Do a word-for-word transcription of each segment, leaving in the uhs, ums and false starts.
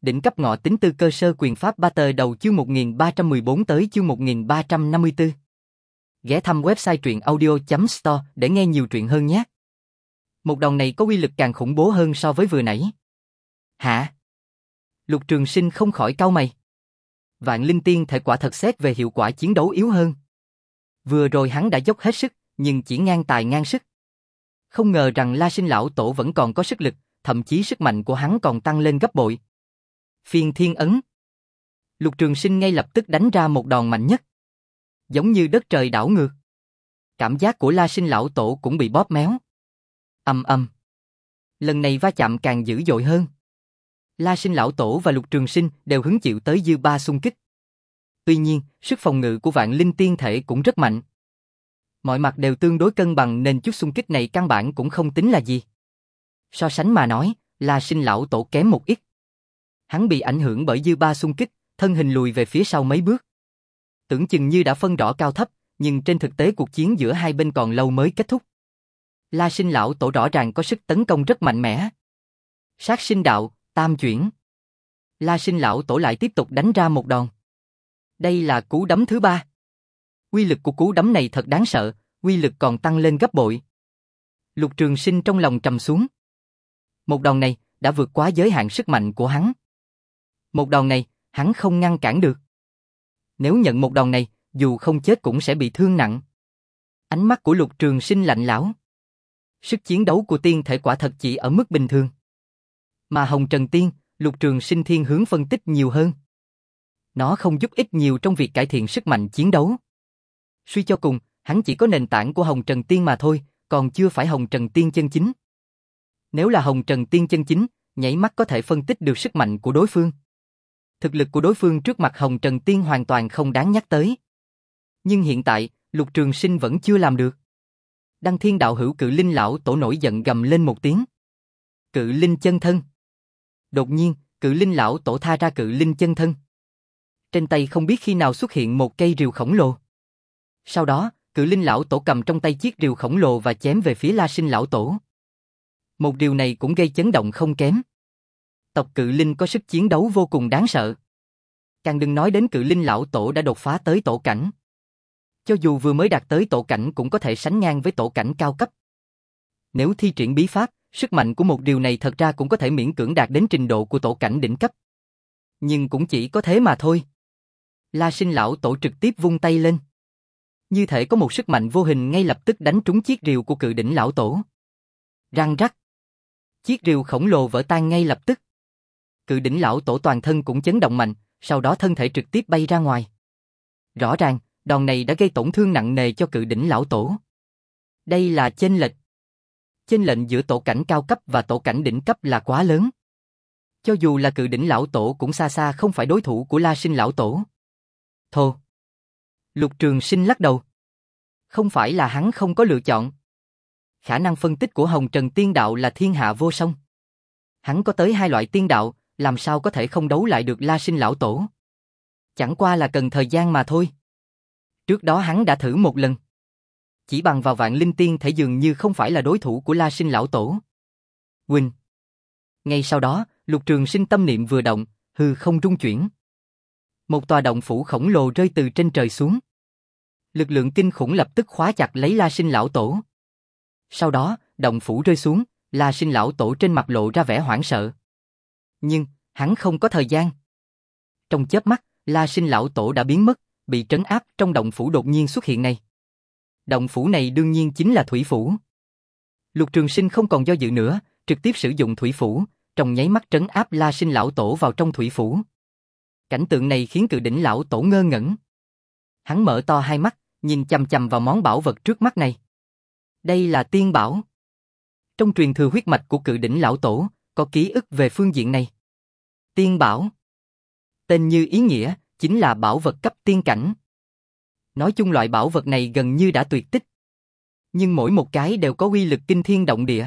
Đỉnh cấp ngọ tính tư cơ sơ quyền pháp ba tờ đầu chương một nghìn ba trăm mười bốn tới chương một nghìn ba trăm năm mươi tư. Ghé thăm website truyện audio chấm store để nghe nhiều truyện hơn nhé. Một đòn này có uy lực càng khủng bố hơn so với vừa nãy. Hả? Lục Trường Sinh không khỏi cau mày. Vạn Linh Tiên thể quả thật xét về hiệu quả chiến đấu yếu hơn. Vừa rồi hắn đã dốc hết sức, nhưng chỉ ngang tài ngang sức. Không ngờ rằng La Sinh lão tổ vẫn còn có sức lực, thậm chí sức mạnh của hắn còn tăng lên gấp bội. Phiên Thiên Ấn. Lục Trường Sinh ngay lập tức đánh ra một đòn mạnh nhất. Giống như đất trời đảo ngược. Cảm giác của La Sinh lão tổ cũng bị bóp méo. Ầm ầm. Lần này va chạm càng dữ dội hơn. La Sinh lão tổ và Lục Trường Sinh đều hứng chịu tới dư ba xung kích. Tuy nhiên, sức phòng ngự của Vạn Linh Tiên thể cũng rất mạnh. Mọi mặt đều tương đối cân bằng nên chút xung kích này căn bản cũng không tính là gì. So sánh mà nói, La Sinh lão tổ kém một ít. Hắn bị ảnh hưởng bởi dư ba xung kích, thân hình lùi về phía sau mấy bước. Tưởng chừng như đã phân rõ cao thấp, nhưng trên thực tế cuộc chiến giữa hai bên còn lâu mới kết thúc. La Sinh lão tổ rõ ràng có sức tấn công rất mạnh mẽ. Sát sinh đạo, tam chuyển. La Sinh lão tổ lại tiếp tục đánh ra một đòn. Đây là cú đấm thứ ba. Uy lực của cú đấm này thật đáng sợ, uy lực còn tăng lên gấp bội. Lục Trường Sinh trong lòng trầm xuống. Một đòn này đã vượt quá giới hạn sức mạnh của hắn. Một đòn này, hắn không ngăn cản được. Nếu nhận một đòn này, dù không chết cũng sẽ bị thương nặng. Ánh mắt của Lục Trường Sinh lạnh lẽo. Sức chiến đấu của tiên thể quả thật chỉ ở mức bình thường. Mà Hồng Trần Tiên, Lục Trường Sinh thiên hướng phân tích nhiều hơn. Nó không giúp ích nhiều trong việc cải thiện sức mạnh chiến đấu. Suy cho cùng, hắn chỉ có nền tảng của Hồng Trần Tiên mà thôi, còn chưa phải Hồng Trần Tiên chân chính. Nếu là Hồng Trần Tiên chân chính, nhảy mắt có thể phân tích được sức mạnh của đối phương. Thực lực của đối phương trước mặt Hồng Trần Tiên hoàn toàn không đáng nhắc tới. Nhưng hiện tại, Lục Trường Sinh vẫn chưa làm được. Đăng Thiên đạo hữu Cự Linh lão tổ nổi giận gầm lên một tiếng. Cự Linh chân thân. Đột nhiên, Cự Linh lão tổ tha ra Cự Linh chân thân. Trên tay không biết khi nào xuất hiện một cây rìu khổng lồ. Sau đó, Cự Linh lão tổ cầm trong tay chiếc rìu khổng lồ và chém về phía La Sinh lão tổ. Một điều này cũng gây chấn động không kém. Tộc Cự Linh có sức chiến đấu vô cùng đáng sợ. Càng đừng nói đến Cự Linh lão tổ đã đột phá tới tổ cảnh. Cho dù vừa mới đạt tới tổ cảnh cũng có thể sánh ngang với tổ cảnh cao cấp. Nếu thi triển bí pháp, sức mạnh của một điều này thật ra cũng có thể miễn cưỡng đạt đến trình độ của tổ cảnh đỉnh cấp. Nhưng cũng chỉ có thế mà thôi. La Sinh lão tổ trực tiếp vung tay lên. Như thể có một sức mạnh vô hình ngay lập tức đánh trúng chiếc rìu của Cự Đỉnh lão tổ. Răng rắc. Chiếc rìu khổng lồ vỡ tan ngay lập tức. Cự Đỉnh lão tổ toàn thân cũng chấn động mạnh, sau đó thân thể trực tiếp bay ra ngoài. Rõ ràng, đòn này đã gây tổn thương nặng nề cho Cự Đỉnh lão tổ. Đây là chênh lệch. Chênh lệch giữa tổ cảnh cao cấp và tổ cảnh đỉnh cấp là quá lớn. Cho dù là Cự Đỉnh lão tổ cũng xa xa không phải đối thủ của La Sinh lão tổ. Thô. Lục Trường Sinh lắc đầu. Không phải là hắn không có lựa chọn. Khả năng phân tích của Hồng Trần Tiên đạo là thiên hạ vô song. Hắn có tới hai loại tiên đạo, làm sao có thể không đấu lại được La Sinh lão tổ. Chẳng qua là cần thời gian mà thôi. Trước đó hắn đã thử một lần. Chỉ bằng vào Vạn Linh Tiên thể dường như không phải là đối thủ của La Sinh lão tổ. Huynh. Ngay sau đó, Lục Trường Sinh tâm niệm vừa động, hư không rung chuyển. Một tòa động phủ khổng lồ rơi từ trên trời xuống. Lực lượng kinh khủng lập tức khóa chặt lấy La Sinh lão tổ. Sau đó, động phủ rơi xuống, La Sinh lão tổ trên mặt lộ ra vẻ hoảng sợ. Nhưng, hắn không có thời gian. Trong chớp mắt, La Sinh lão tổ đã biến mất, bị trấn áp trong động phủ đột nhiên xuất hiện này. Động phủ này đương nhiên chính là thủy phủ. Lục Trường Sinh không còn do dự nữa, trực tiếp sử dụng thủy phủ, trong nháy mắt trấn áp La Sinh lão tổ vào trong thủy phủ. Cảnh tượng này khiến Cự Đỉnh lão tổ ngơ ngẩn. Hắn mở to hai mắt, nhìn chằm chằm vào món bảo vật trước mắt này. Đây là tiên bảo. Trong truyền thừa huyết mạch của Cự Đỉnh lão tổ, có ký ức về phương diện này. Tiên bảo. Tên như ý nghĩa, chính là bảo vật cấp tiên cảnh. Nói chung loại bảo vật này gần như đã tuyệt tích. Nhưng mỗi một cái đều có uy lực kinh thiên động địa.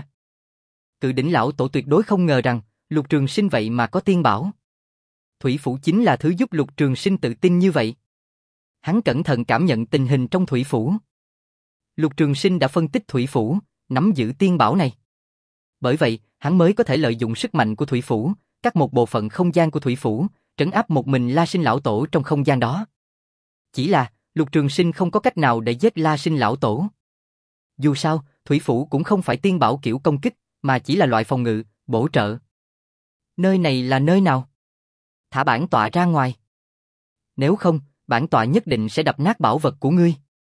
Cự Đỉnh lão tổ tuyệt đối không ngờ rằng, Lục Trường Sinh vậy mà có tiên bảo. Thủy phủ chính là thứ giúp Lục Trường Sinh tự tin như vậy. Hắn cẩn thận cảm nhận tình hình trong thủy phủ. Lục Trường Sinh đã phân tích thủy phủ, nắm giữ tiên bảo này. Bởi vậy, hắn mới có thể lợi dụng sức mạnh của thủy phủ, cắt một bộ phận không gian của thủy phủ, trấn áp một mình La Sinh lão tổ trong không gian đó. Chỉ là, Lục Trường Sinh không có cách nào để giết La Sinh lão tổ. Dù sao, thủy phủ cũng không phải tiên bảo kiểu công kích, mà chỉ là loại phòng ngự, bổ trợ. Nơi này là nơi nào? Thả bản tọa ra ngoài. Nếu không, bản tọa nhất định sẽ đập nát bảo vật của ngươi.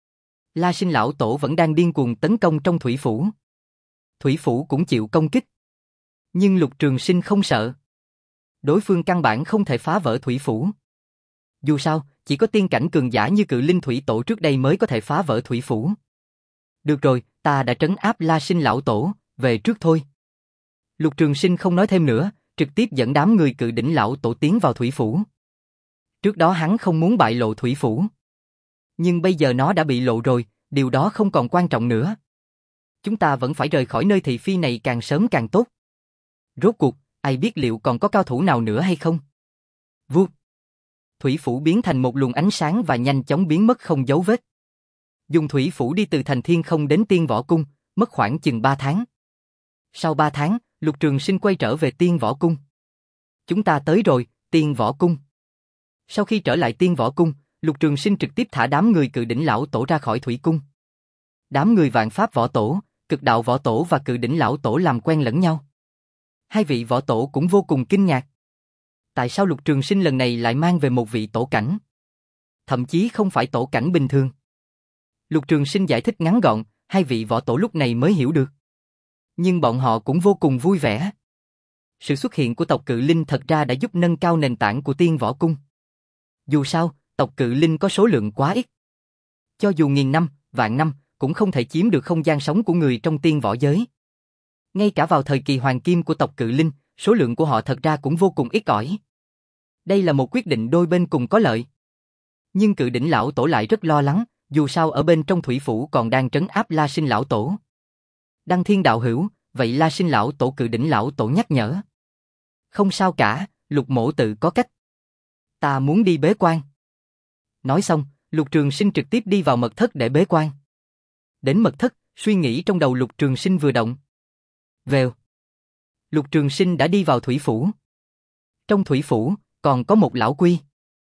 La Sinh lão tổ vẫn đang điên cuồng tấn công trong thủy phủ. Thủy phủ cũng chịu công kích. Nhưng Lục Trường Sinh không sợ. Đối phương căn bản không thể phá vỡ thủy phủ. Dù sao, chỉ có tiên cảnh cường giả như Cự Linh Thủy Tổ trước đây mới có thể phá vỡ thủy phủ. Được rồi, ta đã trấn áp La Sinh lão tổ, về trước thôi. Lục Trường Sinh không nói thêm nữa, trực tiếp dẫn đám người Cự Đỉnh lão tổ tiến vào thủy phủ. Trước đó hắn không muốn bại lộ thủy phủ. Nhưng bây giờ nó đã bị lộ rồi, điều đó không còn quan trọng nữa. Chúng ta vẫn phải rời khỏi nơi thị phi này càng sớm càng tốt. Rốt cuộc, ai biết liệu còn có cao thủ nào nữa hay không? Vút. Thủy phủ biến thành một luồng ánh sáng và nhanh chóng biến mất không dấu vết. Dùng thủy phủ đi từ thành Thiên Không đến Tiên Võ Cung, mất khoảng chừng ba tháng. Sau ba tháng, Lục Trường Sinh quay trở về Tiên Võ Cung. Chúng ta tới rồi, Tiên Võ Cung. Sau khi trở lại Tiên Võ Cung, Lục Trường Sinh trực tiếp thả đám người Cự Đỉnh lão tổ ra khỏi thủy cung. Đám người Vạn Pháp võ tổ, Cực đạo võ tổ và Cự Đỉnh lão tổ làm quen lẫn nhau. Hai vị võ tổ cũng vô cùng kinh ngạc. Tại sao Lục Trường Sinh lần này lại mang về một vị tổ cảnh? Thậm chí không phải tổ cảnh bình thường. Lục Trường Sinh giải thích ngắn gọn, hai vị võ tổ lúc này mới hiểu được. Nhưng bọn họ cũng vô cùng vui vẻ. Sự xuất hiện của tộc Cự Linh thật ra đã giúp nâng cao nền tảng của Tiên Võ Cung. Dù sao, tộc Cự Linh có số lượng quá ít. Cho dù nghìn năm, vạn năm, cũng không thể chiếm được không gian sống của người trong tiên võ giới. Ngay cả vào thời kỳ hoàng kim của tộc Cự Linh, số lượng của họ thật ra cũng vô cùng ít ỏi. Đây là một quyết định đôi bên cùng có lợi. Nhưng Cự Đỉnh lão tổ lại rất lo lắng, dù sao ở bên trong thủy phủ còn đang trấn áp La Sinh lão tổ. Đăng Thiên đạo hữu, vậy La Sinh lão tổ Cự Đỉnh lão tổ nhắc nhở. Không sao cả, Lục mỗ tự có cách. Ta muốn đi bế quan. Nói xong, Lục Trường Sinh trực tiếp đi vào mật thất để bế quan. Đến mật thất, suy nghĩ trong đầu Lục Trường Sinh vừa động. Vèo. Lục Trường Sinh đã đi vào thủy phủ. Trong thủy phủ, còn có một lão quy.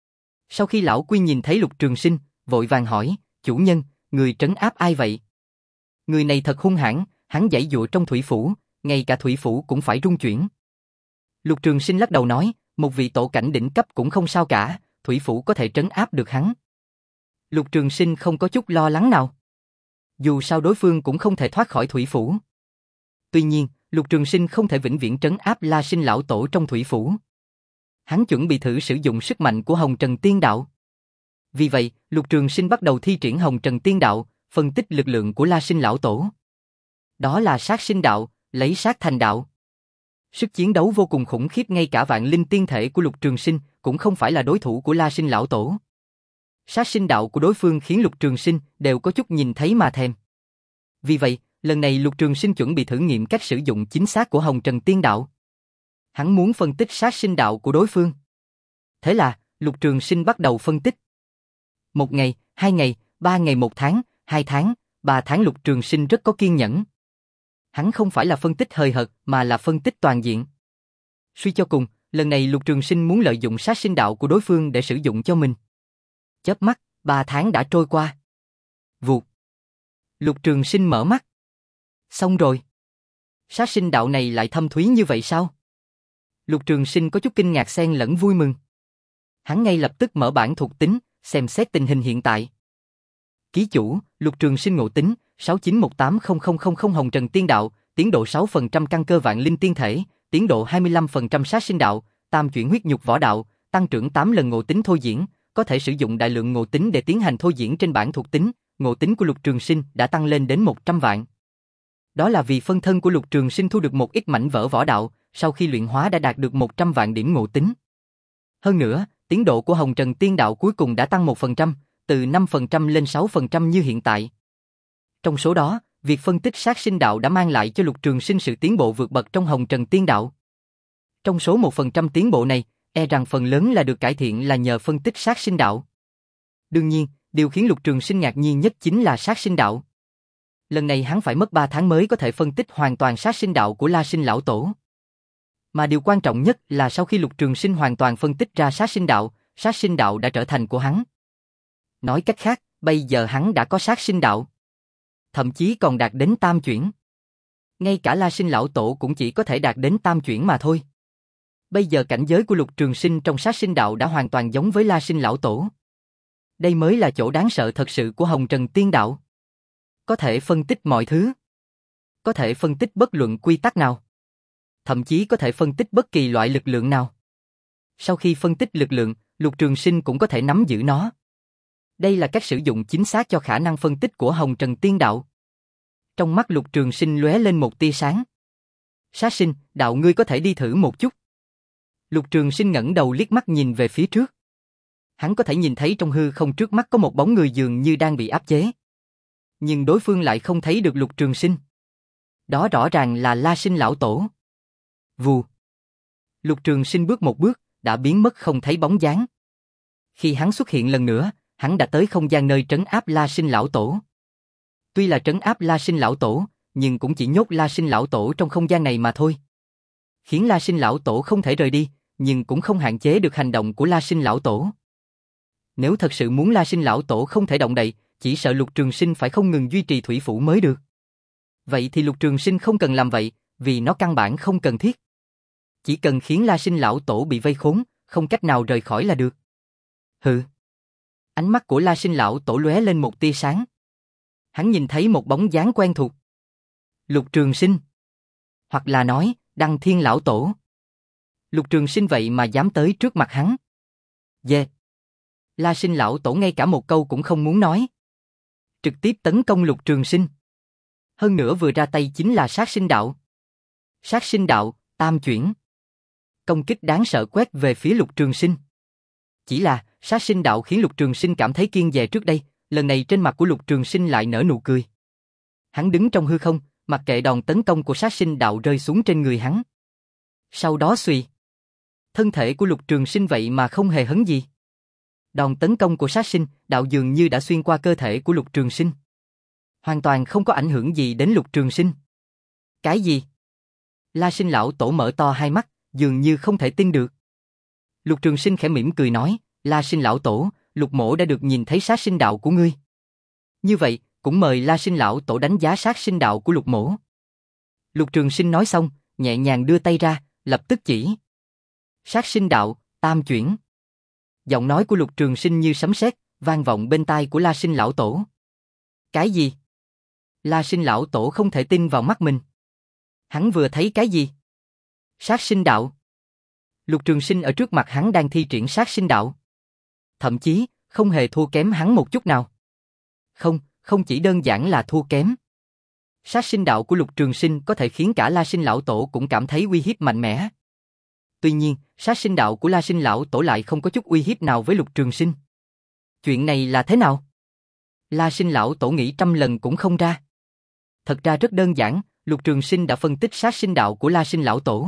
Sau khi lão quy nhìn thấy Lục Trường Sinh, vội vàng hỏi, chủ nhân, người trấn áp ai vậy? Người này thật hung hãn, hắn giãy giụa trong thủy phủ, ngay cả thủy phủ cũng phải rung chuyển. Lục Trường Sinh lắc đầu nói, một vị tổ cảnh đỉnh cấp cũng không sao cả, thủy phủ có thể trấn áp được hắn. Lục Trường Sinh không có chút lo lắng nào. Dù sao đối phương cũng không thể thoát khỏi thủy phủ. Tuy nhiên, Lục Trường Sinh không thể vĩnh viễn trấn áp La Sinh lão tổ trong thủy phủ. Hắn chuẩn bị thử sử dụng sức mạnh của Hồng Trần Tiên Đạo. Vì vậy, Lục Trường Sinh bắt đầu thi triển Hồng Trần Tiên Đạo, phân tích lực lượng của La Sinh lão tổ. Đó là sát sinh đạo, lấy sát thành đạo. Sức chiến đấu vô cùng khủng khiếp, ngay cả vạn linh tiên thể của Lục Trường Sinh cũng không phải là đối thủ của La Sinh lão tổ. Sát sinh đạo của đối phương khiến Lục Trường Sinh đều có chút nhìn thấy mà thèm. Vì vậy, lần này Lục Trường Sinh chuẩn bị thử nghiệm cách sử dụng chính xác của Hồng Trần Tiên Đạo. Hắn muốn phân tích sát sinh đạo của đối phương. Thế là, Lục Trường Sinh bắt đầu phân tích. Một ngày, hai ngày, ba ngày, một tháng, hai tháng, ba tháng. Lục Trường Sinh rất có kiên nhẫn. Hắn không phải là phân tích hời hợt mà là phân tích toàn diện. Suy cho cùng, lần này Lục Trường Sinh muốn lợi dụng sát sinh đạo của đối phương để sử dụng cho mình. Chớp mắt, ba tháng đã trôi qua. Vụt. Lục Trường Sinh mở mắt. Xong rồi. Sát sinh đạo này lại thâm thúy như vậy sao? Lục Trường Sinh có chút kinh ngạc xen lẫn vui mừng. Hắn ngay lập tức mở bảng thuộc tính, xem xét tình hình hiện tại. Ký chủ, Lục Trường Sinh ngộ tính, sáu chín một tám không không không không Hồng Trần Tiên Đạo, tiến độ sáu phần trăm căn cơ vạn linh tiên thể, tiến độ hai mươi lăm phần trăm sát sinh đạo, tam chuyển huyết nhục võ đạo, tăng trưởng tám lần ngộ tính thôi diễn, có thể sử dụng đại lượng ngộ tính để tiến hành thôi diễn trên bảng thuộc tính, ngộ tính của Lục Trường Sinh đã tăng lên đến một trăm vạn. Đó là vì phân thân của Lục Trường Sinh thu được một ít mảnh vỡ võ đạo, sau khi luyện hóa đã đạt được một trăm vạn điểm ngộ tính. Hơn nữa, tiến độ của Hồng Trần Tiên Đạo cuối cùng đã tăng một phần trăm, từ năm phần trăm lên sáu phần trăm như hiện tại. Trong số đó, việc phân tích sát sinh đạo đã mang lại cho Lục Trường Sinh sự tiến bộ vượt bậc trong Hồng Trần Tiên Đạo. Trong số một phần trăm tiến bộ này, e rằng phần lớn là được cải thiện là nhờ phân tích sát sinh đạo. Đương nhiên, điều khiến Lục Trường Sinh ngạc nhiên nhất chính là sát sinh đạo. Lần này hắn phải mất ba tháng mới có thể phân tích hoàn toàn sát sinh đạo của La Sinh lão tổ. Mà điều quan trọng nhất là sau khi Lục Trường Sinh hoàn toàn phân tích ra sát sinh đạo, sát sinh đạo đã trở thành của hắn. Nói cách khác, bây giờ hắn đã có sát sinh đạo. Thậm chí còn đạt đến tam chuyển. Ngay cả La Sinh lão tổ cũng chỉ có thể đạt đến tam chuyển mà thôi. Bây giờ cảnh giới của Lục Trường Sinh trong sát sinh đạo đã hoàn toàn giống với La Sinh lão tổ. Đây mới là chỗ đáng sợ thật sự của Hồng Trần Tiên Đạo. Có thể phân tích mọi thứ. Có thể phân tích bất luận quy tắc nào. Thậm chí có thể phân tích bất kỳ loại lực lượng nào. Sau khi phân tích lực lượng, Lục Trường Sinh cũng có thể nắm giữ nó. Đây là cách sử dụng chính xác cho khả năng phân tích của Hồng Trần Tiên Đạo. Trong mắt Lục Trường Sinh lóe lên một tia sáng. Sát sinh, đạo ngươi có thể đi thử một chút. Lục Trường Sinh ngẩng đầu liếc mắt nhìn về phía trước. Hắn có thể nhìn thấy trong hư không trước mắt có một bóng người dường như đang bị áp chế. Nhưng đối phương lại không thấy được Lục Trường Sinh. Đó rõ ràng là La Sinh lão tổ. Vù. Lục Trường Sinh bước một bước, đã biến mất không thấy bóng dáng. Khi hắn xuất hiện lần nữa, hắn đã tới không gian nơi trấn áp La Sinh lão tổ. Tuy là trấn áp La Sinh lão tổ, nhưng cũng chỉ nhốt La Sinh lão tổ trong không gian này mà thôi. Khiến La Sinh lão tổ không thể rời đi, nhưng cũng không hạn chế được hành động của La Sinh lão tổ. Nếu thật sự muốn La Sinh lão tổ không thể động đậy, chỉ sợ Lục Trường Sinh phải không ngừng duy trì thủy phủ mới được. Vậy thì Lục Trường Sinh không cần làm vậy, vì nó căn bản không cần thiết. Chỉ cần khiến La Sinh lão tổ bị vây khốn, không cách nào rời khỏi là được. Hừ. Ánh mắt của La Sinh lão tổ lóe lên một tia sáng. Hắn nhìn thấy một bóng dáng quen thuộc. Lục Trường Sinh. Hoặc là nói, Đăng Thiên lão tổ. Lục Trường Sinh vậy mà dám tới trước mặt hắn. Dê. Yeah. La Sinh lão tổ ngay cả một câu cũng không muốn nói. Trực tiếp tấn công Lục Trường Sinh. Hơn nữa vừa ra tay chính là sát sinh đạo. Sát sinh đạo, tam chuyển. Công kích đáng sợ quét về phía Lục Trường Sinh. Chỉ là, sát sinh đạo khiến Lục Trường Sinh cảm thấy kiêng dè trước đây, lần này trên mặt của Lục Trường Sinh lại nở nụ cười. Hắn đứng trong hư không, mặc kệ đòn tấn công của sát sinh đạo rơi xuống trên người hắn. Sau đó xuy. Thân thể của Lục Trường Sinh vậy mà không hề hấn gì. Đòn tấn công của sát sinh đạo dường như đã xuyên qua cơ thể của Lục Trường Sinh. Hoàn toàn không có ảnh hưởng gì đến Lục Trường Sinh. Cái gì? La Sinh lão tổ mở to hai mắt, dường như không thể tin được. Lục Trường Sinh khẽ mỉm cười nói, La Sinh lão tổ, Lục mỗ đã được nhìn thấy sát sinh đạo của ngươi. Như vậy, cũng mời La Sinh lão tổ đánh giá sát sinh đạo của Lục mỗ. Lục Trường Sinh nói xong, nhẹ nhàng đưa tay ra, lập tức chỉ. Sát sinh đạo, tam chuyển. Giọng nói của Lục Trường Sinh như sấm sét, vang vọng bên tai của La Sinh lão tổ. Cái gì? La Sinh lão tổ không thể tin vào mắt mình. Hắn vừa thấy cái gì? Sát sinh đạo. Lục Trường Sinh ở trước mặt hắn đang thi triển sát sinh đạo. Thậm chí, không hề thua kém hắn một chút nào. Không, không chỉ đơn giản là thua kém. Sát sinh đạo của Lục Trường Sinh có thể khiến cả La Sinh lão tổ cũng cảm thấy uy hiếp mạnh mẽ. Tuy nhiên, sát sinh đạo của La Sinh lão tổ lại không có chút uy hiếp nào với Lục Trường Sinh. Chuyện này là thế nào? La Sinh lão tổ nghĩ trăm lần cũng không ra. Thật ra rất đơn giản, Lục Trường Sinh đã phân tích sát sinh đạo của La Sinh lão tổ.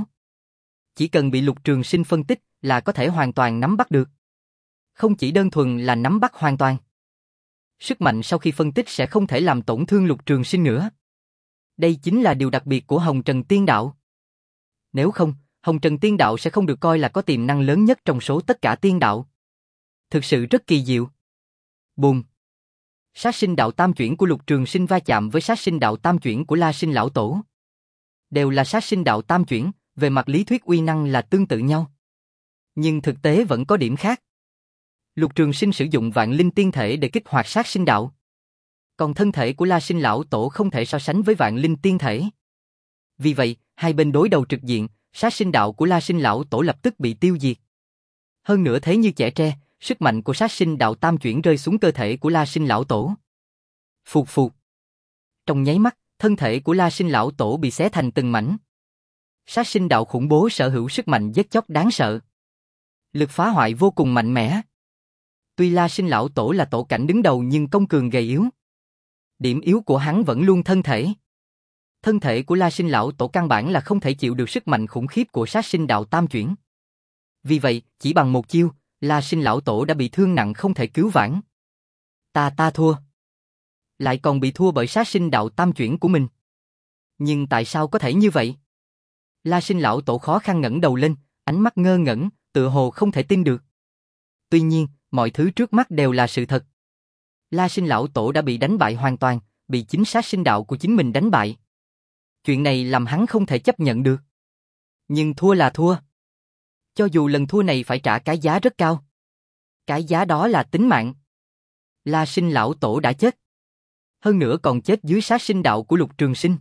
Chỉ cần bị Lục Trường Sinh phân tích là có thể hoàn toàn nắm bắt được. Không chỉ đơn thuần là nắm bắt hoàn toàn. Sức mạnh sau khi phân tích sẽ không thể làm tổn thương Lục Trường Sinh nữa. Đây chính là điều đặc biệt của Hồng Trần Tiên Đạo. Nếu không, Hồng Trần Tiên Đạo sẽ không được coi là có tiềm năng lớn nhất trong số tất cả tiên đạo. Thực sự rất kỳ diệu. Bùm. Sát sinh đạo tam chuyển của Lục Trường Sinh va chạm với sát sinh đạo tam chuyển của La Sinh lão tổ. Đều là sát sinh đạo tam chuyển, về mặt lý thuyết uy năng là tương tự nhau. Nhưng thực tế vẫn có điểm khác. Lục Trường Sinh sử dụng vạn linh tiên thể để kích hoạt sát sinh đạo. Còn thân thể của La Sinh lão tổ không thể so sánh với vạn linh tiên thể. Vì vậy, hai bên đối đầu trực diện, sát sinh đạo của La Sinh lão tổ lập tức bị tiêu diệt. Hơn nữa thế như chẻ tre, sức mạnh của sát sinh đạo tam chuyển rơi xuống cơ thể của La Sinh lão tổ. Phụt phụt. Trong nháy mắt, thân thể của La Sinh lão tổ bị xé thành từng mảnh. Sát sinh đạo khủng bố sở hữu sức mạnh giết chóc đáng sợ. Lực phá hoại vô cùng mạnh mẽ. Tuy La Sinh lão tổ là tổ cảnh đứng đầu nhưng công cường gầy yếu. Điểm yếu của hắn vẫn luôn thân thể. Thân thể của La Sinh lão tổ căn bản là không thể chịu được sức mạnh khủng khiếp của sát sinh đạo tam chuyển. Vì vậy, chỉ bằng một chiêu, La Sinh lão tổ đã bị thương nặng không thể cứu vãn. Ta ta thua. Lại còn bị thua bởi sát sinh đạo tam chuyển của mình. Nhưng tại sao có thể như vậy? La Sinh lão tổ khó khăn ngẩng đầu lên, ánh mắt ngơ ngẩn, tựa hồ không thể tin được. Tuy nhiên, mọi thứ trước mắt đều là sự thật. La Sinh lão tổ đã bị đánh bại hoàn toàn, bị chính sát sinh đạo của chính mình đánh bại. Chuyện này làm hắn không thể chấp nhận được. Nhưng thua là thua. Cho dù lần thua này phải trả cái giá rất cao. Cái giá đó là tính mạng. La Sinh lão tổ đã chết. Hơn nữa còn chết dưới sát sinh đạo của Lục Trường Sinh.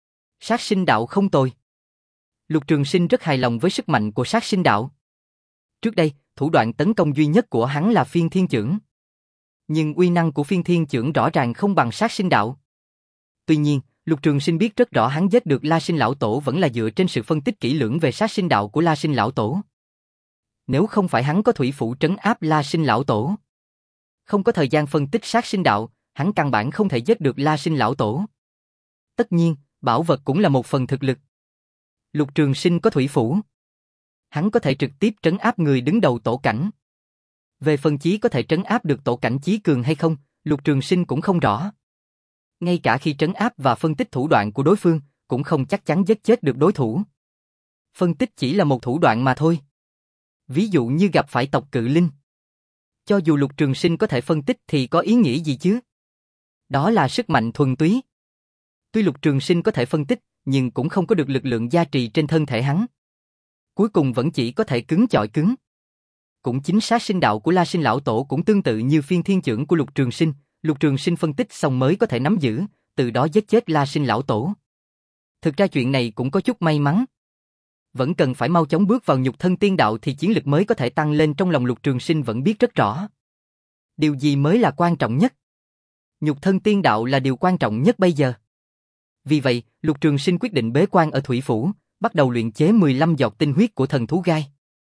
Sát sinh đạo không tồi. Lục Trường Sinh rất hài lòng với sức mạnh của sát sinh đạo. Trước đây, thủ đoạn tấn công duy nhất của hắn là phiên thiên chưởng. Nhưng uy năng của phiên thiên chưởng rõ ràng không bằng sát sinh đạo. Tuy nhiên, Lục Trường Sinh biết rất rõ hắn giết được La Sinh lão tổ vẫn là dựa trên sự phân tích kỹ lưỡng về sát sinh đạo của La Sinh lão tổ. Nếu không phải hắn có thủy phủ trấn áp La Sinh lão tổ, không có thời gian phân tích sát sinh đạo, hắn căn bản không thể giết được La Sinh lão tổ. Tất nhiên, bảo vật cũng là một phần thực lực. Lục Trường Sinh có thủy phủ, hắn có thể trực tiếp trấn áp người đứng đầu tổ cảnh. Về phần chí có thể trấn áp được tổ cảnh chí cường hay không, Lục Trường Sinh cũng không rõ. Ngay cả khi trấn áp và phân tích thủ đoạn của đối phương, cũng không chắc chắn giết chết được đối thủ. Phân tích chỉ là một thủ đoạn mà thôi. Ví dụ như gặp phải tộc cự linh. Cho dù Lục Trường Sinh có thể phân tích thì có ý nghĩa gì chứ? Đó là sức mạnh thuần túy. Tuy Lục Trường Sinh có thể phân tích, nhưng cũng không có được lực lượng gia trì trên thân thể hắn. Cuối cùng vẫn chỉ có thể cứng chọi cứng. Cũng chính sát sinh đạo của La Sinh lão tổ cũng tương tự như phiên thiên chưởng của Lục Trường Sinh, Lục Trường Sinh phân tích xong mới có thể nắm giữ, từ đó giết chết La Sinh lão tổ. Thực ra chuyện này cũng có chút may mắn. Vẫn cần phải mau chóng bước vào nhục thân tiên đạo thì chiến lực mới có thể tăng lên, trong lòng Lục Trường Sinh vẫn biết rất rõ. Điều gì mới là quan trọng nhất? Nhục thân tiên đạo là điều quan trọng nhất bây giờ. Vì vậy, Lục Trường Sinh quyết định bế quan ở Thủy Phủ, bắt đầu luyện chế mười lăm giọt tinh huyết của thần thú gai.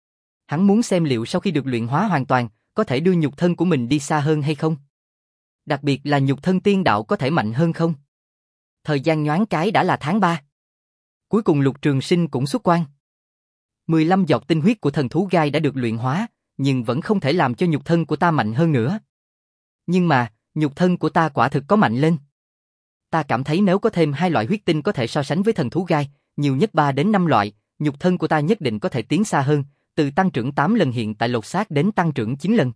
Hắn muốn xem liệu sau khi được luyện hóa hoàn toàn, có thể đưa nhục thân của mình đi xa hơn hay không. Đặc biệt là nhục thân tiên đạo có thể mạnh hơn không. Thời gian nhoáng cái đã là tháng ba. Cuối cùng Lục Trường Sinh cũng xuất quan. mười lăm giọt tinh huyết của thần thú gai đã được luyện hóa, nhưng vẫn không thể làm cho nhục thân của ta mạnh hơn nữa. Nhưng mà, nhục thân của ta quả thực có mạnh lên. Ta cảm thấy nếu có thêm hai loại huyết tinh có thể so sánh với thần thú gai, nhiều nhất ba đến năm loại, nhục thân của ta nhất định có thể tiến xa hơn, từ tăng trưởng tám lần hiện tại lột xác đến tăng trưởng chín lần.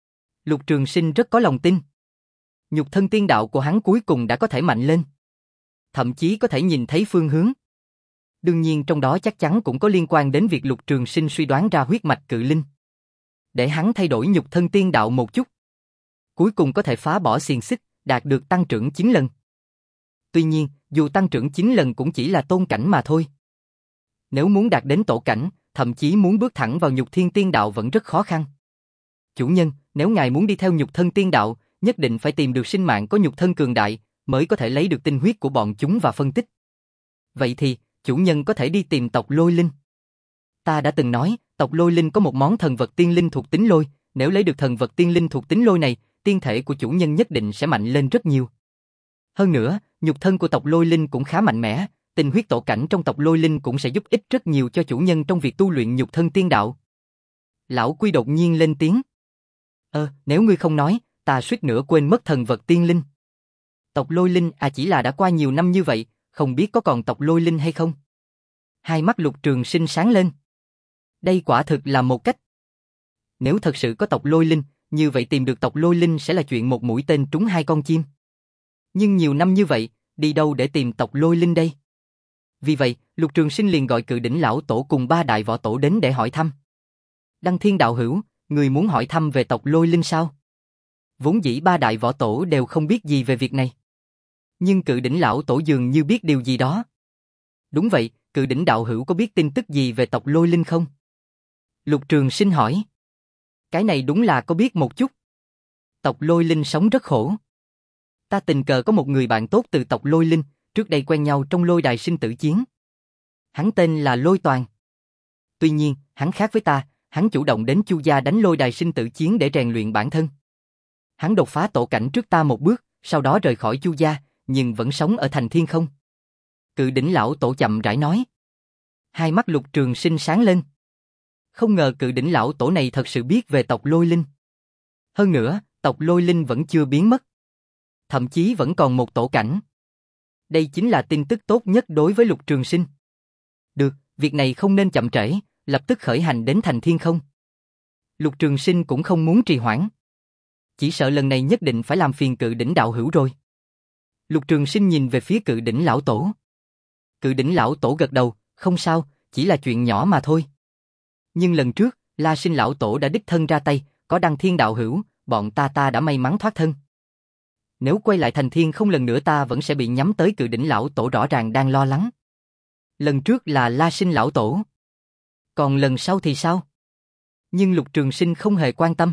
Lục Trường Sinh rất có lòng tin. Nhục thân tiên đạo của hắn cuối cùng đã có thể mạnh lên. Thậm chí có thể nhìn thấy phương hướng. Đương nhiên trong đó chắc chắn cũng có liên quan đến việc Lục Trường Sinh suy đoán ra huyết mạch cự linh. Để hắn thay đổi nhục thân tiên đạo một chút. Cuối cùng có thể phá bỏ xiềng xích, đạt được tăng trưởng chín lần. Tuy nhiên, dù tăng trưởng chín lần cũng chỉ là tôn cảnh mà thôi. Nếu muốn đạt đến tổ cảnh, thậm chí muốn bước thẳng vào nhục thiên tiên đạo vẫn rất khó khăn. Chủ nhân, nếu ngài muốn đi theo nhục thân tiên đạo, nhất định phải tìm được sinh mạng có nhục thân cường đại, mới có thể lấy được tinh huyết của bọn chúng và phân tích. Vậy thì, chủ nhân có thể đi tìm tộc Lôi Linh. Ta đã từng nói, tộc Lôi Linh có một món thần vật tiên linh thuộc tính lôi, nếu lấy được thần vật tiên linh thuộc tính lôi này, tiên thể của chủ nhân nhất định sẽ mạnh lên rất nhiều. Hơn nữa, nhục thân của tộc Lôi Linh cũng khá mạnh mẽ, tinh huyết tổ cảnh trong tộc Lôi Linh cũng sẽ giúp ích rất nhiều cho chủ nhân trong việc tu luyện nhục thân tiên đạo. Lão Quy đột nhiên lên tiếng. Ơ, nếu ngươi không nói, ta suýt nữa quên mất thần vật tiên linh. Tộc Lôi Linh à, chỉ là đã qua nhiều năm như vậy, không biết có còn tộc Lôi Linh hay không? Hai mắt Lục Trường Sinh sáng lên. Đây quả thực là một cách. Nếu thật sự có tộc Lôi Linh, như vậy tìm được tộc Lôi Linh sẽ là chuyện một mũi tên trúng hai con chim. Nhưng nhiều năm như vậy, đi đâu để tìm tộc Lôi Linh đây? Vì vậy, Lục Trường Sinh liền gọi Cự Đỉnh lão tổ cùng ba đại võ tổ đến để hỏi thăm. Đăng Thiên đạo hữu, người muốn hỏi thăm về tộc Lôi Linh sao? Vốn dĩ ba đại võ tổ đều không biết gì về việc này. Nhưng Cự Đỉnh lão tổ dường như biết điều gì đó. Đúng vậy, Cự Đỉnh đạo hữu có biết tin tức gì về tộc Lôi Linh không? Lục Trường Sinh hỏi. Cái này đúng là có biết một chút. Tộc Lôi Linh sống rất khổ. Ta tình cờ có một người bạn tốt từ tộc Lôi Linh, trước đây quen nhau trong lôi đài sinh tử chiến. Hắn tên là Lôi Toàn. Tuy nhiên, hắn khác với ta, hắn chủ động đến Chu gia đánh lôi đài sinh tử chiến để rèn luyện bản thân. Hắn đột phá tổ cảnh trước ta một bước, sau đó rời khỏi Chu gia, nhưng vẫn sống ở thành Thiên Không. Cự Đỉnh lão tổ chậm rãi nói. Hai mắt Lục Trường Sinh sáng lên. Không ngờ Cự Đỉnh lão tổ này thật sự biết về tộc Lôi Linh. Hơn nữa, tộc Lôi Linh vẫn chưa biến mất. Thậm chí vẫn còn một tổ cảnh. Đây chính là tin tức tốt nhất đối với Lục Trường Sinh. Được, việc này không nên chậm trễ, lập tức khởi hành đến thành Thiên Không. Lục Trường Sinh cũng không muốn trì hoãn. Chỉ sợ lần này nhất định phải làm phiền Cự Đỉnh đạo hữu rồi. Lục Trường Sinh nhìn về phía Cự Đỉnh lão tổ. Cự Đỉnh lão tổ gật đầu, không sao, chỉ là chuyện nhỏ mà thôi. Nhưng lần trước, La Sinh lão tổ đã đích thân ra tay, có Đăng Thiên đạo hữu, bọn ta ta đã may mắn thoát thân. Nếu quay lại thành Thiên Không lần nữa ta vẫn sẽ bị nhắm tới. Cự Đỉnh lão tổ rõ ràng đang lo lắng. Lần trước là La Sinh lão tổ. Còn lần sau thì sao? Nhưng Lục Trường Sinh không hề quan tâm.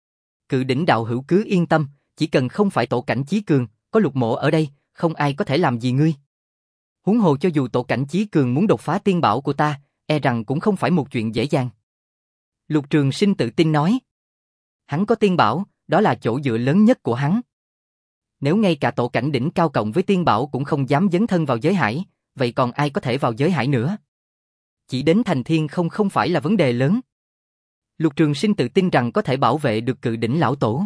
Cự Đỉnh đạo hữu cứ yên tâm, chỉ cần không phải tổ cảnh chí cường, có Lục mỗ ở đây, không ai có thể làm gì ngươi. Huống hồ cho dù tổ cảnh chí cường muốn đột phá tiên bảo của ta, e rằng cũng không phải một chuyện dễ dàng. Lục Trường Sinh tự tin nói. Hắn có tiên bảo, đó là chỗ dựa lớn nhất của hắn. Nếu ngay cả tổ cảnh đỉnh cao cộng với tiên bảo cũng không dám dấn thân vào giới hải, vậy còn ai có thể vào giới hải nữa? Chỉ đến thành Thiên Không không phải là vấn đề lớn. Lục Trường Sinh tự tin rằng có thể bảo vệ được Cự Đỉnh lão tổ.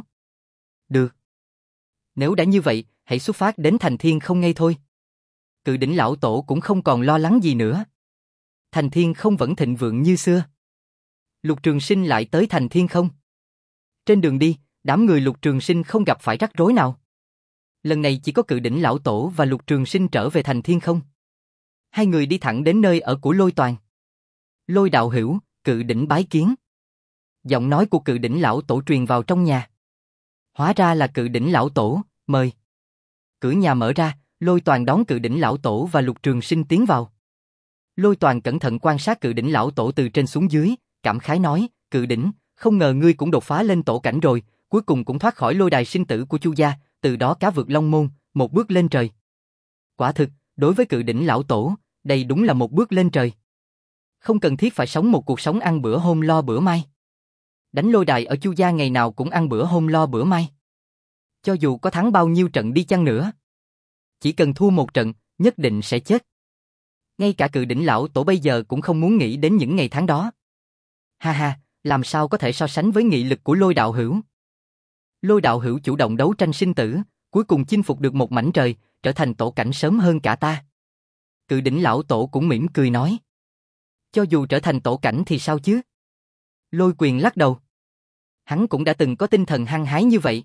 Được. Nếu đã như vậy, hãy xuất phát đến thành Thiên Không ngay thôi. Cự Đỉnh lão tổ cũng không còn lo lắng gì nữa. Thành Thiên Không vẫn thịnh vượng như xưa. Lục Trường Sinh lại tới thành Thiên Không. Trên đường đi, đám người Lục Trường Sinh không gặp phải rắc rối nào. Lần này chỉ có Cự Đỉnh lão tổ và Lục Trường Sinh trở về thành Thiên Không. Hai người đi thẳng đến nơi ở của Lôi Toàn. Lôi đạo hữu, Cự Đỉnh bái kiến. Giọng nói của Cự Đỉnh lão tổ truyền vào trong nhà. Hóa ra là Cự Đỉnh lão tổ, mời. Cửa nhà mở ra, Lôi Toàn đón Cự Đỉnh lão tổ và Lục Trường Sinh tiến vào. Lôi Toàn cẩn thận quan sát Cự Đỉnh lão tổ từ trên xuống dưới, cảm khái nói, Cự Đỉnh, không ngờ ngươi cũng đột phá lên tổ cảnh rồi, cuối cùng cũng thoát khỏi lôi đài sinh tử của Chu gia, từ đó cá vượt long môn, một bước lên trời. Quả thực, đối với Cự Đỉnh lão tổ, đây đúng là một bước lên trời. Không cần thiết phải sống một cuộc sống ăn bữa hôm lo bữa mai. Đánh lôi đài ở Chu gia ngày nào cũng ăn bữa hôm lo bữa mai. Cho dù có thắng bao nhiêu trận đi chăng nữa, chỉ cần thua một trận, nhất định sẽ chết. Ngay cả Cự Đỉnh lão tổ bây giờ cũng không muốn nghĩ đến những ngày tháng đó. Ha ha, làm sao có thể so sánh với nghị lực của Lôi đạo hữu. Lôi đạo hữu chủ động đấu tranh sinh tử, cuối cùng chinh phục được một mảnh trời, trở thành tổ cảnh sớm hơn cả ta. Cự Đỉnh lão tổ cũng mỉm cười nói. Cho dù trở thành tổ cảnh thì sao chứ? Lôi Quyền lắc đầu. Hắn cũng đã từng có tinh thần hăng hái như vậy.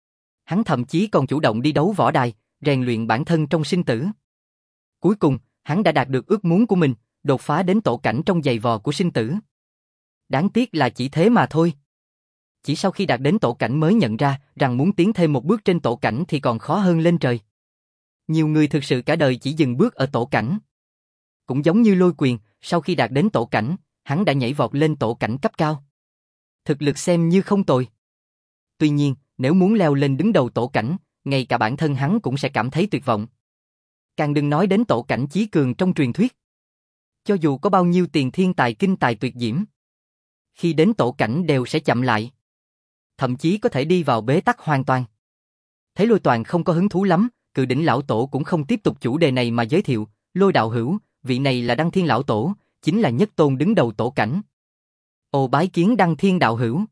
Hắn thậm chí còn chủ động đi đấu võ đài, rèn luyện bản thân trong sinh tử. Cuối cùng, hắn đã đạt được ước muốn của mình, đột phá đến tổ cảnh trong giày vò của sinh tử. Đáng tiếc là chỉ thế mà thôi. Chỉ sau khi đạt đến tổ cảnh mới nhận ra rằng muốn tiến thêm một bước trên tổ cảnh thì còn khó hơn lên trời. Nhiều người thực sự cả đời chỉ dừng bước ở tổ cảnh. Cũng giống như Lôi Quyền, sau khi đạt đến tổ cảnh, hắn đã nhảy vọt lên tổ cảnh cấp cao. Thực lực xem như không tồi. Tuy nhiên, nếu muốn leo lên đứng đầu tổ cảnh, ngay cả bản thân hắn cũng sẽ cảm thấy tuyệt vọng. Càng đừng nói đến tổ cảnh chí cường trong truyền thuyết. Cho dù có bao nhiêu tiền thiên tài kinh tài tuyệt diễm, khi đến tổ cảnh đều sẽ chậm lại. Thậm chí có thể đi vào bế tắc hoàn toàn. Thấy Lôi Toàn không có hứng thú lắm, Cự Đỉnh lão tổ cũng không tiếp tục chủ đề này mà giới thiệu, Lôi đạo hữu, vị này là Đăng Thiên lão tổ, chính là nhất tôn đứng đầu tổ cảnh. Ồ, bái kiến Đăng Thiên đạo hữu.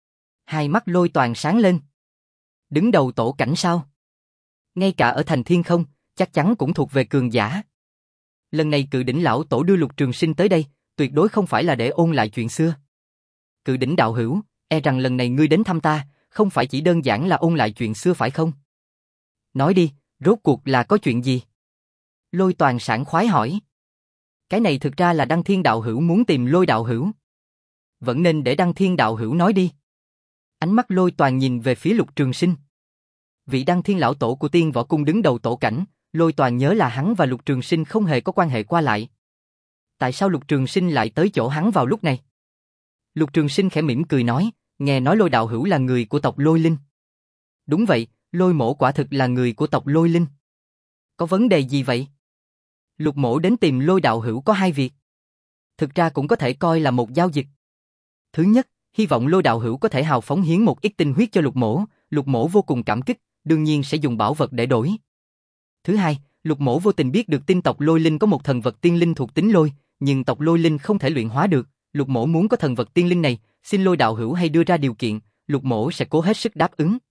Hai mắt Lôi Toàn sáng lên. Đứng đầu tổ cảnh sao? Ngay cả ở thành Thiên Không, chắc chắn cũng thuộc về cường giả. Lần này Cự Đỉnh lão tổ đưa Lục Trường Sinh tới đây, tuyệt đối không phải là để ôn lại chuyện xưa. Cự Đỉnh đạo hữu, e rằng lần này ngươi đến thăm ta, không phải chỉ đơn giản là ôn lại chuyện xưa phải không? Nói đi, rốt cuộc là có chuyện gì? Lôi Toàn sảng khoái hỏi. Cái này thực ra là Đăng Thiên đạo hữu muốn tìm Lôi đạo hữu. Vẫn nên để Đăng Thiên đạo hữu nói đi. Ánh mắt Lôi Toàn nhìn về phía Lục Trường Sinh. Vị Đăng Thiên lão tổ của Tiên Võ Cung đứng đầu tổ cảnh, Lôi Toàn nhớ là hắn và Lục Trường Sinh không hề có quan hệ qua lại. Tại sao Lục Trường Sinh lại tới chỗ hắn vào lúc này? Lục Trường Sinh khẽ mỉm cười nói, nghe nói Lôi đạo hữu là người của tộc Lôi Linh. Đúng vậy, Lôi mỗ quả thực là người của tộc Lôi Linh. Có vấn đề gì vậy? Lục mỗ đến tìm Lôi đạo hữu có hai việc. Thực ra cũng có thể coi là một giao dịch. Thứ nhất, hy vọng Lôi đạo hữu có thể hào phóng hiến một ít tinh huyết cho Lục mỗ, Lục mỗ vô cùng cảm kích, đương nhiên sẽ dùng bảo vật để đổi. Thứ hai, Lục mỗ vô tình biết được tin tộc Lôi Linh có một thần vật tiên linh thuộc tính lôi, nhưng tộc Lôi Linh không thể luyện hóa được, Lục mỗ muốn có thần vật tiên linh này, xin Lôi đạo hữu hay đưa ra điều kiện, Lục mỗ sẽ cố hết sức đáp ứng.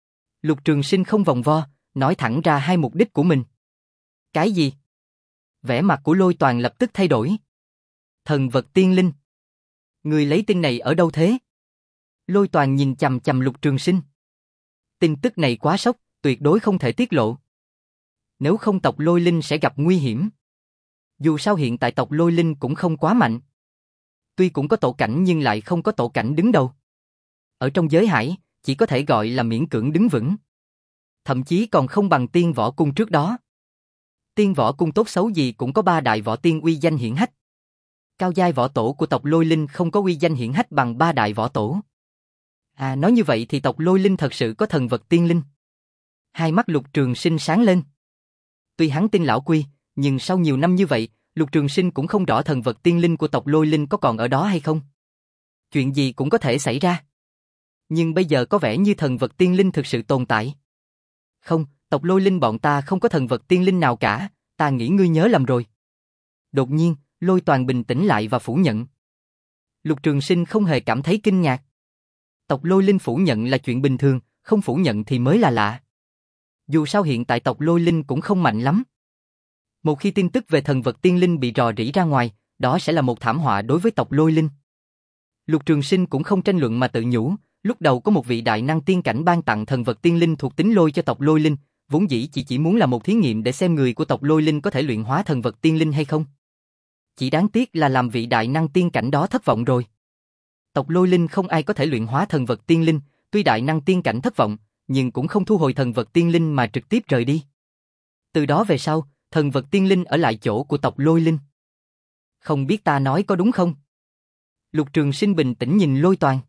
Lục Trường Sinh không vòng vo, nói thẳng ra hai mục đích của mình. Cái gì? Vẻ mặt của Lôi Toàn lập tức thay đổi. Thần vật tiên linh. Người lấy tin này ở đâu thế? Lôi Toàn nhìn chằm chằm Lục Trường Sinh. Tin tức này quá sốc, tuyệt đối không thể tiết lộ. Nếu không tộc Lôi Linh sẽ gặp nguy hiểm. Dù sao hiện tại tộc Lôi Linh cũng không quá mạnh. Tuy cũng có tổ cảnh nhưng lại không có tổ cảnh đứng đầu. Ở trong giới hải, chỉ có thể gọi là miễn cưỡng đứng vững. Thậm chí còn không bằng Tiên Võ Cung trước đó. Tiên Võ Cung tốt xấu gì cũng có ba đại võ tiên uy danh hiển hách. Cao giai võ tổ của tộc Lôi Linh không có uy danh hiển hách bằng ba đại võ tổ. À, nói như vậy thì tộc Lôi Linh thật sự có thần vật tiên linh. Hai mắt Lục Trường Sinh sáng lên. Tuy hắn tin lão Quy, nhưng sau nhiều năm như vậy, Lục Trường Sinh cũng không rõ thần vật tiên linh của tộc Lôi Linh có còn ở đó hay không. Chuyện gì cũng có thể xảy ra. Nhưng bây giờ có vẻ như thần vật tiên linh thực sự tồn tại. Không, tộc Lôi Linh bọn ta không có thần vật tiên linh nào cả, ta nghĩ ngươi nhớ lầm rồi. Đột nhiên, Lôi Toàn bình tĩnh lại và phủ nhận. Lục Trường Sinh không hề cảm thấy kinh ngạc. Tộc Lôi Linh phủ nhận là chuyện bình thường, không phủ nhận thì mới là lạ. Dù sao hiện tại tộc Lôi Linh cũng không mạnh lắm. Một khi tin tức về thần vật tiên linh bị rò rỉ ra ngoài, đó sẽ là một thảm họa đối với tộc Lôi Linh. Lục Trường Sinh cũng không tranh luận mà tự nhủ, lúc đầu có một vị đại năng tiên cảnh ban tặng thần vật tiên linh thuộc tính lôi cho tộc Lôi Linh, vốn dĩ chỉ chỉ muốn là một thí nghiệm để xem người của tộc Lôi Linh có thể luyện hóa thần vật tiên linh hay không. Chỉ đáng tiếc là làm vị đại năng tiên cảnh đó thất vọng rồi. Tộc Lôi Linh không ai có thể luyện hóa thần vật tiên linh, tuy đại năng tiên cảnh thất vọng, nhưng cũng không thu hồi thần vật tiên linh mà trực tiếp rời đi. Từ đó về sau, thần vật tiên linh ở lại chỗ của tộc Lôi Linh. Không biết ta nói có đúng không? Lục Trường Sinh bình tĩnh nhìn Lôi Toàn.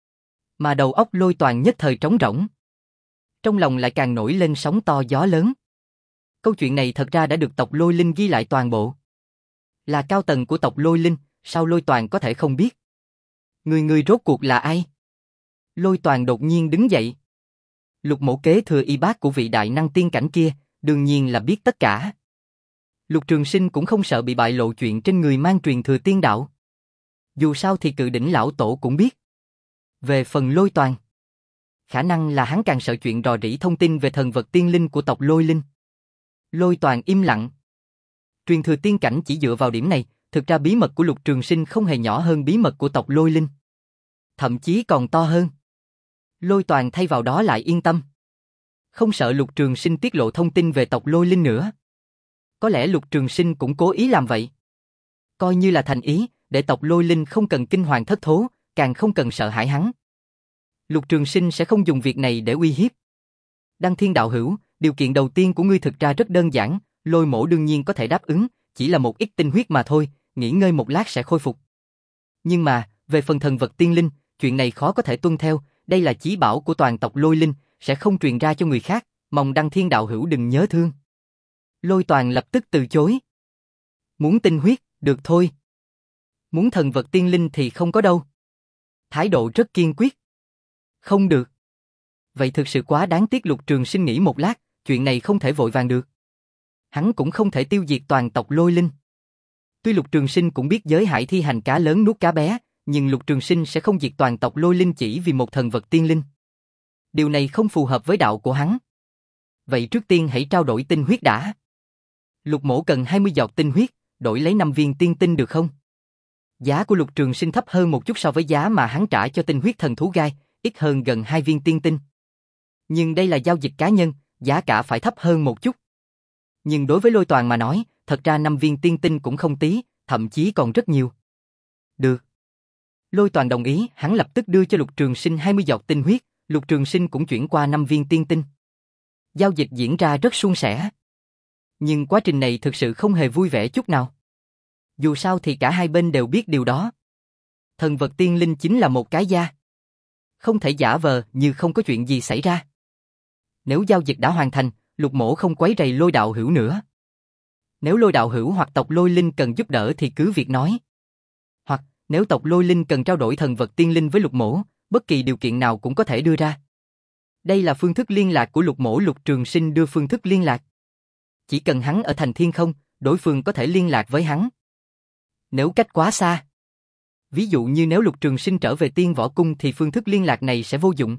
Mà đầu óc Lôi Toàn nhất thời trống rỗng. Trong lòng lại càng nổi lên sóng to gió lớn. Câu chuyện này thật ra đã được tộc Lôi Linh ghi lại toàn bộ. Là cao tầng của tộc Lôi Linh, sao Lôi Toàn có thể không biết? Người người rốt cuộc là ai? Lôi Toàn đột nhiên đứng dậy. Lục Mỗ kế thừa y bát của vị đại năng tiên cảnh kia, đương nhiên là biết tất cả. Lục Trường Sinh cũng không sợ bị bại lộ chuyện trên người mang truyền thừa tiên đạo. Dù sao thì Cự Đỉnh lão tổ cũng biết. Về phần Lôi Toàn, khả năng là hắn càng sợ chuyện rò rỉ thông tin về thần vật tiên linh của tộc Lôi Linh. Lôi Toàn im lặng. Truyền thừa tiên cảnh chỉ dựa vào điểm này, thực ra bí mật của Lục Trường Sinh không hề nhỏ hơn bí mật của tộc Lôi Linh. Thậm chí còn to hơn. Lôi Toàn thay vào đó lại yên tâm. Không sợ Lục Trường Sinh tiết lộ thông tin về tộc Lôi Linh nữa. Có lẽ Lục Trường Sinh cũng cố ý làm vậy. Coi như là thành ý, để tộc Lôi Linh không cần kinh hoàng thất thố, càng không cần sợ hãi hắn. Lục Trường Sinh sẽ không dùng việc này để uy hiếp. Đăng Thiên đạo hữu, điều kiện đầu tiên của ngươi thực ra rất đơn giản, Lôi Mỗ đương nhiên có thể đáp ứng, chỉ là một ít tinh huyết mà thôi, nghỉ ngơi một lát sẽ khôi phục. Nhưng mà, về phần thần vật tiên linh, chuyện này khó có thể tuân theo, đây là chí bảo của toàn tộc Lôi Linh, sẽ không truyền ra cho người khác, mong Đăng Thiên đạo hữu đừng nhớ thương. Lôi Toàn lập tức từ chối. Muốn tinh huyết, được thôi. Muốn thần vật tiên linh thì không có đâu. Thái độ rất kiên quyết. Không được. Vậy thực sự quá đáng tiếc. Lục Trường Sinh nghĩ một lát, chuyện này không thể vội vàng được. Hắn cũng không thể tiêu diệt toàn tộc Lôi Linh. Tuy Lục Trường Sinh cũng biết giới hải thi hành cá lớn nuốt cá bé, nhưng Lục Trường Sinh sẽ không diệt toàn tộc Lôi Linh chỉ vì một thần vật tiên linh. Điều này không phù hợp với đạo của hắn. Vậy trước tiên hãy trao đổi tinh huyết đã. Lục Mỗ cần hai mươi giọt tinh huyết, đổi lấy năm viên tiên tinh được không? Giá của Lục Trường Sinh thấp hơn một chút so với giá mà hắn trả cho tinh huyết thần thú gai, ít hơn gần hai viên tiên tinh. Nhưng đây là giao dịch cá nhân, giá cả phải thấp hơn một chút. Nhưng đối với Lôi Toàn mà nói, thật ra năm viên tiên tinh cũng không tí, thậm chí còn rất nhiều. Được. Lôi Toàn đồng ý, hắn lập tức đưa cho Lục Trường Sinh hai mươi giọt tinh huyết, Lục Trường Sinh cũng chuyển qua năm viên tiên tinh. Giao dịch diễn ra rất suôn sẻ. Nhưng quá trình này thực sự không hề vui vẻ chút nào. Dù sao thì cả hai bên đều biết điều đó. Thần vật tiên linh chính là một cái da. Không thể giả vờ như không có chuyện gì xảy ra. Nếu giao dịch đã hoàn thành, Lục Mỗ không quấy rầy Lôi đạo hữu nữa. Nếu Lôi đạo hữu hoặc tộc Lôi Linh cần giúp đỡ thì cứ việc nói. Hoặc, nếu tộc Lôi Linh cần trao đổi thần vật tiên linh với Lục Mỗ, bất kỳ điều kiện nào cũng có thể đưa ra. Đây là phương thức liên lạc của Lục Mỗ. Lục Trường Sinh đưa phương thức liên lạc. Chỉ cần hắn ở thành Thiên Không, đối phương có thể liên lạc với hắn. Nếu cách quá xa, ví dụ như nếu Lục Trường Sinh trở về Tiên Võ Cung thì phương thức liên lạc này sẽ vô dụng.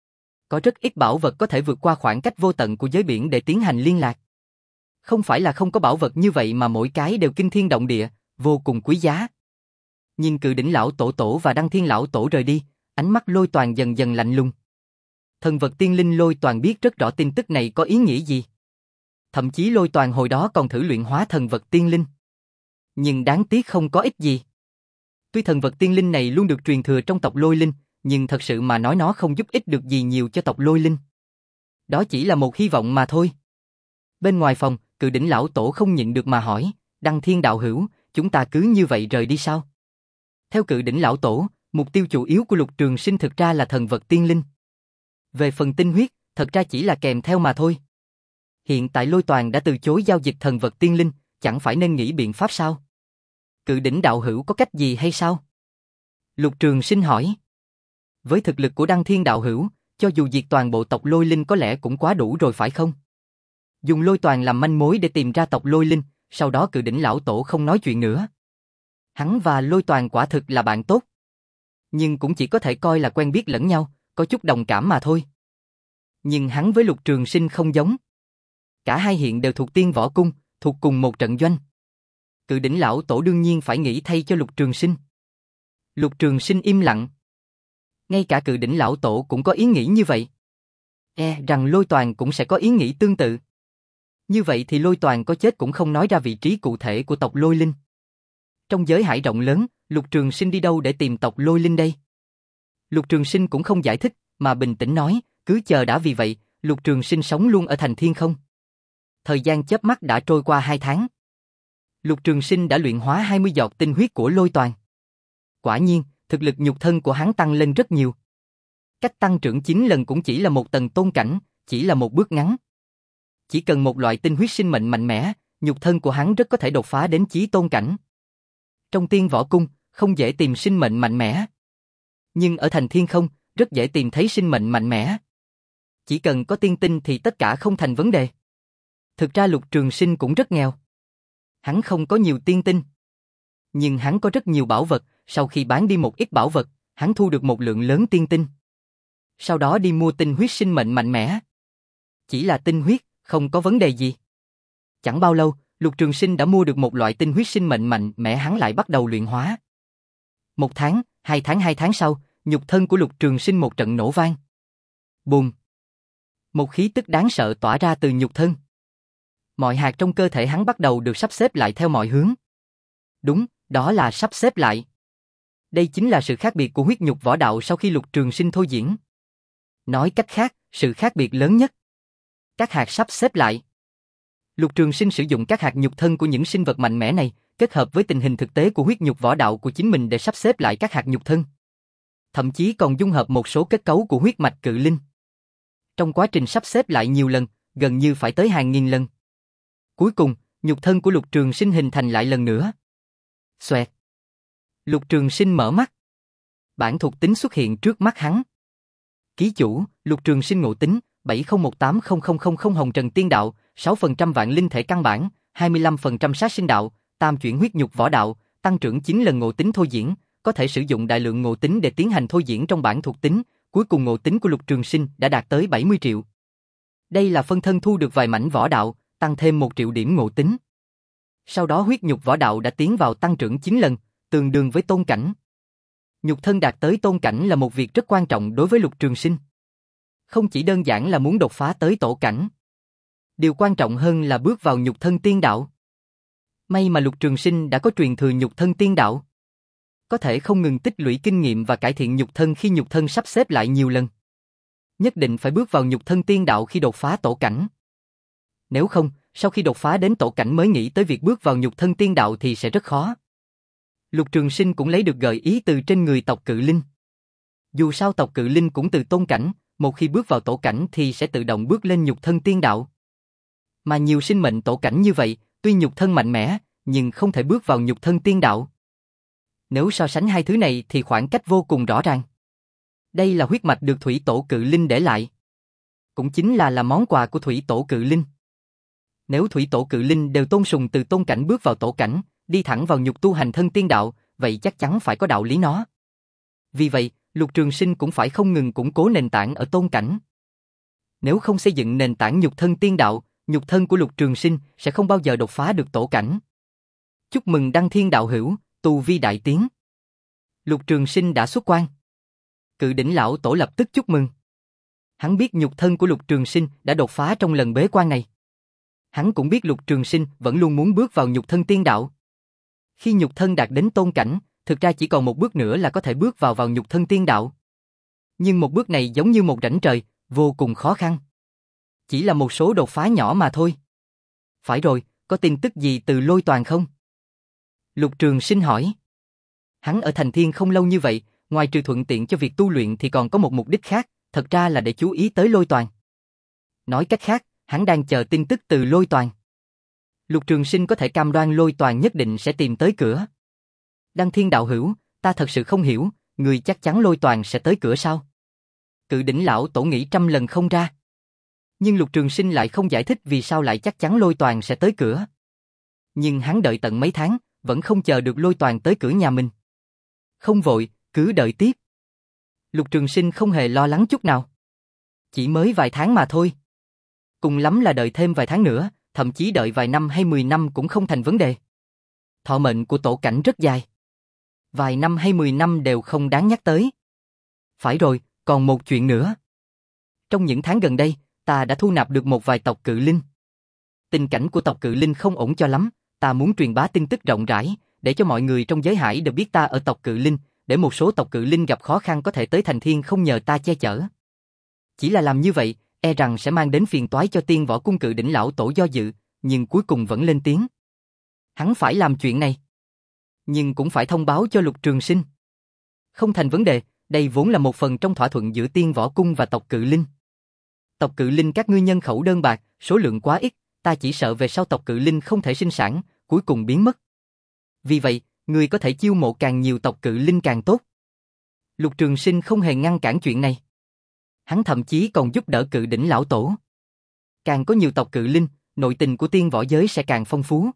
Có rất ít bảo vật có thể vượt qua khoảng cách vô tận của giới biển để tiến hành liên lạc. Không phải là không có bảo vật như vậy mà mỗi cái đều kinh thiên động địa, vô cùng quý giá. Nhìn Cự Đỉnh Lão Tổ Tổ và Đăng Thiên Lão Tổ rời đi, ánh mắt Lôi Toàn dần dần lạnh lùng. Thần vật tiên linh Lôi Toàn biết rất rõ tin tức này có ý nghĩa gì. Thậm chí Lôi Toàn hồi đó còn thử luyện hóa thần vật tiên linh. Nhưng đáng tiếc không có ích gì. Tuy thần vật tiên linh này luôn được truyền thừa trong tộc Lôi Linh, nhưng thật sự mà nói nó không giúp ích được gì nhiều cho tộc Lôi Linh. Đó chỉ là một hy vọng mà thôi. Bên ngoài phòng, Cự Đỉnh Lão Tổ không nhịn được mà hỏi, Đăng Thiên đạo hữu, chúng ta cứ như vậy rời đi sao? Theo Cự Đỉnh Lão Tổ, mục tiêu chủ yếu của Lục Trường Sinh thực ra là thần vật tiên linh. Về phần tinh huyết, thật ra chỉ là kèm theo mà thôi. Hiện tại Lôi Toàn đã từ chối giao dịch thần vật tiên linh, chẳng phải nên nghĩ biện pháp sao? Cự Đỉnh đạo hữu có cách gì hay sao? Lục Trường Sinh hỏi. Với thực lực của Đăng Thiên đạo hữu, cho dù diệt toàn bộ tộc Lôi Linh có lẽ cũng quá đủ rồi phải không? Dùng Lôi Toàn làm manh mối để tìm ra tộc Lôi Linh, sau đó Cự Đỉnh Lão Tổ không nói chuyện nữa. Hắn và Lôi Toàn quả thực là bạn tốt. Nhưng cũng chỉ có thể coi là quen biết lẫn nhau, có chút đồng cảm mà thôi. Nhưng hắn với Lục Trường Sinh không giống. Cả hai hiện đều thuộc Tiên Võ Cung, thuộc cùng một trận doanh. Cự Đỉnh Lão Tổ đương nhiên phải nghĩ thay cho Lục Trường Sinh. Lục Trường Sinh im lặng. Ngay cả Cự Đỉnh Lão Tổ cũng có ý nghĩ như vậy. E rằng Lôi Toàn cũng sẽ có ý nghĩ tương tự. Như vậy thì Lôi Toàn có chết cũng không nói ra vị trí cụ thể của tộc Lôi Linh. Trong giới hải rộng lớn, Lục Trường Sinh đi đâu để tìm tộc Lôi Linh đây? Lục Trường Sinh cũng không giải thích, mà bình tĩnh nói, cứ chờ đã. Vì vậy, Lục Trường Sinh sống luôn ở thành Thiên Không. Thời gian chớp mắt đã trôi qua hai tháng. Lục Trường Sinh đã luyện hóa hai mươi giọt tinh huyết của Lôi Toàn. Quả nhiên, thực lực nhục thân của hắn tăng lên rất nhiều. Cách tăng trưởng chín lần cũng chỉ là một tầng tôn cảnh, chỉ là một bước ngắn. Chỉ cần một loại tinh huyết sinh mệnh mạnh mẽ, nhục thân của hắn rất có thể đột phá đến chí tôn cảnh. Trong Tiên Võ Cung, không dễ tìm sinh mệnh mạnh mẽ. Nhưng ở thành Thiên Không, rất dễ tìm thấy sinh mệnh mạnh mẽ. Chỉ cần có tiên tinh thì tất cả không thành vấn đề. Thực ra Lục Trường Sinh cũng rất nghèo. Hắn không có nhiều tiên tinh. Nhưng hắn có rất nhiều bảo vật, sau khi bán đi một ít bảo vật, hắn thu được một lượng lớn tiên tinh. Sau đó đi mua tinh huyết sinh mệnh mạnh mẽ. Chỉ là tinh huyết, không có vấn đề gì. Chẳng bao lâu, Lục Trường Sinh đã mua được một loại tinh huyết sinh mệnh mạnh mẽ, hắn lại bắt đầu luyện hóa. Một tháng, hai tháng hai tháng sau, nhục thân của Lục Trường Sinh một trận nổ vang. Bùm! Một khí tức đáng sợ tỏa ra từ nhục thân. Mọi hạt trong cơ thể hắn bắt đầu được sắp xếp lại theo mọi hướng. Đúng, đó là sắp xếp lại. Đây chính là sự khác biệt của huyết nhục võ đạo sau khi Lục Trường Sinh thôi diễn. Nói cách khác, sự khác biệt lớn nhất. Các hạt sắp xếp lại. Lục Trường Sinh sử dụng các hạt nhục thân của những sinh vật mạnh mẽ này, kết hợp với tình hình thực tế của huyết nhục võ đạo của chính mình để sắp xếp lại các hạt nhục thân. Thậm chí còn dung hợp một số kết cấu của huyết mạch cự linh. Trong quá trình sắp xếp lại nhiều lần, gần như phải tới hàng nghìn lần. Cuối cùng, nhục thân của Lục Trường Sinh hình thành lại lần nữa. Xoẹt. Lục Trường Sinh mở mắt. Bản thuộc tính xuất hiện trước mắt hắn. Ký chủ, Lục Trường Sinh ngộ tính, bảy không một tám không không không không Hồng Trần Tiên Đạo, sáu phần trăm vạn linh thể căn bản, hai mươi lăm phần trăm sát sinh đạo, tam chuyển huyết nhục võ đạo, tăng trưởng chín lần ngộ tính thôi diễn, có thể sử dụng đại lượng ngộ tính để tiến hành thôi diễn trong bản thuộc tính, cuối cùng ngộ tính của Lục Trường Sinh đã đạt tới bảy mươi triệu. Đây là phân thân thu được vài mảnh võ đạo, tăng thêm một triệu điểm ngộ tính. Sau đó huyết nhục võ đạo đã tiến vào tăng trưởng chín lần, tương đương với tôn cảnh. Nhục thân đạt tới tôn cảnh là một việc rất quan trọng đối với Lục Trường Sinh. Không chỉ đơn giản là muốn đột phá tới tổ cảnh. Điều quan trọng hơn là bước vào nhục thân tiên đạo. May mà Lục Trường Sinh đã có truyền thừa nhục thân tiên đạo. Có thể không ngừng tích lũy kinh nghiệm và cải thiện nhục thân khi nhục thân sắp xếp lại nhiều lần. Nhất định phải bước vào nhục thân tiên đạo khi đột phá tổ cảnh. Nếu không, sau khi đột phá đến tổ cảnh mới nghĩ tới việc bước vào nhục thân tiên đạo thì sẽ rất khó. Lục Trường Sinh cũng lấy được gợi ý từ trên người tộc Cự Linh. Dù sao tộc Cự Linh cũng từ tôn cảnh, một khi bước vào tổ cảnh thì sẽ tự động bước lên nhục thân tiên đạo. Mà nhiều sinh mệnh tổ cảnh như vậy, tuy nhục thân mạnh mẽ, nhưng không thể bước vào nhục thân tiên đạo. Nếu so sánh hai thứ này thì khoảng cách vô cùng rõ ràng. Đây là huyết mạch được Thủy Tổ Cự Linh để lại. Cũng chính là là món quà của Thủy Tổ Cự Linh. Nếu Thủy Tổ Cự Linh đều tôn sùng từ tôn cảnh bước vào tổ cảnh, đi thẳng vào nhục tu hành thân tiên đạo, vậy chắc chắn phải có đạo lý nó. Vì vậy, Lục Trường Sinh cũng phải không ngừng củng cố nền tảng ở tôn cảnh. Nếu không xây dựng nền tảng nhục thân tiên đạo, nhục thân của Lục Trường Sinh sẽ không bao giờ đột phá được tổ cảnh. Chúc mừng Đăng Thiên đạo hữu, tu vi đại tiến. Lục Trường Sinh đã xuất quan. Cự đỉnh lão tổ lập tức chúc mừng. Hắn biết nhục thân của Lục Trường Sinh đã đột phá trong lần bế quan này. Hắn cũng biết Lục Trường Sinh vẫn luôn muốn bước vào nhục thân tiên đạo. Khi nhục thân đạt đến tôn cảnh, thực ra chỉ còn một bước nữa là có thể bước vào vào nhục thân tiên đạo. Nhưng một bước này giống như một rãnh trời, vô cùng khó khăn. Chỉ là một số đột phá nhỏ mà thôi. Phải rồi, có tin tức gì từ Lôi Toàn không? Lục Trường Sinh hỏi. Hắn ở Thành Thiên không lâu như vậy, ngoài trừ thuận tiện cho việc tu luyện thì còn có một mục đích khác, thật ra là để chú ý tới Lôi Toàn. Nói cách khác, hắn đang chờ tin tức từ Lôi Toàn. Lục Trường Sinh có thể cam đoan Lôi Toàn nhất định sẽ tìm tới cửa. Đăng Thiên đạo hữu, ta thật sự không hiểu, người chắc chắn Lôi Toàn sẽ tới cửa sao? Cự đỉnh lão tổ nghĩ trăm lần không ra. Nhưng Lục Trường Sinh lại không giải thích vì sao lại chắc chắn Lôi Toàn sẽ tới cửa. Nhưng hắn đợi tận mấy tháng, vẫn không chờ được Lôi Toàn tới cửa nhà mình. Không vội, cứ đợi tiếp. Lục Trường Sinh không hề lo lắng chút nào. Chỉ mới vài tháng mà thôi. Cùng lắm là đợi thêm vài tháng nữa, thậm chí đợi vài năm hay mười năm cũng không thành vấn đề. Thọ mệnh của tổ cảnh rất dài. Vài năm hay mười năm đều không đáng nhắc tới. Phải rồi, còn một chuyện nữa. Trong những tháng gần đây, ta đã thu nạp được một vài tộc cự linh. Tình cảnh của tộc cự linh không ổn cho lắm, ta muốn truyền bá tin tức rộng rãi, để cho mọi người trong giới hải đều biết ta ở tộc cự linh, để một số tộc cự linh gặp khó khăn có thể tới Thành Thiên không nhờ ta che chở. Chỉ là làm như vậy, e rằng sẽ mang đến phiền toái cho Tiên Võ Cung cự đỉnh lão tổ do dự, nhưng cuối cùng vẫn lên tiếng. Hắn phải làm chuyện này, nhưng cũng phải thông báo cho Lục Trường Sinh. Không thành vấn đề, đây vốn là một phần trong thỏa thuận giữa Tiên Võ Cung và tộc cự linh. Tộc cự linh các ngươi nhân khẩu đơn bạc, số lượng quá ít, ta chỉ sợ về sau tộc cự linh không thể sinh sản, cuối cùng biến mất. Vì vậy, ngươi có thể chiêu mộ càng nhiều tộc cự linh càng tốt. Lục Trường Sinh không hề ngăn cản chuyện này. Hắn thậm chí còn giúp đỡ cự đỉnh lão tổ. Càng có nhiều tộc cự linh, nội tình của tiên võ giới sẽ càng phong phú.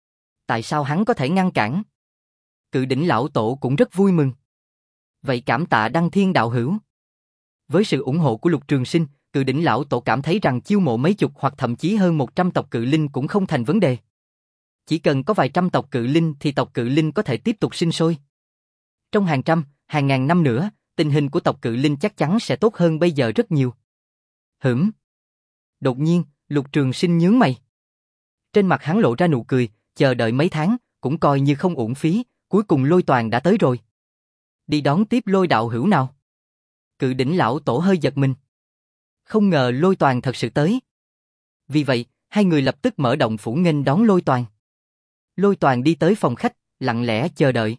Tại sao hắn có thể ngăn cản? Cự đỉnh lão tổ cũng rất vui mừng. Vậy cảm tạ Đăng Thiên đạo hữu. Với sự ủng hộ của Lục Trường Sinh, cự đỉnh lão tổ cảm thấy rằng chiêu mộ mấy chục hoặc thậm chí hơn một trăm tộc cự linh cũng không thành vấn đề. Chỉ cần có vài trăm tộc cự linh thì tộc cự linh có thể tiếp tục sinh sôi. Trong hàng trăm, hàng ngàn năm nữa, tình hình của tộc cự linh chắc chắn sẽ tốt hơn bây giờ rất nhiều. Hửm. Đột nhiên, Lục Trường Sinh nhướng mày. Trên mặt hắn lộ ra nụ cười, chờ đợi mấy tháng, cũng coi như không uổng phí, cuối cùng Lôi Toàn đã tới rồi. Đi đón tiếp Lôi đạo hữu nào? Cự đỉnh lão tổ hơi giật mình. Không ngờ Lôi Toàn thật sự tới. Vì vậy, hai người lập tức mở động phủ nghênh đón Lôi Toàn. Lôi Toàn đi tới phòng khách, lặng lẽ chờ đợi.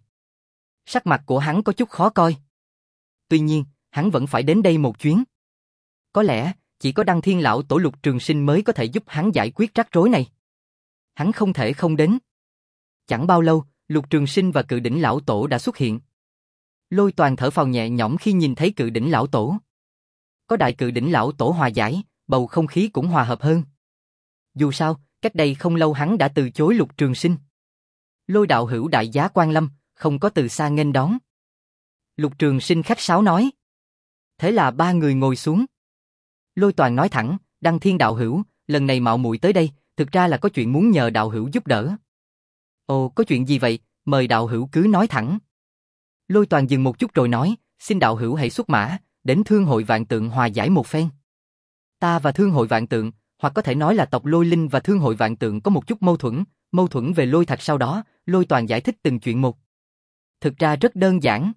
Sắc mặt của hắn có chút khó coi. Tuy nhiên, hắn vẫn phải đến đây một chuyến. Có lẽ, chỉ có Đăng Thiên lão tổ Lục Trường Sinh mới có thể giúp hắn giải quyết rắc rối này. Hắn không thể không đến. Chẳng bao lâu, Lục Trường Sinh và cự đỉnh lão tổ đã xuất hiện. Lôi Toàn thở phào nhẹ nhõm khi nhìn thấy cự đỉnh lão tổ. Có đại cự đỉnh lão tổ hòa giải, bầu không khí cũng hòa hợp hơn. Dù sao, cách đây không lâu hắn đã từ chối Lục Trường Sinh. Lôi đạo hữu đại giá quan lâm, không có từ xa nghênh đón. Lục Trường Sinh khách sáo nói. Thế là ba người ngồi xuống. Lôi Toàn nói thẳng, Đăng Thiên đạo hữu, lần này mạo muội tới đây, thực ra là có chuyện muốn nhờ đạo hữu giúp đỡ. Ồ, có chuyện gì vậy, mời đạo hữu cứ nói thẳng. Lôi Toàn dừng một chút rồi nói, xin đạo hữu hãy xuất mã, đến Thương hội Vạn Tượng hòa giải một phen. Ta và Thương hội Vạn Tượng, hoặc có thể nói là tộc Lôi Linh và Thương hội Vạn Tượng có một chút mâu thuẫn, mâu thuẫn về lôi thạch sau đó, Lôi Toàn giải thích từng chuyện một. Thực ra rất đơn giản.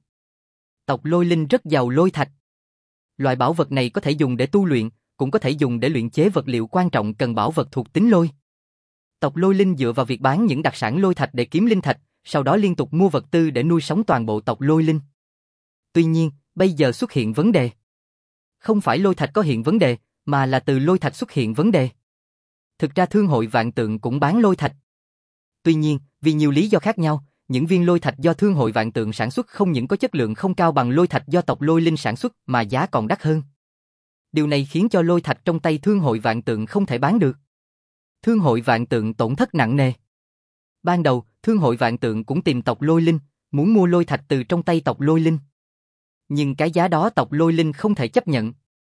Tộc Lôi Linh rất giàu lôi thạch. Loại bảo vật này có thể dùng để tu luyện, cũng có thể dùng để luyện chế vật liệu quan trọng cần bảo vật thuộc tính lôi. Tộc Lôi Linh dựa vào việc bán những đặc sản lôi thạch để kiếm linh thạch, sau đó liên tục mua vật tư để nuôi sống toàn bộ tộc Lôi Linh. Tuy nhiên, bây giờ xuất hiện vấn đề. Không phải lôi thạch có hiện vấn đề, mà là từ lôi thạch xuất hiện vấn đề. Thực ra Thương hội Vạn Tượng cũng bán lôi thạch. Tuy nhiên, vì nhiều lý do khác nhau, những viên lôi thạch do Thương hội Vạn Tượng sản xuất không những có chất lượng không cao bằng lôi thạch do tộc Lôi Linh sản xuất mà giá còn đắt hơn. Điều này khiến cho lôi thạch trong tay Thương hội Vạn Tượng không thể bán được. Thương hội Vạn Tượng tổn thất nặng nề. Ban đầu, Thương hội Vạn Tượng cũng tìm tộc Lôi Linh, muốn mua lôi thạch từ trong tay tộc Lôi Linh. Nhưng cái giá đó tộc Lôi Linh không thể chấp nhận.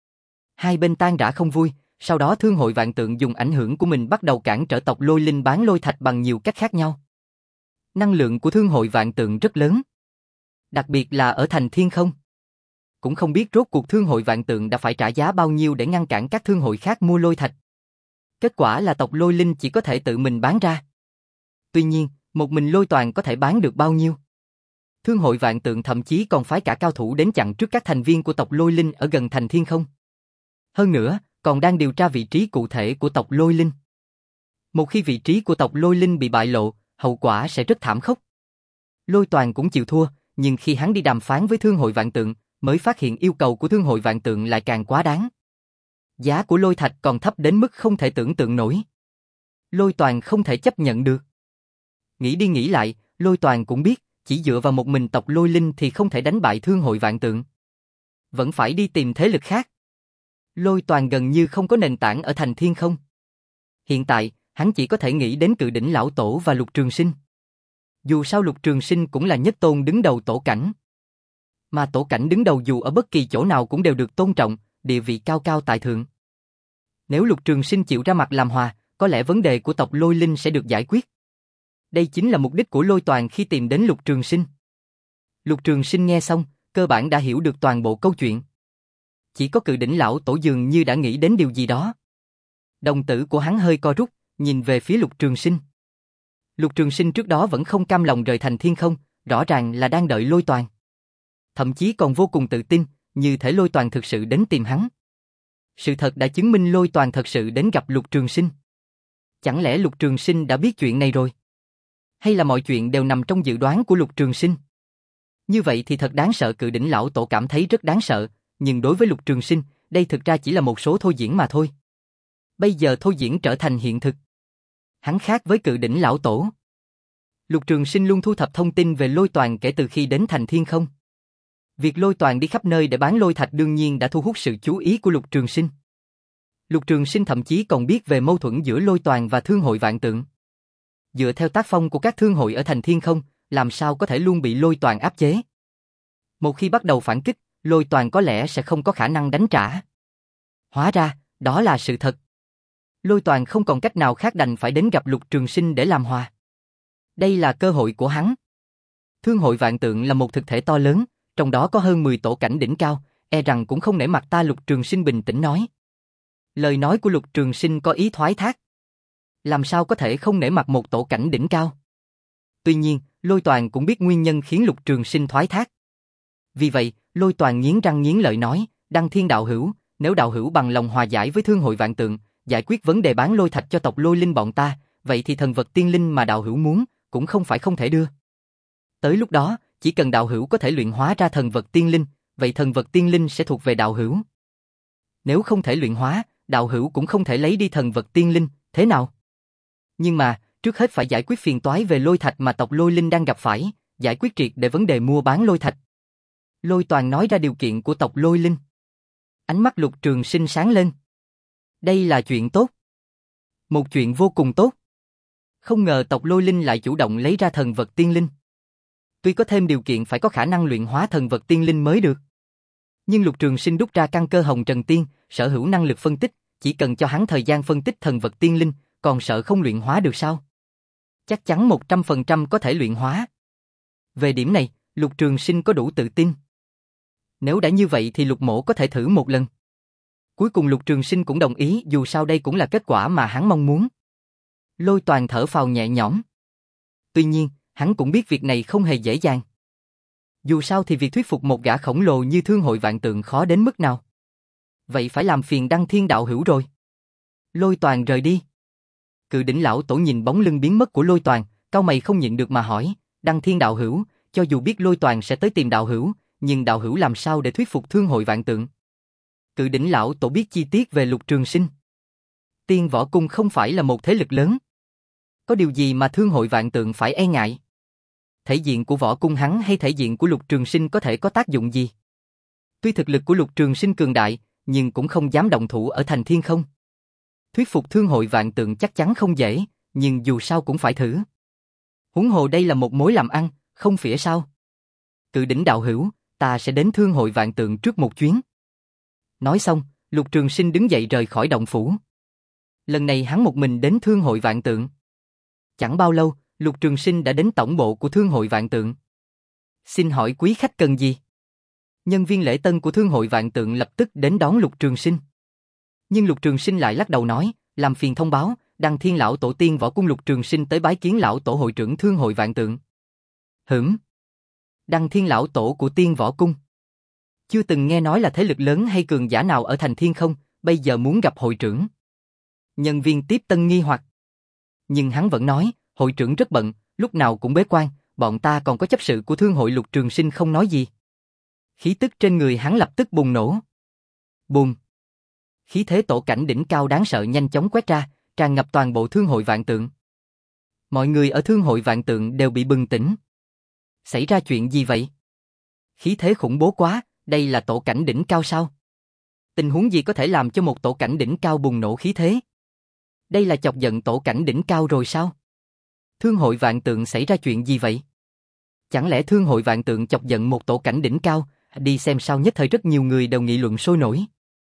Hai bên tan rã không vui, sau đó Thương hội Vạn Tượng dùng ảnh hưởng của mình bắt đầu cản trở tộc Lôi Linh bán lôi thạch bằng nhiều cách khác nhau. Năng lượng của Thương hội Vạn Tượng rất lớn. Đặc biệt là ở thành Thiên Không. Cũng không biết rốt cuộc thương hội Vạn Tượng đã phải trả giá bao nhiêu để ngăn cản các thương hội khác mua lôi thạch. Kết quả là tộc Lôi Linh chỉ có thể tự mình bán ra. Tuy nhiên, một mình Lôi Toàn có thể bán được bao nhiêu? Thương hội Vạn Tượng thậm chí còn phái cả cao thủ đến chặn trước các thành viên của tộc Lôi Linh ở gần thành Thiên Không. Hơn nữa, còn đang điều tra vị trí cụ thể của tộc Lôi Linh. Một khi vị trí của tộc Lôi Linh bị bại lộ, hậu quả sẽ rất thảm khốc. Lôi Toàn cũng chịu thua, nhưng khi hắn đi đàm phán với Thương hội Vạn Tượng, mới phát hiện yêu cầu của Thương hội Vạn Tượng lại càng quá đáng. Giá của lôi thạch còn thấp đến mức không thể tưởng tượng nổi. Lôi Toàn không thể chấp nhận được. Nghĩ đi nghĩ lại, Lôi Toàn cũng biết, chỉ dựa vào một mình tộc Lôi Linh thì không thể đánh bại Thương hội Vạn Tượng. Vẫn phải đi tìm thế lực khác. Lôi Toàn gần như không có nền tảng ở thành Thiên Không. Hiện tại, hắn chỉ có thể nghĩ đến Cự Đỉnh Lão Tổ và Lục Trường Sinh. Dù sao Lục Trường Sinh cũng là nhất tôn đứng đầu tổ cảnh. Mà tổ cảnh đứng đầu dù ở bất kỳ chỗ nào cũng đều được tôn trọng, địa vị cao cao tại thượng. Nếu Lục Trường Sinh chịu ra mặt làm hòa, có lẽ vấn đề của tộc Lôi Linh sẽ được giải quyết. Đây chính là mục đích của Lôi Toàn khi tìm đến Lục Trường Sinh. Lục Trường Sinh nghe xong, cơ bản đã hiểu được toàn bộ câu chuyện. Chỉ có Cự Đỉnh Lão Tổ dường như đã nghĩ đến điều gì đó. Đồng tử của hắn hơi co rút, nhìn về phía Lục Trường Sinh. Lục Trường Sinh trước đó vẫn không cam lòng rời thành Thiên Không, rõ ràng là đang đợi Lôi Toàn. Thậm chí còn vô cùng tự tin, như thể Lôi Toàn thực sự đến tìm hắn. Sự thật đã chứng minh Lôi Toàn thật sự đến gặp Lục Trường Sinh. Chẳng lẽ Lục Trường Sinh đã biết chuyện này rồi? Hay là mọi chuyện đều nằm trong dự đoán của Lục Trường Sinh? Như vậy thì thật đáng sợ. Cự Đỉnh Lão Tổ cảm thấy rất đáng sợ, nhưng đối với Lục Trường Sinh, đây thực ra chỉ là một số thôi diễn mà thôi. Bây giờ thôi diễn trở thành hiện thực. Hắn khác với Cự Đỉnh Lão Tổ. Lục Trường Sinh luôn thu thập thông tin về Lôi Toàn kể từ khi đến thành Thiên Không. Việc Lôi Toàn đi khắp nơi để bán lôi thạch đương nhiên đã thu hút sự chú ý của Lục Trường Sinh. Lục Trường Sinh thậm chí còn biết về mâu thuẫn giữa Lôi Toàn và Thương hội Vạn Tượng. Dựa theo tác phong của các thương hội ở thành Thiên Không, làm sao có thể luôn bị Lôi Toàn áp chế. Một khi bắt đầu phản kích, Lôi Toàn có lẽ sẽ không có khả năng đánh trả. Hóa ra, đó là sự thật. Lôi Toàn không còn cách nào khác đành phải đến gặp Lục Trường Sinh để làm hòa. Đây là cơ hội của hắn. Thương hội Vạn Tượng là một thực thể to lớn, trong đó có hơn mười tổ cảnh đỉnh cao, e rằng cũng không nể mặt ta. Lục Trường Sinh bình tĩnh nói. Lời nói của Lục Trường Sinh có ý thoái thác. Làm sao có thể không nể mặt một tổ cảnh đỉnh cao? Tuy nhiên, Lôi Toàn cũng biết nguyên nhân khiến Lục Trường Sinh thoái thác. Vì vậy, Lôi Toàn nghiến răng nghiến lợi nói, Đăng Thiên đạo hữu, nếu đạo hữu bằng lòng hòa giải với Thương hội Vạn Tượng, giải quyết vấn đề bán lôi thạch cho tộc Lôi Linh bọn ta, vậy thì thần vật tiên linh mà đạo hữu muốn, cũng không phải không thể đưa. Tới lúc đó, chỉ cần đạo hữu có thể luyện hóa ra thần vật tiên linh, vậy thần vật tiên linh sẽ thuộc về đạo hữu. Nếu không thể luyện hóa, đạo hữu cũng không thể lấy đi thần vật tiên linh, thế nào? Nhưng mà, trước hết phải giải quyết phiền toái về lôi thạch mà tộc Lôi Linh đang gặp phải, giải quyết triệt để vấn đề mua bán lôi thạch. Lôi Toàn nói ra điều kiện của tộc Lôi Linh. Ánh mắt Lục Trường Sinh sáng lên. Đây là chuyện tốt. Một chuyện vô cùng tốt. Không ngờ tộc Lôi Linh lại chủ động lấy ra thần vật tiên linh. Tuy có thêm điều kiện phải có khả năng luyện hóa thần vật tiên linh mới được. Nhưng Lục Trường Sinh đúc ra căn cơ Hồng Trần Tiên, sở hữu năng lực phân tích, chỉ cần cho hắn thời gian phân tích thần vật tiên linh, còn sợ không luyện hóa được sao? Chắc chắn một trăm phần trăm có thể luyện hóa. Về điểm này, Lục Trường Sinh có đủ tự tin. Nếu đã như vậy thì Lục Mỗ có thể thử một lần. Cuối cùng Lục Trường Sinh cũng đồng ý, dù sao đây cũng là kết quả mà hắn mong muốn. Lôi Toàn thở phào nhẹ nhõm. Tuy nhiên, hắn cũng biết việc này không hề dễ dàng. Dù sao thì việc thuyết phục một gã khổng lồ như Thương hội Vạn Tượng khó đến mức nào. Vậy phải làm phiền Đăng Thiên đạo hữu rồi. Lôi Toàn rời đi. Cự Đỉnh Lão Tổ nhìn bóng lưng biến mất của Lôi Toàn, cau mày không nhịn được mà hỏi, Đăng Thiên đạo hữu, cho dù biết Lôi Toàn sẽ tới tìm đạo hữu, nhưng đạo hữu làm sao để thuyết phục Thương hội Vạn Tượng? Cự Đỉnh Lão Tổ biết chi tiết về Lục Trường Sinh. Tiên Võ Cung không phải là một thế lực lớn. Có điều gì mà Thương hội Vạn Tượng phải e ngại? Thể diện của Võ Cung hắn hay thể diện của Lục Trường Sinh có thể có tác dụng gì? Tuy thực lực của Lục Trường Sinh cường đại, nhưng cũng không dám động thủ ở thành Thiên Không. Thuyết phục Thương hội Vạn Tượng chắc chắn không dễ, nhưng dù sao cũng phải thử. Huống hồ đây là một mối làm ăn, không phỉa sao? Cự Đỉnh đạo hữu, ta sẽ đến Thương hội Vạn Tượng trước một chuyến. Nói xong, Lục Trường Sinh đứng dậy rời khỏi động phủ. Lần này hắn một mình đến Thương hội Vạn Tượng. Chẳng bao lâu, Lục Trường Sinh đã đến tổng bộ của Thương hội Vạn Tượng. Xin hỏi quý khách cần gì? Nhân viên lễ tân của Thương hội Vạn Tượng lập tức đến đón Lục Trường Sinh. Nhưng Lục Trường Sinh lại lắc đầu nói, làm phiền thông báo, Đăng Thiên lão tổ Tiên Võ Cung Lục Trường Sinh tới bái kiến lão tổ hội trưởng Thương hội Vạn Tượng. Hửm? Đăng Thiên lão tổ của Tiên Võ Cung. Chưa từng nghe nói là thế lực lớn hay cường giả nào ở thành Thiên không, bây giờ muốn gặp hội trưởng. Nhân viên tiếp tân nghi hoặc. Nhưng hắn vẫn nói, hội trưởng rất bận, lúc nào cũng bế quan, bọn ta còn có chấp sự của Thương hội. Lục Trường Sinh không nói gì. Khí tức trên người hắn lập tức bùng nổ. Bùng. Khí thế tổ cảnh đỉnh cao đáng sợ nhanh chóng quét ra, tràn ngập toàn bộ Thương hội Vạn Tượng. Mọi người ở Thương hội Vạn Tượng đều bị bừng tỉnh. Xảy ra chuyện gì vậy? Khí thế khủng bố quá, đây là tổ cảnh đỉnh cao sao? Tình huống gì có thể làm cho một tổ cảnh đỉnh cao bùng nổ khí thế? Đây là chọc giận tổ cảnh đỉnh cao rồi sao? Thương hội Vạn Tượng xảy ra chuyện gì vậy? Chẳng lẽ Thương hội Vạn Tượng chọc giận một tổ cảnh đỉnh cao? Đi xem sao. Nhất thời rất nhiều người đều nghị luận sôi nổi.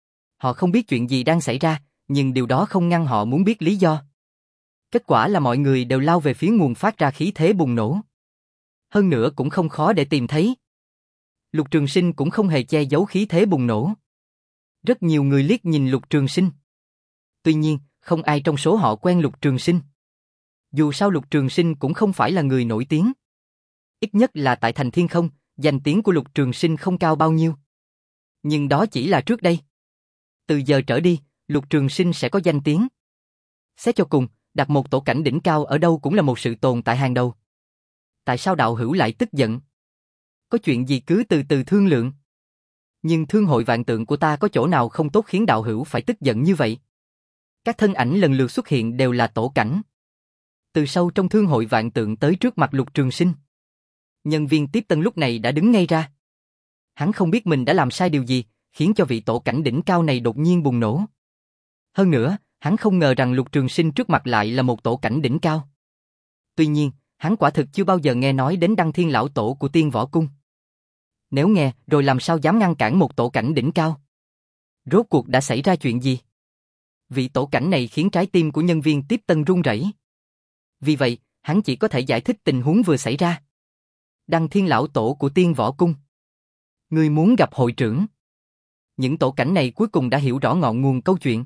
Họ không biết chuyện gì đang xảy ra, nhưng điều đó không ngăn họ muốn biết lý do. Kết quả là mọi người đều lao về phía nguồn phát ra khí thế bùng nổ. Hơn nữa cũng không khó để tìm thấy. Lục Trường Sinh cũng không hề che giấu khí thế bùng nổ. Rất nhiều người liếc nhìn Lục Trường Sinh. Tuy nhiên, không ai trong số họ quen Lục Trường Sinh. Dù sao Lục Trường Sinh cũng không phải là người nổi tiếng. Ít nhất là tại thành Thiên không, danh tiếng của Lục Trường Sinh không cao bao nhiêu. Nhưng đó chỉ là trước đây. Từ giờ trở đi, Lục Trường Sinh sẽ có danh tiếng. Xét cho cùng, đặt một tổ cảnh đỉnh cao ở đâu cũng là một sự tồn tại hàng đầu. Tại sao đạo hữu lại tức giận? Có chuyện gì cứ từ từ thương lượng. Nhưng Thương hội Vạn Tượng của ta có chỗ nào không tốt khiến đạo hữu phải tức giận như vậy? Các thân ảnh lần lượt xuất hiện đều là tổ cảnh. Từ sâu trong Thương hội Vạn Tượng tới trước mặt Lục Trường Sinh. Nhân viên tiếp tân lúc này đã đứng ngay ra. Hắn không biết mình đã làm sai điều gì, khiến cho vị tổ cảnh đỉnh cao này đột nhiên bùng nổ. Hơn nữa, hắn không ngờ rằng Lục Trường Sinh trước mặt lại là một tổ cảnh đỉnh cao. Tuy nhiên, hắn quả thực chưa bao giờ nghe nói đến Đăng Thiên lão tổ của Tiên Võ Cung. Nếu nghe, rồi làm sao dám ngăn cản một tổ cảnh đỉnh cao? Rốt cuộc đã xảy ra chuyện gì? Vị tổ cảnh này khiến trái tim của nhân viên tiếp tân run rẩy. Vì vậy, hắn chỉ có thể giải thích tình huống vừa xảy ra. Đăng Thiên lão tổ của Tiên Võ Cung. Ngươi muốn gặp hội trưởng. Những tổ cảnh này cuối cùng đã hiểu rõ ngọn nguồn câu chuyện.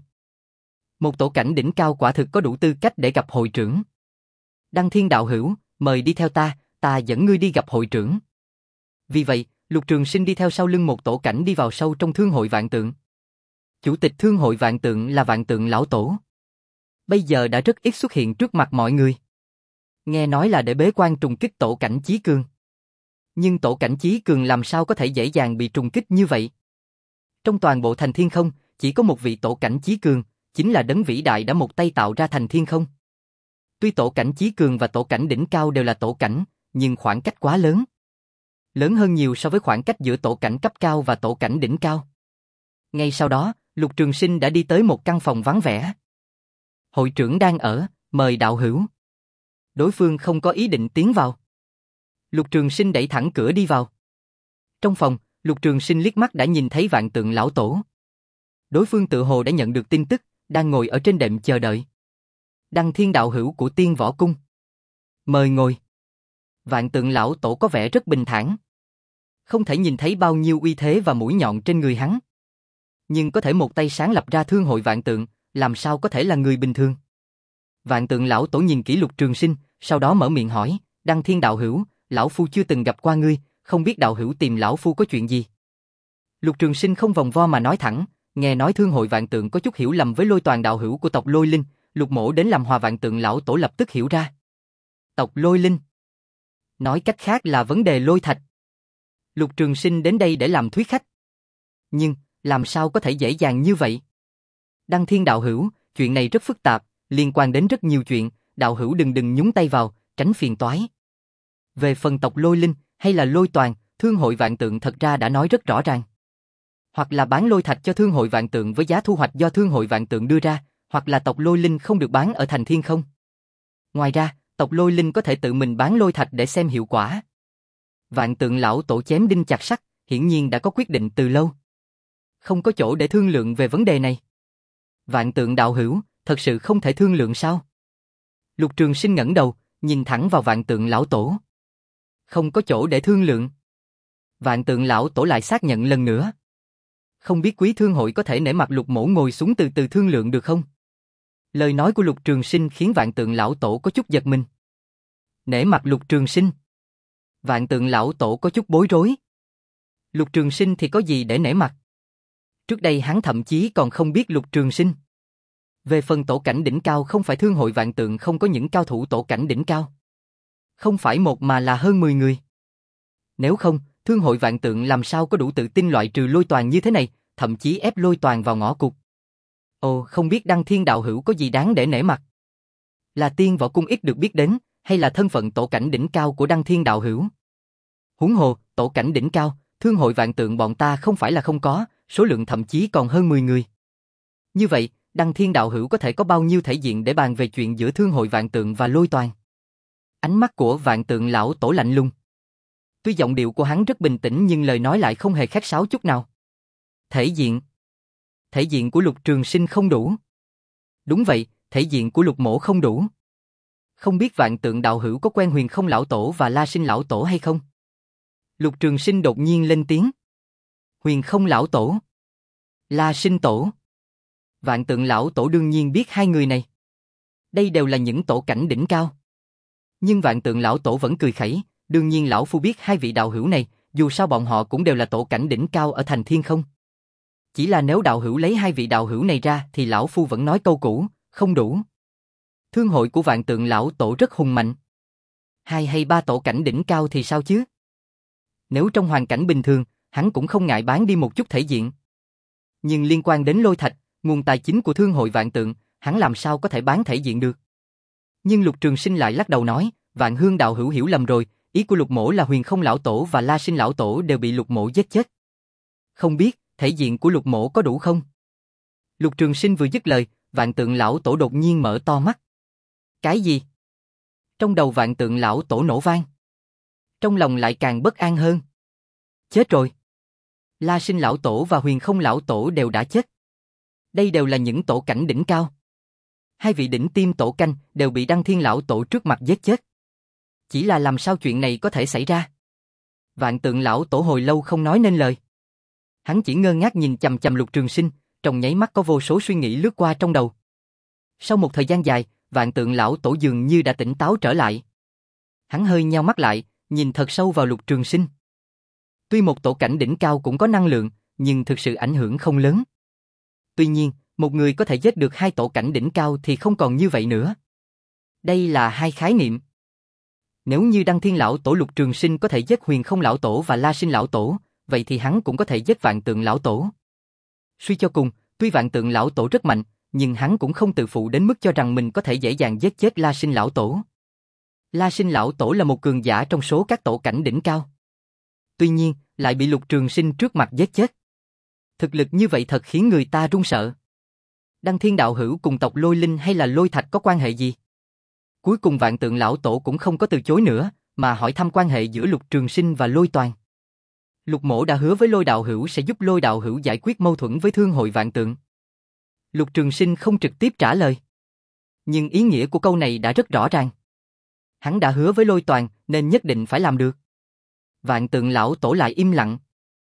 Một tổ cảnh đỉnh cao quả thực có đủ tư cách để gặp hội trưởng. Đăng Thiên đạo hữu, mời đi theo ta, ta dẫn ngươi đi gặp hội trưởng. Vì vậy, Lục Trường Sinh đi theo sau lưng một tổ cảnh đi vào sâu trong Thương hội Vạn Tượng. Chủ tịch Thương hội Vạn Tượng là Vạn Tượng lão tổ. Bây giờ đã rất ít xuất hiện trước mặt mọi người. Nghe nói là để bế quan trùng kích tổ cảnh chí cường. Nhưng tổ cảnh chí cường làm sao có thể dễ dàng bị trùng kích như vậy? Trong toàn bộ thành Thiên không, chỉ có một vị tổ cảnh chí cường, chính là đấng vĩ đại đã một tay tạo ra thành Thiên không. Tuy tổ cảnh chí cường và tổ cảnh đỉnh cao đều là tổ cảnh, nhưng khoảng cách quá lớn. Lớn hơn nhiều so với khoảng cách giữa tổ cảnh cấp cao và tổ cảnh đỉnh cao. Ngay sau đó, Lục Trường Sinh đã đi tới một căn phòng vắng vẻ. Hội trưởng đang ở, mời đạo hữu. Đối phương không có ý định tiến vào. Lục Trường Sinh đẩy thẳng cửa đi vào. Trong phòng, Lục Trường Sinh liếc mắt đã nhìn thấy Vạn Tượng lão tổ. Đối phương tự hồ đã nhận được tin tức, đang ngồi ở trên đệm chờ đợi. Đăng Thiên đạo hữu của Tiên Võ Cung. Mời ngồi. Vạn Tượng lão tổ có vẻ rất bình thản. Không thể nhìn thấy bao nhiêu uy thế và mũi nhọn trên người hắn. Nhưng có thể một tay sáng lập ra Thương hội Vạn Tượng, làm sao có thể là người bình thường. Vạn Tượng lão tổ nhìn kỹ Lục Trường Sinh, sau đó mở miệng hỏi, Đăng Thiên đạo hữu, lão phu chưa từng gặp qua ngươi, không biết đạo hữu tìm lão phu có chuyện gì. Lục Trường Sinh không vòng vo mà nói thẳng, nghe nói Thương hội Vạn Tượng có chút hiểu lầm với Lôi Toàn đạo hữu của tộc Lôi Linh, Lục mỗ đến làm hòa. Vạn Tượng lão tổ lập tức hiểu ra. Tộc Lôi Linh. Nói cách khác là vấn đề lôi thạch. Lục Trường Sinh đến đây để làm thuyết khách. Nhưng, làm sao có thể dễ dàng như vậy? Đăng Thiên đạo hữu, chuyện này rất phức tạp, liên quan đến rất nhiều chuyện, đạo hữu đừng đừng nhúng tay vào, tránh phiền toái. Về phần tộc Lôi Linh, hay là Lôi Toàn, Thương hội Vạn Tượng thật ra đã nói rất rõ ràng. Hoặc là bán lôi thạch cho Thương hội Vạn Tượng với giá thu hoạch do Thương hội Vạn Tượng đưa ra, hoặc là tộc Lôi Linh không được bán ở thành Thiên không. Ngoài ra, tộc Lôi Linh có thể tự mình bán lôi thạch để xem hiệu quả. Vạn Tượng lão tổ chém đinh chặt sắt, hiển nhiên đã có quyết định từ lâu. Không có chỗ để thương lượng về vấn đề này. Vạn Tượng đạo hữu, thật sự không thể thương lượng sao? Lục Trường Sinh ngẩng đầu, nhìn thẳng vào Vạn Tượng lão tổ. Không có chỗ để thương lượng. Vạn Tượng lão tổ lại xác nhận lần nữa. Không biết Quý thương hội có thể nể mặt Lục mỗ ngồi xuống từ từ thương lượng được không? Lời nói của Lục Trường Sinh khiến Vạn Tượng lão tổ có chút giật mình. Nể mặt Lục Trường Sinh? Vạn Tượng lão tổ có chút bối rối. Lục Trường Sinh thì có gì để nể mặt? Trước đây hắn thậm chí còn không biết Lục Trường Sinh. Về phần tổ cảnh đỉnh cao, không phải thương hội Vạn Tượng không có những cao thủ tổ cảnh đỉnh cao. Không phải một mà là hơn mười người. Nếu không, thương hội Vạn Tượng làm sao có đủ tự tin loại trừ Lôi Toàn như thế này, thậm chí ép Lôi Toàn vào ngõ cụt. Ồ, không biết Đăng Thiên đạo hữu có gì đáng để nể mặt? Là tiên võ cung ít được biết đến, hay là thân phận tổ cảnh đỉnh cao của Đăng Thiên đạo hữu? Huống hồ, tổ cảnh đỉnh cao, thương hội Vạn Tượng bọn ta không phải là không có, số lượng thậm chí còn hơn mười người. Như vậy, Đăng Thiên đạo hữu có thể có bao nhiêu thể diện để bàn về chuyện giữa thương hội Vạn Tượng và Lôi Toàn? Ánh mắt của Vạn Tượng lão tổ lạnh lùng. Tuy giọng điệu của hắn rất bình tĩnh nhưng lời nói lại không hề khách sáo chút nào. Thể diện. Thể diện của Lục Trường Sinh không đủ. Đúng vậy, thể diện của Lục mỗ không đủ. Không biết Vạn Tượng đạo hữu có quen Huyền Không lão tổ và La Sinh lão tổ hay không? Lục Trường Sinh đột nhiên lên tiếng. Huyền Không lão tổ, La Sinh tổ. Vạn Tượng lão tổ đương nhiên biết hai người này. Đây đều là những tổ cảnh đỉnh cao. Nhưng Vạn Tượng lão tổ vẫn cười khẩy, đương nhiên lão phu biết hai vị đạo hữu này, dù sao bọn họ cũng đều là tổ cảnh đỉnh cao ở thành Thiên Không. Chỉ là nếu đạo hữu lấy hai vị đạo hữu này ra thì lão phu vẫn nói câu cũ, không đủ. Thương hội của Vạn Tượng lão tổ rất hùng mạnh. Hai hay ba tổ cảnh đỉnh cao thì sao chứ? Nếu trong hoàn cảnh bình thường, hắn cũng không ngại bán đi một chút thể diện. Nhưng liên quan đến lôi thạch, nguồn tài chính của thương hội Vạn Tượng, hắn làm sao có thể bán thể diện được? Nhưng Lục Trường Sinh lại lắc đầu nói, Vạn Hương đạo hữu hiểu lầm rồi, ý của Lục mỗ là Huyền Không lão tổ và La Sinh lão tổ đều bị Lục mỗ giết chết. Không biết, thể diện của Lục mỗ có đủ không? Lục Trường Sinh vừa dứt lời, Vạn Tượng lão tổ đột nhiên mở to mắt. Cái gì? Trong đầu Vạn Tượng lão tổ nổ vang. Trong lòng lại càng bất an hơn. Chết rồi. La Sinh lão tổ và Huyền Không lão tổ đều đã chết. Đây đều là những tổ cảnh đỉnh cao. Hai vị đỉnh tiêm tổ canh đều bị Đăng Thiên lão tổ trước mặt giết chết. Chỉ là làm sao chuyện này có thể xảy ra? Vạn Tượng lão tổ hồi lâu không nói nên lời. Hắn chỉ ngơ ngác nhìn chằm chằm Lục Trường Sinh, trong nháy mắt có vô số suy nghĩ lướt qua trong đầu. Sau một thời gian dài, Vạn Tượng lão tổ dường như đã tỉnh táo trở lại. Hắn hơi nheo mắt lại, nhìn thật sâu vào Lục Trường Sinh. Tuy một tổ cảnh đỉnh cao cũng có năng lượng, nhưng thực sự ảnh hưởng không lớn. Tuy nhiên, một người có thể giết được hai tổ cảnh đỉnh cao thì không còn như vậy nữa. Đây là hai khái niệm. Nếu như Đăng Thiên lão tổ Lục Trường Sinh có thể giết Huyền Không lão tổ và La Sinh lão tổ, vậy thì hắn cũng có thể giết Vạn Tượng lão tổ. Suy cho cùng, tuy Vạn Tượng lão tổ rất mạnh, nhưng hắn cũng không tự phụ đến mức cho rằng mình có thể dễ dàng giết chết La Sinh lão tổ. La Sinh lão tổ là một cường giả trong số các tổ cảnh đỉnh cao. Tuy nhiên, lại bị Lục Trường Sinh trước mặt giết chết. Thực lực như vậy thật khiến người ta run sợ. Đăng Thiên đạo hữu cùng tộc Lôi Linh hay là Lôi Thạch có quan hệ gì? Cuối cùng Vạn Tượng lão tổ cũng không có từ chối nữa, mà hỏi thăm quan hệ giữa Lục Trường Sinh và Lôi Toàn. Lục mỗ đã hứa với Lôi đạo hữu sẽ giúp Lôi đạo hữu giải quyết mâu thuẫn với thương hội Vạn Tượng. Lục Trường Sinh không trực tiếp trả lời. Nhưng ý nghĩa của câu này đã rất rõ ràng. Hắn đã hứa với Lôi Toàn nên nhất định phải làm được. Vạn Tượng lão tổ lại im lặng.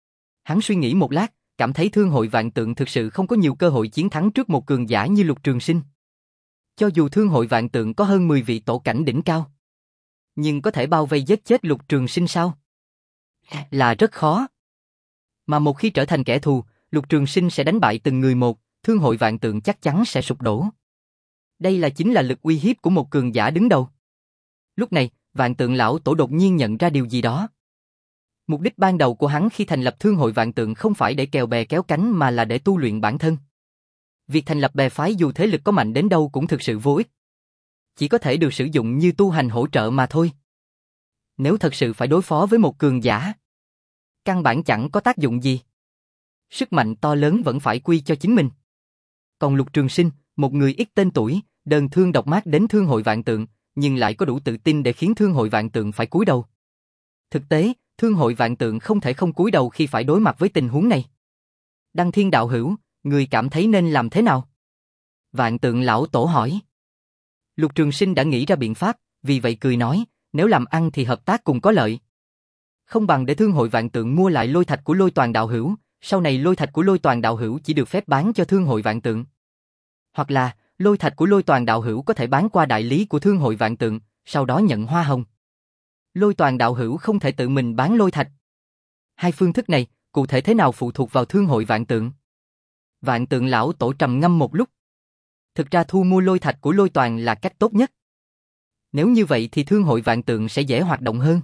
Hắn suy nghĩ một lát, cảm thấy thương hội Vạn Tượng thực sự không có nhiều cơ hội chiến thắng trước một cường giả như Lục Trường Sinh. Cho dù thương hội Vạn Tượng có hơn mười vị tổ cảnh đỉnh cao, nhưng có thể bao vây giết chết Lục Trường Sinh sao? Là rất khó. Mà một khi trở thành kẻ thù, Lục Trường Sinh sẽ đánh bại từng người một, thương hội Vạn Tượng chắc chắn sẽ sụp đổ. Đây là chính là lực uy hiếp của một cường giả đứng đầu. Lúc này, Vạn Tượng lão tổ đột nhiên nhận ra điều gì đó. Mục đích ban đầu của hắn khi thành lập thương hội Vạn Tượng không phải để kèo bè kéo cánh mà là để tu luyện bản thân. Việc thành lập bè phái dù thế lực có mạnh đến đâu cũng thực sự vô ích. Chỉ có thể được sử dụng như tu hành hỗ trợ mà thôi. Nếu thật sự phải đối phó với một cường giả, căn bản chẳng có tác dụng gì. Sức mạnh to lớn vẫn phải quy cho chính mình. Còn Lục Trường Sinh, một người ít tên tuổi, đơn thương độc mát đến thương hội Vạn Tượng, nhưng lại có đủ tự tin để khiến thương hội Vạn Tượng phải cúi đầu. Thực tế, thương hội Vạn Tượng không thể không cúi đầu khi phải đối mặt với tình huống này. Đăng Thiên đạo hữu, người cảm thấy nên làm thế nào? Vạn Tượng lão tổ hỏi. Lục Trường Sinh đã nghĩ ra biện pháp, vì vậy cười nói, nếu làm ăn thì hợp tác cùng có lợi. Không bằng để Thương hội Vạn Tượng mua lại lôi thạch của Lôi Toàn đạo hữu, sau này lôi thạch của Lôi Toàn đạo hữu chỉ được phép bán cho Thương hội Vạn Tượng. Hoặc là, lôi thạch của Lôi Toàn đạo hữu có thể bán qua đại lý của Thương hội Vạn Tượng, sau đó nhận hoa hồng. Lôi Toàn đạo hữu không thể tự mình bán lôi thạch. Hai phương thức này, cụ thể thế nào phụ thuộc vào Thương hội Vạn Tượng. Vạn Tượng lão tổ trầm ngâm một lúc. Thực ra thu mua lôi thạch của Lôi Toàn là cách tốt nhất. Nếu như vậy thì Thương hội Vạn Tượng sẽ dễ hoạt động hơn.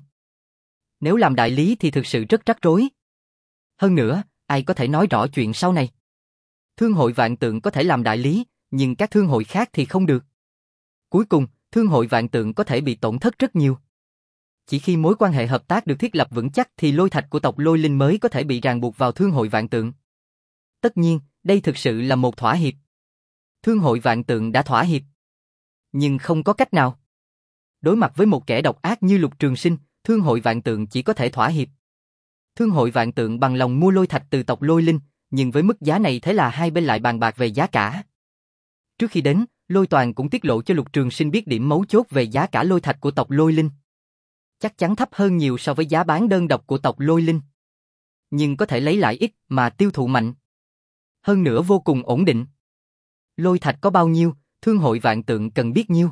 Nếu làm đại lý thì thực sự rất rắc rối. Hơn nữa, ai có thể nói rõ chuyện sau này. Thương hội Vạn Tượng có thể làm đại lý, nhưng các thương hội khác thì không được. Cuối cùng, Thương hội Vạn Tượng có thể bị tổn thất rất nhiều. Chỉ khi mối quan hệ hợp tác được thiết lập vững chắc thì lôi thạch của tộc Lôi Linh mới có thể bị ràng buộc vào Thương hội Vạn Tượng. Tất nhiên, đây thực sự là một thỏa hiệp. Thương hội Vạn Tượng đã thỏa hiệp. Nhưng không có cách nào. Đối mặt với một kẻ độc ác như Lục Trường Sinh, Thương hội Vạn Tượng chỉ có thể thỏa hiệp. Thương hội Vạn Tượng bằng lòng mua lôi thạch từ tộc Lôi Linh, nhưng với mức giá này thế là hai bên lại bàn bạc về giá cả. Trước khi đến, Lôi Toàn cũng tiết lộ cho Lục Trường Sinh biết điểm mấu chốt về giá cả lôi thạch của tộc Lôi Linh. Chắc chắn thấp hơn nhiều so với giá bán đơn độc của tộc Lôi Linh. Nhưng có thể lấy lại ít mà tiêu thụ mạnh. Hơn nữa vô cùng ổn định. Lôi thạch có bao nhiêu, Thương hội Vạn Tượng cần biết nhiêu.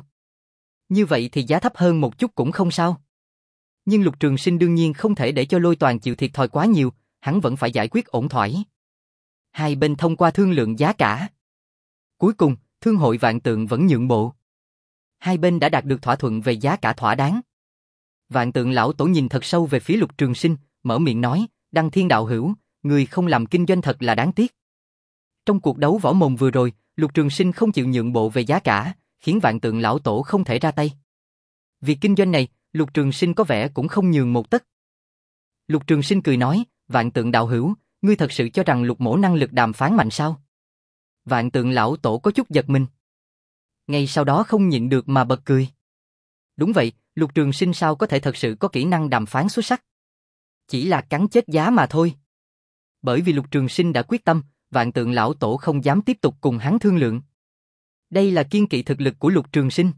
Như vậy thì giá thấp hơn một chút cũng không sao. Nhưng Lục Trường Sinh đương nhiên không thể để cho Lôi Toàn chịu thiệt thòi quá nhiều, hắn vẫn phải giải quyết ổn thỏa. Hai bên thông qua thương lượng giá cả. Cuối cùng, Thương hội Vạn Tượng vẫn nhượng bộ. Hai bên đã đạt được thỏa thuận về giá cả thỏa đáng. Vạn Tượng lão tổ nhìn thật sâu về phía Lục Trường Sinh, mở miệng nói, Đăng Thiên đạo hữu, người không làm kinh doanh thật là đáng tiếc. Trong cuộc đấu võ mồm vừa rồi, Lục Trường Sinh không chịu nhượng bộ về giá cả, khiến Vạn Tượng lão tổ không thể ra tay. Việc kinh doanh này, Lục Trường Sinh có vẻ cũng không nhường một tấc. Lục Trường Sinh cười nói, Vạn Tượng đạo hữu, ngươi thật sự cho rằng Lục mỗ năng lực đàm phán mạnh sao? Vạn Tượng lão tổ có chút giật mình. Ngay sau đó không nhịn được mà bật cười. Đúng vậy, Lục Trường Sinh sao có thể thật sự có kỹ năng đàm phán xuất sắc? Chỉ là cắn chết giá mà thôi. Bởi vì Lục Trường Sinh đã quyết tâm, Vạn Tượng lão tổ không dám tiếp tục cùng hắn thương lượng. Đây là kiêng kỵ thực lực của Lục Trường Sinh.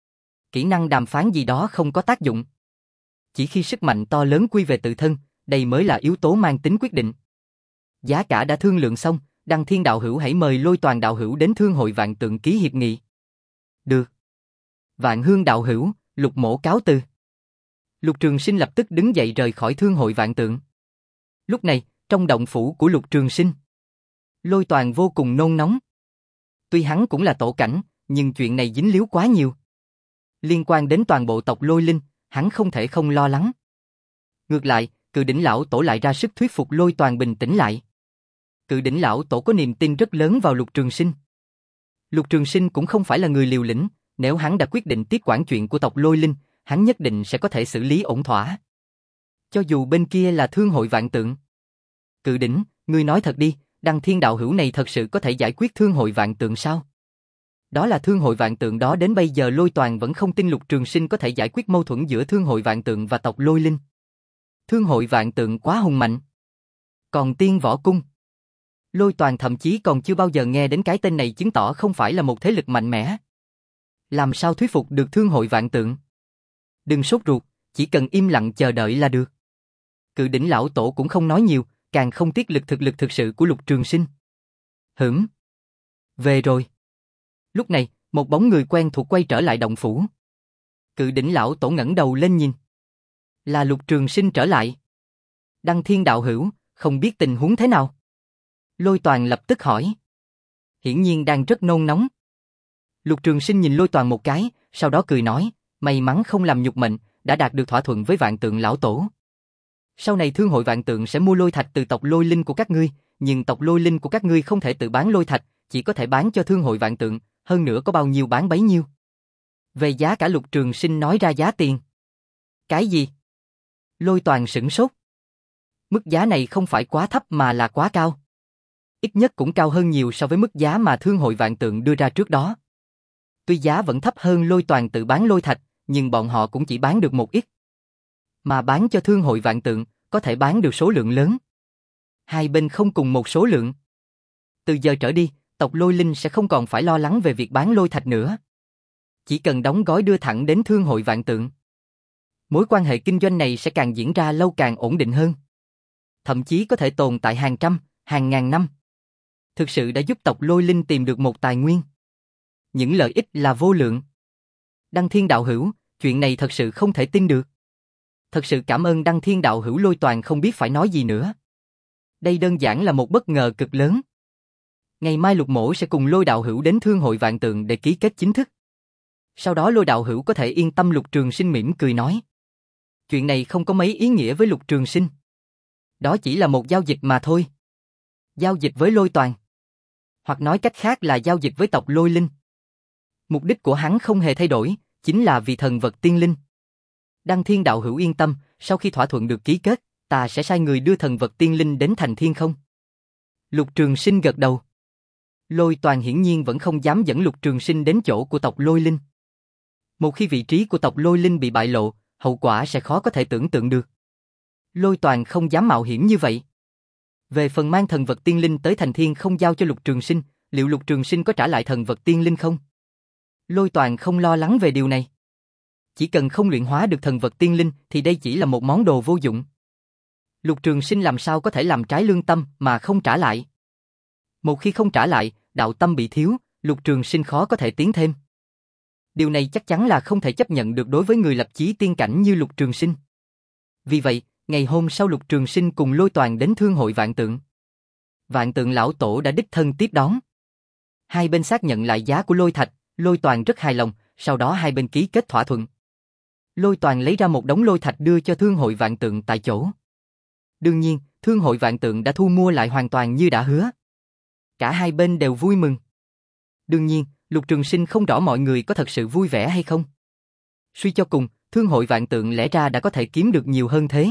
Kỹ năng đàm phán gì đó không có tác dụng. Chỉ khi sức mạnh to lớn quy về tự thân, đây mới là yếu tố mang tính quyết định. Giá cả đã thương lượng xong, Đăng Thiên đạo hữu hãy mời Lôi Toàn đạo hữu đến Thương hội Vạn Tượng ký hiệp nghị. Được. Vạn Hương đạo hữu, Lục mỗ cáo từ. Lục Trường Sinh lập tức đứng dậy rời khỏi Thương hội Vạn Tượng. Lúc này, trong động phủ của Lục Trường Sinh, Lôi Toàn vô cùng nôn nóng. Tuy hắn cũng là tổ cảnh, nhưng chuyện này dính líu quá nhiều. Liên quan đến toàn bộ tộc Lôi Linh, hắn không thể không lo lắng. Ngược lại, Cự Đỉnh lão tổ lại ra sức thuyết phục Lôi Toàn bình tĩnh lại. Cự Đỉnh lão tổ có niềm tin rất lớn vào Lục Trường Sinh. Lục Trường Sinh cũng không phải là người liều lĩnh, nếu hắn đã quyết định tiếp quản chuyện của tộc Lôi Linh, hắn nhất định sẽ có thể xử lý ổn thỏa. Cho dù bên kia là Thương hội Vạn Tượng. Cự Đỉnh, ngươi nói thật đi, Đăng Thiên đạo hữu này thật sự có thể giải quyết Thương hội Vạn Tượng sao? Đó là Thương hội Vạn Tượng đó, đến bây giờ Lôi Toàn vẫn không tin Lục Trường Sinh có thể giải quyết mâu thuẫn giữa Thương hội Vạn Tượng và tộc Lôi Linh. Thương hội Vạn Tượng quá hùng mạnh. Còn Tiên Võ Cung, Lôi Toàn thậm chí còn chưa bao giờ nghe đến cái tên này, chứng tỏ không phải là một thế lực mạnh mẽ. Làm sao thuyết phục được Thương hội Vạn Tượng? Đừng sốt ruột, chỉ cần im lặng chờ đợi là được. Cự Đỉnh lão tổ cũng không nói nhiều, càng không tiết lực thực lực thực sự của Lục Trường Sinh. Hửm. Về rồi. Lúc này, một bóng người quen thuộc quay trở lại động phủ. Cự Đỉnh lão tổ ngẩng đầu lên nhìn. Là Lục Trường Sinh trở lại. Đăng Thiên đạo hữu, không biết tình huống thế nào? Lôi Toàn lập tức hỏi. Hiển nhiên đang rất nôn nóng. Lục Trường Sinh nhìn Lôi Toàn một cái, sau đó cười nói, may mắn không làm nhục mệnh, đã đạt được thỏa thuận với Vạn Tượng lão tổ. Sau này Thương hội Vạn Tượng sẽ mua lôi thạch từ tộc Lôi Linh của các ngươi, nhưng tộc Lôi Linh của các ngươi không thể tự bán lôi thạch, chỉ có thể bán cho Thương hội Vạn Tượng, hơn nữa có bao nhiêu bán bấy nhiêu. Về giá cả Lục Trường Sinh nói ra giá tiền. Cái gì? Lôi Toàn sửng sốt. Mức giá này không phải quá thấp mà là quá cao. Ít nhất cũng cao hơn nhiều so với mức giá mà Thương hội Vạn Tượng đưa ra trước đó. Tuy giá vẫn thấp hơn Lôi Toàn tự bán lôi thạch, nhưng bọn họ cũng chỉ bán được một ít. Mà bán cho Thương hội Vạn Tượng, có thể bán được số lượng lớn. Hai bên không cùng một số lượng. Từ giờ trở đi, tộc Lôi Linh sẽ không còn phải lo lắng về việc bán lôi thạch nữa. Chỉ cần đóng gói đưa thẳng đến Thương hội Vạn Tượng. Mối quan hệ kinh doanh này sẽ càng diễn ra lâu càng ổn định hơn. Thậm chí có thể tồn tại hàng trăm, hàng ngàn năm. Thực sự đã giúp tộc Lôi Linh tìm được một tài nguyên. Những lợi ích là vô lượng. Đăng Thiên đạo hữu, chuyện này thật sự không thể tin được. Thật sự cảm ơn Đăng Thiên đạo hữu. Lôi Toàn không biết phải nói gì nữa. Đây đơn giản là một bất ngờ cực lớn. Ngày mai Lục Mỗ sẽ cùng Lôi đạo hữu đến Thương hội Vạn Tượng để ký kết chính thức. Sau đó Lôi đạo hữu có thể yên tâm. Lục Trường Sinh mỉm cười nói. Chuyện này không có mấy ý nghĩa với Lục Trường Sinh. Đó chỉ là một giao dịch mà thôi. Giao dịch với Lôi Toàn. Hoặc nói cách khác là giao dịch với tộc Lôi Linh. Mục đích của hắn không hề thay đổi, chính là vì thần vật tiên linh. Đăng Thiên đạo hữu yên tâm, sau khi thỏa thuận được ký kết, ta sẽ sai người đưa thần vật tiên linh đến thành Thiên Không. Lục Trường Sinh gật đầu. Lôi Toàn hiển nhiên vẫn không dám dẫn Lục Trường Sinh đến chỗ của tộc Lôi Linh. Một khi vị trí của tộc Lôi Linh bị bại lộ, hậu quả sẽ khó có thể tưởng tượng được. Lôi Toàn không dám mạo hiểm như vậy. Về phần mang thần vật tiên linh tới thành Thiên Không giao cho Lục Trường Sinh, liệu Lục Trường Sinh có trả lại thần vật tiên linh không? Lôi Toàn không lo lắng về điều này. Chỉ cần không luyện hóa được thần vật tiên linh thì đây chỉ là một món đồ vô dụng. Lục Trường Sinh làm sao có thể làm trái lương tâm mà không trả lại? Một khi không trả lại, đạo tâm bị thiếu, Lục Trường Sinh khó có thể tiến thêm. Điều này chắc chắn là không thể chấp nhận được đối với người lập chí tiên cảnh như Lục Trường Sinh. Vì vậy, ngày hôm sau Lục Trường Sinh cùng Lôi Toàn đến Thương hội Vạn Tượng. Vạn Tượng lão tổ đã đích thân tiếp đón. Hai bên xác nhận lại giá của lôi thạch, Lôi Toàn rất hài lòng, sau đó hai bên ký kết thỏa thuận. Lôi Toàn lấy ra một đống lôi thạch đưa cho Thương hội Vạn Tượng tại chỗ. Đương nhiên, Thương hội Vạn Tượng đã thu mua lại hoàn toàn như đã hứa. Cả hai bên đều vui mừng. Đương nhiên, Lục Trường Sinh không rõ mọi người có thật sự vui vẻ hay không. Suy cho cùng, Thương hội Vạn Tượng lẽ ra đã có thể kiếm được nhiều hơn thế.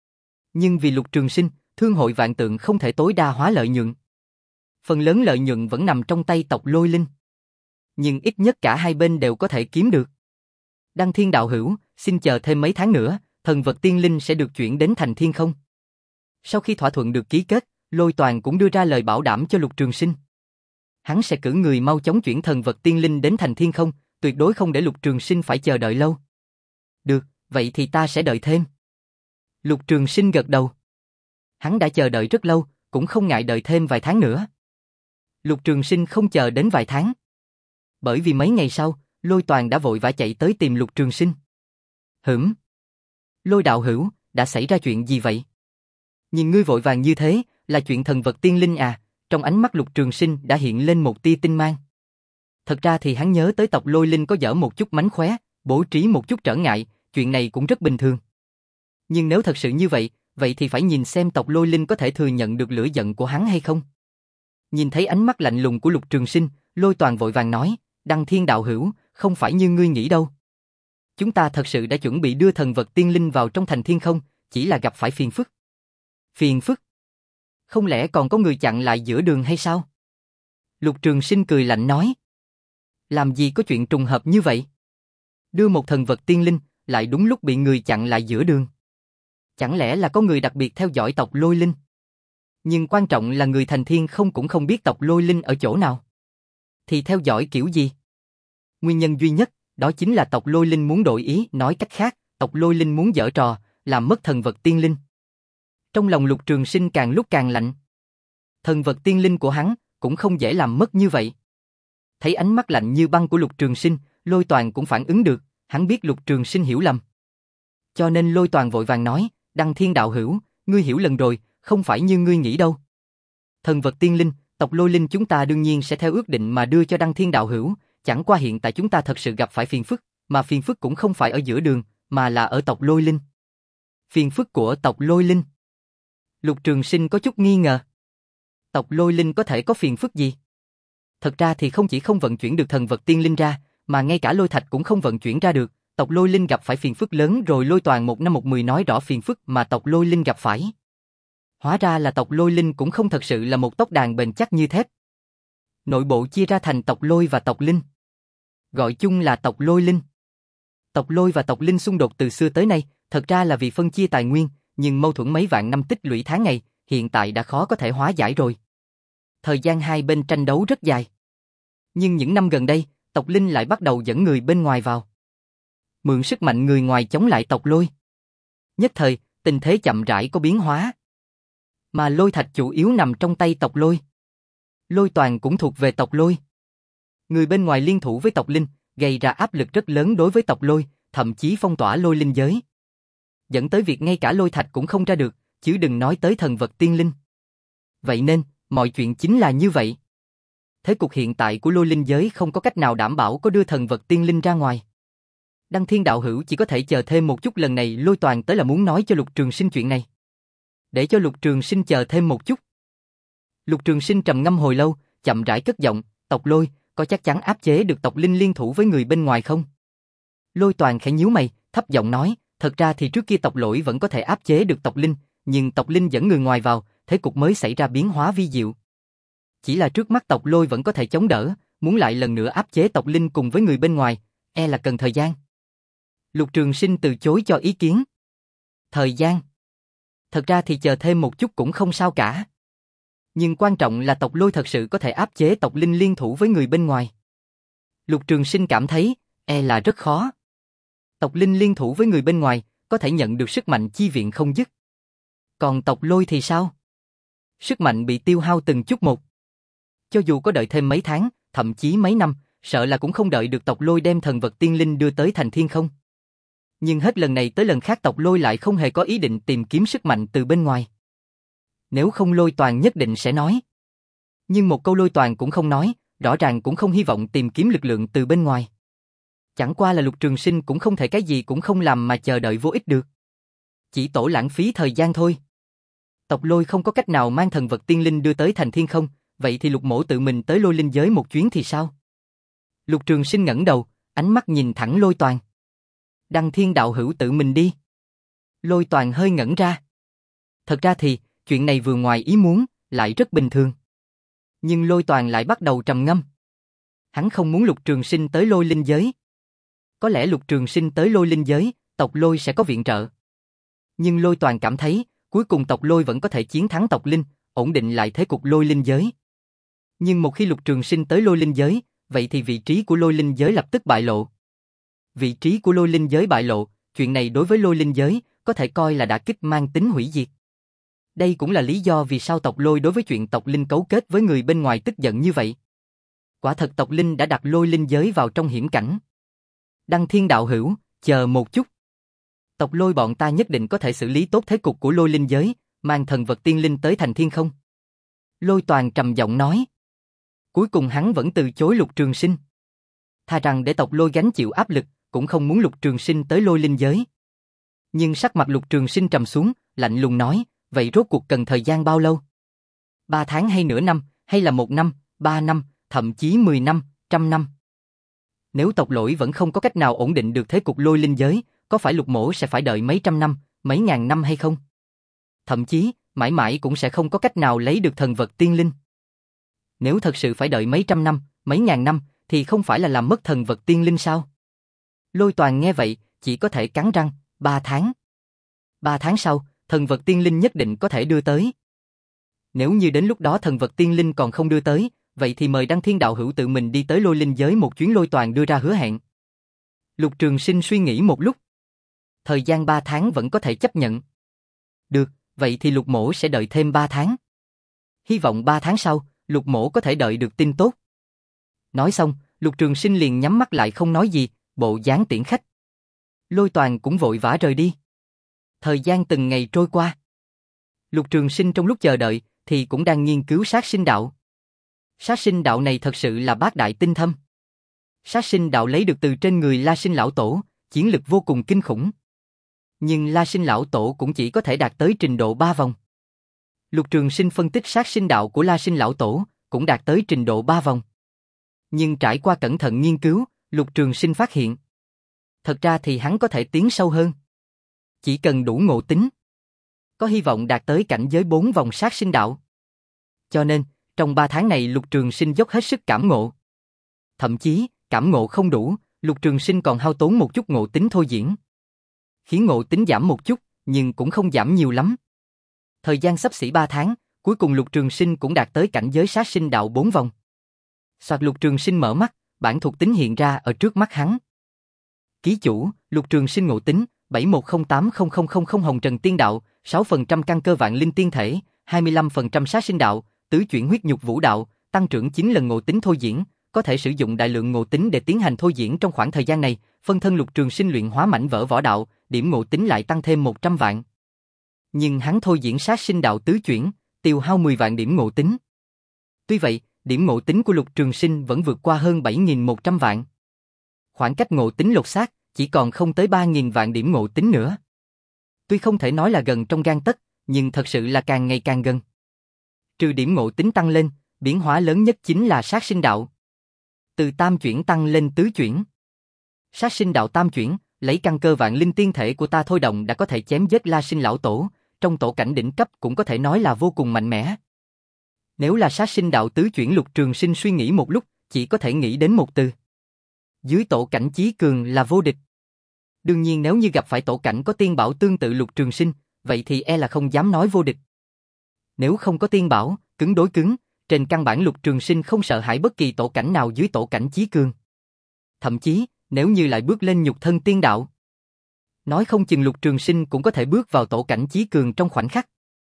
Nhưng vì Lục Trường Sinh, Thương hội Vạn Tượng không thể tối đa hóa lợi nhuận. Phần lớn lợi nhuận vẫn nằm trong tay tộc Lôi Linh. Nhưng ít nhất cả hai bên đều có thể kiếm được. Đăng Thiên đạo hữu, xin chờ thêm mấy tháng nữa, thần vật tiên linh sẽ được chuyển đến thành Thiên Không. Sau khi thỏa thuận được ký kết, Lôi Toàn cũng đưa ra lời bảo đảm cho Lục Trường Sinh. Hắn sẽ cử người mau chóng chuyển thần vật tiên linh đến thành Thiên Không, tuyệt đối không để Lục Trường Sinh phải chờ đợi lâu. Được, vậy thì ta sẽ đợi thêm. Lục Trường Sinh gật đầu. Hắn đã chờ đợi rất lâu, cũng không ngại đợi thêm vài tháng nữa. Lục Trường Sinh không chờ đến vài tháng. Bởi vì mấy ngày sau, Lôi Toàn đã vội vã chạy tới tìm Lục Trường Sinh. Hửm? Lôi đạo hữu, đã xảy ra chuyện gì vậy? Nhìn ngươi vội vàng như thế, là chuyện thần vật tiên linh à? Trong ánh mắt Lục Trường Sinh đã hiện lên một tia tinh mang. Thật ra thì hắn nhớ tới tộc Lôi Linh có dở một chút mánh khóe, bố trí một chút trở ngại, chuyện này cũng rất bình thường. Nhưng nếu thật sự như vậy, vậy thì phải nhìn xem tộc Lôi Linh có thể thừa nhận được lửa giận của hắn hay không. Nhìn thấy ánh mắt lạnh lùng của Lục Trường Sinh, Lôi Toàn vội vàng nói, Đăng Thiên đạo hữu, không phải như ngươi nghĩ đâu. Chúng ta thật sự đã chuẩn bị đưa thần vật tiên linh vào trong thành Thiên Không, chỉ là gặp phải phiền phức. Phiền phức? Không lẽ còn có người chặn lại giữa đường hay sao? Lục Trường Sinh cười lạnh nói. Làm gì có chuyện trùng hợp như vậy? Đưa một thần vật tiên linh, lại đúng lúc bị người chặn lại giữa đường. Chẳng lẽ là có người đặc biệt theo dõi tộc Lôi Linh? Nhưng quan trọng là người thành Thiên Không cũng không biết tộc Lôi Linh ở chỗ nào. Thì theo dõi kiểu gì? Nguyên nhân duy nhất, đó chính là tộc Lôi Linh muốn đổi ý, nói cách khác, tộc Lôi Linh muốn giở trò, làm mất thần vật tiên linh. Trong lòng Lục Trường Sinh càng lúc càng lạnh. Thần vật tiên linh của hắn cũng không dễ làm mất như vậy. Thấy ánh mắt lạnh như băng của Lục Trường Sinh, Lôi Toàn cũng phản ứng được, hắn biết Lục Trường Sinh hiểu lầm. Cho nên Lôi Toàn vội vàng nói, Đăng Thiên đạo hữu, ngươi hiểu lầm rồi, không phải như ngươi nghĩ đâu. Thần vật tiên linh, tộc Lôi Linh chúng ta đương nhiên sẽ theo ước định mà đưa cho Đăng Thiên đạo hữu, chẳng qua hiện tại chúng ta thật sự gặp phải phiền phức, mà phiền phức cũng không phải ở giữa đường, mà là ở tộc Lôi Linh. Phiền phức của tộc Lôi Linh? Lục Trường Sinh có chút nghi ngờ. Tộc Lôi Linh có thể có phiền phức gì? Thật ra thì không chỉ không vận chuyển được thần vật tiên linh ra, mà ngay cả lôi thạch cũng không vận chuyển ra được, tộc Lôi Linh gặp phải phiền phức lớn rồi. Lôi Toàn một năm một mười nói rõ phiền phức mà tộc Lôi Linh gặp phải. Hóa ra là tộc Lôi Linh cũng không thật sự là một tộc đàn bền chắc như thép. Nội bộ chia ra thành tộc Lôi và tộc Linh. Gọi chung là tộc Lôi Linh. Tộc Lôi và tộc Linh xung đột từ xưa tới nay, thật ra là vì phân chia tài nguyên, nhưng mâu thuẫn mấy vạn năm tích lũy tháng ngày, hiện tại đã khó có thể hóa giải rồi. Thời gian hai bên tranh đấu rất dài. Nhưng những năm gần đây, tộc Linh lại bắt đầu dẫn người bên ngoài vào. mượn sức mạnh người ngoài chống lại tộc Lôi. Nhất thời, tình thế chậm rãi có biến hóa. Mà lôi thạch chủ yếu nằm trong tay tộc Lôi. Lôi toàn cũng thuộc về tộc Lôi. Người bên ngoài liên thủ với tộc Linh, gây ra áp lực rất lớn đối với tộc Lôi, thậm chí phong tỏa lôi linh giới. Dẫn tới việc ngay cả lôi thạch cũng không ra được, chứ đừng nói tới thần vật tiên linh. Vậy nên, mọi chuyện chính là như vậy. Thế cục hiện tại của lôi linh giới không có cách nào đảm bảo có đưa thần vật tiên linh ra ngoài. Đăng Thiên đạo hữu chỉ có thể chờ thêm một chút, lần này Lôi toàn tới là muốn nói cho Lục Trường Sinh chuyện này. Để cho Lục Trường Sinh chờ thêm một chút. Lục Trường Sinh trầm ngâm hồi lâu, chậm rãi cất giọng, tộc Lôi, có chắc chắn áp chế được tộc Linh liên thủ với người bên ngoài không? Lôi toàn khẽ nhíu mày, thấp giọng nói, thật ra thì trước kia tộc Lỗi vẫn có thể áp chế được tộc Linh, nhưng tộc Linh dẫn người ngoài vào, thế cục mới xảy ra biến hóa vi diệu. Chỉ là trước mắt tộc Lôi vẫn có thể chống đỡ, muốn lại lần nữa áp chế tộc Linh cùng với người bên ngoài, e là cần thời gian. Lục Trường Sinh từ chối cho ý kiến. Thời gian? Thật ra thì chờ thêm một chút cũng không sao cả. Nhưng quan trọng là tộc Lôi thật sự có thể áp chế tộc Linh liên thủ với người bên ngoài. Lục Trường Sinh cảm thấy, e là rất khó. Tộc Linh liên thủ với người bên ngoài, có thể nhận được sức mạnh chi viện không dứt. Còn tộc Lôi thì sao? Sức mạnh bị tiêu hao từng chút một. Cho dù có đợi thêm mấy tháng, thậm chí mấy năm, sợ là cũng không đợi được tộc Lôi đem thần vật tiên linh đưa tới thành thiên không. Nhưng hết lần này tới lần khác tộc Lôi lại không hề có ý định tìm kiếm sức mạnh từ bên ngoài. Nếu không Lôi toàn nhất định sẽ nói. Nhưng một câu Lôi toàn cũng không nói, rõ ràng cũng không hy vọng tìm kiếm lực lượng từ bên ngoài. Chẳng qua là Lục Trường Sinh cũng không thể cái gì cũng không làm mà chờ đợi vô ích được. Chỉ tổ lãng phí thời gian thôi. Tộc Lôi không có cách nào mang thần vật tiên linh đưa tới thành thiên không, vậy thì Lục mỗ tự mình tới lôi linh giới một chuyến thì sao? Lục Trường Sinh ngẩng đầu, ánh mắt nhìn thẳng Lôi toàn. Đăng Thiên đạo hữu tự mình đi. Lôi toàn hơi ngẩn ra. Thật ra thì, chuyện này vừa ngoài ý muốn, lại rất bình thường. Nhưng Lôi toàn lại bắt đầu trầm ngâm. Hắn không muốn Lục Trường Sinh tới lôi linh giới. Có lẽ Lục Trường Sinh tới lôi linh giới, tộc Lôi sẽ có viện trợ. Nhưng Lôi toàn cảm thấy, cuối cùng tộc Lôi vẫn có thể chiến thắng tộc Linh, ổn định lại thế cục lôi linh giới. Nhưng một khi Lục Trường Sinh tới lôi linh giới, vậy thì vị trí của lôi linh giới lập tức bại lộ. Vị trí của lôi linh giới bại lộ, chuyện này đối với lôi linh giới, có thể coi là đả kích mang tính hủy diệt. Đây cũng là lý do vì sao tộc Lôi đối với chuyện tộc Linh cấu kết với người bên ngoài tức giận như vậy. Quả thật tộc Linh đã đặt lôi linh giới vào trong hiểm cảnh. Đăng Thiên đạo hữu, chờ một chút. Tộc Lôi bọn ta nhất định có thể xử lý tốt thế cục của lôi linh giới, mang thần vật tiên linh tới thành thiên không? Lôi toàn trầm giọng nói. Cuối cùng hắn vẫn từ chối Lục Trường Sinh. Thà rằng để tộc Lôi gánh chịu áp lực, cũng không muốn Lục Trường Sinh tới lôi linh giới. Nhưng sắc mặt Lục Trường Sinh trầm xuống, lạnh lùng nói, vậy rốt cuộc cần thời gian bao lâu? Ba tháng hay nửa năm, hay là một năm, ba năm, thậm chí mười năm, trăm năm? Nếu tộc Lỗi vẫn không có cách nào ổn định được thế cục lôi linh giới, có phải Lục mỗ sẽ phải đợi mấy trăm năm, mấy ngàn năm hay không? Thậm chí, mãi mãi cũng sẽ không có cách nào lấy được thần vật tiên linh. Nếu thật sự phải đợi mấy trăm năm, mấy ngàn năm, thì không phải là làm mất thần vật tiên linh sao? Lôi toàn nghe vậy, chỉ có thể cắn răng, ba tháng. Ba tháng sau, thần vật tiên linh nhất định có thể đưa tới. Nếu như đến lúc đó thần vật tiên linh còn không đưa tới, vậy thì mời Đăng Thiên đạo hữu tự mình đi tới lôi linh giới một chuyến. Lôi toàn đưa ra hứa hẹn. Lục Trường Sinh suy nghĩ một lúc. Thời gian ba tháng vẫn có thể chấp nhận. Được, vậy thì Lục mỗ sẽ đợi thêm ba tháng. Hy vọng ba tháng sau, Lục mỗ có thể đợi được tin tốt. Nói xong, Lục Trường Sinh liền nhắm mắt lại không nói gì, bộ dáng tiễn khách. Lôi toàn cũng vội vã rời đi. Thời gian từng ngày trôi qua. Lục Trường Sinh trong lúc chờ đợi, thì cũng đang nghiên cứu sát sinh đạo. Sát sinh đạo này thật sự là bác đại tinh thâm. Sát sinh đạo lấy được từ trên người La Sinh lão tổ, chiến lực vô cùng kinh khủng. Nhưng La Sinh lão tổ cũng chỉ có thể đạt tới trình độ ba vòng. Lục Trường Sinh phân tích sát sinh đạo của La Sinh lão tổ, cũng đạt tới trình độ ba vòng. Nhưng trải qua cẩn thận nghiên cứu, Lục Trường Sinh phát hiện. Thật ra thì hắn có thể tiến sâu hơn. Chỉ cần đủ ngộ tính. Có hy vọng đạt tới cảnh giới bốn vòng sát sinh đạo. Cho nên, trong ba tháng này Lục Trường Sinh dốc hết sức cảm ngộ. Thậm chí, cảm ngộ không đủ, Lục Trường Sinh còn hao tốn một chút ngộ tính thôi diễn. Khiến ngộ tính giảm một chút, nhưng cũng không giảm nhiều lắm. Thời gian xấp xỉ ba tháng, cuối cùng Lục Trường Sinh cũng đạt tới cảnh giới sát sinh đạo bốn vòng. Soạt Lục Trường Sinh mở mắt, bản thuộc tính hiện ra ở trước mắt hắn. Ký chủ, Lục Trường Sinh ngộ tính, bảy một không tám không không không không Hồng Trần Tiên Đạo, sáu phần trăm căn cơ vạn linh tiên thể, hai mươi lăm phần trăm sát sinh đạo, tứ chuyển huyết nhục vũ đạo, tăng trưởng chín lần ngộ tính thôi diễn, có thể sử dụng đại lượng ngộ tính để tiến hành thôi diễn trong khoảng thời gian này, phân thân Lục Trường Sinh luyện hóa mảnh vỡ võ đạo, điểm ngộ tính lại tăng thêm một trăm vạn. Nhưng hắn thôi diễn sát sinh đạo tứ chuyển, tiêu hao mười vạn điểm ngộ tính. Tuy vậy, điểm ngộ tính của Lục Trường Sinh vẫn vượt qua hơn bảy nghìn một trăm vạn. Khoảng cách ngộ tính lột xác chỉ còn không tới ba nghìn vạn điểm ngộ tính nữa. Tuy không thể nói là gần trong gang tấc, nhưng thật sự là càng ngày càng gần. Trừ điểm ngộ tính tăng lên, biến hóa lớn nhất chính là sát sinh đạo. Từ tam chuyển tăng lên tứ chuyển. Sát sinh đạo tam chuyển, lấy căn cơ vạn linh tiên thể của ta thôi động đã có thể chém giết La Sinh lão tổ, trong tổ cảnh đỉnh cấp cũng có thể nói là vô cùng mạnh mẽ. Nếu là sát sinh đạo tứ chuyển, Lục Trường Sinh suy nghĩ một lúc, chỉ có thể nghĩ đến một từ. Dưới tổ cảnh chí cường là vô địch. Đương nhiên nếu như gặp phải tổ cảnh có tiên bảo tương tự Lục Trường Sinh, vậy thì e là không dám nói vô địch. Nếu không có tiên bảo, cứng đối cứng, trên căn bản Lục Trường Sinh không sợ hãi bất kỳ tổ cảnh nào dưới tổ cảnh chí cường. Thậm chí, nếu như lại bước lên nhục thân tiên đạo, nói không chừng Lục Trường Sinh cũng có thể bước vào tổ cảnh chí cường trong khoảnh khắc.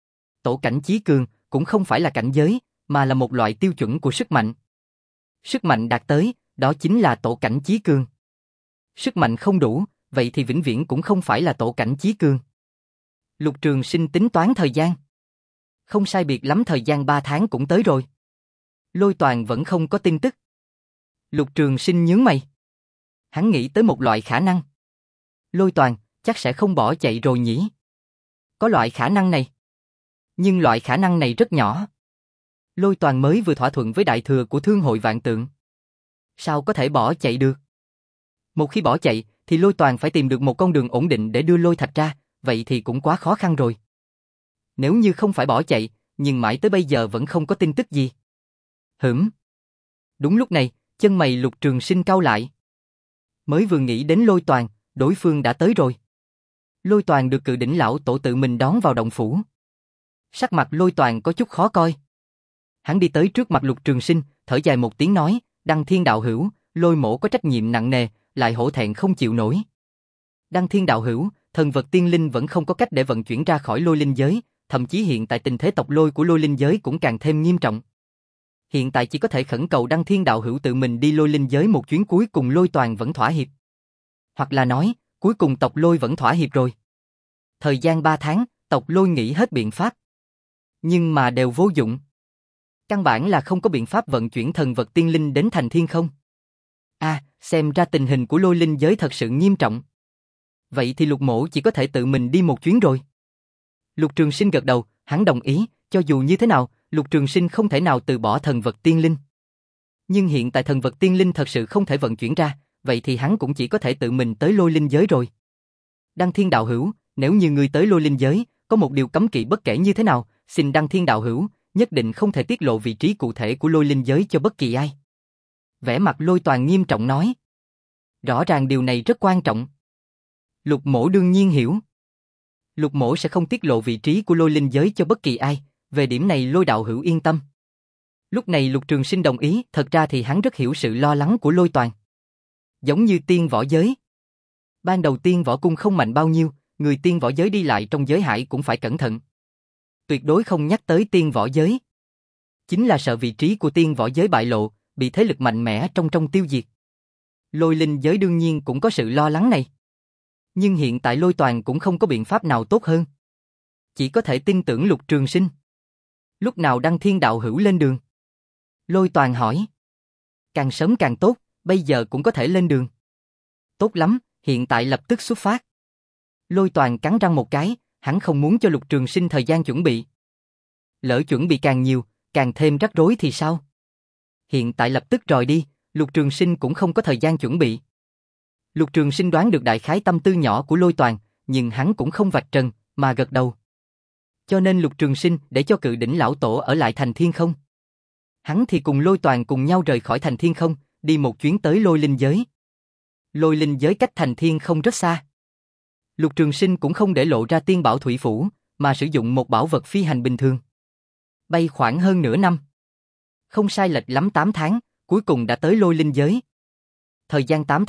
Tổ cảnh chí cường cũng không phải là cảnh giới, mà là một loại tiêu chuẩn của sức mạnh. Sức mạnh đạt tới, đó chính là tổ cảnh chí cường. Sức mạnh không đủ, vậy thì vĩnh viễn cũng không phải là tổ cảnh chí cường. Lục Trường Sinh tính toán thời gian. Không sai biệt lắm thời gian ba tháng cũng tới rồi. Lôi Toàn vẫn không có tin tức. Lục Trường Sinh nhướng mày. Hắn nghĩ tới một loại khả năng. Lôi Toàn chắc sẽ không bỏ chạy rồi nhỉ? Có loại khả năng này. Nhưng loại khả năng này rất nhỏ. Lôi Toàn mới vừa thỏa thuận với đại thừa của Thương hội Vạn Tượng. Sao có thể bỏ chạy được? Một khi bỏ chạy, thì Lôi Toàn phải tìm được một con đường ổn định để đưa Lôi Thạch ra, vậy thì cũng quá khó khăn rồi. Nếu như không phải bỏ chạy, nhưng mãi tới bây giờ vẫn không có tin tức gì. Hửm. Đúng lúc này, chân mày Lục Trường Sinh cau lại. Mới vừa nghĩ đến Lôi Toàn, đối phương đã tới rồi. Lôi Toàn được Cự Đỉnh lão tổ tự mình đón vào động phủ. Sắc mặt Lôi Toàn có chút khó coi. Hắn đi tới trước mặt Lục Trường Sinh, thở dài một tiếng nói, Đăng Thiên đạo hữu, Lôi mỗ có trách nhiệm nặng nề, lại hổ thẹn không chịu nổi. Đăng Thiên đạo hữu, thần vật tiên linh vẫn không có cách để vận chuyển ra khỏi Lôi linh giới, thậm chí hiện tại tình thế tộc Lôi của Lôi linh giới cũng càng thêm nghiêm trọng. Hiện tại chỉ có thể khẩn cầu Đăng Thiên đạo hữu tự mình đi Lôi linh giới một chuyến, cuối cùng Lôi Toàn vẫn thỏa hiệp. Hoặc là nói, cuối cùng tộc Lôi vẫn thỏa hiệp rồi. Thời gian ba tháng, tộc Lôi nghĩ hết biện pháp. Nhưng mà đều vô dụng. Căn bản là không có biện pháp vận chuyển thần vật tiên linh đến thành thiên không. À, xem ra tình hình của Lôi linh giới thật sự nghiêm trọng. Vậy thì Lục mỗ chỉ có thể tự mình đi một chuyến rồi. Lục Trường Sinh gật đầu, hắn đồng ý, cho dù như thế nào, Lục Trường Sinh không thể nào từ bỏ thần vật tiên linh. Nhưng hiện tại thần vật tiên linh thật sự không thể vận chuyển ra, vậy thì hắn cũng chỉ có thể tự mình tới Lôi linh giới rồi. Đăng Thiên đạo hữu, nếu như ngươi tới Lôi linh giới, có một điều cấm kỵ bất kể như thế nào, xin Đăng Thiên đạo hữu, nhất định không thể tiết lộ vị trí cụ thể của Lôi linh giới cho bất kỳ ai. Vẻ mặt Lôi Toàn nghiêm trọng nói. Rõ ràng điều này rất quan trọng. Lục mỗ đương nhiên hiểu. Lục mỗ sẽ không tiết lộ vị trí của Lôi linh giới cho bất kỳ ai, về điểm này Lôi đạo hữu yên tâm. Lúc này Lục Trường Sinh đồng ý, thật ra thì hắn rất hiểu sự lo lắng của Lôi Toàn. Giống như tiên võ giới. Ban đầu tiên võ cung không mạnh bao nhiêu, người tiên võ giới đi lại trong giới hải cũng phải cẩn thận. Tuyệt đối không nhắc tới tiên võ giới. Chính là sợ vị trí của tiên võ giới bại lộ, bị thế lực mạnh mẽ trong trong tiêu diệt. Lôi linh giới đương nhiên cũng có sự lo lắng này. Nhưng hiện tại Lôi Toàn cũng không có biện pháp nào tốt hơn. Chỉ có thể tin tưởng Lục Trường Sinh. Lúc nào Đăng Thiên đạo hữu lên đường? Lôi Toàn hỏi. Càng sớm càng tốt, bây giờ cũng có thể lên đường. Tốt lắm, hiện tại lập tức xuất phát. Lôi Toàn cắn răng một cái, hắn không muốn cho Lục Trường Sinh thời gian chuẩn bị. Lỡ chuẩn bị càng nhiều, càng thêm rắc rối thì sao? Hiện tại lập tức rời đi, Lục Trường Sinh cũng không có thời gian chuẩn bị. Lục Trường Sinh đoán được đại khái tâm tư nhỏ của Lôi Toàn, nhưng hắn cũng không vạch trần, mà gật đầu. Cho nên Lục Trường Sinh để cho Cự Đỉnh lão tổ ở lại thành thiên không. Hắn thì cùng Lôi Toàn cùng nhau rời khỏi thành thiên không, đi một chuyến tới Lôi linh giới. Lôi linh giới cách thành thiên không rất xa. Lục Trường Sinh cũng không để lộ ra tiên bảo thủy phủ, mà sử dụng một bảo vật phi hành bình thường. Bay khoảng hơn nửa năm. Không sai lệch lắm tám tháng, cuối cùng đã tới Lôi linh giới. Thời gian tám tháng,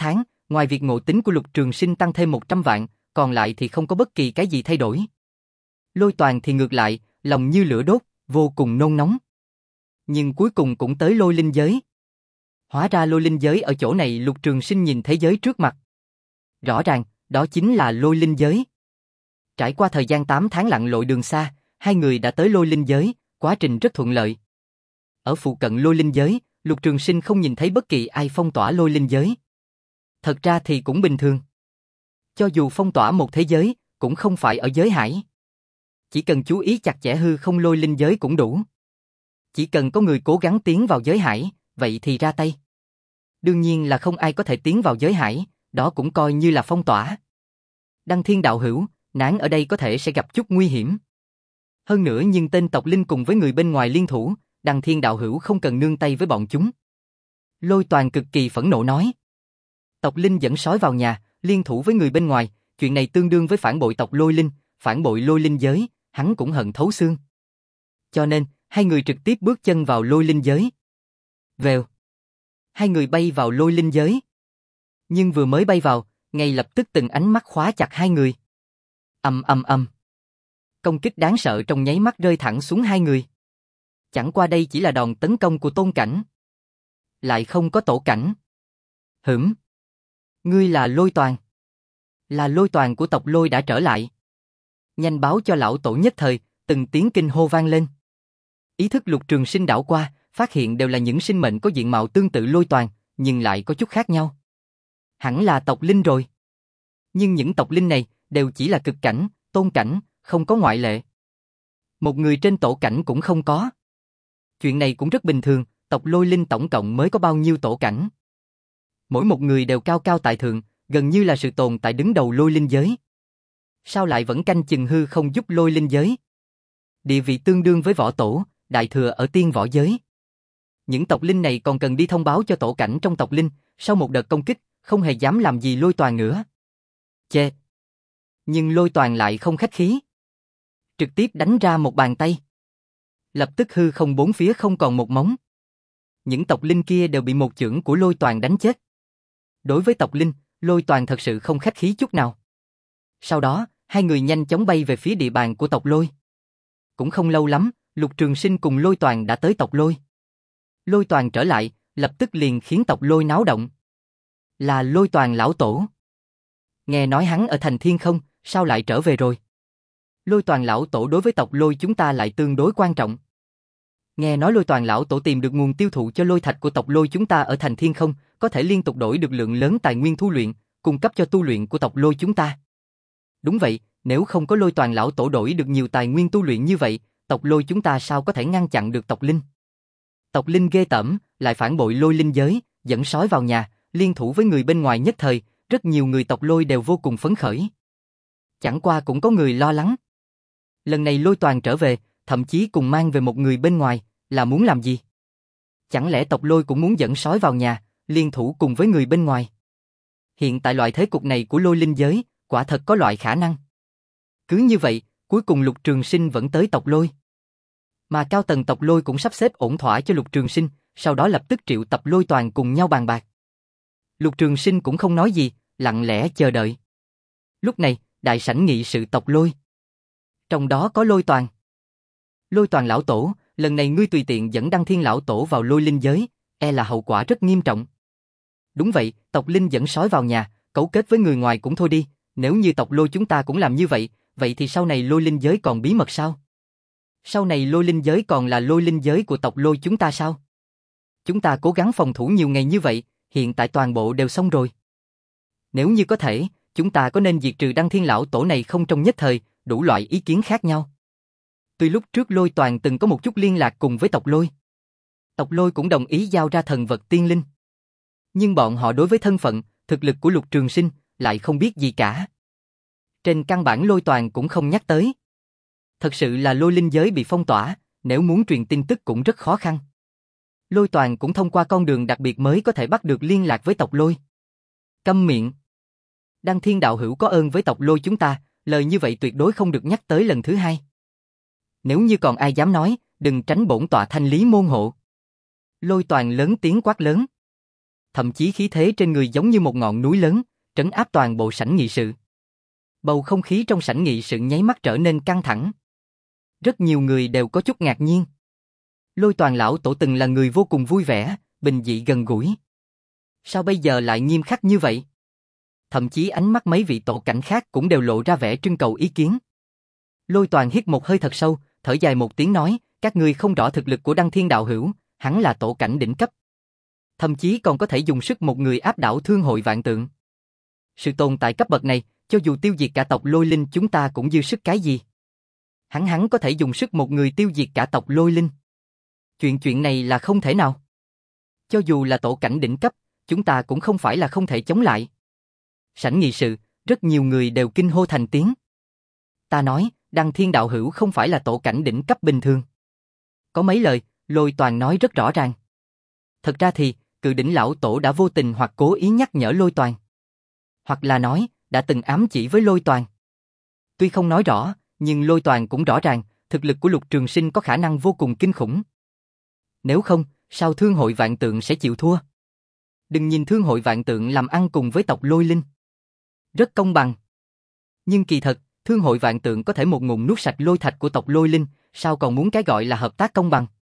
Ngoài việc ngộ tính của Lục Trường Sinh tăng thêm một trăm vạn, còn lại thì không có bất kỳ cái gì thay đổi. Lôi Toàn thì ngược lại, lòng như lửa đốt, vô cùng nôn nóng. Nhưng cuối cùng cũng tới lôi linh giới. Hóa ra lôi linh giới ở chỗ này. Lục Trường Sinh nhìn thế giới trước mặt. Rõ ràng, đó chính là lôi linh giới. Trải qua thời gian tám tháng lặn lội đường xa, hai người đã tới lôi linh giới, quá trình rất thuận lợi. Ở phụ cận lôi linh giới, Lục Trường Sinh không nhìn thấy bất kỳ ai phong tỏa lôi linh giới. Thật ra thì cũng bình thường. Cho dù phong tỏa một thế giới, cũng không phải ở giới hải. Chỉ cần chú ý chặt chẽ hư không lôi linh giới cũng đủ. Chỉ cần có người cố gắng tiến vào giới hải, vậy thì ra tay. Đương nhiên là không ai có thể tiến vào giới hải, đó cũng coi như là phong tỏa. Đăng Thiên đạo hữu, nán ở đây có thể sẽ gặp chút nguy hiểm. Hơn nữa nhưng tên tộc linh cùng với người bên ngoài liên thủ, Đăng Thiên đạo hữu không cần nương tay với bọn chúng. Lôi Toàn cực kỳ phẫn nộ nói. Tộc linh dẫn sói vào nhà, liên thủ với người bên ngoài, chuyện này tương đương với phản bội tộc lôi linh, phản bội lôi linh giới, hắn cũng hận thấu xương. Cho nên, hai người trực tiếp bước chân vào lôi linh giới. Vèo. Hai người bay vào lôi linh giới. Nhưng vừa mới bay vào, ngay lập tức từng ánh mắt khóa chặt hai người. Ầm ầm ầm. Công kích đáng sợ trong nháy mắt rơi thẳng xuống hai người. Chẳng qua đây chỉ là đòn tấn công của tôn cảnh. Lại không có tổ cảnh. Hửm. Ngươi là Lôi Toàn. Là Lôi Toàn của tộc Lôi đã trở lại. Nhanh báo cho lão tổ. Nhất thời, từng tiếng kinh hô vang lên. Ý thức Lục Trường Sinh đảo qua, phát hiện đều là những sinh mệnh có diện mạo tương tự Lôi Toàn, nhưng lại có chút khác nhau. Hẳn là tộc linh rồi. Nhưng những tộc linh này đều chỉ là cực cảnh, tôn cảnh, không có ngoại lệ. Một người trên tổ cảnh cũng không có. Chuyện này cũng rất bình thường, tộc Lôi linh tổng cộng mới có bao nhiêu tổ cảnh. Mỗi một người đều cao cao tại thượng, gần như là sự tồn tại đứng đầu lôi linh giới. Sao lại vẫn canh chừng hư không giúp lôi linh giới? Địa vị tương đương với võ tổ, đại thừa ở tiên võ giới. Những tộc linh này còn cần đi thông báo cho tổ cảnh trong tộc linh, sau một đợt công kích, không hề dám làm gì Lôi Toàn nữa. Chê! Nhưng Lôi Toàn lại không khách khí. Trực tiếp đánh ra một bàn tay. Lập tức hư không bốn phía không còn một móng. Những tộc linh kia đều bị một chưởng của Lôi Toàn đánh chết. Đối với tộc linh, Lôi Toàn thật sự không khách khí chút nào. Sau đó, hai người nhanh chóng bay về phía địa bàn của tộc Lôi. Cũng không lâu lắm, Lục Trường Sinh cùng Lôi Toàn đã tới tộc Lôi. Lôi Toàn trở lại, lập tức liền khiến tộc Lôi náo động. Là Lôi Toàn lão tổ. Nghe nói hắn ở thành Thiên Không, sao lại trở về rồi? Lôi Toàn lão tổ đối với tộc Lôi chúng ta lại tương đối quan trọng. Nghe nói Lôi Toàn lão tổ tìm được nguồn tiêu thụ cho lôi thạch của tộc Lôi chúng ta ở thành Thiên Không, có thể liên tục đổi được lượng lớn tài nguyên thu luyện, cung cấp cho tu luyện của tộc Lôi chúng ta. Đúng vậy, nếu không có Lôi Toàn lão tổ đổi được nhiều tài nguyên tu luyện như vậy, tộc Lôi chúng ta sao có thể ngăn chặn được tộc Linh? Tộc Linh ghê tởm, lại phản bội Lôi linh giới, dẫn sói vào nhà, liên thủ với người bên ngoài nhất thời, rất nhiều người tộc Lôi đều vô cùng phấn khởi. Chẳng qua cũng có người lo lắng. Lần này Lôi Toàn trở về, thậm chí cùng mang về một người bên ngoài, là muốn làm gì? Chẳng lẽ tộc Lôi cũng muốn dẫn sói vào nhà, liên thủ cùng với người bên ngoài? Hiện tại loại thế cục này của Lôi linh giới, quả thật có loại khả năng. Cứ như vậy, cuối cùng Lục Trường Sinh vẫn tới tộc Lôi. Mà cao tầng tộc Lôi cũng sắp xếp ổn thỏa cho Lục Trường Sinh, sau đó lập tức triệu tập Lôi Toàn cùng nhau bàn bạc. Lục Trường Sinh cũng không nói gì, lặng lẽ chờ đợi. Lúc này, đại sảnh nghị sự tộc Lôi. Trong đó có Lôi Toàn. Lôi Toàn lão tổ, lần này ngươi tùy tiện dẫn Đăng Thiên lão tổ vào Lôi linh giới, e là hậu quả rất nghiêm trọng. Đúng vậy, tộc Linh dẫn sói vào nhà, cấu kết với người ngoài cũng thôi đi, nếu như tộc Lôi chúng ta cũng làm như vậy, vậy thì sau này Lôi linh giới còn bí mật sao? Sau này Lôi linh giới còn là Lôi linh giới của tộc Lôi chúng ta sao? Chúng ta cố gắng phòng thủ nhiều ngày như vậy, hiện tại toàn bộ đều xong rồi. Nếu như có thể, chúng ta có nên diệt trừ Đăng Thiên lão tổ này không? Trong nhất thời, đủ loại ý kiến khác nhau. Tuy lúc trước Lôi Toàn từng có một chút liên lạc cùng với tộc Lôi. Tộc Lôi cũng đồng ý giao ra thần vật tiên linh. Nhưng bọn họ đối với thân phận, thực lực của Lục Trường Sinh lại không biết gì cả. Trên căn bản Lôi Toàn cũng không nhắc tới. Thật sự là Lôi linh giới bị phong tỏa, nếu muốn truyền tin tức cũng rất khó khăn. Lôi Toàn cũng thông qua con đường đặc biệt mới có thể bắt được liên lạc với tộc Lôi. Câm miệng. Đăng Thiên đạo hữu có ơn với tộc Lôi chúng ta, lời như vậy tuyệt đối không được nhắc tới lần thứ hai. Nếu như còn ai dám nói, đừng tránh bổn tọa thanh lý môn hộ. Lôi Toàn lớn tiếng quát lớn. thậm chí khí thế trên người giống như một ngọn núi lớn, trấn áp toàn bộ sảnh nghị sự. Bầu không khí trong sảnh nghị sự nháy mắt trở nên căng thẳng. Rất nhiều người đều có chút ngạc nhiên. Lôi Toàn lão tổ từng là người vô cùng vui vẻ, bình dị gần gũi. Sao bây giờ lại nghiêm khắc như vậy? Thậm chí ánh mắt mấy vị tổ cảnh khác cũng đều lộ ra vẻ trưng cầu ý kiến. Lôi Toàn hít một hơi thật sâu, thở dài một tiếng nói, các ngươi không rõ thực lực của Đăng Thiên đạo hữu, hắn là tổ cảnh đỉnh cấp. Thậm chí còn có thể dùng sức một người áp đảo Thương hội vạn tượng. Sự tồn tại cấp bậc này, cho dù tiêu diệt cả tộc Lôi Linh chúng ta cũng dư sức cái gì. Hắn hắn có thể dùng sức một người tiêu diệt cả tộc Lôi Linh. Chuyện chuyện này là không thể nào. Cho dù là tổ cảnh đỉnh cấp, chúng ta cũng không phải là không thể chống lại. Sảnh nghị sự, rất nhiều người đều kinh hô thành tiếng. Ta nói, Đăng Thiên đạo hữu không phải là tổ cảnh đỉnh cấp bình thường. Có mấy lời, Lôi Toàn nói rất rõ ràng. Thật ra thì, Cự Đỉnh lão tổ đã vô tình hoặc cố ý nhắc nhở Lôi Toàn. Hoặc là nói, đã từng ám chỉ với Lôi Toàn. Tuy không nói rõ, nhưng Lôi Toàn cũng rõ ràng, thực lực của Lục Trường Sinh có khả năng vô cùng kinh khủng. Nếu không, sao Thương hội vạn tượng sẽ chịu thua? Đừng nhìn Thương hội vạn tượng làm ăn cùng với tộc Lôi Linh. Rất công bằng. Nhưng kỳ thật, Thương hội vạn tượng có thể một ngụm nuốt sạch lôi thạch của tộc Lôi Linh, sao còn muốn cái gọi là hợp tác công bằng?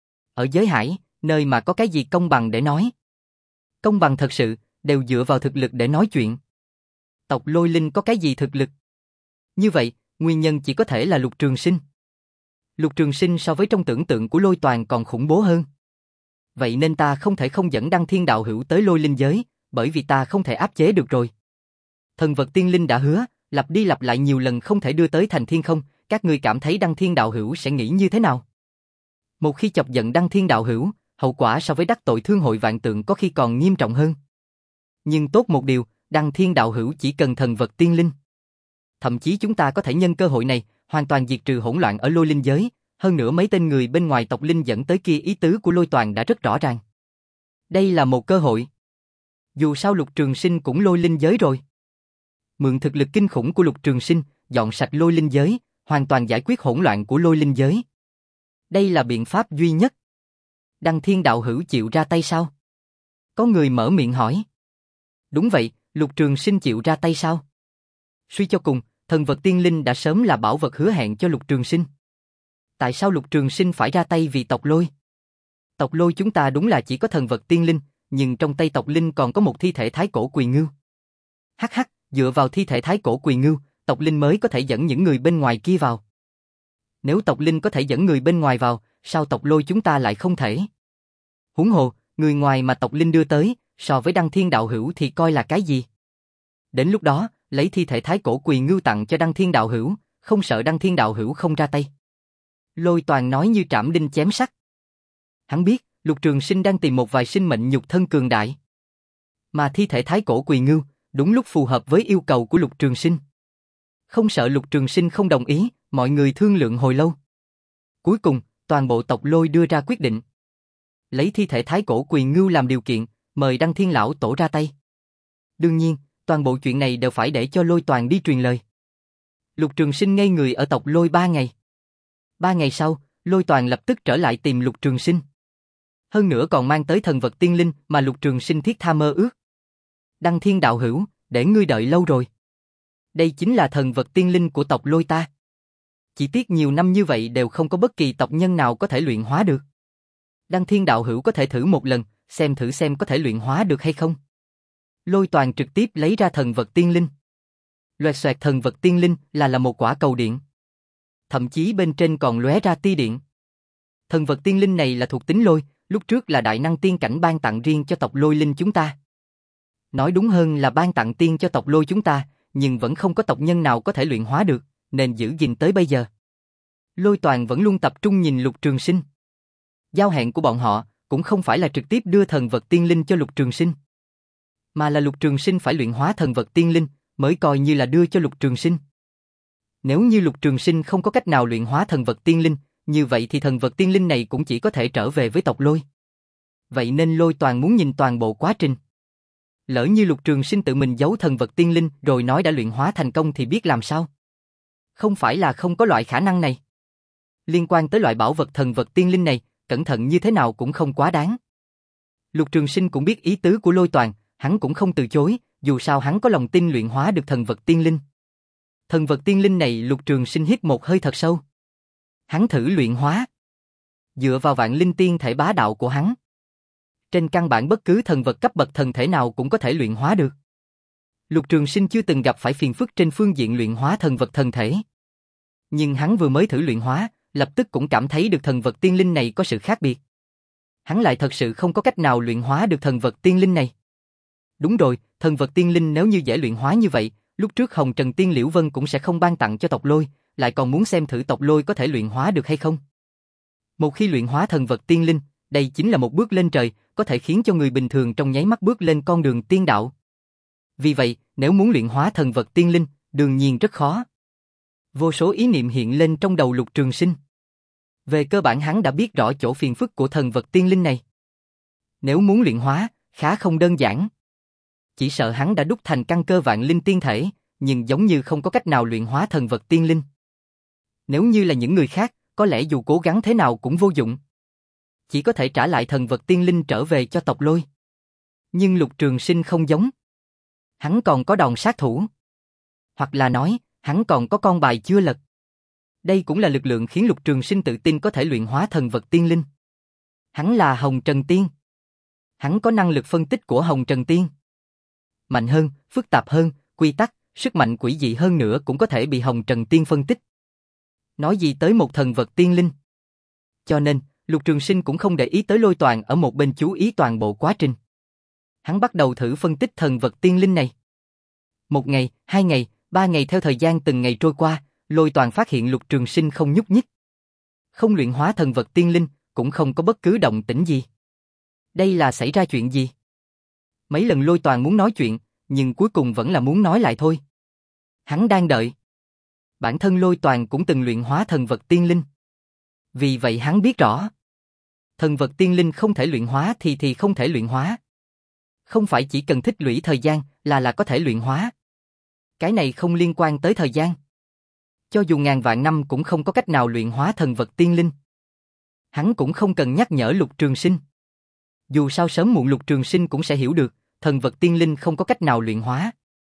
Ở giới hải, nơi mà có cái gì công bằng để nói? Công bằng thật sự, đều dựa vào thực lực để nói chuyện. Tộc Lôi Linh có cái gì thực lực? Như vậy, nguyên nhân chỉ có thể là Lục Trường Sinh. Lục Trường Sinh so với trong tưởng tượng của Lôi Toàn còn khủng bố hơn. Vậy nên ta không thể không dẫn Đăng Thiên đạo hữu tới Lôi Linh giới, bởi vì ta không thể áp chế được rồi. Thần vật tiên linh đã hứa, lặp đi lặp lại nhiều lần không thể đưa tới thành thiên không, các ngươi cảm thấy Đăng Thiên đạo hữu sẽ nghĩ như thế nào? Một khi chọc giận Đăng Thiên đạo hữu, hậu quả so với đắc tội Thương hội vạn tượng có khi còn nghiêm trọng hơn. Nhưng tốt một điều, Đăng Thiên đạo hữu chỉ cần thần vật tiên linh. Thậm chí chúng ta có thể nhân cơ hội này, hoàn toàn diệt trừ hỗn loạn ở Lôi Linh giới, hơn nữa mấy tên người bên ngoài tộc Linh dẫn tới kia ý tứ của Lôi Toàn đã rất rõ ràng. Đây là một cơ hội. Dù sao Lục Trường Sinh cũng Lôi Linh giới rồi. Mượn thực lực kinh khủng của Lục Trường Sinh, dọn sạch Lôi Linh giới, hoàn toàn giải quyết hỗn loạn của Lôi Linh giới. Đây là biện pháp duy nhất. Đăng Thiên đạo hữu chịu ra tay sao? Có người mở miệng hỏi. Đúng vậy, Lục Trường Sinh chịu ra tay sao? Suy cho cùng, thần vật tiên linh đã sớm là bảo vật hứa hẹn cho Lục Trường Sinh. Tại sao Lục Trường Sinh phải ra tay vì tộc Lôi? Tộc Lôi chúng ta đúng là chỉ có thần vật tiên linh, nhưng trong tay tộc Linh còn có một thi thể thái cổ Quỳ Ngưu. Hắc hắc, dựa vào thi thể thái cổ Quỳ Ngưu, tộc Linh mới có thể dẫn những người bên ngoài kia vào. Nếu tộc Linh có thể dẫn người bên ngoài vào, sao tộc Lôi chúng ta lại không thể? Huống hồ, người ngoài mà tộc Linh đưa tới, so với Đăng Thiên đạo hữu thì coi là cái gì? Đến lúc đó, lấy thi thể thái cổ Quỳ Ngưu tặng cho Đăng Thiên đạo hữu, không sợ Đăng Thiên đạo hữu không ra tay. Lôi Toàn nói như trảm đinh chém sắt. Hắn biết, Lục Trường Sinh đang tìm một vài sinh mệnh nhục thân cường đại. Mà thi thể thái cổ Quỳ Ngưu, đúng lúc phù hợp với yêu cầu của Lục Trường Sinh. Không sợ Lục Trường Sinh không đồng ý, mọi người thương lượng hồi lâu. Cuối cùng, toàn bộ tộc Lôi đưa ra quyết định. Lấy thi thể thái cổ Quỳ Ngưu làm điều kiện, mời Đăng Thiên lão tổ ra tay. Đương nhiên, toàn bộ chuyện này đều phải để cho Lôi Toàn đi truyền lời. Lục Trường Sinh ngây người ở tộc Lôi ba ngày. Ba ngày sau, Lôi Toàn lập tức trở lại tìm Lục Trường Sinh. Hơn nữa còn mang tới thần vật tiên linh mà Lục Trường Sinh thiết tha mơ ước. Đăng Thiên đạo hữu, để ngươi đợi lâu rồi. Đây chính là thần vật tiên linh của tộc Lôi ta. Chỉ tiếc nhiều năm như vậy đều không có bất kỳ tộc nhân nào có thể luyện hóa được. Đăng Thiên đạo hữu có thể thử một lần, xem thử xem có thể luyện hóa được hay không. Lôi Toàn trực tiếp lấy ra thần vật tiên linh. Loẹt xoẹt thần vật tiên linh là là một quả cầu điện. Thậm chí bên trên còn lóe ra tia điện. Thần vật tiên linh này là thuộc tính Lôi, lúc trước là đại năng tiên cảnh ban tặng riêng cho tộc Lôi Linh chúng ta. Nói đúng hơn là ban tặng tiên cho tộc Lôi chúng ta, nhưng vẫn không có tộc nhân nào có thể luyện hóa được, nên giữ gìn tới bây giờ. Lôi Toàn vẫn luôn tập trung nhìn Lục Trường Sinh. Giao hẹn của bọn họ cũng không phải là trực tiếp đưa thần vật tiên linh cho Lục Trường Sinh, mà là Lục Trường Sinh phải luyện hóa thần vật tiên linh mới coi như là đưa cho Lục Trường Sinh. Nếu như Lục Trường Sinh không có cách nào luyện hóa thần vật tiên linh, như vậy thì thần vật tiên linh này cũng chỉ có thể trở về với tộc Lôi. Vậy nên Lôi Toàn muốn nhìn toàn bộ quá trình. Lỡ như Lục Trường Sinh tự mình giấu thần vật tiên linh rồi nói đã luyện hóa thành công thì biết làm sao? Không phải là không có loại khả năng này. Liên quan tới loại bảo vật thần vật tiên linh này, cẩn thận như thế nào cũng không quá đáng. Lục Trường Sinh cũng biết ý tứ của Lôi Toàn, hắn cũng không từ chối, dù sao hắn có lòng tin luyện hóa được thần vật tiên linh. Thần vật tiên linh này Lục Trường Sinh hít một hơi thật sâu. Hắn thử luyện hóa. Dựa vào vạn linh tiên thể bá đạo của hắn, trên căn bản bất cứ thần vật cấp bậc thần thể nào cũng có thể luyện hóa được. Lục Trường Sinh chưa từng gặp phải phiền phức trên phương diện luyện hóa thần vật thần thể. Nhưng hắn vừa mới thử luyện hóa, lập tức cũng cảm thấy được thần vật tiên linh này có sự khác biệt. Hắn lại thật sự không có cách nào luyện hóa được thần vật tiên linh này. Đúng rồi, thần vật tiên linh nếu như dễ luyện hóa như vậy, lúc trước Hồng Trần Tiên Liễu Vân cũng sẽ không ban tặng cho tộc Lôi, lại còn muốn xem thử tộc Lôi có thể luyện hóa được hay không. Một khi luyện hóa thần vật tiên linh, đây chính là một bước lên trời, có thể khiến cho người bình thường trong nháy mắt bước lên con đường tiên đạo. Vì vậy, nếu muốn luyện hóa thần vật tiên linh, đương nhiên rất khó. Vô số ý niệm hiện lên trong đầu Lục Trường Sinh. Về cơ bản hắn đã biết rõ chỗ phiền phức của thần vật tiên linh này. Nếu muốn luyện hóa, khá không đơn giản. Chỉ sợ hắn đã đúc thành căn cơ vạn linh tiên thể, nhưng giống như không có cách nào luyện hóa thần vật tiên linh. Nếu như là những người khác, có lẽ dù cố gắng thế nào cũng vô dụng. Chỉ có thể trả lại thần vật tiên linh trở về cho tộc Lôi. Nhưng Lục Trường Sinh không giống. Hắn còn có đòn sát thủ. Hoặc là nói, hắn còn có con bài chưa lật. Đây cũng là lực lượng khiến Lục Trường Sinh tự tin có thể luyện hóa thần vật tiên linh. Hắn là Hồng Trần Tiên. Hắn có năng lực phân tích của Hồng Trần Tiên. Mạnh hơn, phức tạp hơn, quy tắc, sức mạnh quỷ dị hơn nữa cũng có thể bị Hồng Trần Tiên phân tích. Nói gì tới một thần vật tiên linh. Cho nên, Lục Trường Sinh cũng không để ý tới Lôi Toàn ở một bên chú ý toàn bộ quá trình. Hắn bắt đầu thử phân tích thần vật tiên linh này. Một ngày, hai ngày, ba ngày theo thời gian từng ngày trôi qua, Lôi Toàn phát hiện Lục Trường Sinh không nhúc nhích. Không luyện hóa thần vật tiên linh, cũng không có bất cứ động tĩnh gì. Đây là xảy ra chuyện gì? Mấy lần Lôi Toàn muốn nói chuyện, nhưng cuối cùng vẫn là muốn nói lại thôi. Hắn đang đợi. Bản thân Lôi Toàn cũng từng luyện hóa thần vật tiên linh. Vì vậy hắn biết rõ. Thần vật tiên linh không thể luyện hóa thì thì không thể luyện hóa. Không phải chỉ cần tích lũy thời gian là là có thể luyện hóa. Cái này không liên quan tới thời gian. Cho dù ngàn vạn năm cũng không có cách nào luyện hóa thần vật tiên linh. Hắn cũng không cần nhắc nhở Lục Trường Sinh. Dù sao sớm muộn Lục Trường Sinh cũng sẽ hiểu được, thần vật tiên linh không có cách nào luyện hóa.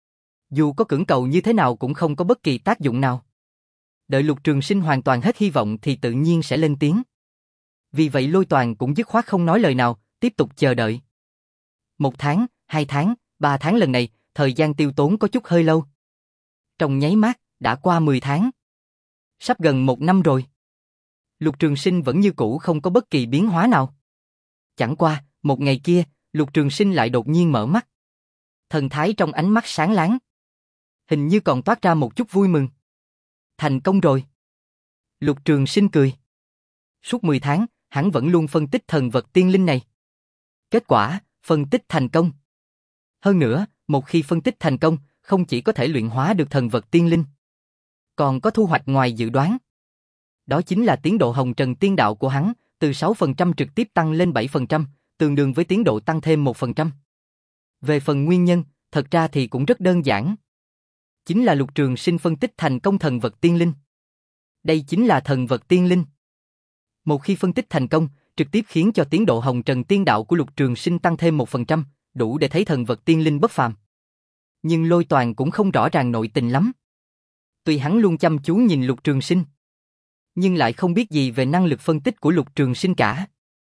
Dù có cưỡng cầu như thế nào cũng không có bất kỳ tác dụng nào. Đợi Lục Trường Sinh hoàn toàn hết hy vọng thì tự nhiên sẽ lên tiếng. Vì vậy Lôi Toàn cũng dứt khoát không nói lời nào, tiếp tục chờ đợi. Một tháng, hai tháng, ba tháng lần này, thời gian tiêu tốn có chút hơi lâu. Trong nháy mắt, đã qua mười tháng. Sắp gần một năm rồi. Lục Trường Sinh vẫn như cũ không có bất kỳ biến hóa nào. Chẳng qua, một ngày kia, Lục Trường Sinh lại đột nhiên mở mắt. Thần thái trong ánh mắt sáng láng. Hình như còn toát ra một chút vui mừng. Thành công rồi. Lục Trường Sinh cười. Suốt mười tháng, hắn vẫn luôn phân tích thần vật tiên linh này. Kết quả, phân tích thành công. Hơn nữa, một khi phân tích thành công, không chỉ có thể luyện hóa được thần vật tiên linh, còn có thu hoạch ngoài dự đoán. Đó chính là tiến độ Hồng Trần Tiên Đạo của hắn, từ sáu phần trăm trực tiếp tăng lên bảy phần trăm, tương đương với tiến độ tăng thêm một phần trăm. Về phần nguyên nhân, thật ra thì cũng rất đơn giản. Chính là Lục Trường Sinh phân tích thành công thần vật tiên linh. Đây chính là thần vật tiên linh. Một khi phân tích thành công, trực tiếp khiến cho tiến độ Hồng Trần Tiên Đạo của Lục Trường Sinh tăng thêm một phần trăm, đủ để thấy thần vật tiên linh bất phàm. Nhưng Lôi Toàn cũng không rõ ràng nội tình lắm. Tuy hắn luôn chăm chú nhìn Lục Trường Sinh, nhưng lại không biết gì về năng lực phân tích của Lục Trường Sinh cả.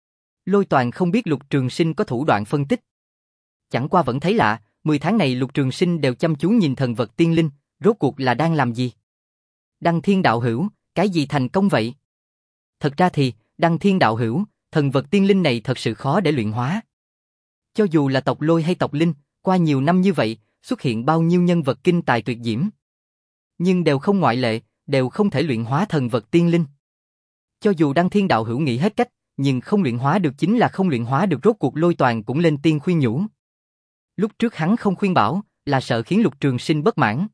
Lôi Toàn không biết Lục Trường Sinh có thủ đoạn phân tích. Chẳng qua vẫn thấy lạ, mười tháng này Lục Trường Sinh đều chăm chú nhìn thần vật tiên linh, rốt cuộc là đang làm gì? Đăng Thiên Đạo Hữu, cái gì thành công vậy? Thật ra thì, Đăng Thiên Đạo Hữu, thần vật tiên linh này thật sự khó để luyện hóa. Cho dù là tộc Lôi hay tộc Linh, qua nhiều năm như vậy, xuất hiện bao nhiêu nhân vật kinh tài tuyệt diễm, nhưng đều không ngoại lệ, đều không thể luyện hóa thần vật tiên linh. Cho dù Đăng Thiên Đạo Hữu nghĩ hết cách, nhưng không luyện hóa được chính là không luyện hóa được. Rốt cuộc Lôi Toàn cũng lên tiếng khuyên nhủ. Lúc trước hắn không khuyên bảo, là sợ khiến Lục Trường Sinh bất mãn.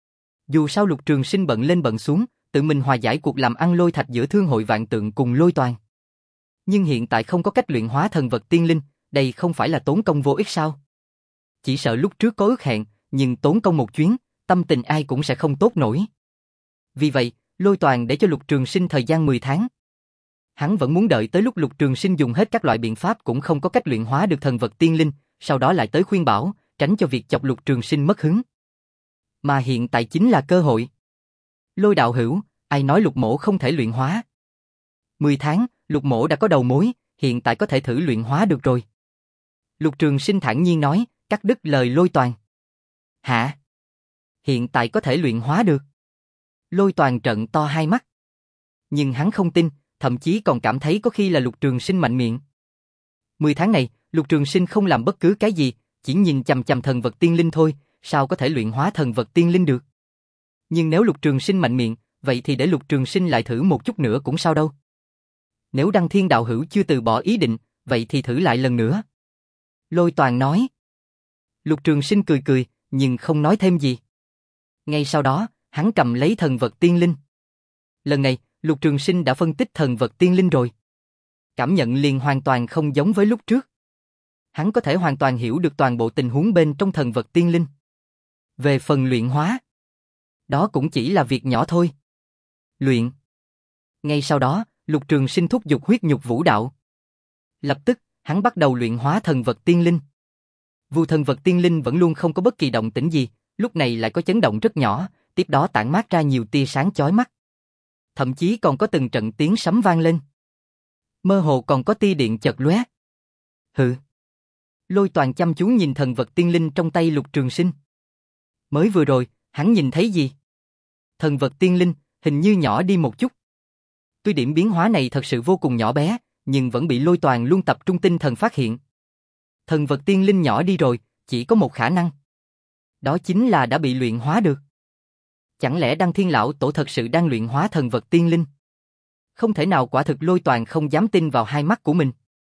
Dù sao Lục Trường Sinh bận lên bận xuống, tự mình hòa giải cuộc làm ăn lôi thạch giữa Thương hội Vạn Tượng cùng Lôi Toàn. Nhưng hiện tại không có cách luyện hóa thần vật tiên linh, đây không phải là tốn công vô ích sao? Chỉ sợ lúc trước có ước hẹn, nhưng tốn công một chuyến, tâm tình ai cũng sẽ không tốt nổi. Vì vậy, Lôi Toàn để cho Lục Trường Sinh thời gian mười tháng. Hắn vẫn muốn đợi tới lúc Lục Trường Sinh dùng hết các loại biện pháp cũng không có cách luyện hóa được thần vật tiên linh, sau đó lại tới khuyên bảo, tránh cho việc chọc Lục Trường Sinh mất hứng. Mà hiện tại chính là cơ hội. Lôi đạo hữu, ai nói Lục mỗ không thể luyện hóa? Mười tháng, Lục mỗ đã có đầu mối, hiện tại có thể thử luyện hóa được rồi. Lục Trường Sinh thản nhiên nói, cắt đứt lời Lôi Toàn. Hả? Hiện tại có thể luyện hóa được? Lôi Toàn trợn to hai mắt. Nhưng hắn không tin, thậm chí còn cảm thấy có khi là Lục Trường Sinh mạnh miệng. Mười tháng này, Lục Trường Sinh không làm bất cứ cái gì, chỉ nhìn chằm chằm thần vật tiên linh thôi, sao có thể luyện hóa thần vật tiên linh được? Nhưng nếu Lục Trường Sinh mạnh miệng, vậy thì để Lục Trường Sinh lại thử một chút nữa cũng sao đâu. Nếu Đăng Thiên đạo hữu chưa từ bỏ ý định, vậy thì thử lại lần nữa. Lôi Toàn nói. Lục Trường Sinh cười cười, nhưng không nói thêm gì. Ngay sau đó, hắn cầm lấy thần vật tiên linh. Lần này, Lục Trường Sinh đã phân tích thần vật tiên linh rồi. Cảm nhận liền hoàn toàn không giống với lúc trước. Hắn có thể hoàn toàn hiểu được toàn bộ tình huống bên trong thần vật tiên linh. Về phần luyện hóa, đó cũng chỉ là việc nhỏ thôi. Luyện. Ngay sau đó, Lục Trường Sinh thúc giục huyết nhục vũ đạo. Lập tức, hắn bắt đầu luyện hóa thần vật tiên linh. Vu thần vật tiên linh vẫn luôn không có bất kỳ động tĩnh gì, lúc này lại có chấn động rất nhỏ, tiếp đó tản mát ra nhiều tia sáng chói mắt. Thậm chí còn có từng trận tiếng sấm vang lên. Mơ hồ còn có tia điện chợt lóe. Hừ. Lôi Toàn chăm chú nhìn thần vật tiên linh trong tay Lục Trường Sinh. Mới vừa rồi, hắn nhìn thấy gì? Thần vật tiên linh, hình như nhỏ đi một chút. Tuy điểm biến hóa này thật sự vô cùng nhỏ bé, nhưng vẫn bị Lôi Toàn luôn tập trung tinh thần phát hiện. Thần vật tiên linh nhỏ đi rồi, chỉ có một khả năng. Đó chính là đã bị luyện hóa được. Chẳng lẽ Đăng Thiên Lão Tổ thật sự đang luyện hóa thần vật tiên linh? Không thể nào, quả thực Lôi Toàn không dám tin vào hai mắt của mình.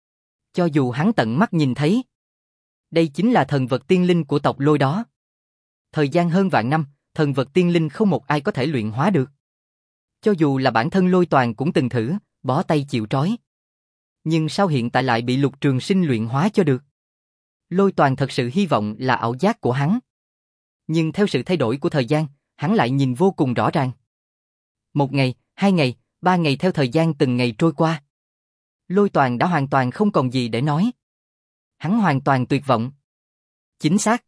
Cho dù hắn tận mắt nhìn thấy. Đây chính là thần vật tiên linh của tộc Lôi đó. Thời gian hơn vạn năm, thần vật tiên linh không một ai có thể luyện hóa được. Cho dù là bản thân Lôi Toàn cũng từng thử, bó tay chịu trói. Nhưng sao hiện tại lại bị Lục Trường Sinh luyện hóa cho được? Lôi Toàn thật sự hy vọng là ảo giác của hắn. Nhưng theo sự thay đổi của thời gian, hắn lại nhìn vô cùng rõ ràng. Một ngày, hai ngày, ba ngày theo thời gian từng ngày trôi qua. Lôi Toàn đã hoàn toàn không còn gì để nói. Hắn hoàn toàn tuyệt vọng. Chính xác.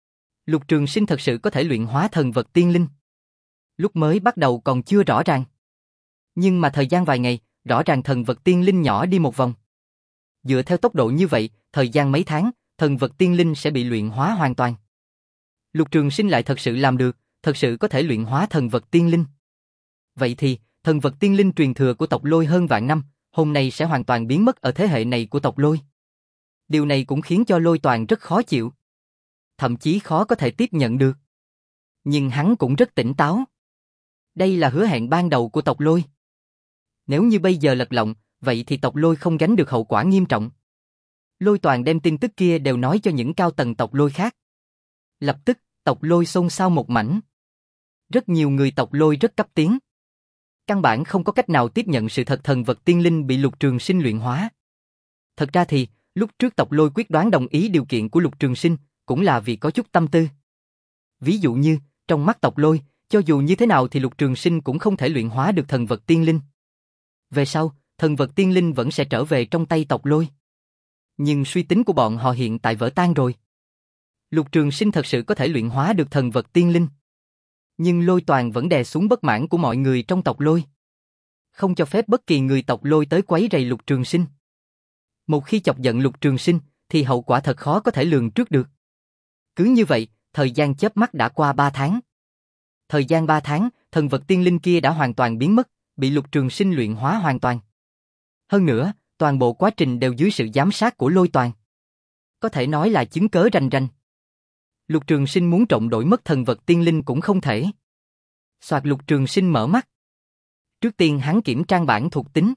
Lục Trường Sinh thật sự có thể luyện hóa thần vật tiên linh. Lúc mới bắt đầu còn chưa rõ ràng. Nhưng mà thời gian vài ngày, rõ ràng thần vật tiên linh nhỏ đi một vòng. Dựa theo tốc độ như vậy, thời gian mấy tháng, thần vật tiên linh sẽ bị luyện hóa hoàn toàn. Lục Trường Sinh lại thật sự làm được, thật sự có thể luyện hóa thần vật tiên linh. Vậy thì, thần vật tiên linh truyền thừa của tộc Lôi hơn vạn năm, hôm nay sẽ hoàn toàn biến mất ở thế hệ này của tộc Lôi. Điều này cũng khiến cho Lôi Toàn rất khó chịu. Thậm chí khó có thể tiếp nhận được. Nhưng hắn cũng rất tỉnh táo. Đây là hứa hẹn ban đầu của tộc Lôi. Nếu như bây giờ lật lọng, vậy thì tộc Lôi không gánh được hậu quả nghiêm trọng. Lôi Toàn đem tin tức kia đều nói cho những cao tầng tộc Lôi khác. Lập tức, tộc Lôi xôn xao một mảnh. Rất nhiều người tộc Lôi rất cấp tiến. Căn bản không có cách nào tiếp nhận sự thật thần vật tiên linh bị Lục Trường Sinh luyện hóa. Thật ra thì, lúc trước tộc Lôi quyết đoán đồng ý điều kiện của Lục Trường Sinh, cũng là vì có chút tâm tư. Ví dụ như, trong mắt tộc Lôi, cho dù như thế nào thì Lục Trường Sinh cũng không thể luyện hóa được thần vật tiên linh. Về sau, thần vật tiên linh vẫn sẽ trở về trong tay tộc Lôi. Nhưng suy tính của bọn họ hiện tại vỡ tan rồi. Lục Trường Sinh thật sự có thể luyện hóa được thần vật tiên linh. Nhưng Lôi Toàn vẫn đè xuống bất mãn của mọi người trong tộc Lôi. Không cho phép bất kỳ người tộc Lôi tới quấy rầy Lục Trường Sinh. Một khi chọc giận Lục Trường Sinh, thì hậu quả thật khó có thể lường trước được. Cứ như vậy, thời gian chớp mắt đã qua ba tháng. Thời gian ba tháng, thần vật tiên linh kia đã hoàn toàn biến mất, bị Lục Trường Sinh luyện hóa hoàn toàn. Hơn nữa, toàn bộ quá trình đều dưới sự giám sát của Lôi Toàn. Có thể nói là chứng cớ rành rành. Lục Trường Sinh muốn trộn đổi mất thần vật tiên linh cũng không thể. Soạt, Lục Trường Sinh mở mắt. Trước tiên hắn kiểm tra bản thuộc tính.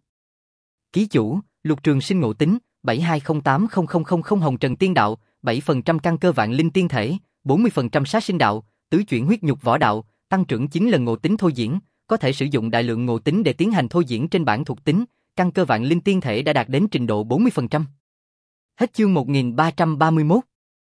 Ký chủ, Lục Trường Sinh ngộ tính, bảy hai không tám không không không không Hồng Trần Tiên Đạo, bảy phần trăm căn cơ vạn linh tiên thể, bốn mươi phần trăm sát sinh đạo, tứ chuyển huyết nhục võ đạo, tăng trưởng chín lần ngộ tính thôi diễn, có thể sử dụng đại lượng ngộ tính để tiến hành thôi diễn trên bản thuộc tính, căn cơ vạn linh tiên thể đã đạt đến trình độ bốn mươi phần trăm. Hết chương một nghìn ba trăm ba mươi mốt.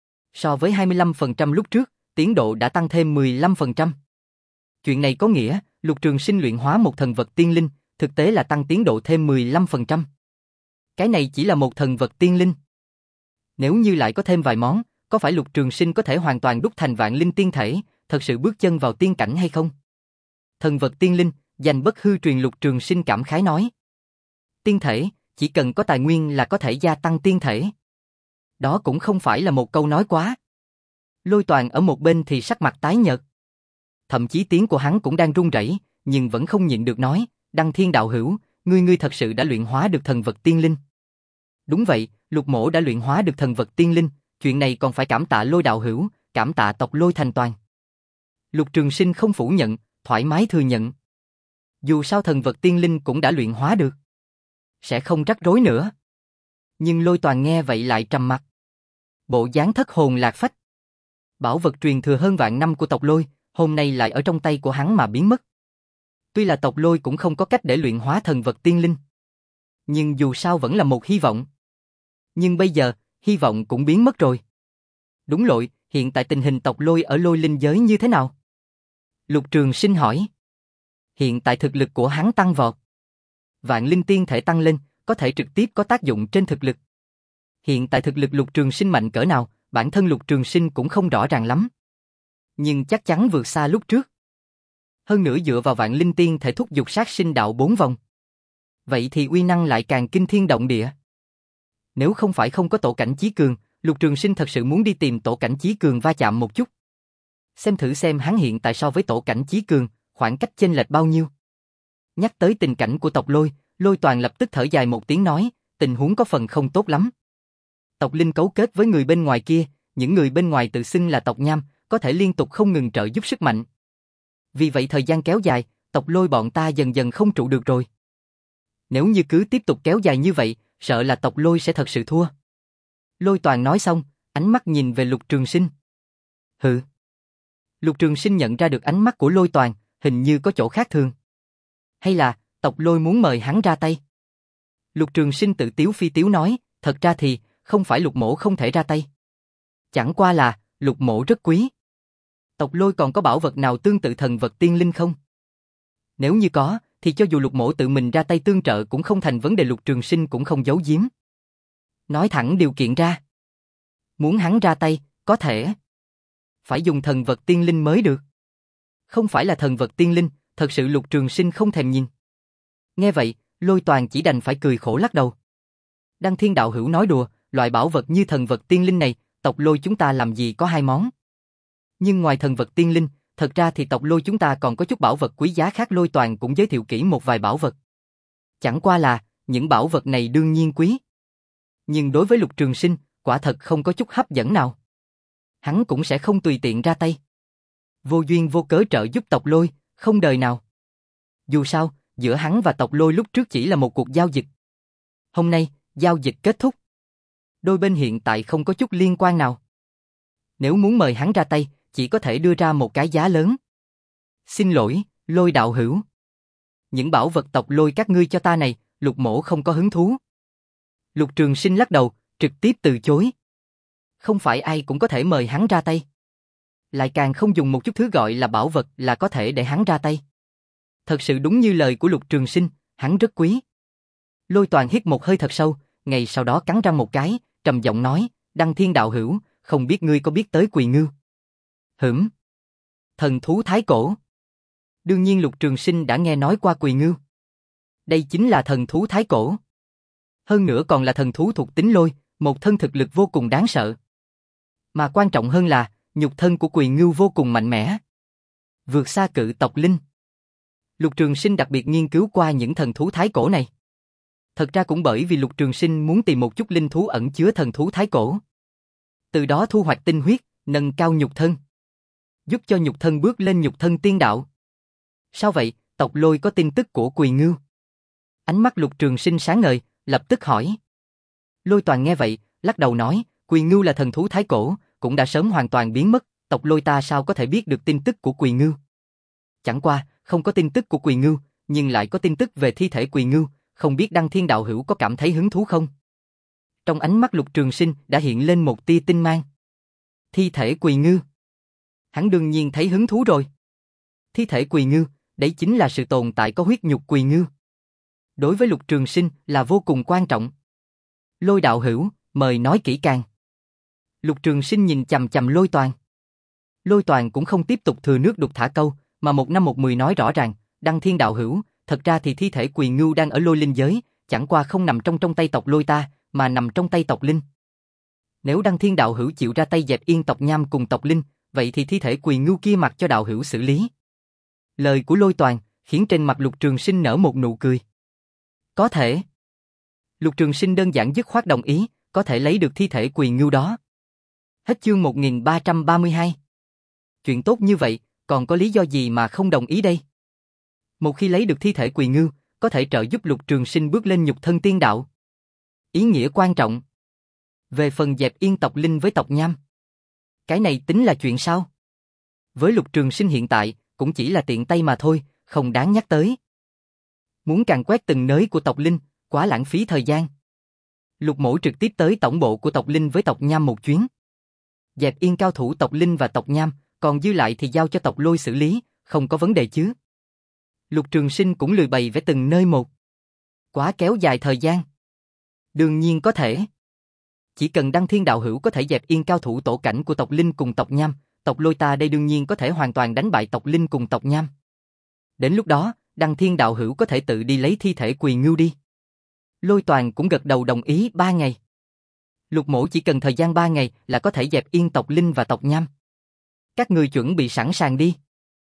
So với hai mươi lăm phần trăm lúc trước, tiến độ đã tăng thêm mười lăm phần trăm. Chuyện này có nghĩa, Lục Trường Sinh luyện hóa một thần vật tiên linh, thực thực tế là tăng tiến độ thêm mười lăm phần trăm. Cái này chỉ là một thần vật tiên linh. Nếu như lại có thêm vài món, có phải Lục Trường Sinh có thể hoàn toàn đúc thành vạn linh tiên thể, thật sự bước chân vào tiên cảnh hay không? Thần vật tiên linh, danh bất hư truyền. Lục Trường Sinh cảm khái nói. Tiên thể, chỉ cần có tài nguyên là có thể gia tăng tiên thể. Đó cũng không phải là một câu nói quá. Lôi Toàn ở một bên thì sắc mặt tái nhợt. Thậm chí tiếng của hắn cũng đang run rẩy, nhưng vẫn không nhịn được nói, Đăng Thiên đạo hữu, ngươi ngươi thật sự đã luyện hóa được thần vật tiên linh. Đúng vậy, Lục mỗ đã luyện hóa được thần vật tiên linh, chuyện này còn phải cảm tạ Lôi đạo hữu, cảm tạ tộc Lôi thành toàn. Lục Trường Sinh không phủ nhận, thoải mái thừa nhận. Dù sao thần vật tiên linh cũng đã luyện hóa được, sẽ không rắc rối nữa. Nhưng Lôi Toàn nghe vậy lại trầm mặc. Bộ dáng thất hồn lạc phách. Bảo vật truyền thừa hơn vạn năm của tộc Lôi, hôm nay lại ở trong tay của hắn mà biến mất. Tuy là tộc Lôi cũng không có cách để luyện hóa thần vật tiên linh, nhưng dù sao vẫn là một hy vọng. Nhưng bây giờ, hy vọng cũng biến mất rồi. Đúng lội, hiện tại tình hình tộc Lôi ở Lôi linh giới như thế nào? Lục Trường Sinh hỏi. Hiện tại thực lực của hắn tăng vọt. Vạn linh tiên thể tăng lên, có thể trực tiếp có tác dụng trên thực lực. Hiện tại thực lực Lục Trường Sinh mạnh cỡ nào, bản thân Lục Trường Sinh cũng không rõ ràng lắm. Nhưng chắc chắn vượt xa lúc trước. Hơn nữa dựa vào vạn linh tiên thể thúc giục sát sinh đạo bốn vòng. Vậy thì uy năng lại càng kinh thiên động địa. Nếu không phải không có tổ cảnh chí cường, Lục Trường Sinh thật sự muốn đi tìm tổ cảnh chí cường va chạm một chút. Xem thử xem hắn hiện tại so với tổ cảnh chí cường, khoảng cách chênh lệch bao nhiêu. Nhắc tới tình cảnh của tộc Lôi, Lôi Toàn lập tức thở dài một tiếng nói, tình huống có phần không tốt lắm. Tộc Linh cấu kết với người bên ngoài kia, những người bên ngoài tự xưng là tộc Nham, có thể liên tục không ngừng trợ giúp sức mạnh. Vì vậy thời gian kéo dài, tộc Lôi bọn ta dần dần không trụ được rồi. Nếu như cứ tiếp tục kéo dài như vậy, sợ là tộc Lôi sẽ thật sự thua. Lôi Toàn nói xong, ánh mắt nhìn về Lục Trường Sinh. Hừ. Lục Trường Sinh nhận ra được ánh mắt của Lôi Toàn, hình như có chỗ khác thường. Hay là, tộc Lôi muốn mời hắn ra tay? Lục Trường Sinh tự tiếu phi tiếu nói, thật ra thì, không phải Lục mỗ không thể ra tay. Chẳng qua là, Lục mỗ rất quý. Tộc Lôi còn có bảo vật nào tương tự thần vật tiên linh không? Nếu như có, thì cho dù Lục mỗ tự mình ra tay tương trợ cũng không thành vấn đề. Lục Trường Sinh cũng không giấu giếm. Nói thẳng điều kiện ra. Muốn hắn ra tay, có thể. Phải dùng thần vật tiên linh mới được. Không phải là thần vật tiên linh, thật sự Lục Trường Sinh không thèm nhìn. Nghe vậy, Lôi Toàn chỉ đành phải cười khổ lắc đầu. Đăng Thiên đạo hữu nói đùa, loại bảo vật như thần vật tiên linh này, tộc Lôi chúng ta làm gì có hai món. Nhưng ngoài thần vật tiên linh, thật ra thì tộc Lôi chúng ta còn có chút bảo vật quý giá khác. Lôi Toàn cũng giới thiệu kỹ một vài bảo vật. Chẳng qua là, những bảo vật này đương nhiên quý. Nhưng đối với Lục Trường Sinh, quả thật không có chút hấp dẫn nào. Hắn cũng sẽ không tùy tiện ra tay. Vô duyên vô cớ trợ giúp tộc Lôi, không đời nào. Dù sao, giữa hắn và tộc Lôi lúc trước chỉ là một cuộc giao dịch. Hôm nay, giao dịch kết thúc. Đôi bên hiện tại không có chút liên quan nào. Nếu muốn mời hắn ra tay, chỉ có thể đưa ra một cái giá lớn. Xin lỗi, Lôi đạo hữu. Những bảo vật tộc Lôi các ngươi cho ta này, Lục mỗ không có hứng thú. Lục Trường Sinh lắc đầu, trực tiếp từ chối. Không phải ai cũng có thể mời hắn ra tay. Lại càng không dùng một chút thứ gọi là bảo vật là có thể để hắn ra tay. Thật sự đúng như lời của Lục Trường Sinh, hắn rất quý. Lôi Toàn hít một hơi thật sâu, ngày sau đó cắn răng một cái, trầm giọng nói, Đăng Thiên đạo hữu, không biết ngươi có biết tới Quỳ Ngưu? Hửm? Thần thú thái cổ. Đương nhiên Lục Trường Sinh đã nghe nói qua Quỳ Ngưu. Đây chính là thần thú thái cổ. Hơn nữa còn là thần thú thuộc tính Lôi, một thân thực lực vô cùng đáng sợ. Mà quan trọng hơn là, nhục thân của Quỳ Ngưu vô cùng mạnh mẽ. Vượt xa cự tộc linh. Lục Trường Sinh đặc biệt nghiên cứu qua những thần thú thái cổ này. Thật ra cũng bởi vì Lục Trường Sinh muốn tìm một chút linh thú ẩn chứa thần thú thái cổ. Từ đó thu hoạch tinh huyết, nâng cao nhục thân. Giúp cho nhục thân bước lên nhục thân tiên đạo. Sao vậy, tộc Lôi có tin tức của Quỳ Ngưu? Ánh mắt Lục Trường Sinh sáng ngời, lập tức hỏi. Lôi Toàn nghe vậy, lắc đầu nói, Quỳ Ngưu là thần thú thái cổ, cũng đã sớm hoàn toàn biến mất, tộc Lôi ta sao có thể biết được tin tức của Quỳ Ngưu? Chẳng qua, không có tin tức của Quỳ Ngưu, nhưng lại có tin tức về thi thể Quỳ Ngưu, không biết Đăng Thiên đạo hữu có cảm thấy hứng thú không? Trong ánh mắt Lục Trường Sinh đã hiện lên một tia tinh mang. Thi thể Quỳ Ngưu. Hắn đương nhiên thấy hứng thú rồi. Thi thể Quỳ Ngưu, đấy chính là sự tồn tại có huyết nhục Quỳ Ngưu. đối với Lục Trường Sinh là vô cùng quan trọng. Lôi đạo hữu, mời nói kỹ càng. Lục Trường Sinh nhìn chằm chằm Lôi Toàn. Lôi Toàn cũng không tiếp tục thừa nước đục thả câu, mà một năm một mười nói rõ ràng, Đăng Thiên đạo hữu, thật ra thì thi thể Quỳ Ngưu đang ở Lôi Linh giới, chẳng qua không nằm trong trong tay tộc Lôi ta, mà nằm trong tay tộc Linh. Nếu Đăng Thiên đạo hữu chịu ra tay dẹp yên tộc Nham cùng tộc Linh, vậy thì thi thể Quỳ Ngưu kia mặc cho đạo hữu xử lý. Lời của Lôi Toàn khiến trên mặt Lục Trường Sinh nở một nụ cười. Có thể. Lục Trường Sinh đơn giản dứt khoát đồng ý, có thể lấy được thi thể Quỳ Ngưu đó. Hết chương một nghìn ba trăm ba mươi hai. Chuyện tốt như vậy, còn có lý do gì mà không đồng ý đây? Một khi lấy được thi thể Quỳ Ngưu, có thể trợ giúp Lục Trường Sinh bước lên nhục thân tiên đạo. Ý nghĩa quan trọng. Về phần dẹp yên tộc Linh với tộc Nham, cái này tính là chuyện sao? Với Lục Trường Sinh hiện tại, cũng chỉ là tiện tay mà thôi, không đáng nhắc tới. Muốn càn quét từng nới của tộc Linh, quá lãng phí thời gian. Lục Mỗ trực tiếp tới tổng bộ của tộc Linh với tộc Nham một chuyến. Dẹp yên cao thủ tộc Linh và tộc Nham, còn dư lại thì giao cho tộc Lôi xử lý, không có vấn đề chứ. Lục Trường Sinh cũng lười bày vẽ từng nơi một. Quá kéo dài thời gian. Đương nhiên có thể. Chỉ cần Đăng Thiên đạo hữu có thể dẹp yên cao thủ tổ cảnh của tộc Linh cùng tộc Nham, tộc Lôi ta đây đương nhiên có thể hoàn toàn đánh bại tộc Linh cùng tộc Nham. Đến lúc đó, Đăng Thiên đạo hữu có thể tự đi lấy thi thể Quỳ Ngưu đi. Lôi Toàn cũng gật đầu đồng ý ba ngày. Lục Mỗ chỉ cần thời gian ba ngày là có thể dẹp yên tộc Linh và tộc Nham. Các người chuẩn bị sẵn sàng đi.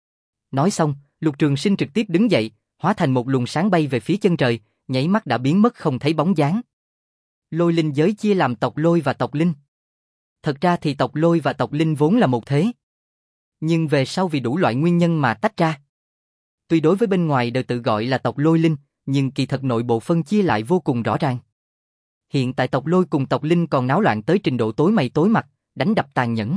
Nói xong, Lục Trường Sinh trực tiếp đứng dậy, hóa thành một luồng sáng bay về phía chân trời, nhảy mắt đã biến mất không thấy bóng dáng. Lôi Linh giới chia làm tộc Lôi và tộc Linh. Thật ra thì tộc Lôi và tộc Linh vốn là một thế. Nhưng về sau vì đủ loại nguyên nhân mà tách ra. Tuy đối với bên ngoài đều tự gọi là tộc Lôi Linh, nhưng kỳ thật nội bộ phân chia lại vô cùng rõ ràng. Hiện tại tộc Lôi cùng tộc Linh còn náo loạn tới trình độ tối mày tối mặt, đánh đập tàn nhẫn.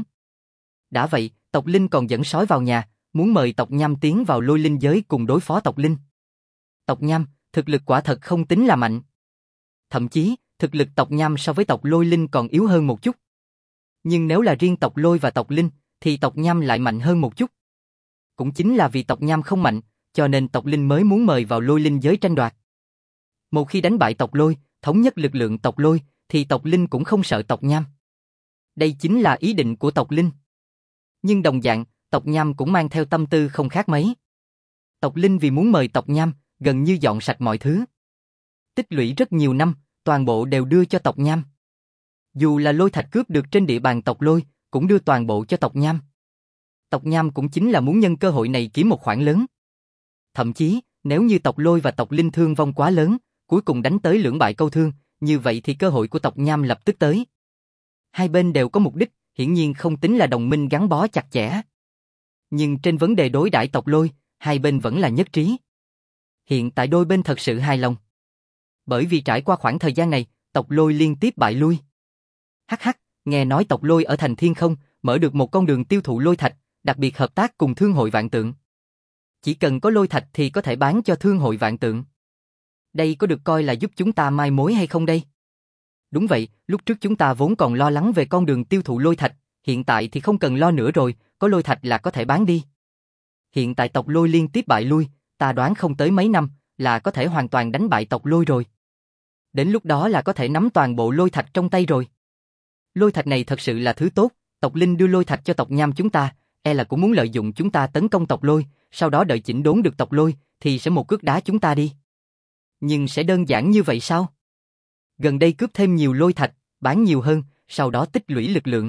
Đã vậy, tộc Linh còn dẫn sói vào nhà, muốn mời tộc Nham tiến vào Lôi Linh giới cùng đối phó tộc Linh. Tộc Nham, thực lực quả thật không tính là mạnh. Thậm chí, thực lực tộc Nham so với tộc Lôi Linh còn yếu hơn một chút. Nhưng nếu là riêng tộc Lôi và tộc Linh, thì tộc Nham lại mạnh hơn một chút. Cũng chính là vì tộc Nham không mạnh, cho nên tộc Linh mới muốn mời vào Lôi Linh giới tranh đoạt. Một khi đánh bại tộc Lôi, thống nhất lực lượng tộc Lôi, thì tộc Linh cũng không sợ tộc Nham. Đây chính là ý định của tộc Linh. Nhưng đồng dạng, tộc Nham cũng mang theo tâm tư không khác mấy. Tộc Linh vì muốn mời tộc Nham, gần như dọn sạch mọi thứ. Tích lũy rất nhiều năm, toàn bộ đều đưa cho tộc Nham. Dù là lôi thạch cướp được trên địa bàn tộc Lôi, cũng đưa toàn bộ cho tộc Nham. Tộc Nham cũng chính là muốn nhân cơ hội này kiếm một khoản lớn. Thậm chí, nếu như tộc Lôi và tộc Linh thương vong quá lớn, cuối cùng đánh tới lưỡng bại câu thương, như vậy thì cơ hội của tộc Nham lập tức tới. Hai bên đều có mục đích, hiển nhiên không tính là đồng minh gắn bó chặt chẽ. Nhưng trên vấn đề đối đãi tộc Lôi, hai bên vẫn là nhất trí. Hiện tại đôi bên thật sự hài lòng. Bởi vì trải qua khoảng thời gian này, tộc Lôi liên tiếp bại lui. Hắc hắc, nghe nói tộc Lôi ở thành Thiên Không, mở được một con đường tiêu thụ lôi thạch, đặc biệt hợp tác cùng Thương hội Vạn Tượng. Chỉ cần có lôi thạch thì có thể bán cho Thương hội Vạn Tượng. Đây có được coi là giúp chúng ta mai mối hay không đây? Đúng vậy, lúc trước chúng ta vốn còn lo lắng về con đường tiêu thụ lôi thạch, hiện tại thì không cần lo nữa rồi, có lôi thạch là có thể bán đi. Hiện tại tộc Lôi liên tiếp bại lui, ta đoán không tới mấy năm là có thể hoàn toàn đánh bại tộc Lôi rồi. Đến lúc đó là có thể nắm toàn bộ lôi thạch trong tay rồi. Lôi thạch này thật sự là thứ tốt, tộc Linh đưa lôi thạch cho tộc Nham chúng ta, e là cũng muốn lợi dụng chúng ta tấn công tộc Lôi, sau đó đợi chỉnh đốn được tộc Lôi, thì sẽ một cước đá chúng ta đi. Nhưng sẽ đơn giản như vậy sao? Gần đây cướp thêm nhiều lôi thạch, bán nhiều hơn, sau đó tích lũy lực lượng.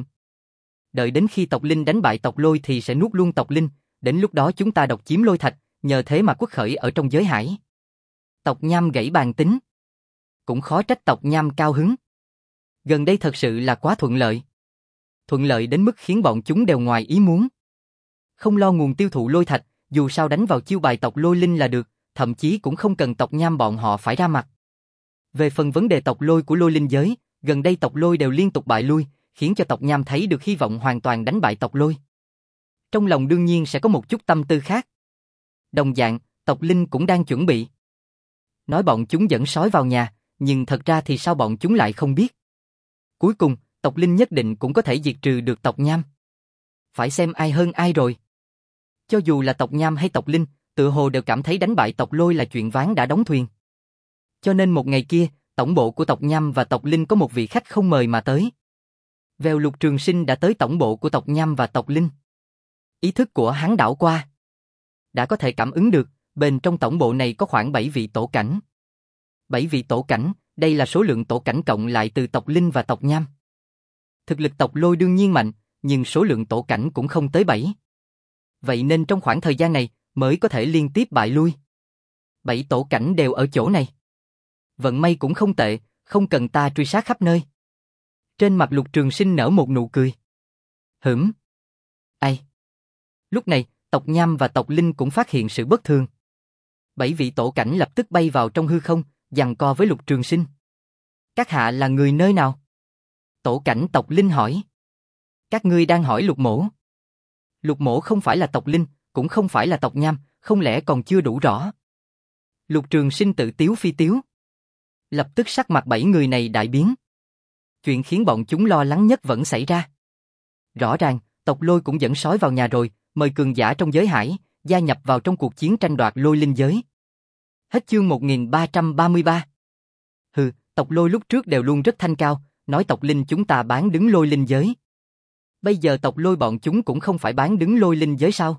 Đợi đến khi tộc Linh đánh bại tộc Lôi thì sẽ nuốt luôn tộc Linh, đến lúc đó chúng ta độc chiếm lôi thạch, nhờ thế mà quất khởi ở trong giới hải. Tộc Nham gãy bàn tính. Cũng khó trách tộc Nham cao hứng. Gần đây thật sự là quá thuận lợi. Thuận lợi đến mức khiến bọn chúng đều ngoài ý muốn. Không lo nguồn tiêu thụ lôi thạch, dù sao đánh vào chiêu bài tộc Lôi Linh là được, thậm chí cũng không cần tộc Nham bọn họ phải ra mặt. Về phần vấn đề tộc Lôi của Lôi Linh giới, gần đây tộc Lôi đều liên tục bại lui, khiến cho tộc Nham thấy được hy vọng hoàn toàn đánh bại tộc Lôi. Trong lòng đương nhiên sẽ có một chút tâm tư khác. Đồng dạng, tộc Linh cũng đang chuẩn bị. Nói bọn chúng dẫn sói vào nhà, nhưng thật ra thì sao bọn chúng lại không biết. Cuối cùng, tộc Linh nhất định cũng có thể diệt trừ được tộc Nham. Phải xem ai hơn ai rồi. Cho dù là tộc Nham hay tộc Linh, tự hồ đều cảm thấy đánh bại tộc Lôi là chuyện ván đã đóng thuyền. Cho nên một ngày kia, tổng bộ của tộc Nham và tộc Linh có một vị khách không mời mà tới. Vèo Lục Trường Sinh đã tới tổng bộ của tộc Nham và tộc Linh. Ý thức của hắn đảo qua. Đã có thể cảm ứng được, bên trong tổng bộ này có khoảng bảy vị tổ cảnh. bảy vị tổ cảnh, đây là số lượng tổ cảnh cộng lại từ tộc Linh và tộc Nham. Thực lực tộc Lôi đương nhiên mạnh, nhưng số lượng tổ cảnh cũng không tới bảy. Vậy nên trong khoảng thời gian này, mới có thể liên tiếp bại lui. Bảy tổ cảnh đều ở chỗ này. Vận may cũng không tệ, không cần ta truy sát khắp nơi. Trên mặt Lục Trường Sinh nở một nụ cười. Hửm. Ai? Lúc này, tộc Nham và tộc Linh cũng phát hiện sự bất thường. Bảy vị tổ cảnh lập tức bay vào trong hư không, giằng co với Lục Trường Sinh. Các hạ là người nơi nào? Tổ cảnh tộc Linh hỏi. Các ngươi đang hỏi Lục Mỗ. Lục Mỗ không phải là tộc Linh, cũng không phải là tộc Nham, không lẽ còn chưa đủ rõ? Lục Trường Sinh tự tiếu phi tiếu. Lập tức sắc mặt bảy người này đại biến. Chuyện khiến bọn chúng lo lắng nhất vẫn xảy ra. Rõ ràng, tộc Lôi cũng dẫn sói vào nhà rồi, mời cường giả trong giới hải, gia nhập vào trong cuộc chiến tranh đoạt Lôi Linh giới. Hết chương một nghìn ba trăm ba mươi ba. Hừ, tộc Lôi lúc trước đều luôn rất thanh cao, nói tộc Linh chúng ta bán đứng Lôi Linh giới. Bây giờ tộc Lôi bọn chúng cũng không phải bán đứng Lôi Linh giới sao?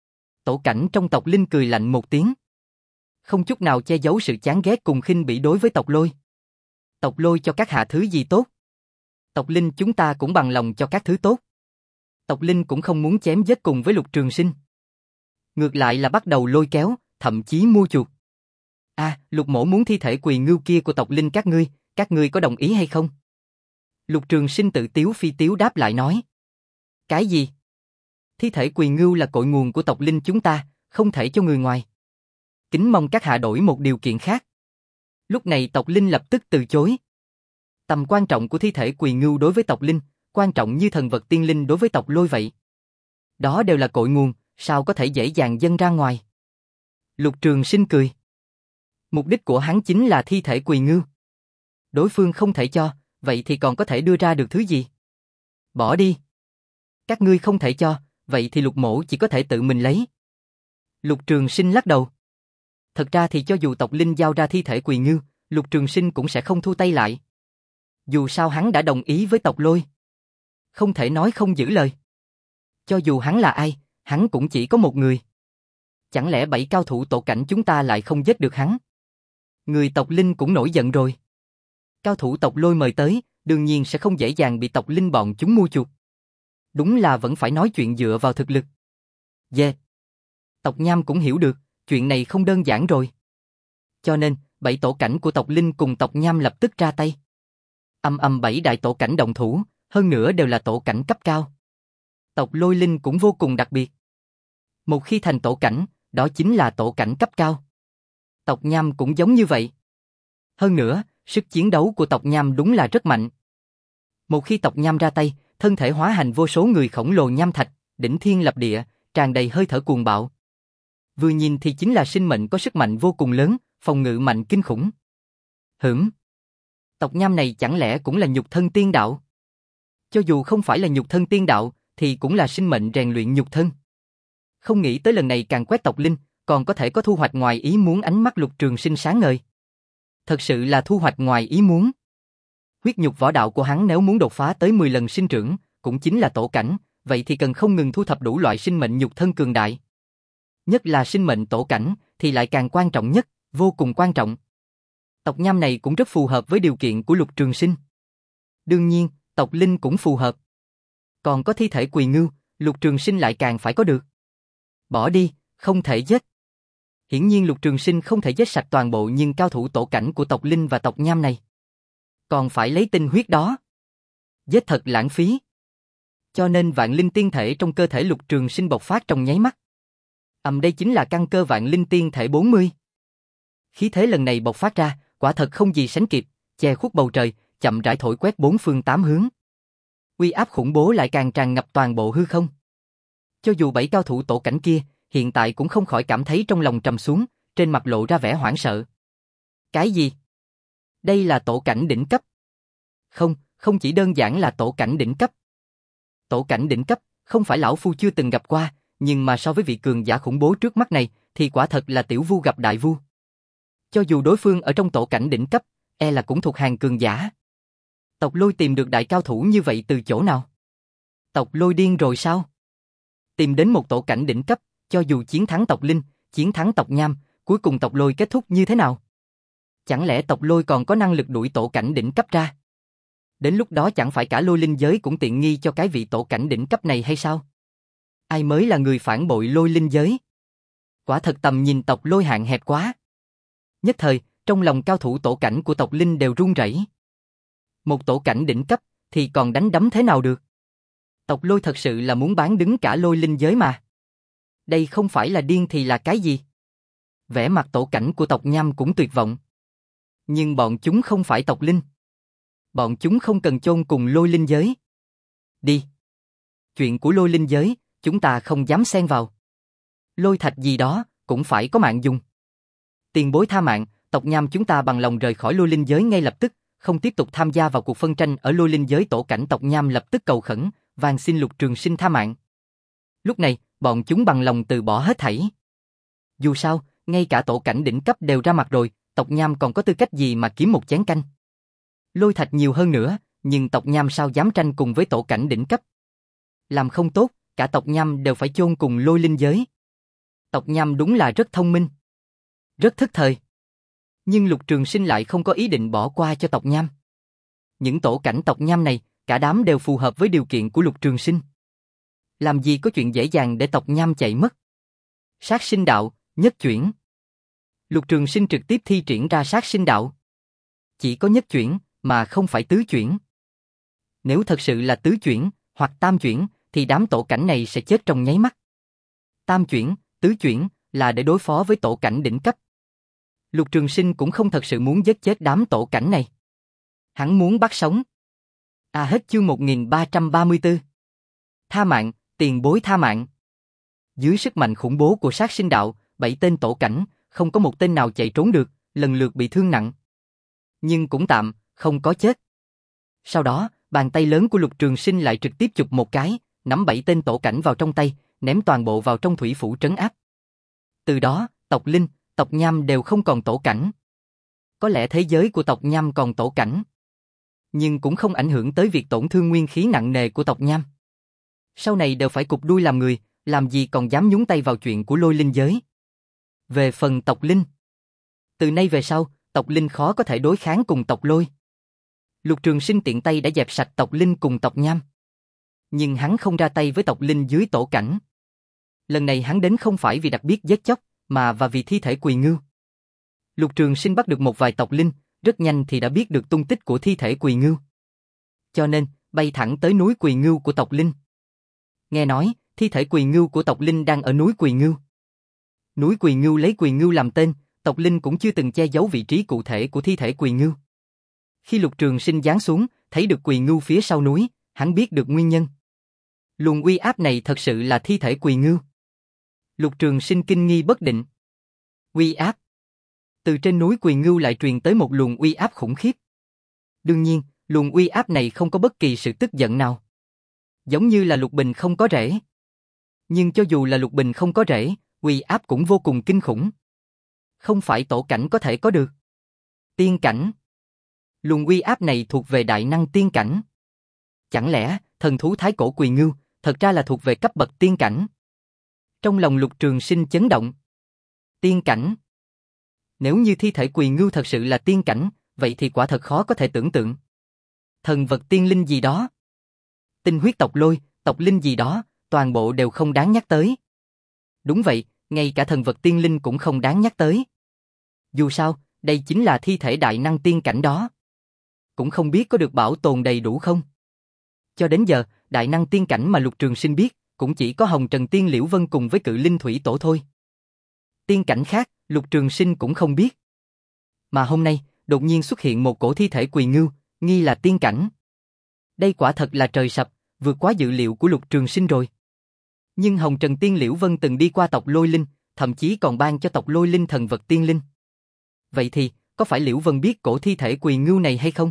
Tổ cảnh trong tộc Linh cười lạnh một tiếng. Không chút nào che giấu sự chán ghét cùng khinh bỉ đối với tộc Lôi. Tộc Lôi cho các hạ thứ gì tốt? Tộc Linh chúng ta cũng bằng lòng cho các thứ tốt. Tộc Linh cũng không muốn chém giết cùng với Lục Trường Sinh. Ngược lại là bắt đầu lôi kéo, thậm chí mua chuộc. À, Lục Mỗ muốn thi thể Quỳ Ngưu kia của tộc Linh các ngươi, các ngươi có đồng ý hay không? Lục Trường Sinh tự tiếu phi tiếu đáp lại nói. Cái gì? Thi thể Quỳ Ngưu là cội nguồn của tộc Linh chúng ta, không thể cho người ngoài. Kính mong các hạ đổi một điều kiện khác. Lúc này tộc Linh lập tức từ chối. Tầm quan trọng của thi thể Quỳ Ngưu đối với tộc Linh, quan trọng như thần vật tiên linh đối với tộc Lôi vậy. Đó đều là cội nguồn, sao có thể dễ dàng dâng ra ngoài? Lục Trường Sinh cười. Mục đích của hắn chính là thi thể Quỳ Ngưu. Đối phương không thể cho, vậy thì còn có thể đưa ra được thứ gì? Bỏ đi. Các ngươi không thể cho, vậy thì Lục Mỗ chỉ có thể tự mình lấy. Lục Trường Sinh lắc đầu. Thật ra thì cho dù tộc Linh giao ra thi thể Quỳ Ngưu, Lục Trường Sinh cũng sẽ không thu tay lại. Dù sao hắn đã đồng ý với tộc Lôi. Không thể nói không giữ lời. Cho dù hắn là ai, hắn cũng chỉ có một người. Chẳng lẽ bảy cao thủ tổ cảnh chúng ta lại không giết được hắn? Người tộc Linh cũng nổi giận rồi. Cao thủ tộc Lôi mời tới, đương nhiên sẽ không dễ dàng bị tộc Linh bọn chúng mua chuộc. Đúng là vẫn phải nói chuyện dựa vào thực lực. Yeah. Tộc Nham cũng hiểu được, chuyện này không đơn giản rồi. Cho nên, bảy tổ cảnh của tộc Linh cùng tộc Nham lập tức ra tay. Âm âm bảy đại tổ cảnh đồng thủ, hơn nữa đều là tổ cảnh cấp cao. Tộc Lôi Linh cũng vô cùng đặc biệt. Một khi thành tổ cảnh, đó chính là tổ cảnh cấp cao. Tộc Nham cũng giống như vậy. Hơn nữa, sức chiến đấu của tộc Nham đúng là rất mạnh. Một khi tộc Nham ra tay, thân thể hóa hành vô số người khổng lồ nham thạch, đỉnh thiên lập địa, tràn đầy hơi thở cuồng bạo. Vừa nhìn thì chính là sinh mệnh có sức mạnh vô cùng lớn, phòng ngự mạnh kinh khủng. Hửm. Tộc Nham này chẳng lẽ cũng là nhục thân tiên đạo? Cho dù không phải là nhục thân tiên đạo, thì cũng là sinh mệnh rèn luyện nhục thân. Không nghĩ tới lần này càng quét tộc Linh, còn có thể có thu hoạch ngoài ý muốn. Ánh mắt Lục Trường Sinh sáng ngời. Thật sự là thu hoạch ngoài ý muốn. Huyết nhục võ đạo của hắn nếu muốn đột phá tới mười lần sinh trưởng, cũng chính là tổ cảnh, vậy thì cần không ngừng thu thập đủ loại sinh mệnh nhục thân cường đại. Nhất là sinh mệnh tổ cảnh, thì lại càng quan trọng nhất, vô cùng quan trọng. Tộc Nham này cũng rất phù hợp với điều kiện của Lục Trường Sinh. Đương nhiên, tộc Linh cũng phù hợp. Còn có thi thể Quỳ Ngưu, Lục Trường Sinh lại càng phải có được. Bỏ đi, không thể giết. Hiển nhiên Lục Trường Sinh không thể giết sạch toàn bộ nhưng cao thủ tổ cảnh của tộc Linh và tộc Nham này. Còn phải lấy tinh huyết đó. Giết thật lãng phí. Cho nên vạn linh tiên thể trong cơ thể Lục Trường Sinh bộc phát trong nháy mắt. Ầm đây chính là căn cơ vạn linh tiên thể bốn mươi. Khí thế lần này bộc phát ra, quả thật không gì sánh kịp, che khuất bầu trời, chậm rãi thổi quét bốn phương tám hướng. Uy áp khủng bố lại càng tràn ngập toàn bộ hư không. Cho dù bảy cao thủ tổ cảnh kia, hiện tại cũng không khỏi cảm thấy trong lòng trầm xuống, trên mặt lộ ra vẻ hoảng sợ. Cái gì? Đây là tổ cảnh đỉnh cấp. Không, không chỉ đơn giản là tổ cảnh đỉnh cấp. Tổ cảnh đỉnh cấp, không phải lão phu chưa từng gặp qua, nhưng mà so với vị cường giả khủng bố trước mắt này, thì quả thật là tiểu vu gặp đại vu. Cho dù đối phương ở trong tổ cảnh đỉnh cấp, e là cũng thuộc hàng cường giả. Tộc Lôi tìm được đại cao thủ như vậy từ chỗ nào? Tộc Lôi điên rồi sao? Tìm đến một tổ cảnh đỉnh cấp, cho dù chiến thắng tộc Linh, chiến thắng tộc Nham, cuối cùng tộc Lôi kết thúc như thế nào? Chẳng lẽ tộc Lôi còn có năng lực đuổi tổ cảnh đỉnh cấp ra? Đến lúc đó chẳng phải cả Lôi linh giới cũng tiện nghi cho cái vị tổ cảnh đỉnh cấp này hay sao? Ai mới là người phản bội Lôi linh giới? Quả thật tầm nhìn tộc Lôi hạn hẹp quá. Nhất thời, trong lòng cao thủ tổ cảnh của tộc Linh đều run rẩy. Một tổ cảnh đỉnh cấp thì còn đánh đấm thế nào được? Tộc Lôi thật sự là muốn bán đứng cả Lôi linh giới mà. Đây không phải là điên thì là cái gì? Vẻ mặt tổ cảnh của tộc Nham cũng tuyệt vọng. Nhưng bọn chúng không phải tộc Linh. Bọn chúng không cần chôn cùng Lôi linh giới. Đi. Chuyện của Lôi linh giới, chúng ta không dám xen vào. Lôi thạch gì đó, cũng phải có mạng dùng. Tiền bối tha mạng, tộc Nham chúng ta bằng lòng rời khỏi Lôi linh giới ngay lập tức, không tiếp tục tham gia vào cuộc phân tranh ở Lôi linh giới. Tổ cảnh tộc Nham lập tức cầu khẩn, van xin Lục Trường Sinh tha mạng. Lúc này, bọn chúng bằng lòng từ bỏ hết thảy. Dù sao, ngay cả tổ cảnh đỉnh cấp đều ra mặt rồi, tộc Nham còn có tư cách gì mà kiếm một chén canh. Lôi thạch nhiều hơn nữa, nhưng tộc Nham sao dám tranh cùng với tổ cảnh đỉnh cấp. Làm không tốt, cả tộc Nham đều phải chôn cùng Lôi linh giới. Tộc Nham đúng là rất thông minh. Rất thức thời. Nhưng Lục Trường Sinh lại không có ý định bỏ qua cho tộc Nham. Những tổ cảnh tộc Nham này, cả đám đều phù hợp với điều kiện của Lục Trường Sinh. Làm gì có chuyện dễ dàng để tộc Nham chạy mất. Sát sinh đạo, nhất chuyển. Lục Trường Sinh trực tiếp thi triển ra sát sinh đạo. Chỉ có nhất chuyển, mà không phải tứ chuyển. Nếu thật sự là tứ chuyển, hoặc tam chuyển, thì đám tổ cảnh này sẽ chết trong nháy mắt. Tam chuyển, tứ chuyển, là để đối phó với tổ cảnh đỉnh cấp. Lục Trường Sinh cũng không thật sự muốn giết chết đám tổ cảnh này. Hắn muốn bắt sống. À hết chương một nghìn ba trăm ba mươi tư. Tha mạng, tiền bối tha mạng. Dưới sức mạnh khủng bố của sát sinh đạo, bảy tên tổ cảnh, không có một tên nào chạy trốn được, lần lượt bị thương nặng. Nhưng cũng tạm, không có chết. Sau đó, bàn tay lớn của Lục Trường Sinh lại trực tiếp chụp một cái, nắm bảy tên tổ cảnh vào trong tay, ném toàn bộ vào trong thủy phủ trấn áp. Từ đó, tộc Linh, tộc Nham đều không còn tổ cảnh. Có lẽ thế giới của tộc Nham còn tổ cảnh, nhưng cũng không ảnh hưởng tới việc tổn thương nguyên khí nặng nề của tộc Nham. Sau này đều phải cụp đuôi làm người, làm gì còn dám nhúng tay vào chuyện của Lôi linh giới. Về phần tộc Linh, từ nay về sau, tộc Linh khó có thể đối kháng cùng tộc Lôi. Lục Trường Sinh tiện tay đã dẹp sạch tộc Linh cùng tộc Nham. Nhưng hắn không ra tay với tộc Linh dưới tổ cảnh. Lần này hắn đến không phải vì đặc biệt giết chóc, mà và vì thi thể Quỳ Ngưu. Lục Trường Sinh bắt được một vài tộc Linh, rất nhanh thì đã biết được tung tích của thi thể Quỳ Ngưu. Cho nên, bay thẳng tới núi Quỳ Ngưu của tộc Linh. Nghe nói, thi thể Quỳ Ngưu của tộc Linh đang ở núi Quỳ Ngưu. Núi Quỳ Ngưu lấy Quỳ Ngưu làm tên, tộc Linh cũng chưa từng che giấu vị trí cụ thể của thi thể Quỳ Ngưu. Khi Lục Trường Sinh giáng xuống, thấy được Quỳ Ngưu phía sau núi, hắn biết được nguyên nhân. Luồng uy áp này thật sự là thi thể Quỳ Ngưu. Lục Trường Sinh kinh nghi bất định. Uy áp. Từ trên núi Quỳ Ngưu lại truyền tới một luồng uy áp khủng khiếp. Đương nhiên, luồng uy áp này không có bất kỳ sự tức giận nào. Giống như là lục bình không có rễ. Nhưng cho dù là lục bình không có rễ, uy áp cũng vô cùng kinh khủng. Không phải tổ cảnh có thể có được. Tiên cảnh. Luồng uy áp này thuộc về đại năng tiên cảnh. Chẳng lẽ, thần thú thái cổ Quỳ Ngưu, thật ra là thuộc về cấp bậc tiên cảnh? Trong lòng Lục Trường Sinh chấn động. Tiên cảnh. Nếu như thi thể Quỳ Ngưu thật sự là tiên cảnh, vậy thì quả thật khó có thể tưởng tượng. Thần vật tiên linh gì đó, tinh huyết tộc Lôi, tộc Linh gì đó, toàn bộ đều không đáng nhắc tới. Đúng vậy, ngay cả thần vật tiên linh cũng không đáng nhắc tới. Dù sao, đây chính là thi thể đại năng tiên cảnh đó. Cũng không biết có được bảo tồn đầy đủ không. Cho đến giờ, đại năng tiên cảnh mà Lục Trường Sinh biết, cũng chỉ có Hồng Trần Tiên Liễu Vân cùng với Cự Linh Thủy Tổ thôi. Tiên cảnh khác, Lục Trường Sinh cũng không biết. Mà hôm nay, đột nhiên xuất hiện một cổ thi thể Quỳ Ngưu, nghi là tiên cảnh. Đây quả thật là trời sập, vượt quá dự liệu của Lục Trường Sinh rồi. Nhưng Hồng Trần Tiên Liễu Vân từng đi qua tộc Lôi Linh, thậm chí còn ban cho tộc Lôi Linh thần vật tiên linh. Vậy thì, có phải Liễu Vân biết cổ thi thể Quỳ Ngưu này hay không?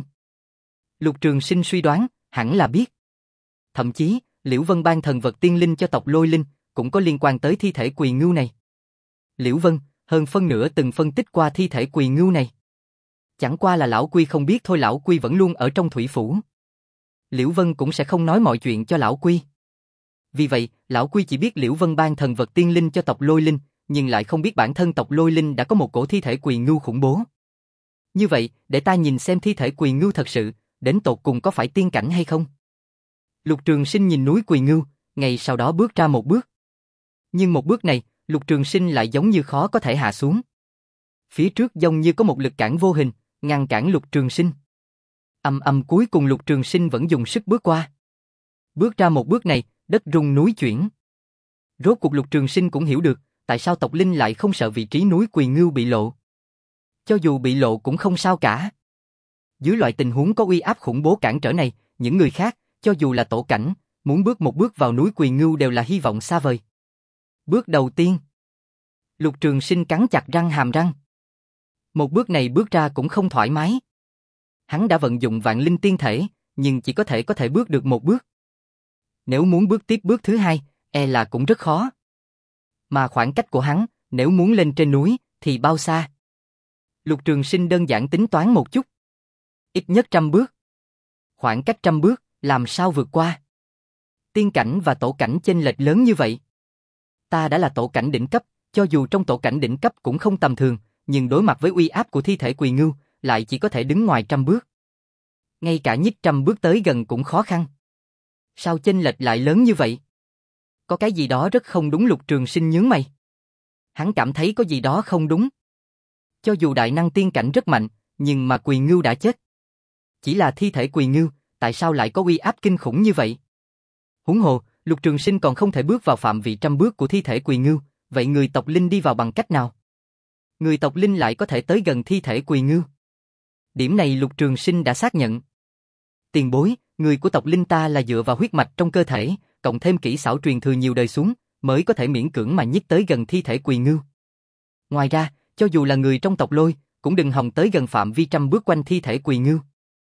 Lục Trường Sinh suy đoán, hẳn là biết. Thậm chí, Liễu Vân ban thần vật tiên linh cho tộc Lôi Linh, cũng có liên quan tới thi thể Quỳ Ngưu này. Liễu Vân, hơn phân nửa từng phân tích qua thi thể Quỳ Ngưu này. Chẳng qua là lão Quy không biết thôi, lão Quy vẫn luôn ở trong thủy phủ. Liễu Vân cũng sẽ không nói mọi chuyện cho lão Quy. Vì vậy, lão Quy chỉ biết Liễu Vân ban thần vật tiên linh cho tộc Lôi Linh, nhưng lại không biết bản thân tộc Lôi Linh đã có một cổ thi thể Quỳ Ngưu khủng bố. Như vậy, để ta nhìn xem thi thể Quỳ Ngưu thật sự, đến tột cùng có phải tiên cảnh hay không? Lục Trường Sinh nhìn núi Quỳ Ngưu, ngay sau đó bước ra một bước. Nhưng một bước này, Lục Trường Sinh lại giống như khó có thể hạ xuống. Phía trước giống như có một lực cản vô hình, ngăn cản Lục Trường Sinh. Âm âm cuối cùng Lục Trường Sinh vẫn dùng sức bước qua. Bước ra một bước này, đất rung núi chuyển. Rốt cuộc Lục Trường Sinh cũng hiểu được, tại sao tộc Linh lại không sợ vị trí núi Quỳ Ngưu bị lộ. Cho dù bị lộ cũng không sao cả. Dưới loại tình huống có uy áp khủng bố cản trở này, những người khác, cho dù là tổ cảnh, muốn bước một bước vào núi Quỳ Ngưu đều là hy vọng xa vời. Bước đầu tiên. Lục Trường Sinh cắn chặt răng hàm răng. Một bước này bước ra cũng không thoải mái. Hắn đã vận dụng vạn linh tiên thể, nhưng chỉ có thể có thể bước được một bước. Nếu muốn bước tiếp bước thứ hai, e là cũng rất khó. Mà khoảng cách của hắn, nếu muốn lên trên núi, thì bao xa? Lục Trường Sinh đơn giản tính toán một chút. Ít nhất trăm bước. Khoảng cách trăm bước, làm sao vượt qua? Tiên cảnh và tổ cảnh chênh lệch lớn như vậy. Ta đã là tổ cảnh đỉnh cấp, cho dù trong tổ cảnh đỉnh cấp cũng không tầm thường, nhưng đối mặt với uy áp của thi thể Quỳ Ngưu, lại chỉ có thể đứng ngoài trăm bước. Ngay cả nhích trăm bước tới gần cũng khó khăn. Sao chênh lệch lại lớn như vậy? Có cái gì đó rất không đúng. Lục Trường Sinh nhướng mày. Hắn cảm thấy có gì đó không đúng. Cho dù đại năng tiên cảnh rất mạnh, nhưng mà Quỳ Ngưu đã chết. Chỉ là thi thể Quỳ Ngưu, tại sao lại có uy áp kinh khủng như vậy? Huống hồ, Lục Trường Sinh còn không thể bước vào phạm vị trăm bước của thi thể Quỳ Ngưu, vậy người tộc Linh đi vào bằng cách nào? Người tộc Linh lại có thể tới gần thi thể Quỳ Ngưu. Điểm này Lục Trường Sinh đã xác nhận. Tiền bối, người của tộc Linh ta là dựa vào huyết mạch trong cơ thể, cộng thêm kỹ xảo truyền thừa nhiều đời xuống, mới có thể miễn cưỡng mà nhích tới gần thi thể Quỳ Ngưu. Ngoài ra, cho dù là người trong tộc Lôi, cũng đừng hòng tới gần phạm vi trăm bước quanh thi thể Quỳ Ngưu.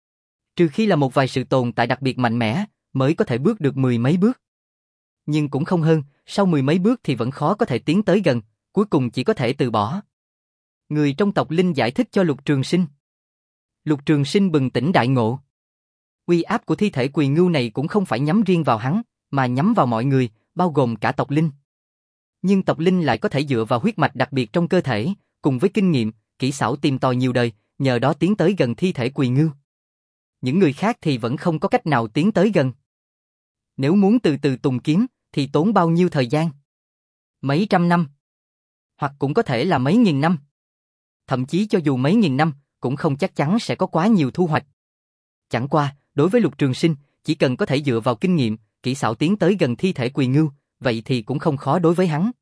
Trừ khi là một vài sự tồn tại đặc biệt mạnh mẽ, mới có thể bước được mười mấy bước. Nhưng cũng không hơn, sau mười mấy bước thì vẫn khó có thể tiến tới gần, cuối cùng chỉ có thể từ bỏ. Người trong tộc Linh giải thích cho Lục Trường Sinh. Lục Trường Sinh bừng tỉnh đại ngộ. Uy áp của thi thể Quỳ Ngưu này cũng không phải nhắm riêng vào hắn, mà nhắm vào mọi người, bao gồm cả tộc Linh. Nhưng tộc Linh lại có thể dựa vào huyết mạch đặc biệt trong cơ thể, cùng với kinh nghiệm, kỹ xảo tìm tòi nhiều đời, nhờ đó tiến tới gần thi thể Quỳ Ngưu. Những người khác thì vẫn không có cách nào tiến tới gần. Nếu muốn từ từ tùng kiếm, thì tốn bao nhiêu thời gian? Mấy trăm năm? Hoặc cũng có thể là mấy nghìn năm. Thậm chí cho dù mấy nghìn năm, cũng không chắc chắn sẽ có quá nhiều thu hoạch. Chẳng qua, đối với Lục Trường Sinh, chỉ cần có thể dựa vào kinh nghiệm, kỹ xảo tiến tới gần thi thể Quỳ Ngưu, vậy thì cũng không khó đối với hắn.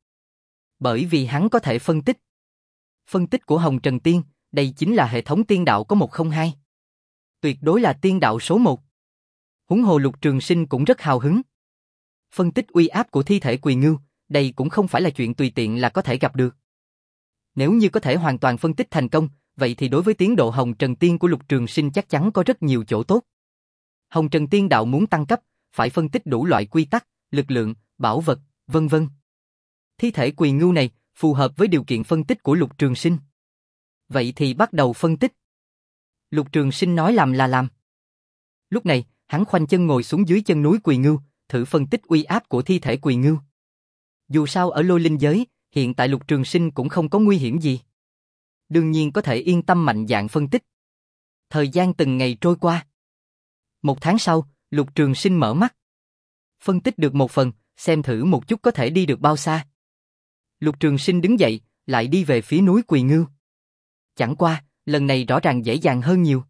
Bởi vì hắn có thể phân tích. Phân tích của Hồng Trần Tiên, đây chính là hệ thống tiên đạo có một không hai. Tuyệt đối là tiên đạo số một. Huống hồ Lục Trường Sinh cũng rất hào hứng. Phân tích uy áp của thi thể Quỳ Ngưu, đây cũng không phải là chuyện tùy tiện là có thể gặp được. Nếu như có thể hoàn toàn phân tích thành công, vậy thì đối với tiến độ Hồng Trần Tiên của Lục Trường Sinh chắc chắn có rất nhiều chỗ tốt. Hồng Trần Tiên đạo muốn tăng cấp, phải phân tích đủ loại quy tắc, lực lượng, bảo vật, vân vân. Thi thể Quỳ Ngưu này phù hợp với điều kiện phân tích của Lục Trường Sinh. Vậy thì bắt đầu phân tích. Lục Trường Sinh nói làm là làm. Lúc này, hắn khoanh chân ngồi xuống dưới chân núi Quỳ Ngưu, thử phân tích uy áp của thi thể Quỳ Ngưu. Dù sao ở Lôi Linh giới, hiện tại Lục Trường Sinh cũng không có nguy hiểm gì. Đương nhiên có thể yên tâm mạnh dạn phân tích. Thời gian từng ngày trôi qua. Một tháng sau, Lục Trường Sinh mở mắt. Phân tích được một phần, xem thử một chút có thể đi được bao xa. Lục Trường Sinh đứng dậy, lại đi về phía núi Quỳ Ngưu. Chẳng qua, lần này rõ ràng dễ dàng hơn nhiều.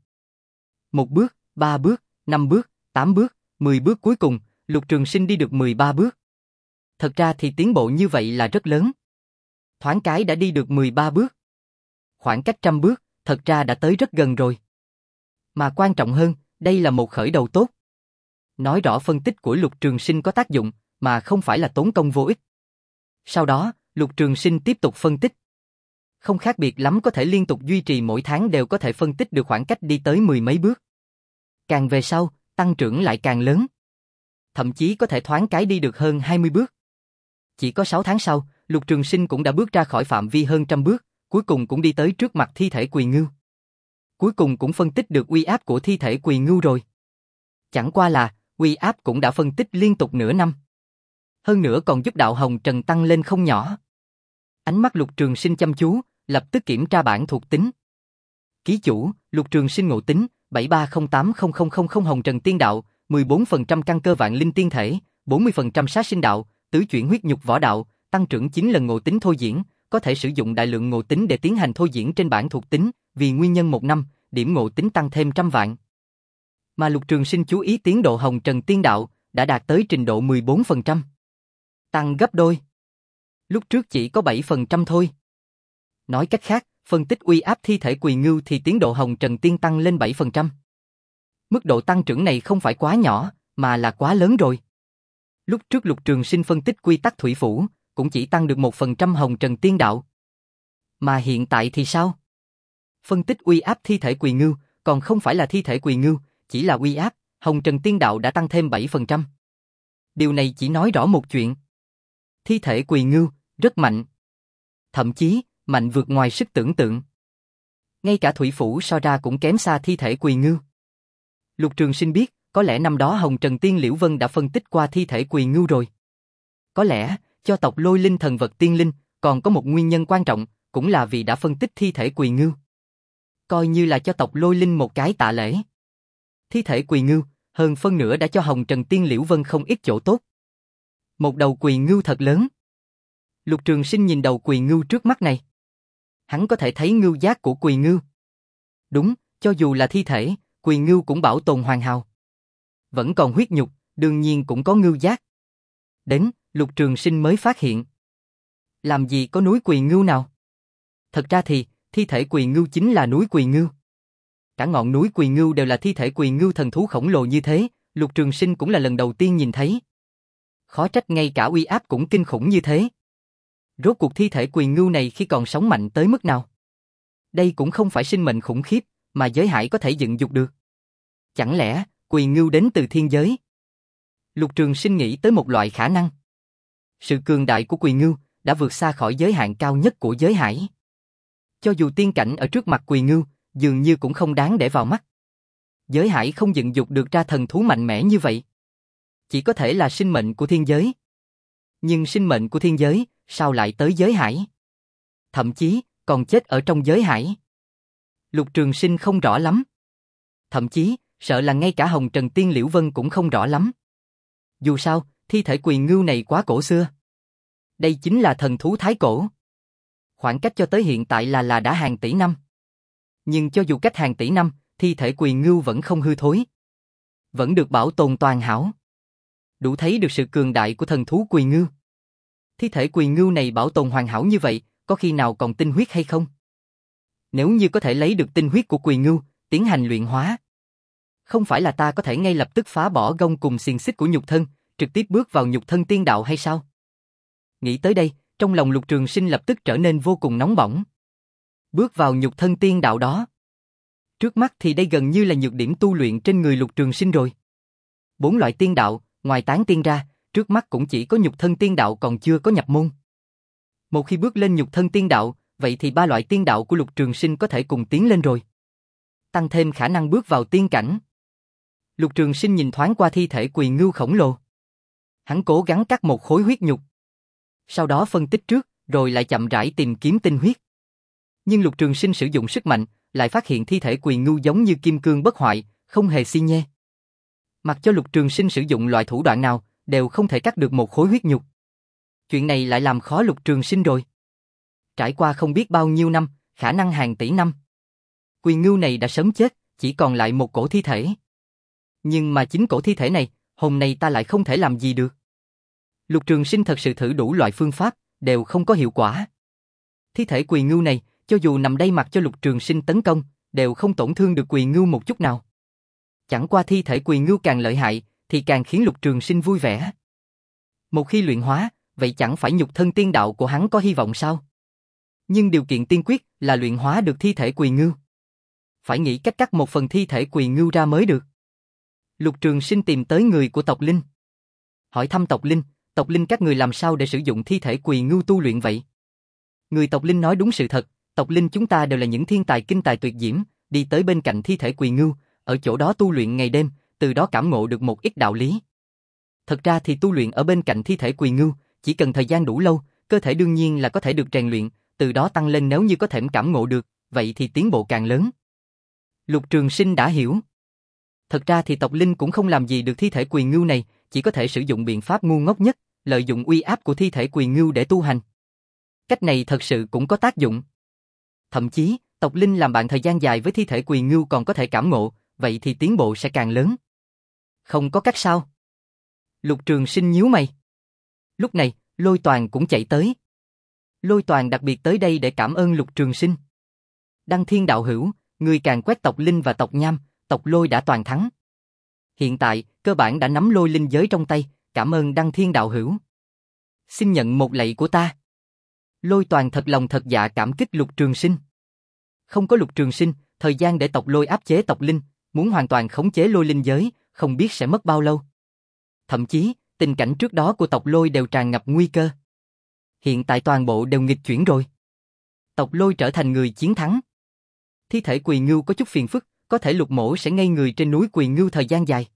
Một bước, ba bước, năm bước, tám bước, mười bước cuối cùng, Lục Trường Sinh đi được mười ba bước. Thật ra thì tiến bộ như vậy là rất lớn. Thoáng cái đã đi được mười ba bước. Khoảng cách trăm bước, thật ra đã tới rất gần rồi. Mà quan trọng hơn, đây là một khởi đầu tốt. Nói rõ phân tích của Lục Trường Sinh có tác dụng, mà không phải là tốn công vô ích. Sau đó, Lục Trường Sinh tiếp tục phân tích. Không khác biệt lắm có thể liên tục duy trì mỗi tháng đều có thể phân tích được khoảng cách đi tới mười mấy bước. Càng về sau, tăng trưởng lại càng lớn. Thậm chí có thể thoáng cái đi được hơn hai mươi bước. Chỉ có sáu tháng sau, Lục Trường Sinh cũng đã bước ra khỏi phạm vi hơn trăm bước, cuối cùng cũng đi tới trước mặt thi thể Quỳ Ngưu. Cuối cùng cũng phân tích được uy áp của thi thể Quỳ Ngưu rồi. Chẳng qua là, uy áp cũng đã phân tích liên tục nửa năm. Hơn nữa còn giúp đạo hồng trần tăng lên không nhỏ. Ánh mắt Lục Trường Sinh chăm chú, lập tức kiểm tra bảng thuộc tính. Ký chủ, Lục Trường Sinh ngộ tính, bảy ba không tám không không không không hồng trần tiên đạo, mười bốn phần trăm căn cơ vạn linh tiên thể, bốn mươi phần trăm sát sinh đạo, tứ chuyển huyết nhục võ đạo, tăng trưởng chín lần ngộ tính thôi diễn, có thể sử dụng đại lượng ngộ tính để tiến hành thôi diễn trên bảng thuộc tính, vì nguyên nhân một năm, điểm ngộ tính tăng thêm trăm vạn. Mà Lục Trường Sinh chú ý tiến độ hồng trần tiên đạo, đã đạt tới trình độ mười bốn phần trăm. Tăng gấp đôi. Lúc trước chỉ có bảy phần trăm thôi. Nói cách khác, phân tích uy áp thi thể Quỳ Ngưu thì tiến độ hồng trần tiên tăng lên bảy phần trăm. Mức độ tăng trưởng này không phải quá nhỏ, mà là quá lớn rồi. Lúc trước Lục Trường Sinh phân tích quy tắc thủy phủ, cũng chỉ tăng được một phần trăm hồng trần tiên đạo. Mà hiện tại thì sao? Phân tích uy áp thi thể Quỳ Ngưu, còn không phải là thi thể Quỳ Ngưu, chỉ là uy áp, hồng trần tiên đạo đã tăng thêm bảy phần trăm. Điều này chỉ nói rõ một chuyện. Thi thể Quỳ Ngưu, rất mạnh. Thậm chí, mạnh vượt ngoài sức tưởng tượng. Ngay cả thủy phủ so ra cũng kém xa thi thể Quỳ Ngưu. Lục Trường Sinh biết, có lẽ năm đó Hồng Trần Tiên Liễu Vân đã phân tích qua thi thể Quỳ Ngưu rồi. Có lẽ, cho tộc Lôi Linh thần vật tiên linh, còn có một nguyên nhân quan trọng, cũng là vì đã phân tích thi thể Quỳ Ngưu. Coi như là cho tộc Lôi Linh một cái tạ lễ. Thi thể Quỳ Ngưu, hơn phân nửa đã cho Hồng Trần Tiên Liễu Vân không ít chỗ tốt. Một đầu Quỳ Ngưu thật lớn. Lục Trường Sinh nhìn đầu Quỳ Ngưu trước mắt này. Hắn có thể thấy ngưu giác của Quỳ Ngưu. Đúng, cho dù là thi thể, Quỳ Ngưu cũng bảo tồn hoàn hảo. Vẫn còn huyết nhục, đương nhiên cũng có ngưu giác. Đến, Lục Trường Sinh mới phát hiện. Làm gì có núi Quỳ Ngưu nào? Thật ra thì, thi thể Quỳ Ngưu chính là núi Quỳ Ngưu. Cả ngọn núi Quỳ Ngưu đều là thi thể Quỳ Ngưu thần thú khổng lồ như thế, Lục Trường Sinh cũng là lần đầu tiên nhìn thấy. Khó trách ngay cả uy áp cũng kinh khủng như thế. Rốt cuộc thi thể Quỳ Ngưu này khi còn sống mạnh tới mức nào? Đây cũng không phải sinh mệnh khủng khiếp, mà giới hải có thể dựng dục được. Chẳng lẽ, Quỳ Ngưu đến từ thiên giới? Lục Trường Sinh nghĩ tới một loại khả năng. Sự cường đại của Quỳ Ngưu đã vượt xa khỏi giới hạn cao nhất của giới hải. Cho dù tiên cảnh ở trước mặt Quỳ Ngưu, dường như cũng không đáng để vào mắt. Giới hải không dựng dục được ra thần thú mạnh mẽ như vậy. Chỉ có thể là sinh mệnh của thiên giới. Nhưng sinh mệnh của thiên giới, sao lại tới giới hải? Thậm chí, còn chết ở trong giới hải. Lục Trường Sinh không rõ lắm. Thậm chí, sợ là ngay cả Hồng Trần Tiên Liễu Vân cũng không rõ lắm. Dù sao, thi thể Quỳ Ngưu này quá cổ xưa. Đây chính là thần thú thái cổ. Khoảng cách cho tới hiện tại là là đã hàng tỷ năm. Nhưng cho dù cách hàng tỷ năm, thi thể Quỳ Ngưu vẫn không hư thối. Vẫn được bảo tồn toàn hảo. Đủ thấy được sự cường đại của thần thú Quỳ Ngưu. Thi thể Quỳ Ngưu này bảo tồn hoàn hảo như vậy, có khi nào còn tinh huyết hay không? Nếu như có thể lấy được tinh huyết của Quỳ Ngưu, tiến hành luyện hóa. Không phải là ta có thể ngay lập tức phá bỏ gông cùng xiềng xích của nhục thân, trực tiếp bước vào nhục thân tiên đạo hay sao? Nghĩ tới đây, trong lòng Lục Trường Sinh lập tức trở nên vô cùng nóng bỏng. Bước vào nhục thân tiên đạo đó. Trước mắt thì đây gần như là nhược điểm tu luyện trên người Lục Trường Sinh rồi. Bốn loại tiên đạo, ngoài tán tiên ra, trước mắt cũng chỉ có nhục thân tiên đạo còn chưa có nhập môn. Một khi bước lên nhục thân tiên đạo, vậy thì ba loại tiên đạo của Lục Trường Sinh có thể cùng tiến lên rồi. Tăng thêm khả năng bước vào tiên cảnh. Lục Trường Sinh nhìn thoáng qua thi thể Quỳ Ngưu khổng lồ. Hắn cố gắng cắt một khối huyết nhục. Sau đó phân tích trước, rồi lại chậm rãi tìm kiếm tinh huyết. Nhưng Lục Trường Sinh sử dụng sức mạnh, lại phát hiện thi thể Quỳ Ngưu giống như kim cương bất hoại, không hề xi nhê. Mặc cho Lục Trường Sinh sử dụng loại thủ đoạn nào, đều không thể cắt được một khối huyết nhục. Chuyện này lại làm khó Lục Trường Sinh rồi. Trải qua không biết bao nhiêu năm, khả năng hàng tỷ năm. Quỳ Ngưu này đã sớm chết, chỉ còn lại một cổ thi thể. Nhưng mà chính cổ thi thể này, hôm nay ta lại không thể làm gì được. Lục Trường Sinh thật sự thử đủ loại phương pháp, đều không có hiệu quả. Thi thể Quỳ Ngưu này, cho dù nằm đây mặc cho Lục Trường Sinh tấn công, đều không tổn thương được Quỳ Ngưu một chút nào. Chẳng qua thi thể Quỳ Ngưu càng lợi hại, thì càng khiến Lục Trường Sinh vui vẻ. Một khi luyện hóa, vậy chẳng phải nhục thân tiên đạo của hắn có hy vọng sao? Nhưng điều kiện tiên quyết là luyện hóa được thi thể Quỳ Ngưu. Phải nghĩ cách cắt một phần thi thể Quỳ Ngưu ra mới được. Lục Trường Sinh tìm tới người của tộc Linh. Hỏi thăm tộc Linh, tộc linh các người làm sao để sử dụng thi thể quỳ ngưu tu luyện vậy? Người tộc linh nói đúng sự thật, tộc linh chúng ta đều là những thiên tài kinh tài tuyệt diễm, đi tới bên cạnh thi thể quỳ ngưu, ở chỗ đó tu luyện ngày đêm, từ đó cảm ngộ được một ít đạo lý. Thật ra thì tu luyện ở bên cạnh thi thể quỳ ngưu, chỉ cần thời gian đủ lâu, cơ thể đương nhiên là có thể được rèn luyện, từ đó tăng lên nếu như có thể cảm ngộ được, vậy thì tiến bộ càng lớn. Lục Trường Sinh đã hiểu. Thật ra thì tộc linh cũng không làm gì được thi thể quỳ ngưu này, chỉ có thể sử dụng biện pháp ngu ngốc nhất, lợi dụng uy áp của thi thể quỳ ngưu để tu hành. Cách này thật sự cũng có tác dụng. Thậm chí, tộc linh làm bạn thời gian dài với thi thể quỳ ngưu còn có thể cảm ngộ, vậy thì tiến bộ sẽ càng lớn. Không có cách sao? Lục Trường Sinh nhíu mày. Lúc này, Lôi Toàn cũng chạy tới. Lôi Toàn đặc biệt tới đây để cảm ơn Lục Trường Sinh. Đăng Thiên đạo hữu, người càng quét tộc linh và tộc nham, tộc Lôi đã toàn thắng. Hiện tại, cơ bản đã nắm lôi linh giới trong tay, cảm ơn Đăng Thiên đạo hữu. Xin nhận một lạy của ta. Lôi Toàn thật lòng thật dạ cảm kích Lục Trường Sinh. Không có Lục Trường Sinh, thời gian để tộc Lôi áp chế tộc linh, muốn hoàn toàn khống chế lôi linh giới, không biết sẽ mất bao lâu. Thậm chí, tình cảnh trước đó của tộc Lôi đều tràn ngập nguy cơ. Hiện tại toàn bộ đều nghịch chuyển rồi. Tộc Lôi trở thành người chiến thắng. Thi thể quỳ ngưu có chút phiền phức, có thể Lục mỗ sẽ ngây người trên núi quỳ ngưu thời gian dài.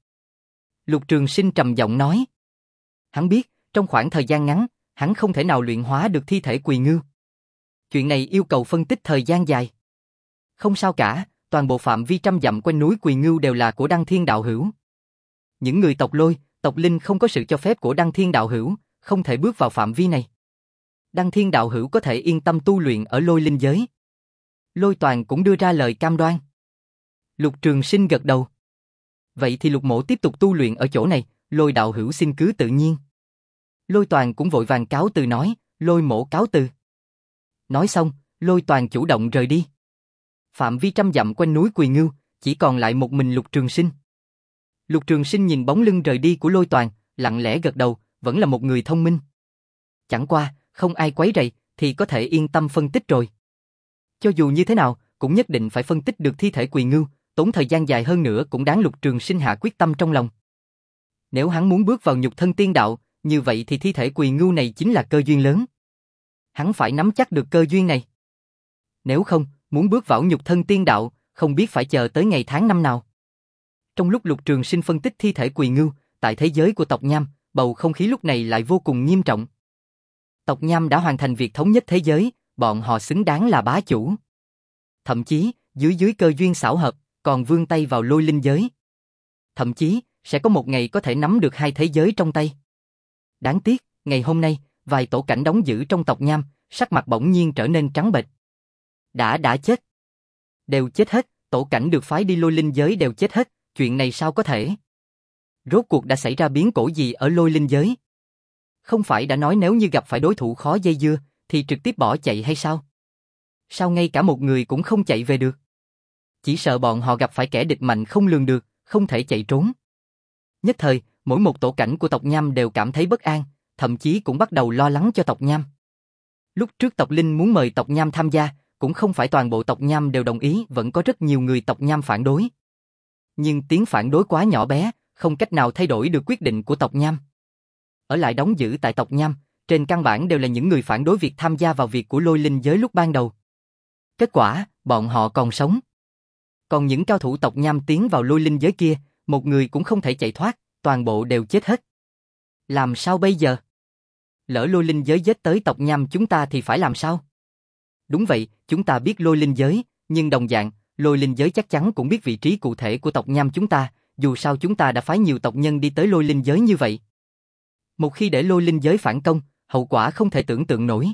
Lục Trường Sinh trầm giọng nói. Hắn biết, trong khoảng thời gian ngắn, hắn không thể nào luyện hóa được thi thể quỳ ngưu. Chuyện này yêu cầu phân tích thời gian dài. Không sao cả, toàn bộ phạm vi trăm dặm quanh núi quỳ ngưu đều là của Đăng Thiên đạo hữu. Những người tộc Lôi, tộc linh không có sự cho phép của Đăng Thiên đạo hữu, không thể bước vào phạm vi này. Đăng Thiên đạo hữu có thể yên tâm tu luyện ở Lôi linh giới. Lôi Toàn cũng đưa ra lời cam đoan. Lục Trường Sinh gật đầu. Vậy thì Lục mỗ tiếp tục tu luyện ở chỗ này, Lôi đạo hữu xin cứ tự nhiên. Lôi Toàn cũng vội vàng cáo từ nói, Lôi mỗ cáo từ. Nói xong, Lôi Toàn chủ động rời đi. Phạm vi trăm dặm quanh núi quỳ ngưu, chỉ còn lại một mình Lục Trường Sinh. Lục Trường Sinh nhìn bóng lưng rời đi của Lôi Toàn, lặng lẽ gật đầu, vẫn là một người thông minh. Chẳng qua, không ai quấy rầy, thì có thể yên tâm phân tích rồi. Cho dù như thế nào, cũng nhất định phải phân tích được thi thể quỳ ngưu, tốn thời gian dài hơn nữa cũng đáng. Lục Trường Sinh hạ quyết tâm trong lòng. Nếu hắn muốn bước vào nhục thân tiên đạo, như vậy thì thi thể quỳ ngưu này chính là cơ duyên lớn. Hắn phải nắm chắc được cơ duyên này. Nếu không, muốn bước vào nhục thân tiên đạo, không biết phải chờ tới ngày tháng năm nào. Trong lúc Lục Trường Sinh phân tích thi thể quỳ ngưu, tại thế giới của tộc Nham, bầu không khí lúc này lại vô cùng nghiêm trọng. Tộc Nham đã hoàn thành việc thống nhất thế giới, bọn họ xứng đáng là bá chủ. Thậm chí, dưới dưới cơ duyên xảo hợp, còn vươn tay vào lôi linh giới. Thậm chí, sẽ có một ngày có thể nắm được hai thế giới trong tay. Đáng tiếc, ngày hôm nay, vài tổ cảnh đóng giữ trong tộc Nham, sắc mặt bỗng nhiên trở nên trắng bệch. Đã đã chết. Đều chết hết, tổ cảnh được phái đi lôi linh giới đều chết hết, chuyện này sao có thể? Rốt cuộc đã xảy ra biến cố gì ở lôi linh giới? Không phải đã nói nếu như gặp phải đối thủ khó dây dưa, thì trực tiếp bỏ chạy hay sao? Sao ngay cả một người cũng không chạy về được? Chỉ sợ bọn họ gặp phải kẻ địch mạnh không lường được, không thể chạy trốn. Nhất thời, mỗi một tổ cảnh của tộc Nham đều cảm thấy bất an, thậm chí cũng bắt đầu lo lắng cho tộc Nham. Lúc trước tộc Linh muốn mời tộc Nham tham gia, cũng không phải toàn bộ tộc Nham đều đồng ý, vẫn có rất nhiều người tộc Nham phản đối. Nhưng tiếng phản đối quá nhỏ bé, không cách nào thay đổi được quyết định của tộc Nham. Ở lại đóng giữ tại tộc Nham, trên căn bản đều là những người phản đối việc tham gia vào việc của lôi linh giới lúc ban đầu. Kết quả, bọn họ còn sống. Còn những cao thủ tộc Nham tiến vào lôi linh giới kia, một người cũng không thể chạy thoát, toàn bộ đều chết hết. Làm sao bây giờ? Lỡ lôi linh giới giết tới tộc Nham chúng ta thì phải làm sao? Đúng vậy, chúng ta biết lôi linh giới, nhưng đồng dạng, lôi linh giới chắc chắn cũng biết vị trí cụ thể của tộc Nham chúng ta, dù sao chúng ta đã phái nhiều tộc nhân đi tới lôi linh giới như vậy. Một khi để lôi linh giới phản công, hậu quả không thể tưởng tượng nổi.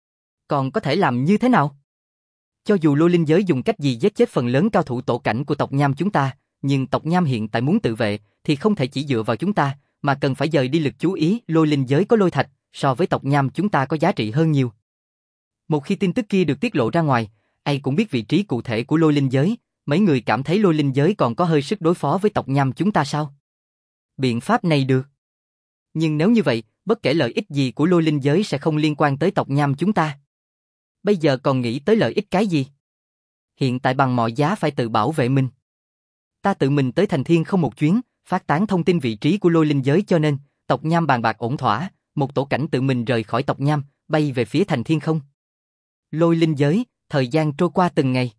Còn có thể làm như thế nào? Cho dù lôi linh giới dùng cách gì giết chết phần lớn cao thủ tổ cảnh của tộc Nham chúng ta, nhưng tộc Nham hiện tại muốn tự vệ, thì không thể chỉ dựa vào chúng ta, mà cần phải dời đi lực chú ý. Lôi linh giới có lôi thạch, so với tộc Nham chúng ta có giá trị hơn nhiều. Một khi tin tức kia được tiết lộ ra ngoài, ai cũng biết vị trí cụ thể của lôi linh giới, mấy người cảm thấy lôi linh giới còn có hơi sức đối phó với tộc Nham chúng ta sao? Biện pháp này được. Nhưng nếu như vậy, bất kể lợi ích gì của lôi linh giới sẽ không liên quan tới tộc Nham chúng ta. Bây giờ còn nghĩ tới lợi ích cái gì? Hiện tại bằng mọi giá phải tự bảo vệ mình. Ta tự mình tới thành thiên không một chuyến, phát tán thông tin vị trí của lôi linh giới cho nên, tộc Nham bàn bạc ổn thỏa, một tổ cảnh tự mình rời khỏi tộc Nham, bay về phía thành thiên không. Lôi linh giới, thời gian trôi qua từng ngày.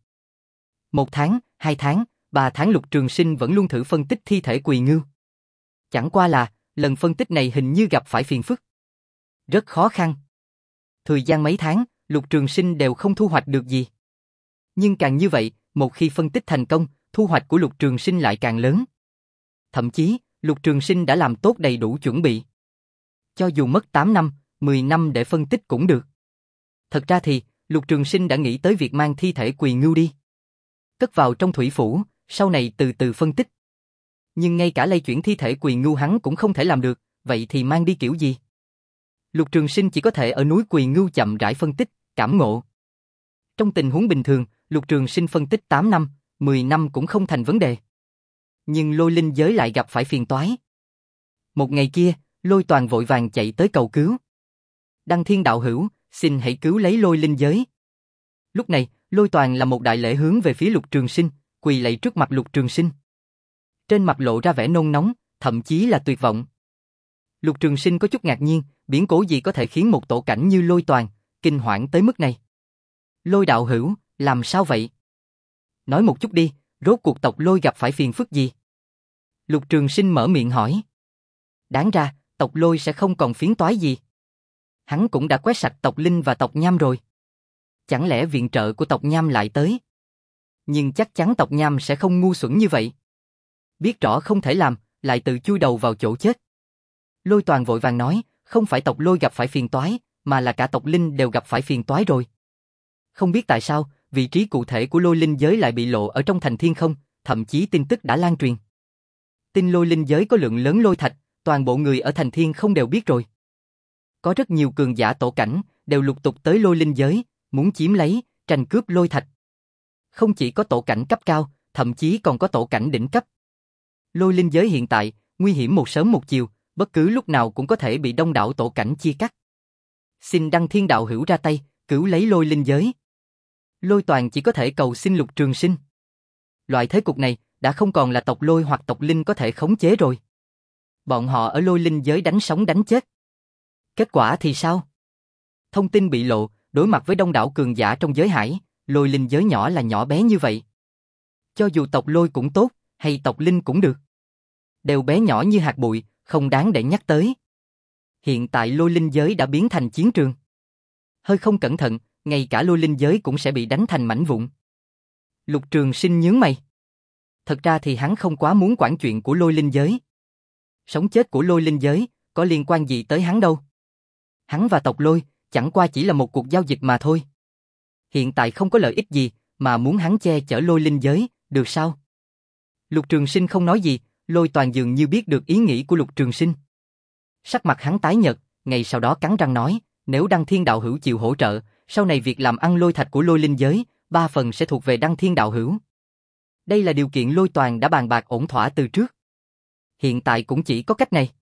Một tháng, hai tháng, ba tháng Lục Trường Sinh vẫn luôn thử phân tích thi thể Quỳ Ngưu. Chẳng qua là, lần phân tích này hình như gặp phải phiền phức. Rất khó khăn. Thời gian mấy tháng, Lục Trường Sinh đều không thu hoạch được gì. Nhưng càng như vậy, một khi phân tích thành công, thu hoạch của Lục Trường Sinh lại càng lớn. Thậm chí, Lục Trường Sinh đã làm tốt đầy đủ chuẩn bị. Cho dù mất tám năm, mười năm để phân tích cũng được. Thật ra thì, Lục Trường Sinh đã nghĩ tới việc mang thi thể Quỳ Ngưu đi. Cất vào trong thủy phủ, sau này từ từ phân tích. Nhưng ngay cả lay chuyển thi thể Quỳ Ngưu hắn cũng không thể làm được, vậy thì mang đi kiểu gì? Lục Trường Sinh chỉ có thể ở núi Quỳ Ngưu chậm rãi phân tích, cảm ngộ. Trong tình huống bình thường, Lục Trường Sinh phân tích tám năm, mười năm cũng không thành vấn đề. Nhưng lôi linh giới lại gặp phải phiền toái. Một ngày kia, Lôi Toàn vội vàng chạy tới cầu cứu. Đăng Thiên đạo hữu, xin hãy cứu lấy lôi linh giới. Lúc này, Lôi Toàn là một đại lễ hướng về phía Lục Trường Sinh, quỳ lạy trước mặt Lục Trường Sinh. Trên mặt lộ ra vẻ nôn nóng, thậm chí là tuyệt vọng. Lục Trường Sinh có chút ngạc nhiên, biến cố gì có thể khiến một tổ cảnh như Lôi Toàn kinh hoảng tới mức này. Lôi đạo hữu, làm sao vậy? Nói một chút đi, rốt cuộc tộc Lôi gặp phải phiền phức gì? Lục Trường Sinh mở miệng hỏi. Đáng ra, tộc Lôi sẽ không còn phiền toái gì. Hắn cũng đã quét sạch tộc Linh và tộc Nham rồi. Chẳng lẽ viện trợ của tộc Nham lại tới? Nhưng chắc chắn tộc Nham sẽ không ngu xuẩn như vậy. Biết rõ không thể làm, lại tự chui đầu vào chỗ chết. Lôi Toàn vội vàng nói, không phải tộc Lôi gặp phải phiền toái, mà là cả tộc Linh đều gặp phải phiền toái rồi. Không biết tại sao, vị trí cụ thể của lôi linh giới lại bị lộ ở trong thành thiên không, thậm chí tin tức đã lan truyền. Tin lôi linh giới có lượng lớn lôi thạch, toàn bộ người ở thành thiên không đều biết rồi. Có rất nhiều cường giả tổ cảnh, đều lục tục tới lôi linh giới, muốn chiếm lấy, tranh cướp lôi thạch. Không chỉ có tổ cảnh cấp cao, thậm chí còn có tổ cảnh đỉnh cấp. Lôi linh giới hiện tại, nguy hiểm một sớm một chiều, bất cứ lúc nào cũng có thể bị đông đảo tổ cảnh chia cắt. Xin Đăng Thiên đạo hữu ra tay, cứu lấy lôi linh giới. Lôi Toàn chỉ có thể cầu xin Lục Trường Sinh. Loại thế cục này, đã không còn là tộc Lôi hoặc tộc Linh có thể khống chế rồi. Bọn họ ở lôi linh giới đánh sống đánh chết. Kết quả thì sao? Thông tin bị lộ, đối mặt với đông đảo cường giả trong giới hải, lôi linh giới nhỏ là nhỏ bé như vậy. Cho dù tộc Lôi cũng tốt, hay tộc Linh cũng được. Đều bé nhỏ như hạt bụi, không đáng để nhắc tới. Hiện tại lôi linh giới đã biến thành chiến trường. Hơi không cẩn thận, ngay cả lôi linh giới cũng sẽ bị đánh thành mảnh vụn. Lục Trường Sinh nhướng mày. Thật ra thì hắn không quá muốn quản chuyện của lôi linh giới. Sống chết của lôi linh giới, có liên quan gì tới hắn đâu. Hắn và tộc Lôi, chẳng qua chỉ là một cuộc giao dịch mà thôi. Hiện tại không có lợi ích gì, mà muốn hắn che chở lôi linh giới, được sao? Lục Trường Sinh không nói gì, Lôi Toàn dường như biết được ý nghĩ của Lục Trường Sinh. Sắc mặt hắn tái nhợt, ngày sau đó cắn răng nói, nếu Đăng Thiên đạo hữu chịu hỗ trợ, sau này việc làm ăn lôi thạch của lôi linh giới, ba phần sẽ thuộc về Đăng Thiên đạo hữu. Đây là điều kiện Lôi Toàn đã bàn bạc ổn thỏa từ trước. Hiện tại cũng chỉ có cách này.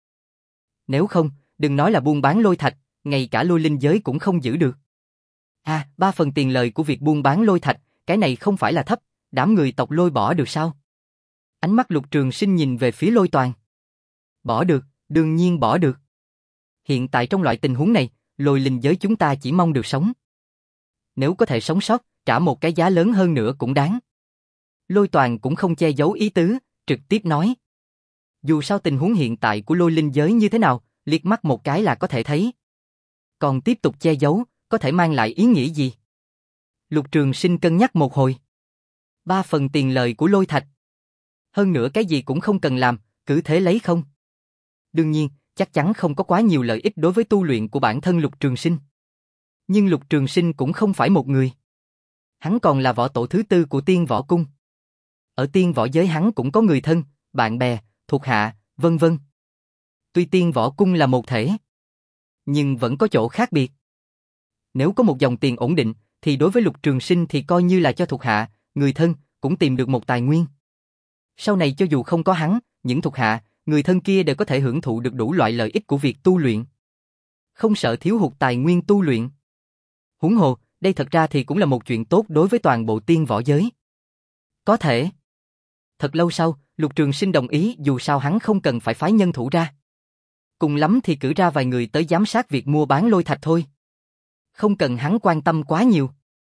Nếu không, đừng nói là buôn bán lôi thạch, ngay cả lôi linh giới cũng không giữ được. À, ba phần tiền lời của việc buôn bán lôi thạch, cái này không phải là thấp, đám người tộc Lôi bỏ được sao? Ánh mắt Lục Trường Sinh nhìn về phía Lôi Toàn. Bỏ được, đương nhiên bỏ được. Hiện tại trong loại tình huống này, lôi linh giới chúng ta chỉ mong được sống. Nếu có thể sống sót, trả một cái giá lớn hơn nữa cũng đáng. Lôi Toàn cũng không che giấu ý tứ, trực tiếp nói. Dù sao tình huống hiện tại của lôi linh giới như thế nào, liếc mắt một cái là có thể thấy. Còn tiếp tục che giấu, có thể mang lại ý nghĩa gì? Lục Trường Sinh cân nhắc một hồi. Ba phần tiền lời của lôi thạch. Hơn nữa cái gì cũng không cần làm, cứ thế lấy không. Đương nhiên, chắc chắn không có quá nhiều lợi ích đối với tu luyện của bản thân Lục Trường Sinh. Nhưng Lục Trường Sinh cũng không phải một người. Hắn còn là võ tổ thứ tư của Tiên Võ Cung. Ở Tiên Võ giới hắn cũng có người thân, bạn bè, thuộc hạ, vân vân. Tuy Tiên Võ Cung là một thể, nhưng vẫn có chỗ khác biệt. Nếu có một dòng tiền ổn định, thì đối với Lục Trường Sinh thì coi như là cho thuộc hạ, người thân, cũng tìm được một tài nguyên. Sau này cho dù không có hắn, những thuộc hạ, người thân kia đều có thể hưởng thụ được đủ loại lợi ích của việc tu luyện. Không sợ thiếu hụt tài nguyên tu luyện. Huống hồ, đây thật ra thì cũng là một chuyện tốt đối với toàn bộ Tiên Võ giới. Có thể. Thật lâu sau, Lục Trường Sinh đồng ý dù sao hắn không cần phải phái nhân thủ ra. Cùng lắm thì cử ra vài người tới giám sát việc mua bán lôi thạch thôi. Không cần hắn quan tâm quá nhiều.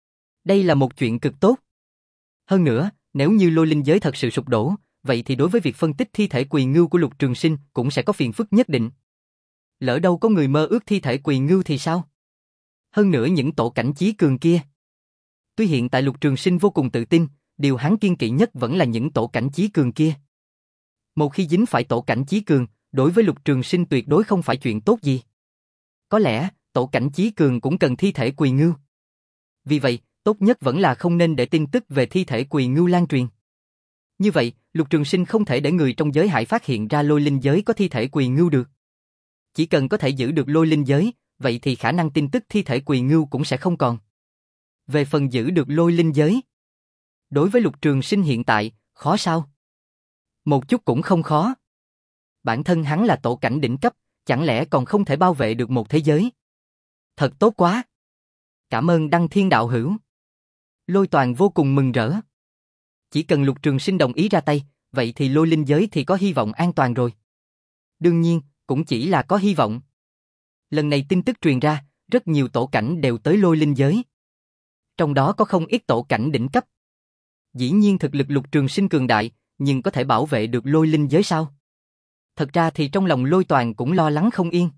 Đây là một chuyện cực tốt. Hơn nữa, nếu như lôi linh giới thật sự sụp đổ, vậy thì đối với việc phân tích thi thể Quỳ Ngưu của Lục Trường Sinh cũng sẽ có phiền phức nhất định. Lỡ đâu có người mơ ước thi thể Quỳ Ngưu thì sao? Hơn nữa những tổ cảnh chí cường kia. Tuy hiện tại Lục Trường Sinh vô cùng tự tin, điều hắn kiên kỵ nhất vẫn là những tổ cảnh chí cường kia. Một khi dính phải tổ cảnh chí cường, đối với Lục Trường Sinh tuyệt đối không phải chuyện tốt gì. Có lẽ, tổ cảnh chí cường cũng cần thi thể Quỳ Ngưu. Vì vậy, tốt nhất vẫn là không nên để tin tức về thi thể Quỳ Ngưu lan truyền. Như vậy, Lục Trường Sinh không thể để người trong giới hải phát hiện ra lôi linh giới có thi thể Quỳ Ngưu được. Chỉ cần có thể giữ được lôi linh giới, vậy thì khả năng tin tức thi thể Quỳ Ngưu cũng sẽ không còn. Về phần giữ được lôi linh giới, đối với Lục Trường Sinh hiện tại, khó sao? Một chút cũng không khó. Bản thân hắn là tổ cảnh đỉnh cấp, chẳng lẽ còn không thể bảo vệ được một thế giới? Thật tốt quá! Cảm ơn Đăng Thiên đạo hữu. Lôi Toàn vô cùng mừng rỡ. Chỉ cần Lục Trường Sinh đồng ý ra tay, vậy thì lôi linh giới thì có hy vọng an toàn rồi. Đương nhiên, cũng chỉ là có hy vọng. Lần này tin tức truyền ra, rất nhiều tổ cảnh đều tới lôi linh giới. Trong đó có không ít tổ cảnh đỉnh cấp. Dĩ nhiên thực lực Lục Trường Sinh cường đại, nhưng có thể bảo vệ được lôi linh giới sao? Thật ra thì trong lòng Lôi Toàn cũng lo lắng không yên.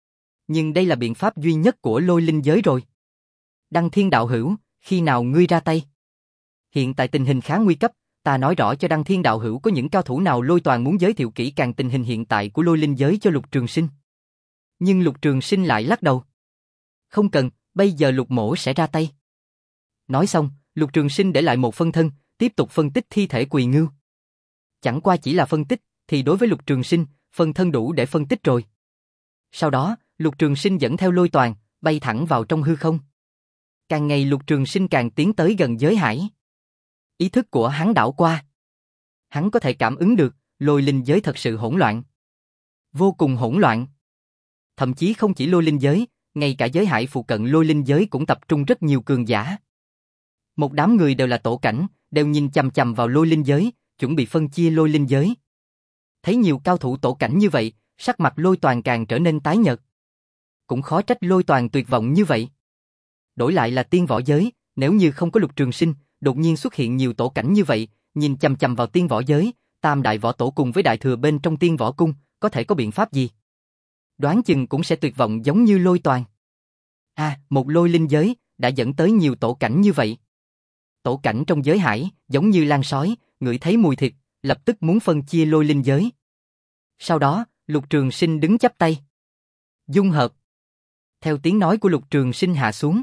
Nhưng đây là biện pháp duy nhất của lôi linh giới rồi. Đăng Thiên đạo hữu, khi nào ngươi ra tay? Hiện tại tình hình khá nguy cấp, ta nói rõ cho Đăng Thiên đạo hữu có những cao thủ nào. Lôi Toàn muốn giới thiệu kỹ càng tình hình hiện tại của lôi linh giới cho Lục Trường Sinh. Nhưng Lục Trường Sinh lại lắc đầu. Không cần, bây giờ Lục mỗ sẽ ra tay. Nói xong, Lục Trường Sinh để lại một phân thân, tiếp tục phân tích thi thể Quỳ Ngưu. Chẳng qua chỉ là phân tích, thì đối với Lục Trường Sinh, phân thân đủ để phân tích rồi. Sau đó, Lục Trường Sinh dẫn theo Lôi Toàn, bay thẳng vào trong hư không. Càng ngày Lục Trường Sinh càng tiến tới gần giới hải. Ý thức của hắn đảo qua. Hắn có thể cảm ứng được, lôi linh giới thật sự hỗn loạn. Vô cùng hỗn loạn. Thậm chí không chỉ lôi linh giới, ngay cả giới hải phụ cận lôi linh giới cũng tập trung rất nhiều cường giả. Một đám người đều là tổ cảnh, đều nhìn chằm chằm vào lôi linh giới, chuẩn bị phân chia lôi linh giới. Thấy nhiều cao thủ tổ cảnh như vậy, sắc mặt Lôi Toàn càng trở nên tái nhợt. Cũng khó trách Lôi Toàn tuyệt vọng như vậy. Đổi lại là tiên võ giới, nếu như không có Lục Trường Sinh, đột nhiên xuất hiện nhiều tổ cảnh như vậy, nhìn chằm chằm vào tiên võ giới, tam đại võ tổ cùng với đại thừa bên trong tiên võ cung, có thể có biện pháp gì? Đoán chừng cũng sẽ tuyệt vọng giống như Lôi Toàn. À, một lôi linh giới, đã dẫn tới nhiều tổ cảnh như vậy. Tổ cảnh trong giới hải, giống như lan sói, ngửi thấy mùi thịt, lập tức muốn phân chia lôi linh giới. Sau đó, Lục Trường Sinh đứng chắp tay. Dung hợp. Theo tiếng nói của Lục Trường Sinh hạ xuống.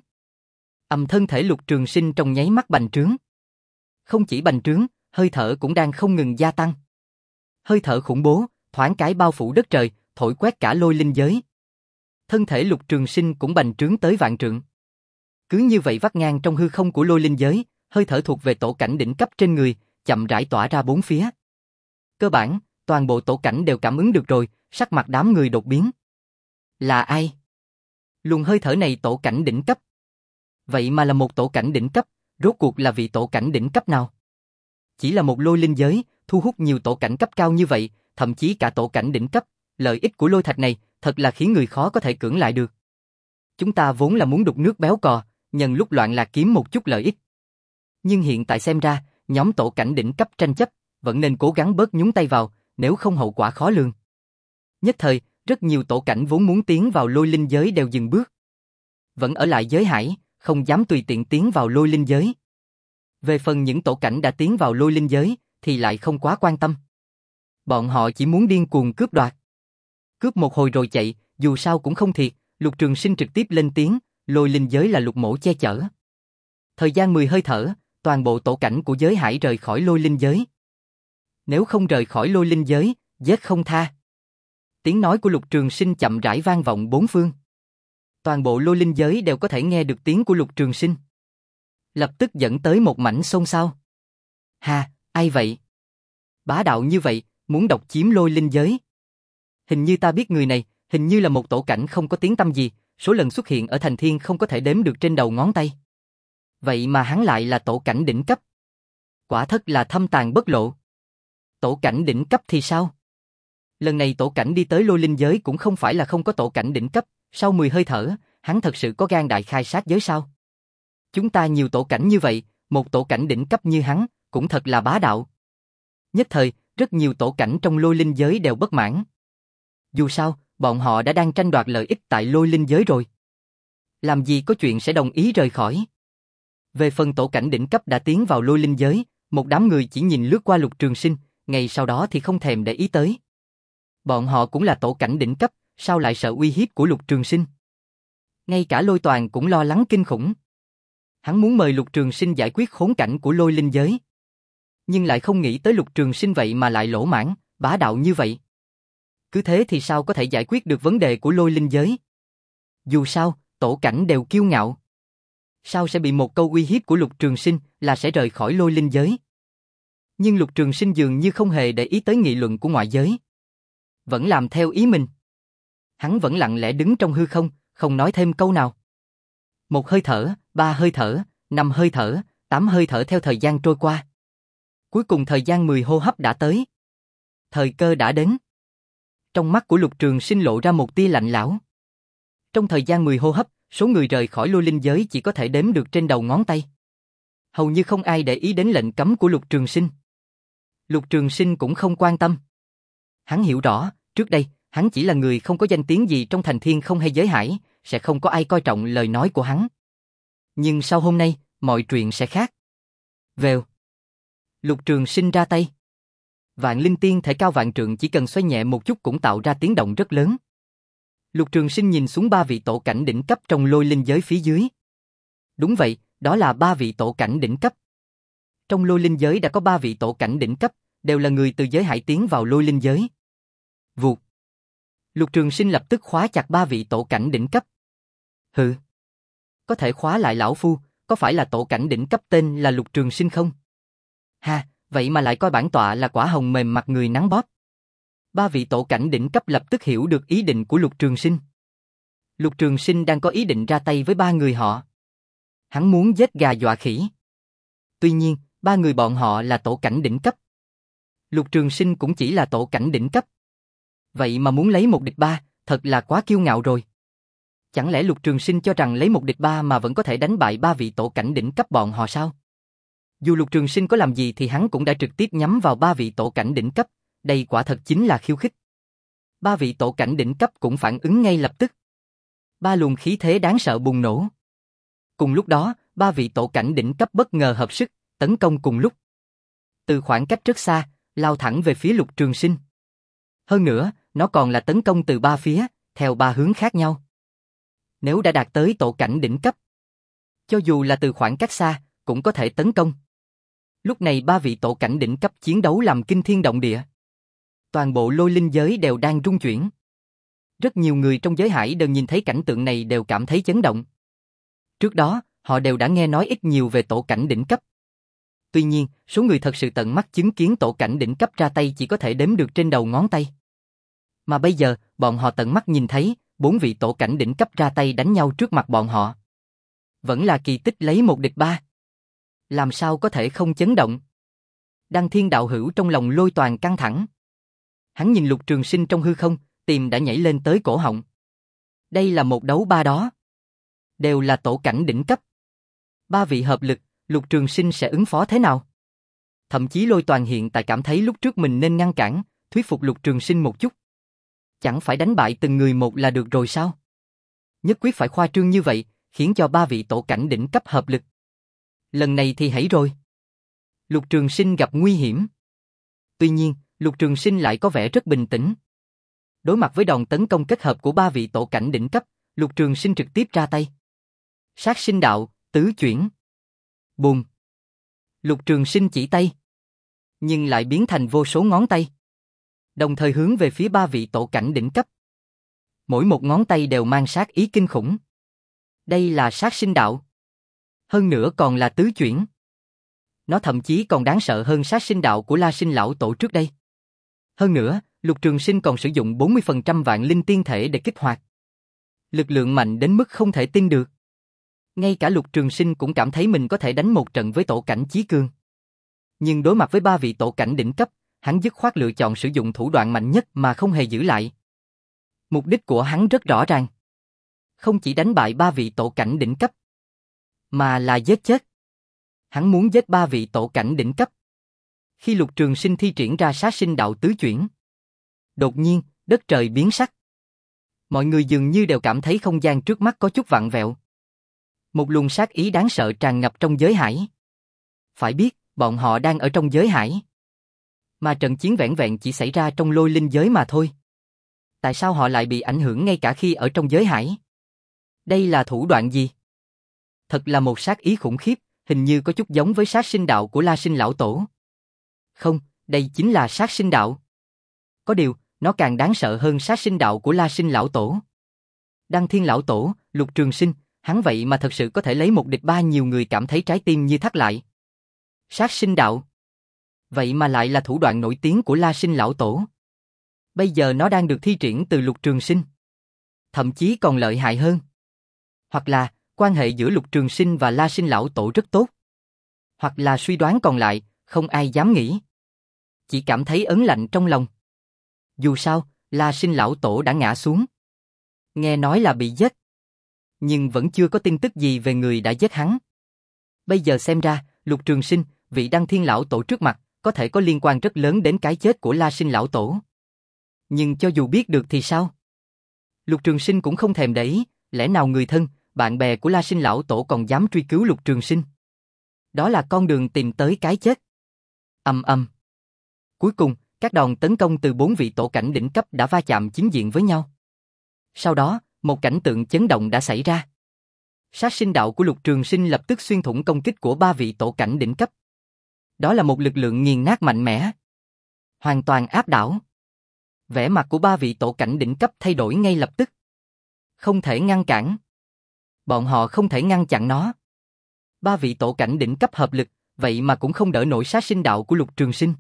Ầm thân thể Lục Trường Sinh trong nháy mắt bành trướng. Không chỉ bành trướng, hơi thở cũng đang không ngừng gia tăng. Hơi thở khủng bố, thoáng cái bao phủ đất trời, thổi quét cả lôi linh giới. Thân thể Lục Trường Sinh cũng bành trướng tới vạn trượng. Cứ như vậy vắt ngang trong hư không của lôi linh giới, hơi thở thuộc về tổ cảnh đỉnh cấp trên người, chậm rãi tỏa ra bốn phía. Cơ bản, toàn bộ tổ cảnh đều cảm ứng được rồi, sắc mặt đám người đột biến. Là ai? Luồng hơi thở này tổ cảnh đỉnh cấp. Vậy mà là một tổ cảnh đỉnh cấp, rốt cuộc là vị tổ cảnh đỉnh cấp nào? Chỉ là một lôi linh giới, thu hút nhiều tổ cảnh cấp cao như vậy, thậm chí cả tổ cảnh đỉnh cấp, lợi ích của lôi thạch này, thật là khiến người khó có thể cưỡng lại được. Chúng ta vốn là muốn đục nước béo cò, nhân lúc loạn lạc kiếm một chút lợi ích. Nhưng hiện tại xem ra, nhóm tổ cảnh đỉnh cấp tranh chấp, vẫn nên cố gắng bớt nhúng tay vào, nếu không hậu quả khó lường. Nhất thời, rất nhiều tổ cảnh vốn muốn tiến vào lôi linh giới đều dừng bước. Vẫn ở lại giới hải, không dám tùy tiện tiến vào lôi linh giới. Về phần những tổ cảnh đã tiến vào lôi linh giới, thì lại không quá quan tâm. Bọn họ chỉ muốn điên cuồng cướp đoạt. Cướp một hồi rồi chạy, dù sao cũng không thiệt, Lục Trường Sinh trực tiếp lên tiếng, lôi linh giới là Lục mỗ che chở. Thời gian mười hơi thở, toàn bộ tổ cảnh của giới hải rời khỏi lôi linh giới. Nếu không rời khỏi lôi linh giới, giết không tha. Tiếng nói của Lục Trường Sinh chậm rãi vang vọng bốn phương. Toàn bộ lôi linh giới đều có thể nghe được tiếng của Lục Trường Sinh. Lập tức dẫn tới một mảnh xôn xao. Hà, ai vậy? Bá đạo như vậy, muốn độc chiếm lôi linh giới. Hình như ta biết người này, hình như là một tổ cảnh không có tiếng tăm gì, số lần xuất hiện ở thành thiên không có thể đếm được trên đầu ngón tay. Vậy mà hắn lại là tổ cảnh đỉnh cấp. Quả thật là thâm tàn bất lộ. Tổ cảnh đỉnh cấp thì sao? Lần này tổ cảnh đi tới lôi linh giới cũng không phải là không có tổ cảnh đỉnh cấp, sau mười hơi thở, hắn thật sự có gan đại khai sát giới sao? Chúng ta nhiều tổ cảnh như vậy, một tổ cảnh đỉnh cấp như hắn, cũng thật là bá đạo. Nhất thời, rất nhiều tổ cảnh trong lôi linh giới đều bất mãn. Dù sao, bọn họ đã đang tranh đoạt lợi ích tại lôi linh giới rồi. Làm gì có chuyện sẽ đồng ý rời khỏi. Về phần tổ cảnh đỉnh cấp đã tiến vào lôi linh giới, một đám người chỉ nhìn lướt qua Lục Trường Sinh, ngày sau đó thì không thèm để ý tới. Bọn họ cũng là tổ cảnh đỉnh cấp, sao lại sợ uy hiếp của Lục Trường Sinh? Ngay cả Lôi Toàn cũng lo lắng kinh khủng. Hắn muốn mời Lục Trường Sinh giải quyết khốn cảnh của lôi linh giới. Nhưng lại không nghĩ tới Lục Trường Sinh vậy mà lại lỗ mãng, bá đạo như vậy. Cứ thế thì sao có thể giải quyết được vấn đề của lôi linh giới? Dù sao, tổ cảnh đều kiêu ngạo. Sao sẽ bị một câu uy hiếp của Lục Trường Sinh là sẽ rời khỏi lôi linh giới? Nhưng Lục Trường Sinh dường như không hề để ý tới nghị luận của ngoại giới. Vẫn làm theo ý mình. Hắn vẫn lặng lẽ đứng trong hư không, không nói thêm câu nào. Một hơi thở, ba hơi thở, năm hơi thở, tám hơi thở theo thời gian trôi qua. Cuối cùng thời gian mười hô hấp đã tới. Thời cơ đã đến. Trong mắt của Lục Trường Sinh lộ ra một tia lạnh lẽo. Trong thời gian mười hô hấp, số người rời khỏi lôi linh giới chỉ có thể đếm được trên đầu ngón tay. Hầu như không ai để ý đến lệnh cấm của Lục Trường Sinh. Lục Trường Sinh cũng không quan tâm. Hắn hiểu rõ, trước đây, hắn chỉ là người không có danh tiếng gì trong thành thiên không hay giới hải, sẽ không có ai coi trọng lời nói của hắn. Nhưng sau hôm nay, mọi chuyện sẽ khác. Vèo. Lục Trường Sinh ra tay. Vạn linh tiên thể cao vạn trượng chỉ cần xoay nhẹ một chút cũng tạo ra tiếng động rất lớn. Lục Trường Sinh nhìn xuống ba vị tổ cảnh đỉnh cấp trong lôi linh giới phía dưới. Đúng vậy, đó là ba vị tổ cảnh đỉnh cấp. Trong lôi linh giới đã có ba vị tổ cảnh đỉnh cấp, đều là người từ giới hải tiến vào lôi linh giới. Vụt. Lục Trường Sinh lập tức khóa chặt ba vị tổ cảnh đỉnh cấp. Hừ. Có thể khóa lại lão phu, có phải là tổ cảnh đỉnh cấp tên là Lục Trường Sinh không? Ha, vậy mà lại coi bản tọa là quả hồng mềm mặt người nắng bóp. Ba vị tổ cảnh đỉnh cấp lập tức hiểu được ý định của Lục Trường Sinh. Lục Trường Sinh đang có ý định ra tay với ba người họ. Hắn muốn giết gà dọa khỉ. Tuy nhiên, ba người bọn họ là tổ cảnh đỉnh cấp. Lục Trường Sinh cũng chỉ là tổ cảnh đỉnh cấp. Vậy mà muốn lấy một địch ba, thật là quá kiêu ngạo rồi. Chẳng lẽ Lục Trường Sinh cho rằng lấy một địch ba mà vẫn có thể đánh bại ba vị tổ cảnh đỉnh cấp bọn họ sao? Dù Lục Trường Sinh có làm gì thì hắn cũng đã trực tiếp nhắm vào ba vị tổ cảnh đỉnh cấp, đây quả thật chính là khiêu khích. Ba vị tổ cảnh đỉnh cấp cũng phản ứng ngay lập tức. Ba luồng khí thế đáng sợ bùng nổ. Cùng lúc đó, ba vị tổ cảnh đỉnh cấp bất ngờ hợp sức, tấn công cùng lúc. Từ khoảng cách rất xa, lao thẳng về phía Lục Trường Sinh. Hơn nữa, nó còn là tấn công từ ba phía, theo ba hướng khác nhau. Nếu đã đạt tới tổ cảnh đỉnh cấp, cho dù là từ khoảng cách xa, cũng có thể tấn công. Lúc này ba vị tổ cảnh đỉnh cấp chiến đấu làm kinh thiên động địa. Toàn bộ lôi linh giới đều đang rung chuyển. Rất nhiều người trong giới hải đều nhìn thấy cảnh tượng này đều cảm thấy chấn động. Trước đó, họ đều đã nghe nói ít nhiều về tổ cảnh đỉnh cấp. Tuy nhiên, số người thật sự tận mắt chứng kiến tổ cảnh đỉnh cấp ra tay chỉ có thể đếm được trên đầu ngón tay. Mà bây giờ, bọn họ tận mắt nhìn thấy, bốn vị tổ cảnh đỉnh cấp ra tay đánh nhau trước mặt bọn họ. Vẫn là kỳ tích lấy một địch ba. Làm sao có thể không chấn động? Đăng Thiên đạo hữu trong lòng Lôi Toàn căng thẳng. Hắn nhìn Lục Trường Sinh trong hư không, tim đã nhảy lên tới cổ họng. Đây là một đấu ba đó. Đều là tổ cảnh đỉnh cấp. Ba vị hợp lực, Lục Trường Sinh sẽ ứng phó thế nào? Thậm chí Lôi Toàn hiện tại cảm thấy lúc trước mình nên ngăn cản, thuyết phục Lục Trường Sinh một chút. Chẳng phải đánh bại từng người một là được rồi sao? Nhất quyết phải khoa trương như vậy, khiến cho ba vị tổ cảnh đỉnh cấp hợp lực. Lần này thì hãy rồi. Lục Trường Sinh gặp nguy hiểm. Tuy nhiên, Lục Trường Sinh lại có vẻ rất bình tĩnh. Đối mặt với đòn tấn công kết hợp của ba vị tổ cảnh đỉnh cấp, Lục Trường Sinh trực tiếp ra tay. Sát sinh đạo, tứ chuyển. Bùm. Lục Trường Sinh chỉ tay, nhưng lại biến thành vô số ngón tay, đồng thời hướng về phía ba vị tổ cảnh đỉnh cấp. Mỗi một ngón tay đều mang sát ý kinh khủng. Đây là sát sinh đạo. Hơn nữa còn là tứ chuyển. Nó thậm chí còn đáng sợ hơn sát sinh đạo của La Sinh lão tổ trước đây. Hơn nữa, Lục Trường Sinh còn sử dụng bốn mươi phần trăm vạn linh tiên thể để kích hoạt. Lực lượng mạnh đến mức không thể tin được. Ngay cả Lục Trường Sinh cũng cảm thấy mình có thể đánh một trận với tổ cảnh chí cường. Nhưng đối mặt với ba vị tổ cảnh đỉnh cấp, hắn dứt khoát lựa chọn sử dụng thủ đoạn mạnh nhất mà không hề giữ lại. Mục đích của hắn rất rõ ràng. Không chỉ đánh bại ba vị tổ cảnh đỉnh cấp, mà là giết chết. Hắn muốn giết ba vị tổ cảnh đỉnh cấp. Khi Lục Trường Sinh thi triển ra sát sinh đạo tứ chuyển, đột nhiên, đất trời biến sắc. Mọi người dường như đều cảm thấy không gian trước mắt có chút vặn vẹo. Một luồng sát ý đáng sợ tràn ngập trong giới hải. Phải biết, bọn họ đang ở trong giới hải. Mà trận chiến vẻn vẹn chỉ xảy ra trong lôi linh giới mà thôi. Tại sao họ lại bị ảnh hưởng ngay cả khi ở trong giới hải? Đây là thủ đoạn gì? Thật là một sát ý khủng khiếp, hình như có chút giống với sát sinh đạo của La Sinh Lão Tổ. Không, đây chính là sát sinh đạo. Có điều, nó càng đáng sợ hơn sát sinh đạo của La Sinh Lão Tổ. Đăng Thiên Lão Tổ, Lục Trường Sinh, hắn vậy mà thật sự có thể lấy một địch ba, nhiều người cảm thấy trái tim như thắt lại. Sát sinh đạo. Vậy mà lại là thủ đoạn nổi tiếng của La Sinh Lão Tổ. Bây giờ nó đang được thi triển từ Lục Trường Sinh. Thậm chí còn lợi hại hơn. Hoặc là, quan hệ giữa Lục Trường Sinh và La Sinh Lão Tổ rất tốt. Hoặc là suy đoán còn lại, không ai dám nghĩ. Chỉ cảm thấy ớn lạnh trong lòng. Dù sao, La Sinh Lão Tổ đã ngã xuống. Nghe nói là bị giết. Nhưng vẫn chưa có tin tức gì về người đã giết hắn. Bây giờ xem ra, Lục Trường Sinh, vị Đăng Thiên Lão Tổ trước mặt, có thể có liên quan rất lớn đến cái chết của La Sinh Lão Tổ. Nhưng cho dù biết được thì sao? Lục Trường Sinh cũng không thèm để ý, lẽ nào người thân, bạn bè của La Sinh Lão Tổ còn dám truy cứu Lục Trường Sinh? Đó là con đường tìm tới cái chết. Ầm ầm. Cuối cùng, các đòn tấn công từ bốn vị tổ cảnh đỉnh cấp đã va chạm chính diện với nhau. Sau đó, một cảnh tượng chấn động đã xảy ra. Sát sinh đạo của Lục Trường Sinh lập tức xuyên thủng công kích của ba vị tổ cảnh đỉnh cấp. Đó là một lực lượng nghiền nát mạnh mẽ, hoàn toàn áp đảo. Vẻ mặt của ba vị tổ cảnh đỉnh cấp thay đổi ngay lập tức. Không thể ngăn cản. Bọn họ không thể ngăn chặn nó. Ba vị tổ cảnh đỉnh cấp hợp lực, vậy mà cũng không đỡ nổi sát sinh đạo của Lục Trường Sinh.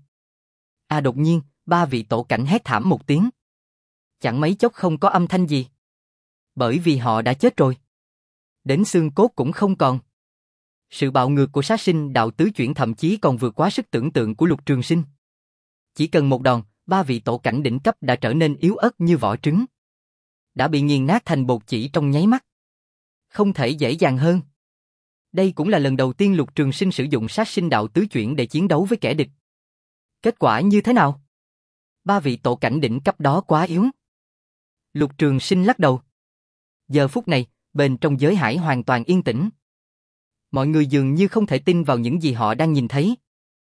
À đột nhiên, ba vị tổ cảnh hét thảm một tiếng. Chẳng mấy chốc không có âm thanh gì. Bởi vì họ đã chết rồi. Đến xương cốt cũng không còn. Sự bạo ngược của sát sinh đạo tứ chuyển thậm chí còn vượt quá sức tưởng tượng của Lục Trường Sinh. Chỉ cần một đòn, ba vị tổ cảnh đỉnh cấp đã trở nên yếu ớt như vỏ trứng. Đã bị nghiền nát thành bột chỉ trong nháy mắt. Không thể dễ dàng hơn. Đây cũng là lần đầu tiên Lục Trường Sinh sử dụng sát sinh đạo tứ chuyển để chiến đấu với kẻ địch. Kết quả như thế nào? Ba vị tổ cảnh đỉnh cấp đó quá yếu. Lục Trường Sinh lắc đầu. Giờ phút này, bên trong giới hải hoàn toàn yên tĩnh. Mọi người dường như không thể tin vào những gì họ đang nhìn thấy.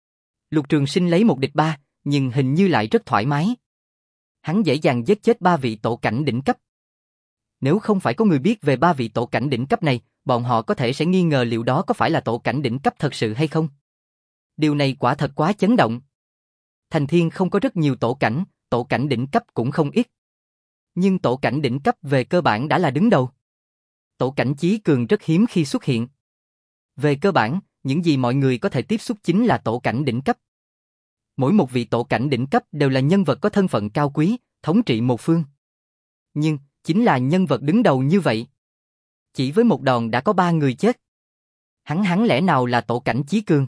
Lục Trường Sinh lấy một địch ba, nhưng hình như lại rất thoải mái. Hắn dễ dàng giết chết ba vị tổ cảnh đỉnh cấp. Nếu không phải có người biết về ba vị tổ cảnh đỉnh cấp này, bọn họ có thể sẽ nghi ngờ liệu đó có phải là tổ cảnh đỉnh cấp thật sự hay không. Điều này quả thật quá chấn động. Thành Thiên không có rất nhiều tổ cảnh, tổ cảnh đỉnh cấp cũng không ít. Nhưng tổ cảnh đỉnh cấp về cơ bản đã là đứng đầu. Tổ cảnh chí cường rất hiếm khi xuất hiện. Về cơ bản, những gì mọi người có thể tiếp xúc chính là tổ cảnh đỉnh cấp. Mỗi một vị tổ cảnh đỉnh cấp đều là nhân vật có thân phận cao quý, thống trị một phương. Nhưng, chính là nhân vật đứng đầu như vậy. Chỉ với một đòn đã có ba người chết. Hắn hắn lẽ nào là tổ cảnh chí cường?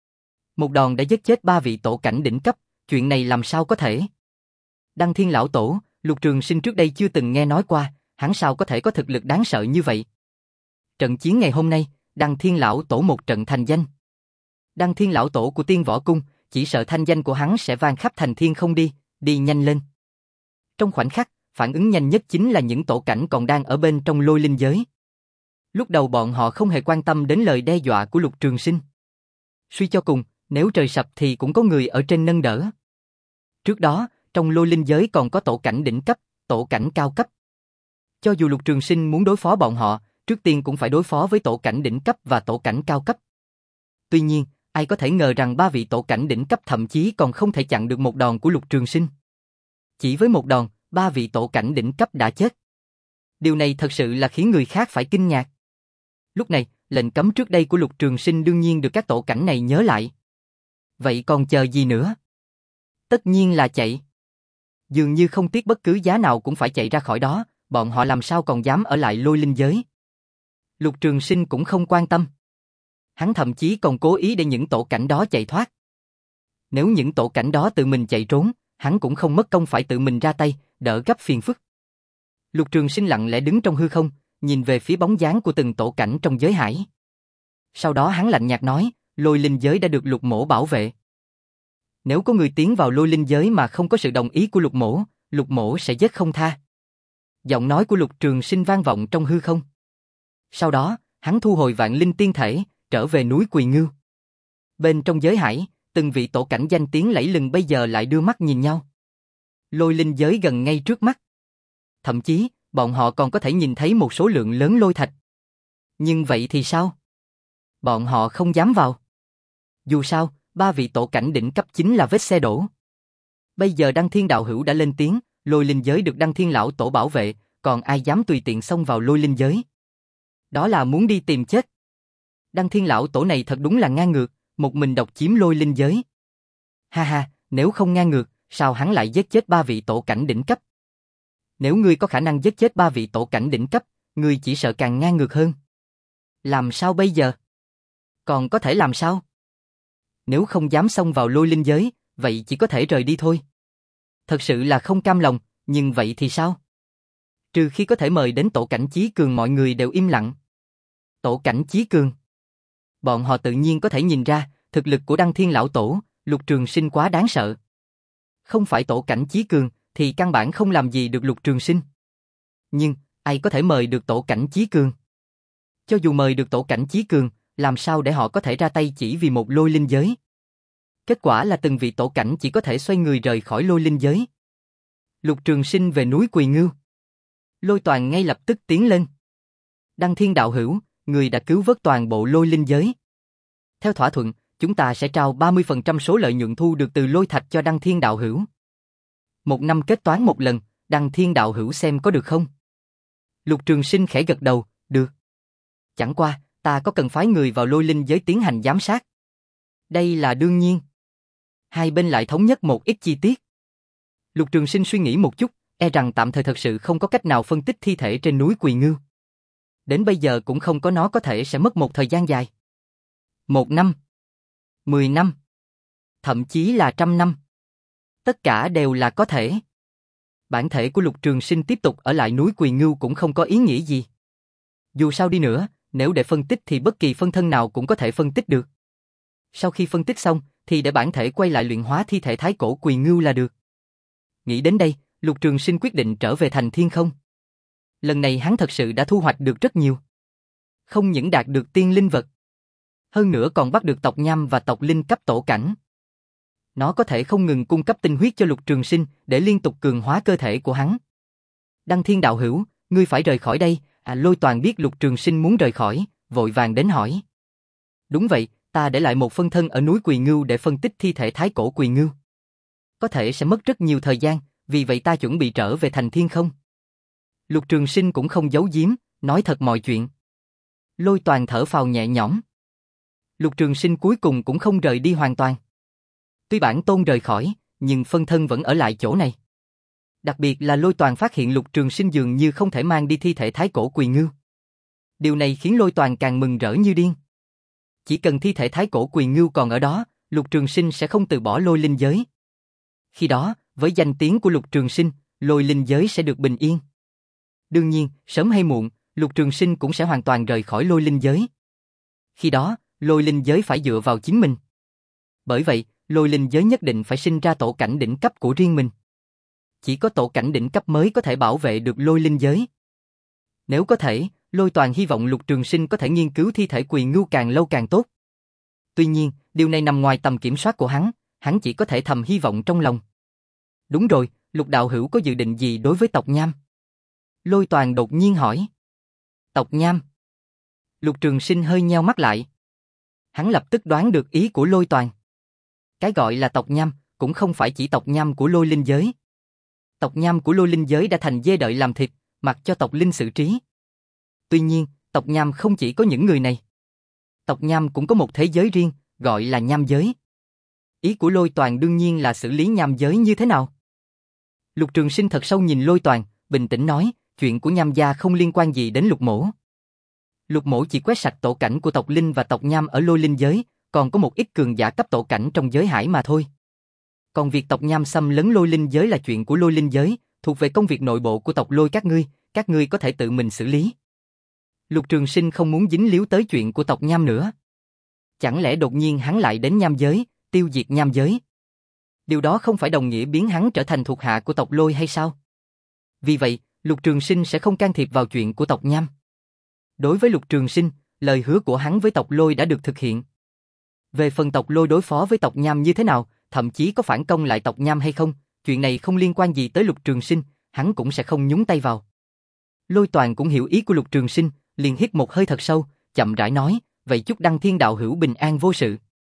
Một đòn đã giết chết ba vị tổ cảnh đỉnh cấp, chuyện này làm sao có thể? Đăng Thiên Lão Tổ, Lục Trường Sinh trước đây chưa từng nghe nói qua, hắn sao có thể có thực lực đáng sợ như vậy? Trận chiến ngày hôm nay, Đăng Thiên Lão Tổ một trận thành danh. Đăng Thiên Lão Tổ của Tiên Võ Cung, chỉ sợ thanh danh của hắn sẽ vang khắp thành thiên không đi, đi nhanh lên. Trong khoảnh khắc, phản ứng nhanh nhất chính là những tổ cảnh còn đang ở bên trong lôi linh giới. Lúc đầu bọn họ không hề quan tâm đến lời đe dọa của Lục Trường Sinh. Suy cho cùng, nếu trời sập thì cũng có người ở trên nâng đỡ. Trước đó, trong lôi linh giới còn có tổ cảnh đỉnh cấp, tổ cảnh cao cấp. Cho dù Lục Trường Sinh muốn đối phó bọn họ, trước tiên cũng phải đối phó với tổ cảnh đỉnh cấp và tổ cảnh cao cấp. Tuy nhiên, ai có thể ngờ rằng ba vị tổ cảnh đỉnh cấp thậm chí còn không thể chặn được một đòn của Lục Trường Sinh. Chỉ với một đòn, ba vị tổ cảnh đỉnh cấp đã chết. Điều này thật sự là khiến người khác phải kinh ngạc. Lúc này, lệnh cấm trước đây của Lục Trường Sinh đương nhiên được các tổ cảnh này nhớ lại. Vậy còn chờ gì nữa? Tất nhiên là chạy. Dường như không tiếc bất cứ giá nào cũng phải chạy ra khỏi đó, bọn họ làm sao còn dám ở lại lôi linh giới. Lục Trường Sinh cũng không quan tâm. Hắn thậm chí còn cố ý để những tổ cảnh đó chạy thoát. Nếu những tổ cảnh đó tự mình chạy trốn, hắn cũng không mất công phải tự mình ra tay, đỡ gấp phiền phức. Lục Trường Sinh lặng lẽ đứng trong hư không, nhìn về phía bóng dáng của từng tổ cảnh trong giới hải. Sau đó hắn lạnh nhạt nói, lôi linh giới đã được Lục Mỗ bảo vệ. Nếu có người tiến vào lôi linh giới mà không có sự đồng ý của Lục Mỗ, Lục Mỗ sẽ giết không tha. Giọng nói của Lục Trường Sinh vang vọng trong hư không. Sau đó, hắn thu hồi vạn linh tiên thể, trở về núi Quỳ Ngưu. Bên trong giới hải, từng vị tổ cảnh danh tiếng lẫy lừng bây giờ lại đưa mắt nhìn nhau. Lôi linh giới gần ngay trước mắt. Thậm chí, bọn họ còn có thể nhìn thấy một số lượng lớn lôi thạch. Nhưng vậy thì sao? Bọn họ không dám vào. Dù sao, ba vị tổ cảnh đỉnh cấp chính là vết xe đổ. Bây giờ Đăng Thiên đạo hữu đã lên tiếng, lôi linh giới được Đăng Thiên lão tổ bảo vệ, còn ai dám tùy tiện xông vào lôi linh giới? Đó là muốn đi tìm chết. Đăng Thiên lão tổ này thật đúng là ngang ngược, một mình độc chiếm lôi linh giới. Ha ha, nếu không ngang ngược, sao hắn lại giết chết ba vị tổ cảnh đỉnh cấp? Nếu ngươi có khả năng giết chết ba vị tổ cảnh đỉnh cấp, ngươi chỉ sợ càng ngang ngược hơn. Làm sao bây giờ? Còn có thể làm sao? Nếu không dám xông vào lôi linh giới, vậy chỉ có thể rời đi thôi. Thật sự là không cam lòng, nhưng vậy thì sao? Trừ khi có thể mời đến tổ cảnh chí cường, mọi người đều im lặng. Tổ cảnh chí cường. Bọn họ tự nhiên có thể nhìn ra, thực lực của Đăng Thiên lão tổ, Lục Trường Sinh quá đáng sợ. Không phải tổ cảnh chí cường, thì căn bản không làm gì được Lục Trường Sinh. Nhưng, ai có thể mời được tổ cảnh chí cường? Cho dù mời được tổ cảnh chí cường, làm sao để họ có thể ra tay chỉ vì một lôi linh giới? Kết quả là từng vị tổ cảnh chỉ có thể xoay người rời khỏi lôi linh giới. Lục Trường Sinh về núi Quỳ Ngưu. Lôi Toàn ngay lập tức tiến lên. Đăng Thiên đạo hữu, người đã cứu vớt toàn bộ lôi linh giới. Theo thỏa thuận, chúng ta sẽ trao ba mươi phần trăm số lợi nhuận thu được từ lôi thạch cho Đăng Thiên đạo hữu. Một năm kết toán một lần, Đăng Thiên đạo hữu xem có được không? Lục Trường Sinh khẽ gật đầu, được. Chẳng qua, ta có cần phái người vào lôi linh giới tiến hành giám sát? Đây là đương nhiên. Hai bên lại thống nhất một ít chi tiết. Lục Trường Sinh suy nghĩ một chút, e rằng tạm thời thật sự không có cách nào phân tích thi thể trên núi Quỳ Ngưu. Đến bây giờ cũng không có, nó có thể sẽ mất một thời gian dài. Một năm, mười năm, thậm chí là trăm năm. Tất cả đều là có thể. Bản thể của Lục Trường Sinh tiếp tục ở lại núi Quỳ Ngưu cũng không có ý nghĩa gì. Dù sao đi nữa, nếu để phân tích thì bất kỳ phân thân nào cũng có thể phân tích được. Sau khi phân tích xong, thì để bản thể quay lại luyện hóa thi thể thái cổ Quỳ Ngưu là được. Nghĩ đến đây, Lục Trường Sinh quyết định trở về thành Thiên Không. Lần này hắn thật sự đã thu hoạch được rất nhiều. Không những đạt được tiên linh vật, hơn nữa còn bắt được tộc nham và tộc linh cấp tổ cảnh. Nó có thể không ngừng cung cấp tinh huyết cho Lục Trường Sinh để liên tục cường hóa cơ thể của hắn. Đăng Thiên đạo hữu, ngươi phải rời khỏi đây. À, Lôi Toàn biết Lục Trường Sinh muốn rời khỏi, vội vàng đến hỏi. Đúng vậy, ta để lại một phân thân ở núi Quỳ Ngưu để phân tích thi thể thái cổ Quỳ Ngưu. Có thể sẽ mất rất nhiều thời gian, vì vậy ta chuẩn bị trở về thành Thiên Không. Lục Trường Sinh cũng không giấu giếm, nói thật mọi chuyện. Lôi Toàn thở phào nhẹ nhõm. Lục Trường Sinh cuối cùng cũng không rời đi hoàn toàn. Tuy bản tôn rời khỏi, nhưng phân thân vẫn ở lại chỗ này. Đặc biệt là Lôi Toàn phát hiện Lục Trường Sinh dường như không thể mang đi thi thể thái cổ Quỳ Ngưu. Điều này khiến Lôi Toàn càng mừng rỡ như điên. Chỉ cần thi thể thái cổ Quỳ Ngưu còn ở đó, Lục Trường Sinh sẽ không từ bỏ lôi linh giới. Khi đó, với danh tiếng của Lục Trường Sinh, lôi linh giới sẽ được bình yên. Đương nhiên, sớm hay muộn, Lục Trường Sinh cũng sẽ hoàn toàn rời khỏi lôi linh giới. Khi đó, lôi linh giới phải dựa vào chính mình. Bởi vậy, lôi linh giới nhất định phải sinh ra tổ cảnh đỉnh cấp của riêng mình. Chỉ có tổ cảnh đỉnh cấp mới có thể bảo vệ được lôi linh giới. Nếu có thể, Lôi Toàn hy vọng Lục Trường Sinh có thể nghiên cứu thi thể Quỳ Ngưu càng lâu càng tốt. Tuy nhiên, điều này nằm ngoài tầm kiểm soát của hắn, hắn chỉ có thể thầm hy vọng trong lòng. Đúng rồi, Lục đạo hữu có dự định gì đối với tộc Nham? Lôi Toàn đột nhiên hỏi. Tộc Nham? Lục Trường Sinh hơi nheo mắt lại. Hắn lập tức đoán được ý của Lôi Toàn. Cái gọi là tộc Nham cũng không phải chỉ tộc Nham của lôi linh giới. Tộc Nham của lôi linh giới đã thành dê đợi làm thịt, mặc cho tộc linh xử trí. Tuy nhiên, tộc Nham không chỉ có những người này. Tộc Nham cũng có một thế giới riêng, gọi là Nham giới. Ý của Lôi Toàn đương nhiên là xử lý Nham giới như thế nào. Lục Trường Sinh thật sâu nhìn Lôi Toàn, bình tĩnh nói, chuyện của Nham gia không liên quan gì đến Lục mỗ. Lục mỗ chỉ quét sạch tổ cảnh của tộc linh và tộc Nham ở lôi linh giới, còn có một ít cường giả cấp tổ cảnh trong giới hải mà thôi. Còn việc tộc Nham xâm lấn lôi linh giới là chuyện của lôi linh giới, thuộc về công việc nội bộ của tộc lôi các ngươi, các ngươi có thể tự mình xử lý. Lục Trường Sinh không muốn dính líu tới chuyện của tộc Nham nữa. Chẳng lẽ đột nhiên hắn lại đến Nham giới, tiêu diệt Nham giới? Điều đó không phải đồng nghĩa biến hắn trở thành thuộc hạ của tộc lôi hay sao? Vì vậy, Lục Trường Sinh sẽ không can thiệp vào chuyện của tộc Nham. Đối với Lục Trường Sinh, lời hứa của hắn với tộc lôi đã được thực hiện. Về phần tộc lôi đối phó với tộc Nham như thế nào, thậm chí có phản công lại tộc Nham hay không, chuyện này không liên quan gì tới Lục Trường Sinh, hắn cũng sẽ không nhúng tay vào. Lôi Toàn cũng hiểu ý của Lục Trường Sinh, liền hít một hơi thật sâu, chậm rãi nói, vậy chúc Đăng Thiên đạo hữu bình an vô sự.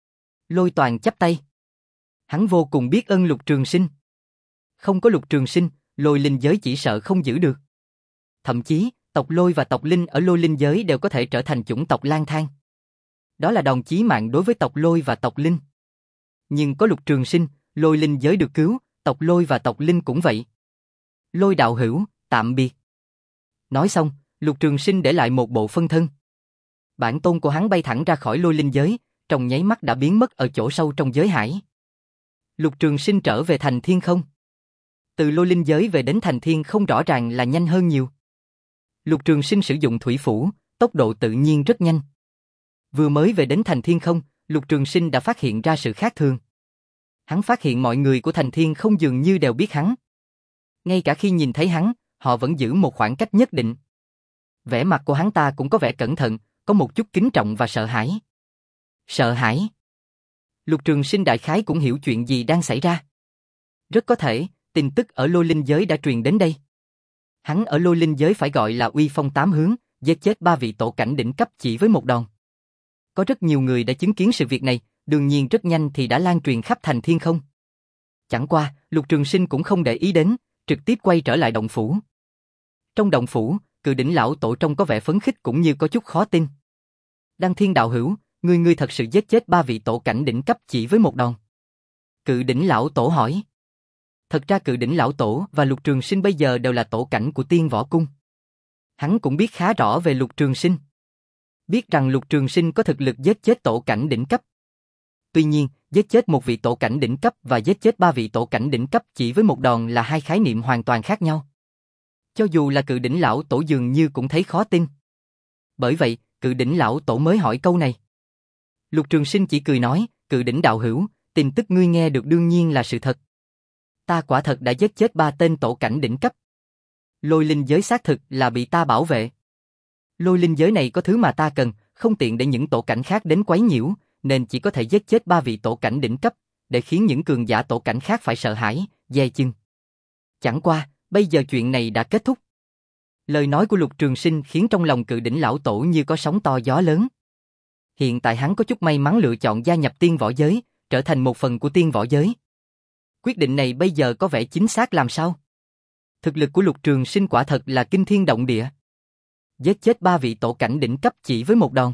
Lôi Toàn chắp tay. Hắn vô cùng biết ơn Lục Trường Sinh. Không có Lục Trường Sinh, lôi linh giới chỉ sợ không giữ được. Thậm chí, tộc lôi và tộc linh ở lôi linh giới đều có thể trở thành chủng tộc lang thang. Đó là đòn chí mạng đối với tộc lôi và tộc linh. Nhưng có Lục Trường Sinh, lôi linh giới được cứu, tộc lôi và tộc linh cũng vậy. Lôi đạo hữu, tạm biệt. Nói xong, Lục Trường Sinh để lại một bộ phân thân. Bản tôn của hắn bay thẳng ra khỏi lôi linh giới, trong nháy mắt đã biến mất ở chỗ sâu trong giới hải. Lục Trường Sinh trở về thành thiên không. Từ lôi linh giới về đến thành thiên không rõ ràng là nhanh hơn nhiều. Lục Trường Sinh sử dụng thủy phủ, tốc độ tự nhiên rất nhanh. Vừa mới về đến thành thiên không, Lục Trường Sinh đã phát hiện ra sự khác thường. Hắn phát hiện mọi người của thành thiên không dường như đều biết hắn. Ngay cả khi nhìn thấy hắn, họ vẫn giữ một khoảng cách nhất định. Vẻ mặt của hắn ta cũng có vẻ cẩn thận, có một chút kính trọng và sợ hãi. Sợ hãi? Lục Trường Sinh đại khái cũng hiểu chuyện gì đang xảy ra. Rất có thể, tin tức ở lôi linh giới đã truyền đến đây. Hắn ở lôi linh giới phải gọi là uy phong tám hướng, giết chết ba vị tổ cảnh đỉnh cấp chỉ với một đòn. Có rất nhiều người đã chứng kiến sự việc này, đương nhiên rất nhanh thì đã lan truyền khắp thành thiên không. Chẳng qua, Lục Trường Sinh cũng không để ý đến, trực tiếp quay trở lại động phủ. Trong động phủ, Cự Đỉnh lão tổ trông có vẻ phấn khích cũng như có chút khó tin. Đăng Thiên đạo hữu, ngươi ngươi thật sự giết chết ba vị tổ cảnh đỉnh cấp chỉ với một đòn. Cự Đỉnh lão tổ hỏi. Thật ra Cự Đỉnh lão tổ và Lục Trường Sinh bây giờ đều là tổ cảnh của Tiên Võ Cung. Hắn cũng biết khá rõ về Lục Trường Sinh. Biết rằng Lục Trường Sinh có thực lực giết chết tổ cảnh đỉnh cấp. Tuy nhiên, giết chết một vị tổ cảnh đỉnh cấp và giết chết ba vị tổ cảnh đỉnh cấp chỉ với một đòn là hai khái niệm hoàn toàn khác nhau. Cho dù là Cự Đỉnh lão tổ dường như cũng thấy khó tin. Bởi vậy, Cự Đỉnh lão tổ mới hỏi câu này. Lục Trường Sinh chỉ cười nói, Cự Đỉnh đạo hữu, tin tức ngươi nghe được đương nhiên là sự thật. Ta quả thật đã giết chết ba tên tổ cảnh đỉnh cấp. Lôi linh giới xác thực là bị ta bảo vệ. Lôi linh giới này có thứ mà ta cần, không tiện để những tổ cảnh khác đến quấy nhiễu, nên chỉ có thể giết chết ba vị tổ cảnh đỉnh cấp, để khiến những cường giả tổ cảnh khác phải sợ hãi, dè chừng. Chẳng qua, bây giờ chuyện này đã kết thúc. Lời nói của Lục Trường Sinh khiến trong lòng Cự Đỉnh lão tổ như có sóng to gió lớn. Hiện tại hắn có chút may mắn lựa chọn gia nhập tiên võ giới, trở thành một phần của tiên võ giới. Quyết định này bây giờ có vẻ chính xác làm sao? Thực lực của Lục Trường Sinh quả thật là kinh thiên động địa. Giết chết ba vị tổ cảnh đỉnh cấp chỉ với một đòn.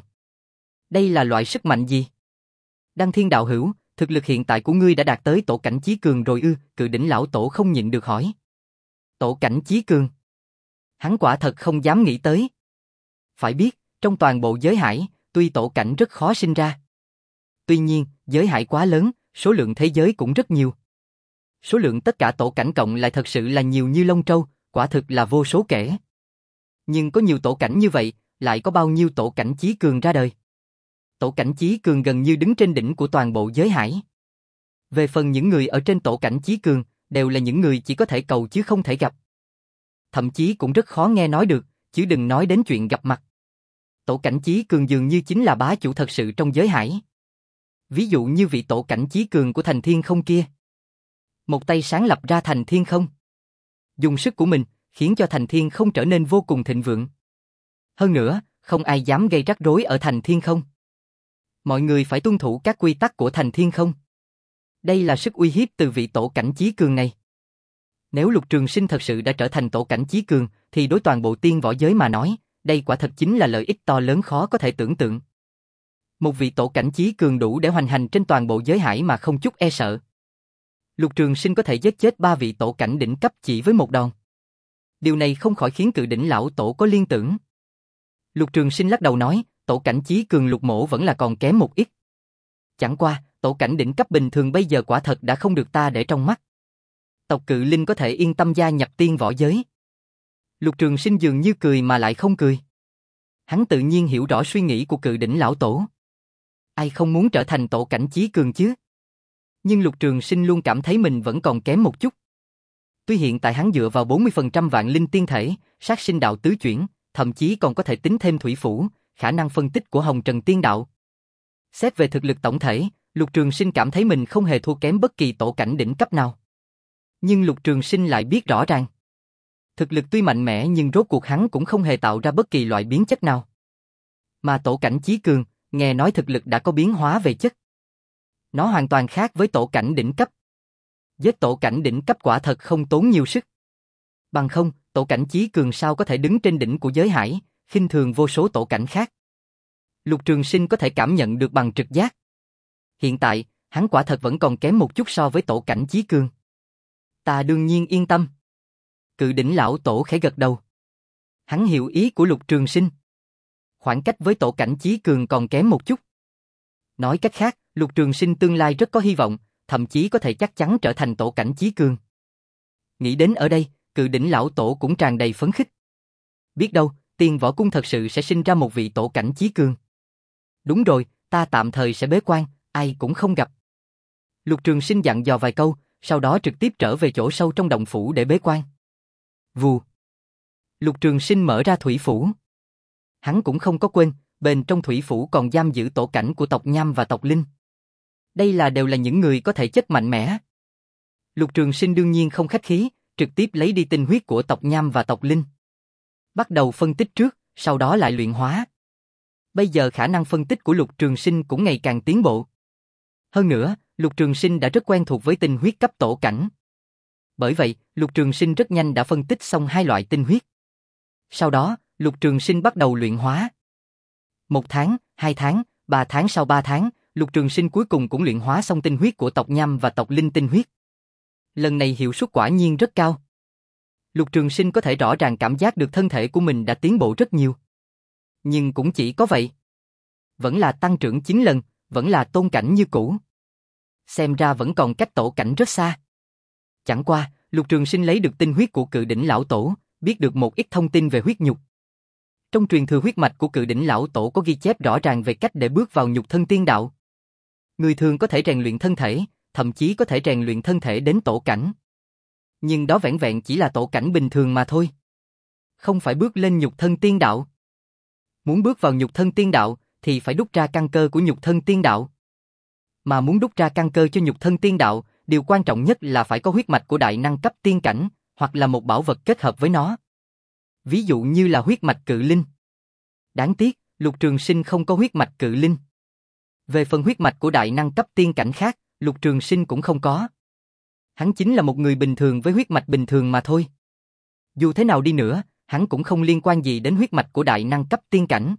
Đây là loại sức mạnh gì? Đăng Thiên đạo hữu, thực lực hiện tại của ngươi đã đạt tới tổ cảnh chí cường rồi ư? Cự Đỉnh lão tổ không nhịn được hỏi. Tổ cảnh chí cường? Hắn quả thật không dám nghĩ tới. Phải biết, trong toàn bộ giới hải, tuy tổ cảnh rất khó sinh ra. Tuy nhiên, giới hải quá lớn, số lượng thế giới cũng rất nhiều. Số lượng tất cả tổ cảnh cộng lại thật sự là nhiều như lông trâu, quả thực là vô số kể. Nhưng có nhiều tổ cảnh như vậy, lại có bao nhiêu tổ cảnh chí cường ra đời? Tổ cảnh chí cường gần như đứng trên đỉnh của toàn bộ giới hải. Về phần những người ở trên tổ cảnh chí cường, đều là những người chỉ có thể cầu chứ không thể gặp. Thậm chí cũng rất khó nghe nói được, chứ đừng nói đến chuyện gặp mặt. Tổ cảnh chí cường dường như chính là bá chủ thật sự trong giới hải. Ví dụ như vị tổ cảnh chí cường của thành thiên không kia. Một tay sáng lập ra thành thiên không. Dùng sức của mình, khiến cho thành thiên không trở nên vô cùng thịnh vượng. Hơn nữa, không ai dám gây rắc rối ở thành thiên không. Mọi người phải tuân thủ các quy tắc của thành thiên không. Đây là sức uy hiếp từ vị tổ cảnh chí cường này. Nếu Lục Trường Sinh thật sự đã trở thành tổ cảnh chí cường, thì đối toàn bộ tiên võ giới mà nói, đây quả thật chính là lợi ích to lớn khó có thể tưởng tượng. Một vị tổ cảnh chí cường đủ để hoành hành trên toàn bộ giới hải mà không chút e sợ. Lục Trường Sinh có thể giết chết ba vị tổ cảnh đỉnh cấp chỉ với một đòn. Điều này không khỏi khiến Cự Đỉnh lão tổ có liên tưởng. Lục Trường Sinh lắc đầu nói, tổ cảnh chí cường Lục mỗ vẫn là còn kém một ít. Chẳng qua, tổ cảnh đỉnh cấp bình thường bây giờ quả thật đã không được ta để trong mắt. Tộc Cự Linh có thể yên tâm gia nhập tiên võ giới. Lục Trường Sinh dường như cười mà lại không cười. Hắn tự nhiên hiểu rõ suy nghĩ của Cự Đỉnh lão tổ. Ai không muốn trở thành tổ cảnh chí cường chứ? Nhưng Lục Trường Sinh luôn cảm thấy mình vẫn còn kém một chút. Tuy hiện tại hắn dựa vào bốn mươi phần trăm vạn linh tiên thể, sát sinh đạo tứ chuyển, thậm chí còn có thể tính thêm thủy phủ, khả năng phân tích của Hồng Trần Tiên Đạo. Xét về thực lực tổng thể, Lục Trường Sinh cảm thấy mình không hề thua kém bất kỳ tổ cảnh đỉnh cấp nào. Nhưng Lục Trường Sinh lại biết rõ ràng, thực lực tuy mạnh mẽ nhưng rốt cuộc hắn cũng không hề tạo ra bất kỳ loại biến chất nào. Mà tổ cảnh chí cường, nghe nói thực lực đã có biến hóa về chất. Nó hoàn toàn khác với tổ cảnh đỉnh cấp. Giết tổ cảnh đỉnh cấp quả thật không tốn nhiều sức. Bằng không, tổ cảnh chí cường sao có thể đứng trên đỉnh của giới hải, khinh thường vô số tổ cảnh khác. Lục Trường Sinh có thể cảm nhận được bằng trực giác. Hiện tại, hắn quả thật vẫn còn kém một chút so với tổ cảnh chí cường. Ta đương nhiên yên tâm. Cự đỉnh lão tổ khẽ gật đầu. Hắn hiểu ý của Lục Trường Sinh. Khoảng cách với tổ cảnh chí cường còn kém một chút. Nói cách khác, Lục Trường Sinh tương lai rất có hy vọng, thậm chí có thể chắc chắn trở thành tổ cảnh chí cường. Nghĩ đến ở đây, Cự đỉnh lão tổ cũng tràn đầy phấn khích. Biết đâu, Tiên Võ Cung thật sự sẽ sinh ra một vị tổ cảnh chí cường. Đúng rồi, ta tạm thời sẽ bế quan, ai cũng không gặp. Lục Trường Sinh dặn dò vài câu, sau đó trực tiếp trở về chỗ sâu trong động phủ để bế quan. Vù. Lục Trường Sinh mở ra thủy phủ. Hắn cũng không có quên, bên trong thủy phủ còn giam giữ tổ cảnh của tộc Nham và tộc Linh. Đây là đều là những người có thể chất mạnh mẽ. Lục Trường Sinh đương nhiên không khách khí, trực tiếp lấy đi tinh huyết của tộc Nham và tộc Linh. Bắt đầu phân tích trước, sau đó lại luyện hóa. Bây giờ khả năng phân tích của Lục Trường Sinh cũng ngày càng tiến bộ. Hơn nữa, Lục Trường Sinh đã rất quen thuộc với tinh huyết cấp tổ cảnh. Bởi vậy, Lục Trường Sinh rất nhanh đã phân tích xong hai loại tinh huyết. Sau đó, Lục Trường Sinh bắt đầu luyện hóa. Một tháng, hai tháng, ba tháng sau ba tháng, Lục Trường Sinh cuối cùng cũng luyện hóa xong tinh huyết của tộc Nham và tộc Linh tinh huyết. Lần này hiệu suất quả nhiên rất cao. Lục Trường Sinh có thể rõ ràng cảm giác được thân thể của mình đã tiến bộ rất nhiều. Nhưng cũng chỉ có vậy. Vẫn là tăng trưởng chín lần, vẫn là tôn cảnh như cũ. Xem ra vẫn còn cách tổ cảnh rất xa. Chẳng qua, Lục Trường Sinh lấy được tinh huyết của Cự đỉnh lão tổ, biết được một ít thông tin về huyết nhục. Trong truyền thừa huyết mạch của Cự đỉnh lão tổ có ghi chép rõ ràng về cách để bước vào nhục thân tiên đạo. Người thường có thể rèn luyện thân thể, thậm chí có thể rèn luyện thân thể đến tổ cảnh. Nhưng đó vẻn vẹn chỉ là tổ cảnh bình thường mà thôi. Không phải bước lên nhục thân tiên đạo. Muốn bước vào nhục thân tiên đạo thì phải đúc ra căn cơ của nhục thân tiên đạo. Mà muốn đúc ra căn cơ cho nhục thân tiên đạo, điều quan trọng nhất là phải có huyết mạch của đại năng cấp tiên cảnh, hoặc là một bảo vật kết hợp với nó. Ví dụ như là huyết mạch Cự Linh. Đáng tiếc, Lục Trường Sinh không có huyết mạch Cự Linh. Về phần huyết mạch của đại năng cấp tiên cảnh khác, Lục Trường Sinh cũng không có. Hắn chính là một người bình thường với huyết mạch bình thường mà thôi. Dù thế nào đi nữa, hắn cũng không liên quan gì đến huyết mạch của đại năng cấp tiên cảnh.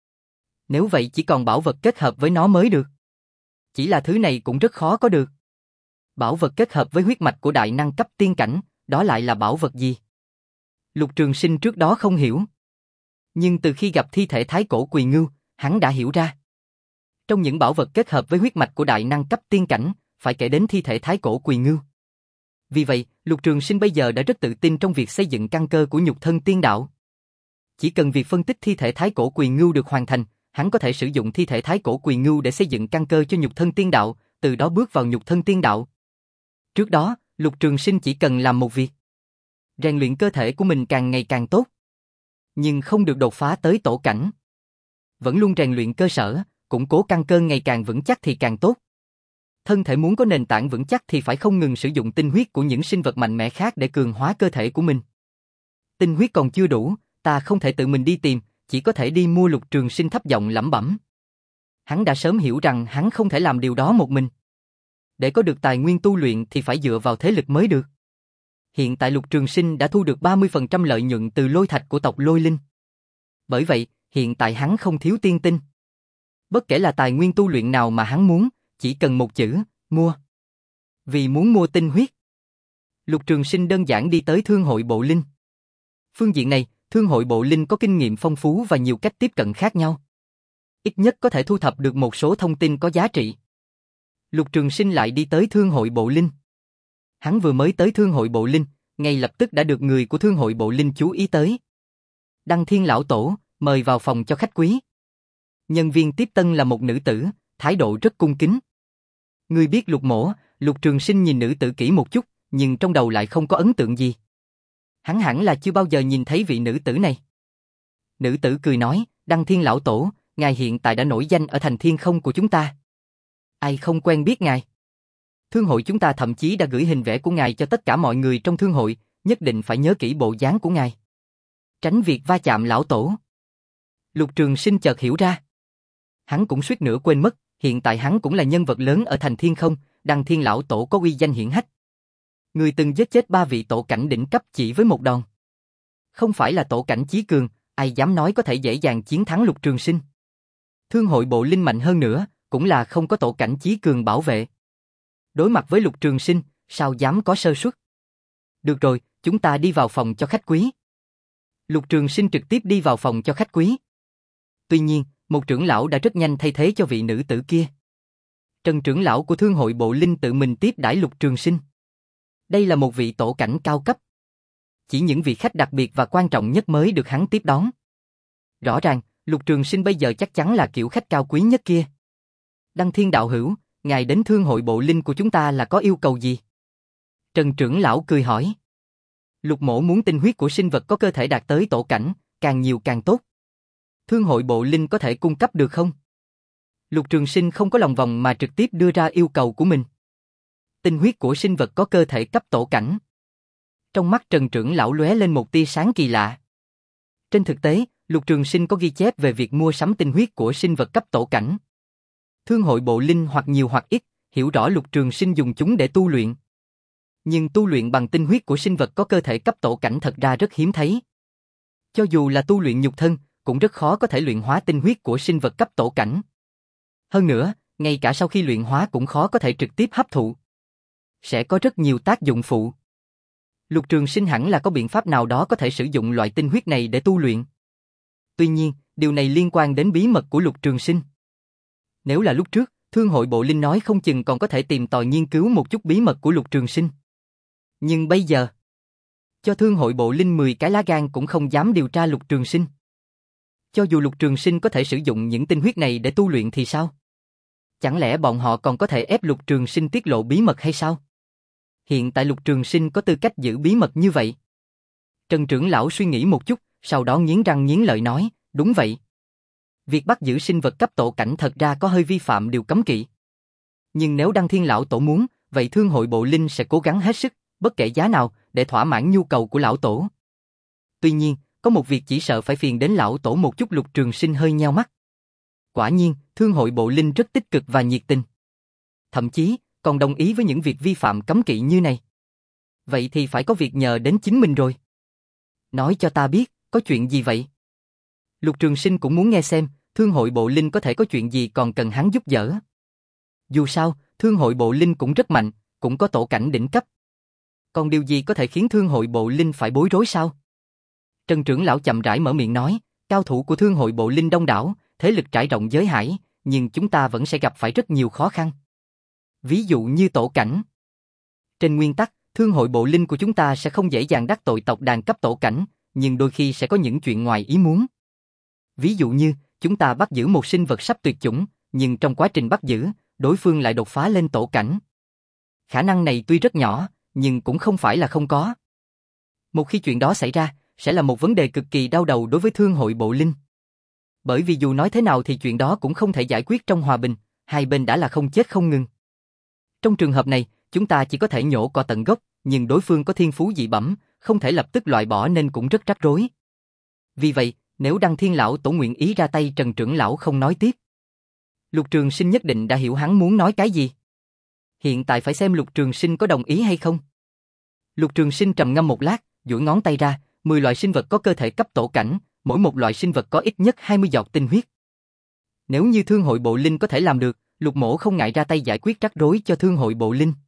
Nếu vậy chỉ còn bảo vật kết hợp với nó mới được. Chỉ là thứ này cũng rất khó có được. Bảo vật kết hợp với huyết mạch của đại năng cấp tiên cảnh, đó lại là bảo vật gì? Lục Trường Sinh trước đó không hiểu. Nhưng từ khi gặp thi thể thái cổ Quỳ Ngưu, hắn đã hiểu ra. Trong những bảo vật kết hợp với huyết mạch của đại năng cấp tiên cảnh, phải kể đến thi thể thái cổ Quỳ Ngưu. Vì vậy, Lục Trường Sinh bây giờ đã rất tự tin trong việc xây dựng căn cơ của nhục thân tiên đạo. Chỉ cần việc phân tích thi thể thái cổ Quỳ Ngưu được hoàn thành, hắn có thể sử dụng thi thể thái cổ Quỳ Ngưu để xây dựng căn cơ cho nhục thân tiên đạo, từ đó bước vào nhục thân tiên đạo. Trước đó, Lục Trường Sinh chỉ cần làm một việc. Rèn luyện cơ thể của mình càng ngày càng tốt. Nhưng không được đột phá tới tổ cảnh. Vẫn luôn rèn luyện cơ sở, củng cố căn cơ ngày càng vững chắc thì càng tốt. Thân thể muốn có nền tảng vững chắc thì phải không ngừng sử dụng tinh huyết của những sinh vật mạnh mẽ khác để cường hóa cơ thể của mình. Tinh huyết còn chưa đủ, ta không thể tự mình đi tìm, chỉ có thể đi mua. Lục Trường Sinh thấp giọng lẩm bẩm. Hắn đã sớm hiểu rằng hắn không thể làm điều đó một mình. Để có được tài nguyên tu luyện thì phải dựa vào thế lực mới được. Hiện tại Lục Trường Sinh đã thu được ba mươi phần trăm lợi nhuận từ lôi thạch của tộc Lôi Linh. Bởi vậy, hiện tại hắn không thiếu tiên tinh. Bất kể là tài nguyên tu luyện nào mà hắn muốn, chỉ cần một chữ, mua. Vì muốn mua tinh huyết, Lục Trường Sinh đơn giản đi tới Thương hội Bộ Linh. Phương diện này, Thương hội Bộ Linh có kinh nghiệm phong phú và nhiều cách tiếp cận khác nhau. Ít nhất có thể thu thập được một số thông tin có giá trị. Lục Trường Sinh lại đi tới Thương hội Bộ Linh. Hắn vừa mới tới Thương hội Bộ Linh, ngay lập tức đã được người của Thương hội Bộ Linh chú ý tới. Đăng Thiên lão tổ, mời vào phòng cho khách quý. Nhân viên tiếp tân là một nữ tử, thái độ rất cung kính. Ngươi biết Lục mỗ, Lục Trường Sinh nhìn nữ tử kỹ một chút, nhưng trong đầu lại không có ấn tượng gì. Hắn hẳn là chưa bao giờ nhìn thấy vị nữ tử này. Nữ tử cười nói, Đăng Thiên lão tổ, ngài hiện tại đã nổi danh ở thành Thiên Không của chúng ta. Ai không quen biết ngài? Thương hội chúng ta thậm chí đã gửi hình vẽ của ngài cho tất cả mọi người trong thương hội, nhất định phải nhớ kỹ bộ dáng của ngài. Tránh việc va chạm lão tổ. Lục Trường Sinh chợt hiểu ra. Hắn cũng suýt nữa quên mất, hiện tại hắn cũng là nhân vật lớn ở thành Thiên Không, Đăng Thiên lão tổ có uy danh hiển hách. Người từng giết chết ba vị tổ cảnh đỉnh cấp chỉ với một đòn. Không phải là tổ cảnh chí cường, ai dám nói có thể dễ dàng chiến thắng Lục Trường Sinh. Thương hội Bộ Linh mạnh hơn nữa, cũng là không có tổ cảnh chí cường bảo vệ. Đối mặt với Lục Trường Sinh, sao dám có sơ suất? Được rồi, chúng ta đi vào phòng cho khách quý. Lục Trường Sinh trực tiếp đi vào phòng cho khách quý. Tuy nhiên, một trưởng lão đã rất nhanh thay thế cho vị nữ tử kia. Trần trưởng lão của Thương hội Bộ Linh tự mình tiếp đãi Lục Trường Sinh. Đây là một vị tổ cảnh cao cấp. Chỉ những vị khách đặc biệt và quan trọng nhất mới được hắn tiếp đón. Rõ ràng, Lục Trường Sinh bây giờ chắc chắn là kiểu khách cao quý nhất kia. Đăng Thiên đạo hữu, ngài đến Thương hội Bộ Linh của chúng ta là có yêu cầu gì? Trần trưởng lão cười hỏi. Lục mỗ muốn tinh huyết của sinh vật có cơ thể đạt tới tổ cảnh, càng nhiều càng tốt. Thương hội Bộ Linh có thể cung cấp được không? Lục Trường Sinh không có lòng vòng mà trực tiếp đưa ra yêu cầu của mình. Tinh huyết của sinh vật có cơ thể cấp tổ cảnh. Trong mắt Trần trưởng lão lóe lên một tia sáng kỳ lạ. Trên thực tế, Lục Trường Sinh có ghi chép về việc mua sắm tinh huyết của sinh vật cấp tổ cảnh. Thương hội Bộ Linh hoặc nhiều hoặc ít, hiểu rõ Lục Trường Sinh dùng chúng để tu luyện. Nhưng tu luyện bằng tinh huyết của sinh vật có cơ thể cấp tổ cảnh thật ra rất hiếm thấy. Cho dù là tu luyện nhục thân, cũng rất khó có thể luyện hóa tinh huyết của sinh vật cấp tổ cảnh. Hơn nữa, ngay cả sau khi luyện hóa cũng khó có thể trực tiếp hấp thụ. Sẽ có rất nhiều tác dụng phụ. Lục Trường Sinh hẳn là có biện pháp nào đó có thể sử dụng loại tinh huyết này để tu luyện. Tuy nhiên, điều này liên quan đến bí mật của Lục Trường Sinh. Nếu là lúc trước, Thương hội Bộ Linh nói không chừng còn có thể tìm tòi nghiên cứu một chút bí mật của Lục Trường Sinh. Nhưng bây giờ, cho Thương hội Bộ Linh mười cái lá gan cũng không dám điều tra Lục Trường Sinh. Cho dù Lục Trường Sinh có thể sử dụng những tinh huyết này để tu luyện thì sao? Chẳng lẽ bọn họ còn có thể ép Lục Trường Sinh tiết lộ bí mật hay sao? Hiện tại Lục Trường Sinh có tư cách giữ bí mật như vậy. Trần trưởng lão suy nghĩ một chút, sau đó nghiến răng nghiến lợi nói, đúng vậy. Việc bắt giữ sinh vật cấp tổ cảnh thật ra có hơi vi phạm điều cấm kỵ. Nhưng nếu Đăng Thiên lão tổ muốn, vậy Thương hội Bộ Linh sẽ cố gắng hết sức, bất kể giá nào, để thỏa mãn nhu cầu của lão tổ. Tuy nhiên, có một việc chỉ sợ phải phiền đến lão tổ một chút. Lục Trường Sinh hơi nheo mắt. Quả nhiên, Thương hội Bộ Linh rất tích cực và nhiệt tình. Thậm chí, còn đồng ý với những việc vi phạm cấm kỵ như này. Vậy thì phải có việc nhờ đến chính mình rồi. Nói cho ta biết, có chuyện gì vậy? Lục Trường Sinh cũng muốn nghe xem, Thương hội Bộ Linh có thể có chuyện gì còn cần hắn giúp đỡ. Dù sao, Thương hội Bộ Linh cũng rất mạnh, cũng có tổ cảnh đỉnh cấp. Còn điều gì có thể khiến Thương hội Bộ Linh phải bối rối sao? Trần trưởng lão chậm rãi mở miệng nói, cao thủ của Thương hội Bộ Linh đông đảo, thế lực trải rộng giới hải, nhưng chúng ta vẫn sẽ gặp phải rất nhiều khó khăn. Ví dụ như tổ cảnh. Trên nguyên tắc, Thương hội Bộ Linh của chúng ta sẽ không dễ dàng đắc tội tộc đàn cấp tổ cảnh, nhưng đôi khi sẽ có những chuyện ngoài ý muốn. Ví dụ như, chúng ta bắt giữ một sinh vật sắp tuyệt chủng, nhưng trong quá trình bắt giữ, đối phương lại đột phá lên tổ cảnh. Khả năng này tuy rất nhỏ, nhưng cũng không phải là không có. Một khi chuyện đó xảy ra, sẽ là một vấn đề cực kỳ đau đầu đối với Thương hội Bộ Linh. Bởi vì dù nói thế nào thì chuyện đó cũng không thể giải quyết trong hòa bình, hai bên đã là không chết không ngừng. Trong trường hợp này, chúng ta chỉ có thể nhổ cỏ tận gốc, nhưng đối phương có thiên phú dị bẩm, không thể lập tức loại bỏ nên cũng rất rắc rối. Vì vậy, nếu Đăng Thiên lão tổ nguyện ý ra tay, Trần trưởng lão không nói tiếp. Lục Trường Sinh nhất định đã hiểu hắn muốn nói cái gì. Hiện tại phải xem Lục Trường Sinh có đồng ý hay không. Lục Trường Sinh trầm ngâm một lát, duỗi ngón tay ra, mười loại sinh vật có cơ thể cấp tổ cảnh, mỗi một loại sinh vật có ít nhất hai mươi giọt tinh huyết. Nếu như Thương hội Bộ Linh có thể làm được, Lục mỗ không ngại ra tay giải quyết rắc rối cho Thương hội Bộ Linh.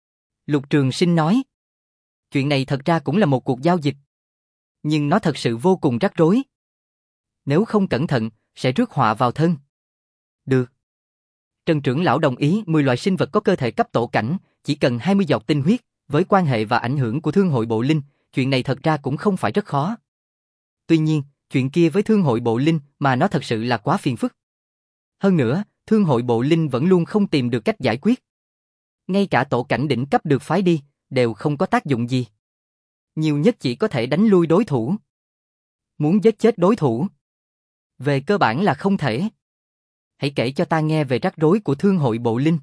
Lục Trường Sinh nói, chuyện này thật ra cũng là một cuộc giao dịch. Nhưng nó thật sự vô cùng rắc rối. Nếu không cẩn thận, sẽ rước họa vào thân. Được. Trần trưởng lão đồng ý mười loại sinh vật có cơ thể cấp tổ cảnh, chỉ cần hai mươi giọt tinh huyết, với quan hệ và ảnh hưởng của Thương hội Bộ Linh, chuyện này thật ra cũng không phải rất khó. Tuy nhiên, chuyện kia với Thương hội Bộ Linh mà nó thật sự là quá phiền phức. Hơn nữa, Thương hội Bộ Linh vẫn luôn không tìm được cách giải quyết. Ngay cả tổ cảnh đỉnh cấp được phái đi, đều không có tác dụng gì. Nhiều nhất chỉ có thể đánh lui đối thủ. Muốn giết chết đối thủ, về cơ bản là không thể. Hãy kể cho ta nghe về rắc rối của Thương hội Bộ Linh.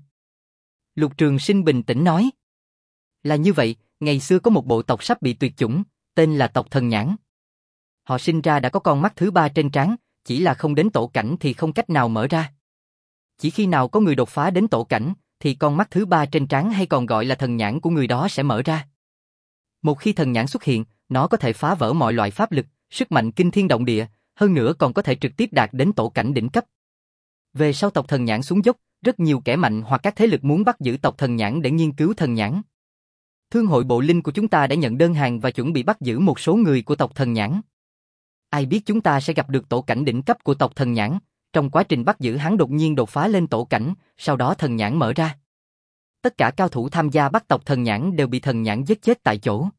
Lục Trường Sinh bình tĩnh nói. Là như vậy, ngày xưa có một bộ tộc sắp bị tuyệt chủng, tên là tộc Thần Nhãn. Họ sinh ra đã có con mắt thứ ba trên trán, chỉ là không đến tổ cảnh thì không cách nào mở ra. Chỉ khi nào có người đột phá đến tổ cảnh, thì con mắt thứ ba trên trán hay còn gọi là thần nhãn của người đó sẽ mở ra. Một khi thần nhãn xuất hiện, nó có thể phá vỡ mọi loại pháp lực, sức mạnh kinh thiên động địa, hơn nữa còn có thể trực tiếp đạt đến tổ cảnh đỉnh cấp. Về sau tộc Thần Nhãn xuống dốc, rất nhiều kẻ mạnh hoặc các thế lực muốn bắt giữ tộc Thần Nhãn để nghiên cứu thần nhãn. Thương hội Bộ Linh của chúng ta đã nhận đơn hàng và chuẩn bị bắt giữ một số người của tộc Thần Nhãn. Ai biết chúng ta sẽ gặp được tổ cảnh đỉnh cấp của tộc Thần Nhãn, trong quá trình bắt giữ hắn đột nhiên đột phá lên tổ cảnh, sau đó thần nhãn mở ra. Tất cả cao thủ tham gia bắt tộc Thần Nhãn đều bị thần nhãn giết chết tại chỗ.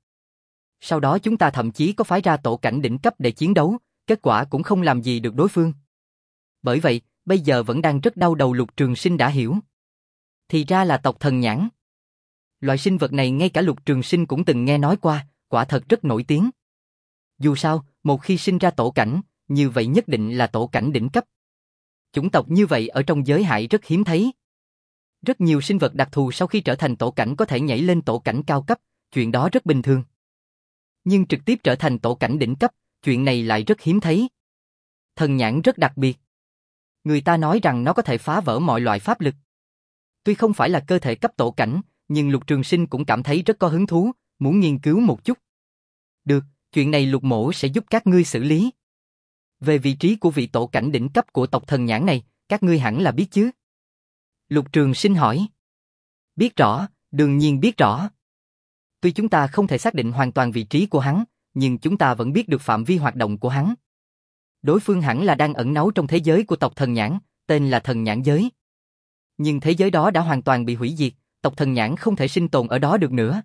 Sau đó chúng ta thậm chí có phái ra tổ cảnh đỉnh cấp để chiến đấu, kết quả cũng không làm gì được đối phương. Bởi vậy, bây giờ vẫn đang rất đau đầu. Lục Trường Sinh đã hiểu. Thì ra là tộc Thần Nhãn. Loại sinh vật này ngay cả Lục Trường Sinh cũng từng nghe nói qua, quả thật rất nổi tiếng. Dù sao, một khi sinh ra tổ cảnh, như vậy nhất định là tổ cảnh đỉnh cấp. Chủng tộc như vậy ở trong giới hải rất hiếm thấy. Rất nhiều sinh vật đặc thù sau khi trở thành tổ cảnh có thể nhảy lên tổ cảnh cao cấp, chuyện đó rất bình thường. Nhưng trực tiếp trở thành tổ cảnh đỉnh cấp, chuyện này lại rất hiếm thấy. Thần nhãn rất đặc biệt. Người ta nói rằng nó có thể phá vỡ mọi loại pháp lực. Tuy không phải là cơ thể cấp tổ cảnh, nhưng Lục Trường Sinh cũng cảm thấy rất có hứng thú, muốn nghiên cứu một chút. Được, chuyện này Lục Mỗ sẽ giúp các ngươi xử lý. Về vị trí của vị tổ cảnh đỉnh cấp của tộc Thần Nhãn này, các ngươi hẳn là biết chứ? Lục Trường Sinh hỏi. Biết rõ, đương nhiên biết rõ. Tuy chúng ta không thể xác định hoàn toàn vị trí của hắn, nhưng chúng ta vẫn biết được phạm vi hoạt động của hắn. Đối phương hẳn là đang ẩn náu trong thế giới của tộc Thần Nhãn, tên là Thần Nhãn giới. Nhưng thế giới đó đã hoàn toàn bị hủy diệt, tộc Thần Nhãn không thể sinh tồn ở đó được nữa.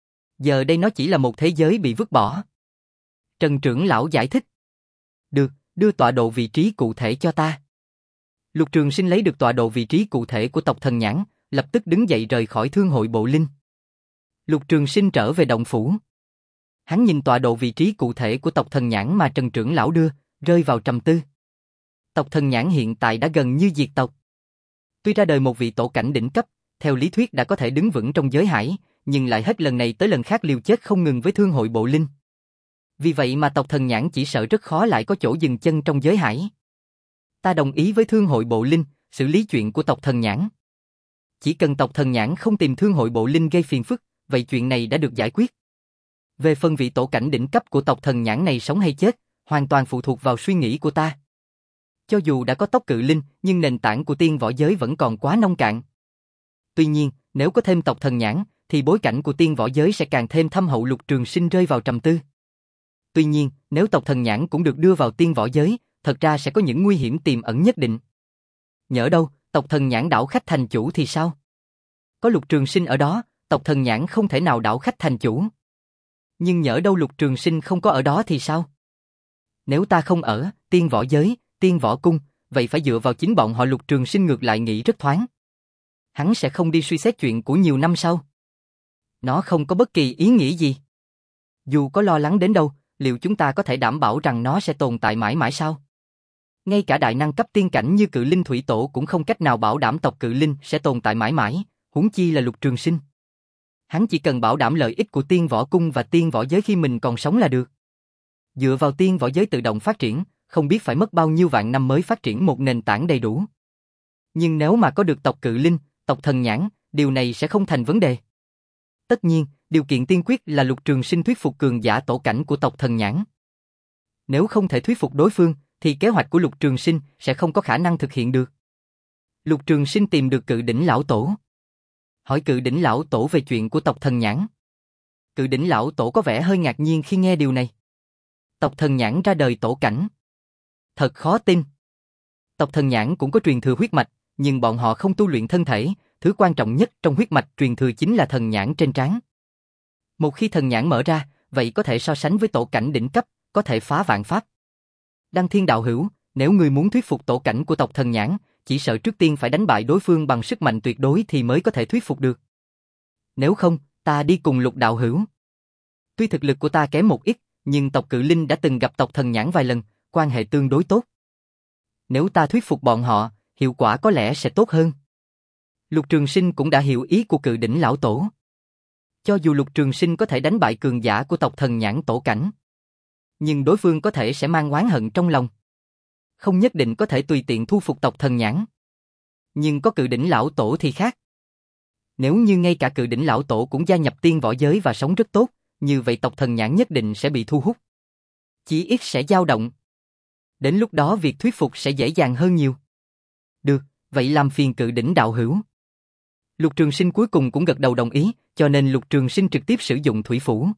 Giờ đây nó chỉ là một thế giới bị vứt bỏ. Trần trưởng lão giải thích. Được, đưa tọa độ vị trí cụ thể cho ta. Lục Trường Sinh lấy được tọa độ vị trí cụ thể của tộc Thần Nhãn, lập tức đứng dậy rời khỏi Thương hội Bộ Linh. Lục Trường Sinh trở về động phủ. Hắn nhìn tọa độ vị trí cụ thể của tộc Thần Nhãn mà Trần trưởng lão đưa, rơi vào trầm tư. Tộc Thần Nhãn hiện tại đã gần như diệt tộc. Tuy ra đời một vị tổ cảnh đỉnh cấp, theo lý thuyết đã có thể đứng vững trong giới hải, nhưng lại hết lần này tới lần khác liều chết không ngừng với Thương hội Bộ Linh. Vì vậy mà tộc Thần Nhãn chỉ sợ rất khó lại có chỗ dừng chân trong giới hải. Ta đồng ý với Thương hội Bộ Linh, xử lý chuyện của tộc Thần Nhãn. Chỉ cần tộc Thần Nhãn không tìm Thương hội Bộ Linh gây phiền phức, vậy chuyện này đã được giải quyết. Về phần vị tổ cảnh đỉnh cấp của tộc Thần Nhãn này sống hay chết, hoàn toàn phụ thuộc vào suy nghĩ của ta. Cho dù đã có tốc cự linh, nhưng nền tảng của tiên võ giới vẫn còn quá nông cạn. Tuy nhiên, nếu có thêm tộc Thần Nhãn, thì bối cảnh của tiên võ giới sẽ càng thêm thâm hậu. Lục Trường Sinh rơi vào trầm tư. Tuy nhiên, nếu tộc Thần Nhãn cũng được đưa vào tiên võ giới, thật ra sẽ có những nguy hiểm tiềm ẩn nhất định. Nhỡ đâu, tộc Thần Nhãn đảo khách thành chủ thì sao? Có Lục Trường Sinh ở đó, tộc Thần Nhãn không thể nào đảo khách thành chủ. Nhưng nhỡ đâu Lục Trường Sinh không có ở đó thì sao? Nếu ta không ở tiên võ giới, tiên võ cung, vậy phải dựa vào chính bọn họ. Lục Trường Sinh ngược lại nghĩ rất thoáng. Hắn sẽ không đi suy xét chuyện của nhiều năm sau. Nó không có bất kỳ ý nghĩa gì. Dù có lo lắng đến đâu, liệu chúng ta có thể đảm bảo rằng nó sẽ tồn tại mãi mãi sao? Ngay cả đại năng cấp tiên cảnh như Cự Linh Thủy Tổ cũng không cách nào bảo đảm tộc Cự Linh sẽ tồn tại mãi mãi, huống chi là Lục Trường Sinh. Hắn chỉ cần bảo đảm lợi ích của tiên võ cung và tiên võ giới khi mình còn sống là được. Dựa vào tiên võ giới tự động phát triển, không biết phải mất bao nhiêu vạn năm mới phát triển một nền tảng đầy đủ. Nhưng nếu mà có được tộc Cự Linh, tộc Thần Nhãn, điều này sẽ không thành vấn đề. Tất nhiên, điều kiện tiên quyết là Lục Trường Sinh thuyết phục cường giả tổ cảnh của tộc Thần Nhãn. Nếu không thể thuyết phục đối phương, thì kế hoạch của Lục Trường Sinh sẽ không có khả năng thực hiện được. Lục Trường Sinh tìm được Cự Đỉnh Lão Tổ. Hỏi Cự Đỉnh Lão Tổ về chuyện của tộc Thần Nhãn. Cự Đỉnh Lão Tổ có vẻ hơi ngạc nhiên khi nghe điều này. Tộc Thần Nhãn ra đời tổ cảnh. Thật khó tin. Tộc Thần Nhãn cũng có truyền thừa huyết mạch, nhưng bọn họ không tu luyện thân thể, thứ quan trọng nhất trong huyết mạch truyền thừa chính là thần nhãn trên trán. Một khi thần nhãn mở ra, vậy có thể so sánh với tổ cảnh đỉnh cấp, có thể phá vạn pháp. Đăng Thiên đạo hữu, nếu ngươi muốn thuyết phục tổ cảnh của tộc thần nhãn, chỉ sợ trước tiên phải đánh bại đối phương bằng sức mạnh tuyệt đối thì mới có thể thuyết phục được. Nếu không, ta đi cùng Lục đạo hữu. Tuy thực lực của ta kém một ít, nhưng tộc Cự Linh đã từng gặp tộc thần nhãn vài lần, quan hệ tương đối tốt. Nếu ta thuyết phục bọn họ, hiệu quả có lẽ sẽ tốt hơn. Lục Trường Sinh cũng đã hiểu ý của Cự Đỉnh lão tổ. Cho dù Lục Trường Sinh có thể đánh bại cường giả của tộc thần nhãn tổ cảnh, nhưng đối phương có thể sẽ mang oán hận trong lòng. Không nhất định có thể tùy tiện thu phục tộc thần nhãn. Nhưng có Cự Đỉnh lão tổ thì khác. Nếu như ngay cả Cự Đỉnh lão tổ cũng gia nhập tiên võ giới và sống rất tốt, như vậy tộc thần nhãn nhất định sẽ bị thu hút. Chỉ ít sẽ dao động. Đến lúc đó việc thuyết phục sẽ dễ dàng hơn nhiều. Được, vậy làm phiền Cự Đỉnh đạo hữu. Lục Trường Sinh cuối cùng cũng gật đầu đồng ý, cho nên Lục Trường Sinh trực tiếp sử dụng thủy phủ.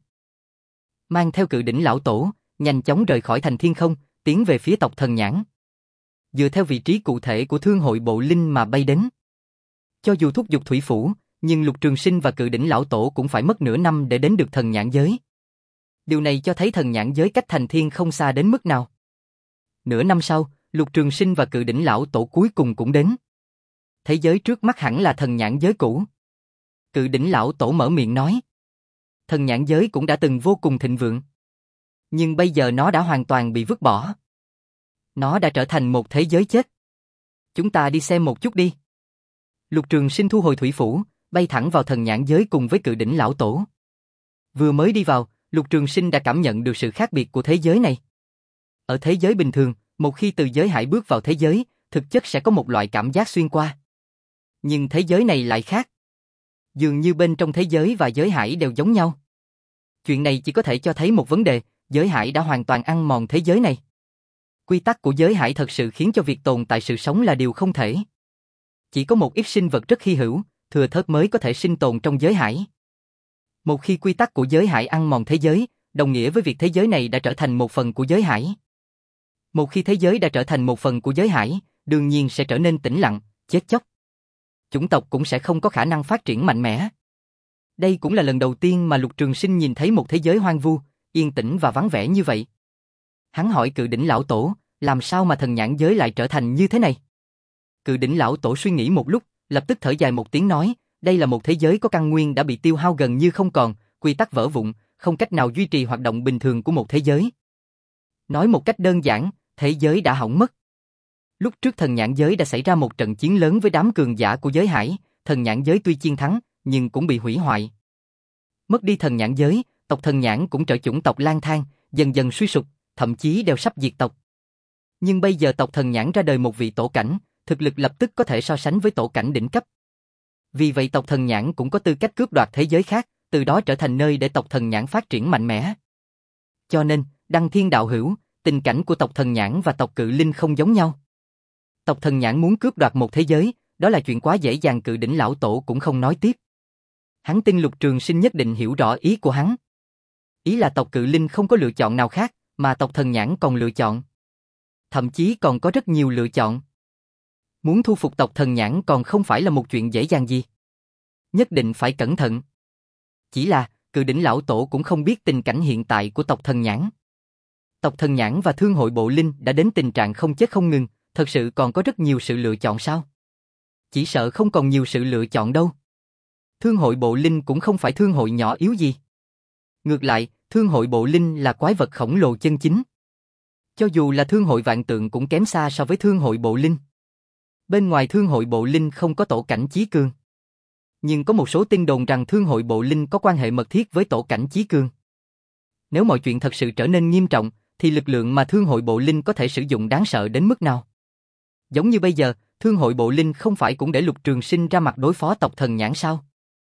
Mang theo Cự Đỉnh lão tổ, nhanh chóng rời khỏi thành Thiên Không, tiến về phía tộc thần nhãn. Dựa theo vị trí cụ thể của Thương hội Bộ Linh mà bay đến. Cho dù thúc giục thủy phủ, nhưng Lục Trường Sinh và Cự Đỉnh lão tổ cũng phải mất nửa năm để đến được thần nhãn giới. Điều này cho thấy thần nhãn giới cách thành Thiên không xa đến mức nào. Nửa năm sau, Lục Trường Sinh và Cự Đỉnh lão tổ cuối cùng cũng đến. Thế giới trước mắt hẳn là thần nhãn giới cũ. Cự Đỉnh lão tổ mở miệng nói. Thần nhãn giới cũng đã từng vô cùng thịnh vượng. Nhưng bây giờ nó đã hoàn toàn bị vứt bỏ. Nó đã trở thành một thế giới chết. Chúng ta đi xem một chút đi. Lục Trường Sinh thu hồi thủy phủ, bay thẳng vào thần nhãn giới cùng với Cự Đỉnh lão tổ. Vừa mới đi vào, Lục Trường Sinh đã cảm nhận được sự khác biệt của thế giới này. Ở thế giới bình thường, một khi từ giới hải bước vào thế giới, thực chất sẽ có một loại cảm giác xuyên qua. Nhưng thế giới này lại khác. Dường như bên trong thế giới và giới hải đều giống nhau. Chuyện này chỉ có thể cho thấy một vấn đề, giới hải đã hoàn toàn ăn mòn thế giới này. Quy tắc của giới hải thật sự khiến cho việc tồn tại sự sống là điều không thể. Chỉ có một ít sinh vật rất hy hữu, thừa thớt mới có thể sinh tồn trong giới hải. Một khi quy tắc của giới hải ăn mòn thế giới, đồng nghĩa với việc thế giới này đã trở thành một phần của giới hải. Một khi thế giới đã trở thành một phần của giới hải, đương nhiên sẽ trở nên tĩnh lặng, chết chóc. Chủng tộc cũng sẽ không có khả năng phát triển mạnh mẽ. Đây cũng là lần đầu tiên mà Lục Trường Sinh nhìn thấy một thế giới hoang vu, yên tĩnh và vắng vẻ như vậy. Hắn hỏi Cự Đỉnh lão tổ, làm sao mà thần nhãn giới lại trở thành như thế này? Cự Đỉnh lão tổ suy nghĩ một lúc, lập tức thở dài một tiếng nói, đây là một thế giới có căn nguyên đã bị tiêu hao gần như không còn, quy tắc vỡ vụn, không cách nào duy trì hoạt động bình thường của một thế giới. Nói một cách đơn giản, thế giới đã hỏng mất. Lúc trước thần nhãn giới đã xảy ra một trận chiến lớn với đám cường giả của giới hải, thần nhãn giới tuy chiến thắng, nhưng cũng bị hủy hoại. Mất đi thần nhãn giới, tộc thần nhãn cũng trở chủng tộc lang thang, dần dần suy sụp, thậm chí đều sắp diệt tộc. Nhưng bây giờ tộc thần nhãn ra đời một vị tổ cảnh, thực lực lập tức có thể so sánh với tổ cảnh đỉnh cấp. Vì vậy tộc thần nhãn cũng có tư cách cướp đoạt thế giới khác, từ đó trở thành nơi để tộc thần nhãn phát triển mạnh mẽ. Cho nên, Đăng Thiên đạo hữu, tình cảnh của tộc thần nhãn và tộc Cự Linh không giống nhau. Tộc thần nhãn muốn cướp đoạt một thế giới, đó là chuyện quá dễ dàng. Cự Đỉnh lão tổ cũng không nói tiếp. Hắn tin Lục Trường Sinh nhất định hiểu rõ ý của hắn. Ý là tộc Cự Linh không có lựa chọn nào khác, mà tộc thần nhãn còn lựa chọn. Thậm chí còn có rất nhiều lựa chọn. Muốn thu phục tộc thần nhãn còn không phải là một chuyện dễ dàng gì. Nhất định phải cẩn thận. Chỉ là, Cự Đỉnh lão tổ cũng không biết tình cảnh hiện tại của tộc thần nhãn. Tộc thần nhãn và Thương hội Bộ Linh đã đến tình trạng không chết không ngừng, thật sự còn có rất nhiều sự lựa chọn sao? Chỉ sợ không còn nhiều sự lựa chọn đâu. Thương hội Bộ Linh cũng không phải thương hội nhỏ yếu gì. Ngược lại, Thương hội Bộ Linh là quái vật khổng lồ chân chính. Cho dù là Thương hội Vạn Tượng cũng kém xa so với Thương hội Bộ Linh. Bên ngoài Thương hội Bộ Linh không có tổ cảnh Chí Cường. Nhưng có một số tin đồn rằng Thương hội Bộ Linh có quan hệ mật thiết với tổ cảnh Chí Cường. Nếu mọi chuyện thật sự trở nên nghiêm trọng, thì lực lượng mà Thương hội Bộ Linh có thể sử dụng đáng sợ đến mức nào? Giống như bây giờ, Thương hội Bộ Linh không phải cũng để Lục Trường Sinh ra mặt đối phó tộc thần nhãn sao?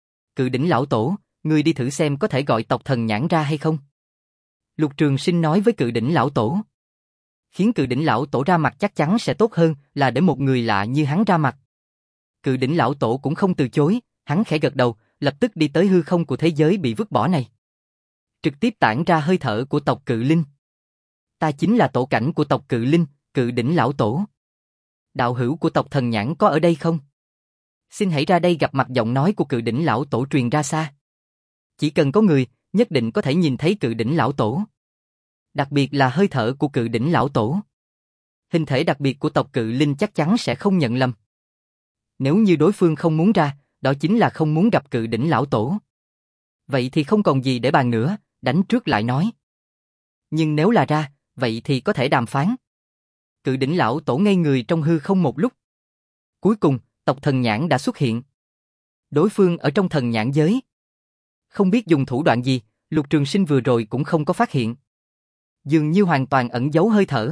Cự Đỉnh lão tổ, ngươi đi thử xem có thể gọi tộc thần nhãn ra hay không? Lục Trường Sinh nói với Cự Đỉnh lão tổ. Khiến Cự Đỉnh lão tổ ra mặt chắc chắn sẽ tốt hơn là để một người lạ như hắn ra mặt. Cự Đỉnh lão tổ cũng không từ chối, hắn khẽ gật đầu, lập tức đi tới hư không của thế giới bị vứt bỏ này. Trực tiếp tản ra hơi thở của tộc Cự Linh. Ta chính là tổ cảnh của tộc Cự Linh, Cự Đỉnh lão tổ. Đạo hữu của tộc Thần Nhãn có ở đây không? Xin hãy ra đây gặp mặt. Giọng nói của Cự Đỉnh lão tổ truyền ra xa. Chỉ cần có người, nhất định có thể nhìn thấy Cự Đỉnh lão tổ. Đặc biệt là hơi thở của Cự Đỉnh lão tổ. Hình thể đặc biệt của tộc Cự Linh chắc chắn sẽ không nhận lầm. Nếu như đối phương không muốn ra, đó chính là không muốn gặp Cự Đỉnh lão tổ. Vậy thì không còn gì để bàn nữa, đánh trước lại nói. Nhưng nếu là ra, vậy thì có thể đàm phán. Cự Đỉnh lão tổ ngây người trong hư không một lúc. Cuối cùng, tộc Thần Nhãn đã xuất hiện. Đối phương ở trong Thần Nhãn giới. Không biết dùng thủ đoạn gì, Lục Trường Sinh vừa rồi cũng không có phát hiện. Dường như hoàn toàn ẩn giấu hơi thở.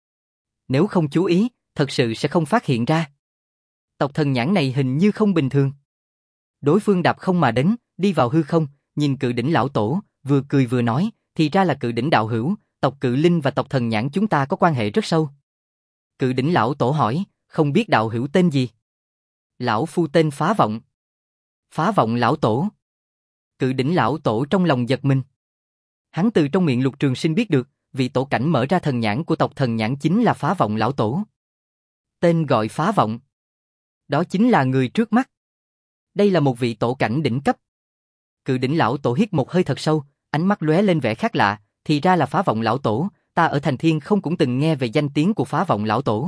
Nếu không chú ý, thật sự sẽ không phát hiện ra. Tộc Thần Nhãn này hình như không bình thường. Đối phương đạp không mà đến, đi vào hư không, nhìn Cự Đỉnh lão tổ, vừa cười vừa nói, thì ra là Cự Đỉnh đạo hữu, tộc Cự Linh và tộc Thần Nhãn chúng ta có quan hệ rất sâu. Cự Đỉnh lão tổ hỏi, không biết đạo hữu tên gì? Lão phu tên Phá Vọng. Phá Vọng lão tổ. Cự Đỉnh lão tổ trong lòng giật mình. Hắn từ trong miệng Lục Trường Sinh biết được, vị tổ cảnh mở ra thần nhãn của tộc Thần Nhãn chính là Phá Vọng lão tổ. Tên gọi Phá Vọng. Đó chính là người trước mắt. Đây là một vị tổ cảnh đỉnh cấp. Cự Đỉnh lão tổ hít một hơi thật sâu, ánh mắt lóe lên vẻ khác lạ, thì ra là Phá Vọng lão tổ, ta ở Thành Thiên không cũng từng nghe về danh tiếng của Phá Vọng lão tổ.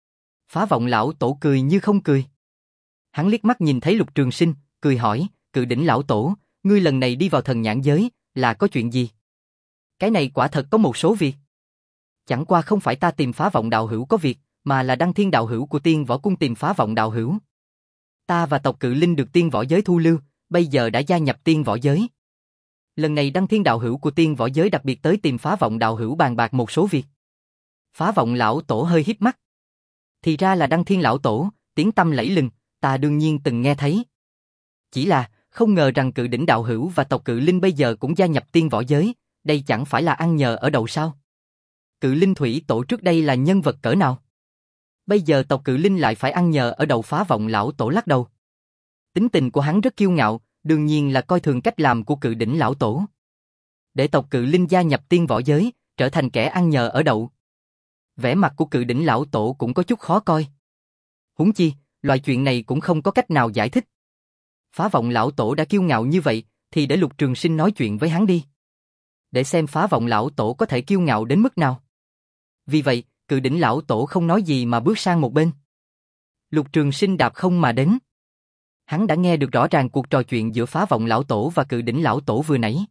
Phá Vọng lão tổ cười như không cười. Hắn liếc mắt nhìn thấy Lục Trường Sinh, cười hỏi, Cự Đỉnh lão tổ, ngươi lần này đi vào thần nhãn giới, là có chuyện gì? Cái này quả thật có một số việc. Chẳng qua không phải ta tìm Phá Vọng đạo hữu có việc, mà là Đăng Thiên đạo hữu của Tiên Võ Cung tìm Phá Vọng đạo hữu. Ta và tộc Cự Linh được Tiên Võ giới thu lưu, bây giờ đã gia nhập Tiên Võ giới. Lần này Đăng Thiên đạo hữu của Tiên Võ giới đặc biệt tới tìm Phá Vọng đạo hữu bàn bạc một số việc. Phá Vọng lão tổ hơi híp mắt. Thì ra là Đăng Thiên lão tổ, tiếng tăm lẫy lừng, ta đương nhiên từng nghe thấy. Chỉ là, không ngờ rằng Cự Đỉnh đạo hữu và tộc Cự Linh bây giờ cũng gia nhập Tiên Võ giới, đây chẳng phải là ăn nhờ ở đậu sao? Cự Linh thủy tổ trước đây là nhân vật cỡ nào? Bây giờ tộc Cự Linh lại phải ăn nhờ ở đậu. Phá Vọng lão tổ lắc đầu. Tính tình của hắn rất kiêu ngạo, đương nhiên là coi thường cách làm của Cự Đỉnh lão tổ. Để tộc Cự Linh gia nhập Tiên Võ giới, trở thành kẻ ăn nhờ ở đậu. Vẻ mặt của Cự Đỉnh lão tổ cũng có chút khó coi. Huống chi, loại chuyện này cũng không có cách nào giải thích. Phá Vọng lão tổ đã kiêu ngạo như vậy, thì để Lục Trường Sinh nói chuyện với hắn đi. Để xem Phá Vọng lão tổ có thể kiêu ngạo đến mức nào. Vì vậy, Cự Đỉnh lão tổ không nói gì mà bước sang một bên. Lục Trường Sinh đạp không mà đến. Hắn đã nghe được rõ ràng cuộc trò chuyện giữa Phá Vọng lão tổ và Cự Đỉnh lão tổ vừa nãy.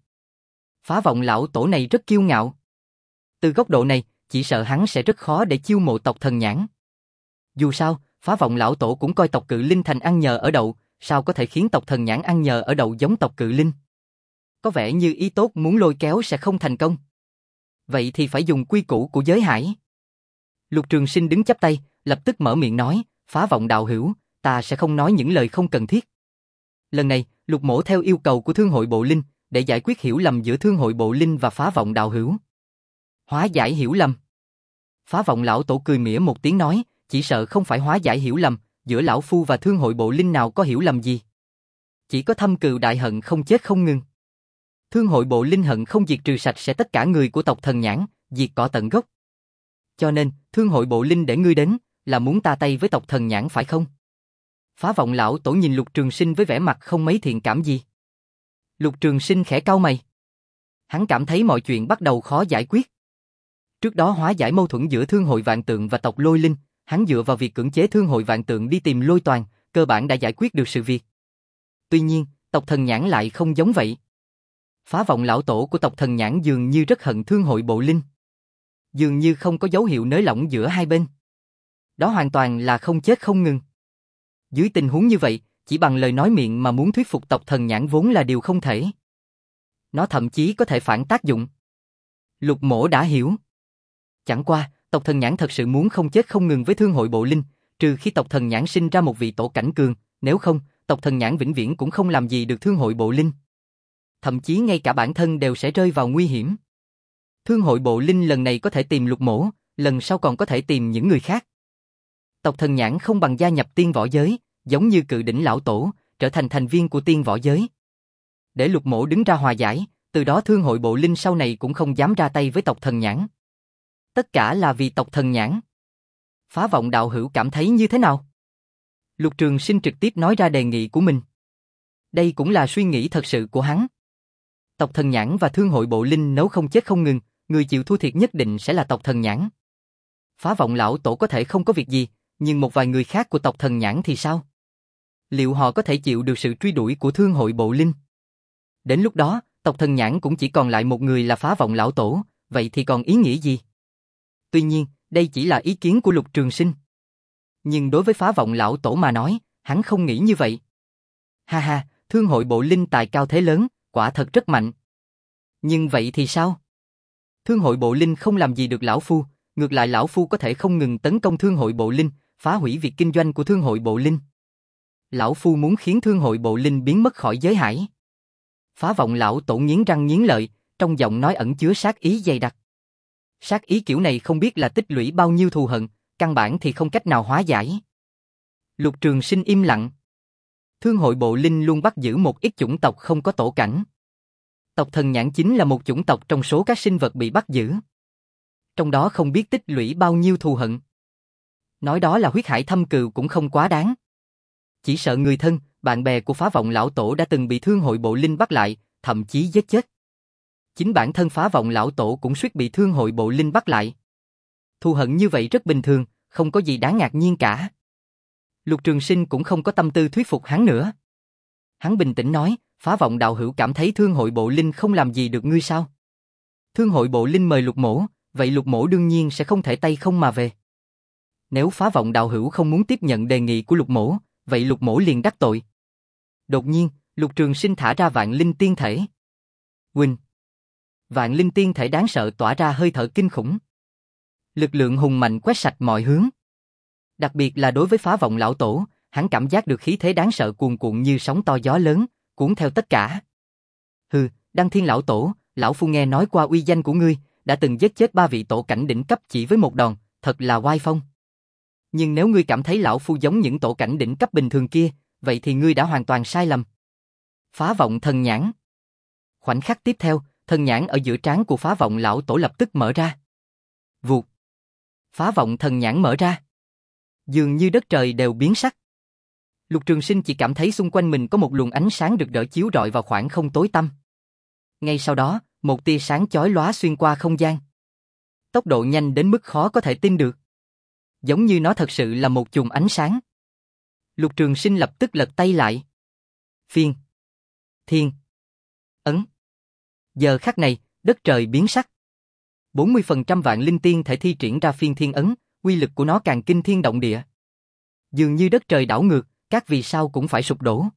Phá Vọng lão tổ này rất kiêu ngạo. Từ góc độ này, chỉ sợ hắn sẽ rất khó để chiêu mộ tộc Thần Nhãn. Dù sao, Phá Vọng lão tổ cũng coi tộc Cự Linh thành ăn nhờ ở đậu, sao có thể khiến tộc Thần Nhãn ăn nhờ ở đậu giống tộc Cự Linh? Có vẻ như ý tốt muốn lôi kéo sẽ không thành công. Vậy thì phải dùng quy củ của giới hải. Lục Trường Sinh đứng chắp tay, lập tức mở miệng nói, Phá Vọng đạo hữu, ta sẽ không nói những lời không cần thiết. Lần này, Lục mỗ theo yêu cầu của Thương hội Bộ Linh, để giải quyết hiểu lầm giữa Thương hội Bộ Linh và Phá Vọng đạo hữu. Hóa giải hiểu lầm. Phá Vọng lão tổ cười mỉa một tiếng nói, chỉ sợ không phải hóa giải hiểu lầm, giữa lão phu và Thương hội Bộ Linh nào có hiểu lầm gì. Chỉ có thâm cừu đại hận không chết không ngừng. Thương hội Bộ Linh hận không diệt trừ sạch sẽ tất cả người của tộc Thần Nhãn, diệt cỏ tận gốc. Cho nên, Thương hội Bộ Linh để ngươi đến, là muốn ta tay với tộc Thần Nhãn phải không? Phá Vọng lão tổ nhìn Lục Trường Sinh với vẻ mặt không mấy thiện cảm gì. Lục Trường Sinh khẽ cau mày. Hắn cảm thấy mọi chuyện bắt đầu khó giải quyết. Trước đó hóa giải mâu thuẫn giữa Thương hội Vạn Tượng và tộc Lôi Linh, hắn dựa vào việc cưỡng chế Thương hội Vạn Tượng đi tìm Lôi Toàn, cơ bản đã giải quyết được sự việc. Tuy nhiên, tộc Thần Nhãn lại không giống vậy. Phá Vọng lão tổ của tộc Thần Nhãn dường như rất hận Thương hội Bộ Linh. Dường như không có dấu hiệu nới lỏng giữa hai bên. Đó hoàn toàn là không chết không ngừng. Dưới tình huống như vậy, chỉ bằng lời nói miệng mà muốn thuyết phục tộc Thần Nhãn vốn là điều không thể. Nó thậm chí có thể phản tác dụng. Lục mỗ đã hiểu. Chẳng qua, tộc Thần Nhãn thật sự muốn không chết không ngừng với Thương hội Bộ Linh, trừ khi tộc Thần Nhãn sinh ra một vị tổ cảnh cường, nếu không, tộc Thần Nhãn vĩnh viễn cũng không làm gì được Thương hội Bộ Linh. Thậm chí ngay cả bản thân đều sẽ rơi vào nguy hiểm. Thương hội Bộ Linh lần này có thể tìm Lục mỗ, lần sau còn có thể tìm những người khác. Tộc Thần Nhãn không bằng gia nhập Tiên Võ giới, giống như Cự Đỉnh lão tổ, trở thành thành viên của Tiên Võ giới. Để Lục mỗ đứng ra hòa giải, từ đó Thương hội Bộ Linh sau này cũng không dám ra tay với tộc Thần Nhãn. Tất cả là vì tộc Thần Nhãn. Phá vọng đạo hữu cảm thấy như thế nào? Lục Trường Sinh trực tiếp nói ra đề nghị của mình. Đây cũng là suy nghĩ thật sự của hắn. Tộc Thần Nhãn và Thương Hội Bộ Linh nấu không chết không ngừng, người chịu thua thiệt nhất định sẽ là tộc Thần Nhãn. Phá vọng lão tổ có thể không có việc gì, nhưng một vài người khác của tộc Thần Nhãn thì sao? Liệu họ có thể chịu được sự truy đuổi của Thương Hội Bộ Linh? Đến lúc đó, tộc Thần Nhãn cũng chỉ còn lại một người là Phá vọng lão tổ, vậy thì còn ý nghĩa gì? Tuy nhiên, đây chỉ là ý kiến của Lục Trường Sinh. Nhưng đối với Phá vọng lão tổ mà nói, hắn không nghĩ như vậy. Ha ha, Thương Hội Bộ Linh tài cao thế lớn, quả thật rất mạnh. Nhưng vậy thì sao? Thương Hội Bộ Linh không làm gì được lão phu, ngược lại lão phu có thể không ngừng tấn công Thương Hội Bộ Linh, phá hủy việc kinh doanh của Thương Hội Bộ Linh. Lão phu muốn khiến Thương Hội Bộ Linh biến mất khỏi giới hải. Phá vọng lão tổ nghiến răng nghiến lợi, trong giọng nói ẩn chứa sát ý dày đặc. Sát ý kiểu này không biết là tích lũy bao nhiêu thù hận, căn bản thì không cách nào hóa giải. Lục Trường Sinh im lặng. Thương Hội Bộ Linh luôn bắt giữ một ít chủng tộc không có tổ cảnh. Tộc Thần Nhãn chính là một chủng tộc trong số các sinh vật bị bắt giữ. Trong đó không biết tích lũy bao nhiêu thù hận. Nói đó là huyết hải thâm cừu cũng không quá đáng. Chỉ sợ người thân, bạn bè của Phá vọng lão tổ đã từng bị Thương Hội Bộ Linh bắt lại, thậm chí giết chết. Chính bản thân Phá vọng lão tổ cũng suýt bị Thương Hội Bộ Linh bắt lại. Thù hận như vậy rất bình thường, không có gì đáng ngạc nhiên cả. Lục Trường Sinh cũng không có tâm tư thuyết phục hắn nữa. Hắn bình tĩnh nói, Phá vọng đạo hữu cảm thấy Thương Hội Bộ Linh không làm gì được ngươi sao? Thương Hội Bộ Linh mời Lục mỗ, vậy Lục mỗ đương nhiên sẽ không thể tay không mà về. Nếu Phá vọng đạo hữu không muốn tiếp nhận đề nghị của Lục mỗ, vậy Lục mỗ liền đắc tội. Đột nhiên, Lục Trường Sinh thả ra Vạn Linh Tiên Thể. Huynh! Vạn Linh Tiên Thể đáng sợ tỏa ra hơi thở kinh khủng. Lực lượng hùng mạnh quét sạch mọi hướng. Đặc biệt là đối với Phá vọng lão tổ, hắn cảm giác được khí thế đáng sợ cuồn cuộn như sóng to gió lớn, cuốn theo tất cả. Hừ, Đăng Thiên lão tổ, lão phu nghe nói qua uy danh của ngươi, đã từng giết chết ba vị tổ cảnh đỉnh cấp chỉ với một đòn, thật là oai phong. Nhưng nếu ngươi cảm thấy lão phu giống những tổ cảnh đỉnh cấp bình thường kia, vậy thì ngươi đã hoàn toàn sai lầm. Phá vọng thần nhãn. Khoảnh khắc tiếp theo, thần nhãn ở giữa trán của Phá vọng lão tổ lập tức mở ra. Vụt. Phá vọng thần nhãn mở ra. Dường như đất trời đều biến sắc. Lục Trường Sinh chỉ cảm thấy xung quanh mình có một luồng ánh sáng rực rỡ chiếu rọi vào khoảng không tối tăm. Ngay sau đó, một tia sáng chói lóa xuyên qua không gian. Tốc độ nhanh đến mức khó có thể tin được. Giống như nó thật sự là một chùm ánh sáng. Lục Trường Sinh lập tức lật tay lại. Phiên. Thiên. Ấn. Giờ khắc này, đất trời biến sắc. bốn mươi phần trăm Vạn Linh Tiên thể thi triển ra phiên thiên ấn, uy lực của nó càng kinh thiên động địa. Dường như đất trời đảo ngược, các vì sao cũng phải sụp đổ.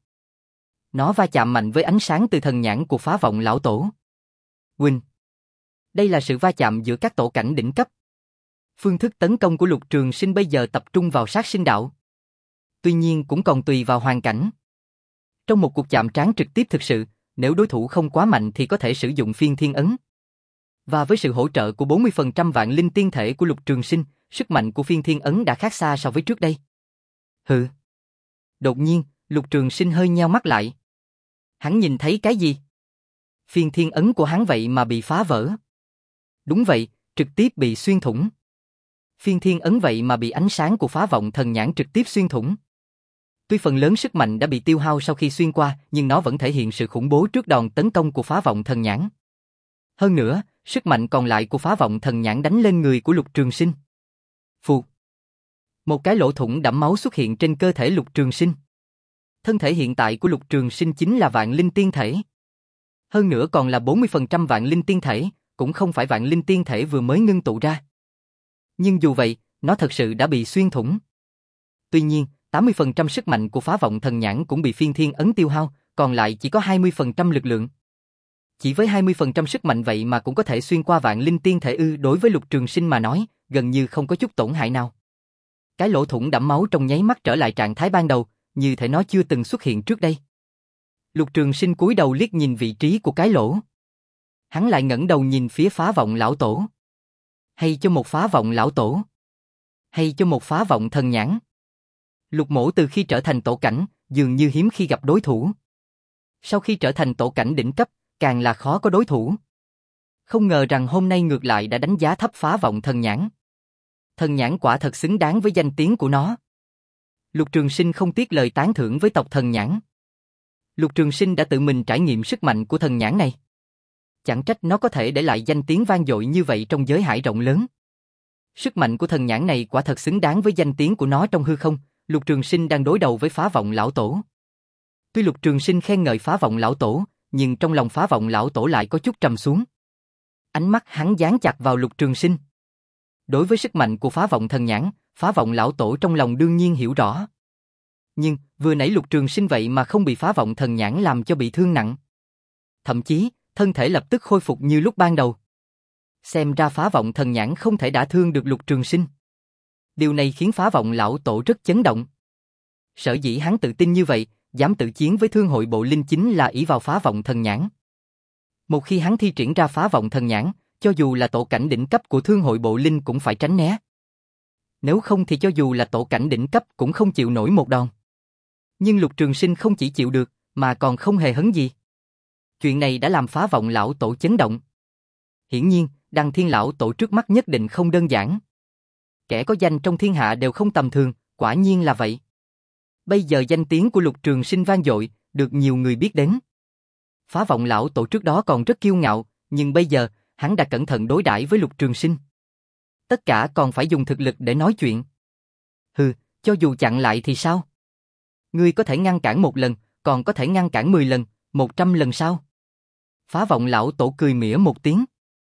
Nó va chạm mạnh với ánh sáng từ thần nhãn của Phá vọng lão tổ. Huynh. Đây là sự va chạm giữa các tổ cảnh đỉnh cấp. Phương thức tấn công của Lục Trường Sinh bây giờ tập trung vào sát sinh đạo. Tuy nhiên cũng còn tùy vào hoàn cảnh. Trong một cuộc chạm trán trực tiếp thực sự, nếu đối thủ không quá mạnh thì có thể sử dụng phiên thiên ấn. Và với sự hỗ trợ của bốn mươi phần trăm Vạn Linh Tiên thể của Lục Trường Sinh, sức mạnh của phiên thiên ấn đã khác xa so với trước đây. Hừ. Đột nhiên, Lục Trường Sinh hơi nheo mắt lại. Hắn nhìn thấy cái gì? Phiên thiên ấn của hắn vậy mà bị phá vỡ. Đúng vậy, trực tiếp bị xuyên thủng. Phiên thiên ấn vậy mà bị ánh sáng của Phá vọng thần nhãn trực tiếp xuyên thủng. Tuy phần lớn sức mạnh đã bị tiêu hao sau khi xuyên qua, nhưng nó vẫn thể hiện sự khủng bố trước đòn tấn công của Phá vọng thần nhãn. Hơn nữa, sức mạnh còn lại của Phá vọng thần nhãn đánh lên người của Lục Trường Sinh. Phụt. Một cái lỗ thủng đẫm máu xuất hiện trên cơ thể Lục Trường Sinh. Thân thể hiện tại của Lục Trường Sinh chính là Vạn Linh Tiên thể. Hơn nữa còn là bốn mươi phần trăm Vạn Linh Tiên thể, cũng không phải Vạn Linh Tiên thể vừa mới ngưng tụ ra. Nhưng dù vậy, nó thật sự đã bị xuyên thủng. Tuy nhiên, tám mươi phần trăm sức mạnh của Phá vọng thần nhãn cũng bị phiên thiên ấn tiêu hao, còn lại chỉ có hai mươi phần trăm lực lượng. Chỉ với hai mươi phần trăm sức mạnh vậy mà cũng có thể xuyên qua Vạn Linh Tiên thể ư, đối với Lục Trường Sinh mà nói, gần như không có chút tổn hại nào. Cái lỗ thủng đẫm máu trong nháy mắt trở lại trạng thái ban đầu, như thể nó chưa từng xuất hiện trước đây. Lục Trường Sinh cúi đầu liếc nhìn vị trí của cái lỗ. Hắn lại ngẩng đầu nhìn phía Phá vọng lão tổ. Hay cho một Phá vọng lão tổ? Hay cho một Phá vọng thần nhãn? Lục mỗ từ khi trở thành tổ cảnh, dường như hiếm khi gặp đối thủ. Sau khi trở thành tổ cảnh đỉnh cấp, càng là khó có đối thủ. Không ngờ rằng hôm nay ngược lại đã đánh giá thấp Phá vọng thần nhãn. Thần nhãn quả thật xứng đáng với danh tiếng của nó. Lục Trường Sinh không tiếc lời tán thưởng với tộc thần nhãn. Lục Trường Sinh đã tự mình trải nghiệm sức mạnh của thần nhãn này. Chẳng trách nó có thể để lại danh tiếng vang dội như vậy trong giới hải rộng lớn. Sức mạnh của thần nhãn này quả thật xứng đáng với danh tiếng của nó trong hư không. Lục Trường Sinh đang đối đầu với Phá Vọng Lão Tổ. Tuy Lục Trường Sinh khen ngợi Phá Vọng Lão Tổ, nhưng trong lòng Phá Vọng Lão Tổ lại có chút trầm xuống. Ánh mắt hắn dán chặt vào Lục Trường Sinh. Đối với sức mạnh của Phá Vọng thần nhãn, Phá Vọng Lão Tổ trong lòng đương nhiên hiểu rõ. Nhưng, vừa nãy Lục Trường Sinh vậy mà không bị Phá Vọng thần nhãn làm cho bị thương nặng. Thậm chí, thân thể lập tức khôi phục như lúc ban đầu. Xem ra Phá Vọng thần nhãn không thể đả thương được Lục Trường Sinh. Điều này khiến Phá Vọng Lão Tổ rất chấn động. Sở dĩ hắn tự tin như vậy, dám tự chiến với Thương hội Bộ Linh chính là ỷ vào Phá Vọng thần nhãn. Một khi hắn thi triển ra Phá Vọng thần nhãn, cho dù là tổ cảnh đỉnh cấp của Thương hội Bộ Linh cũng phải tránh né. Nếu không thì cho dù là tổ cảnh đỉnh cấp cũng không chịu nổi một đòn. Nhưng Lục Trường Sinh không chỉ chịu được, mà còn không hề hấn gì. Chuyện này đã làm Phá Vọng Lão Tổ chấn động. Hiển nhiên, Đăng Thiên Lão Tổ trước mắt nhất định không đơn giản. Kẻ có danh trong thiên hạ đều không tầm thường, quả nhiên là vậy. Bây giờ danh tiếng của Lục Trường Sinh vang dội, được nhiều người biết đến. Phá Vọng Lão Tổ trước đó còn rất kiêu ngạo, nhưng bây giờ, hắn đã cẩn thận đối đãi với Lục Trường Sinh. Tất cả còn phải dùng thực lực để nói chuyện. Hừ, cho dù chặn lại thì sao? Ngươi có thể ngăn cản một lần, còn có thể ngăn cản mười lần, một trăm lần sao? Phá Vọng Lão Tổ cười mỉa một tiếng.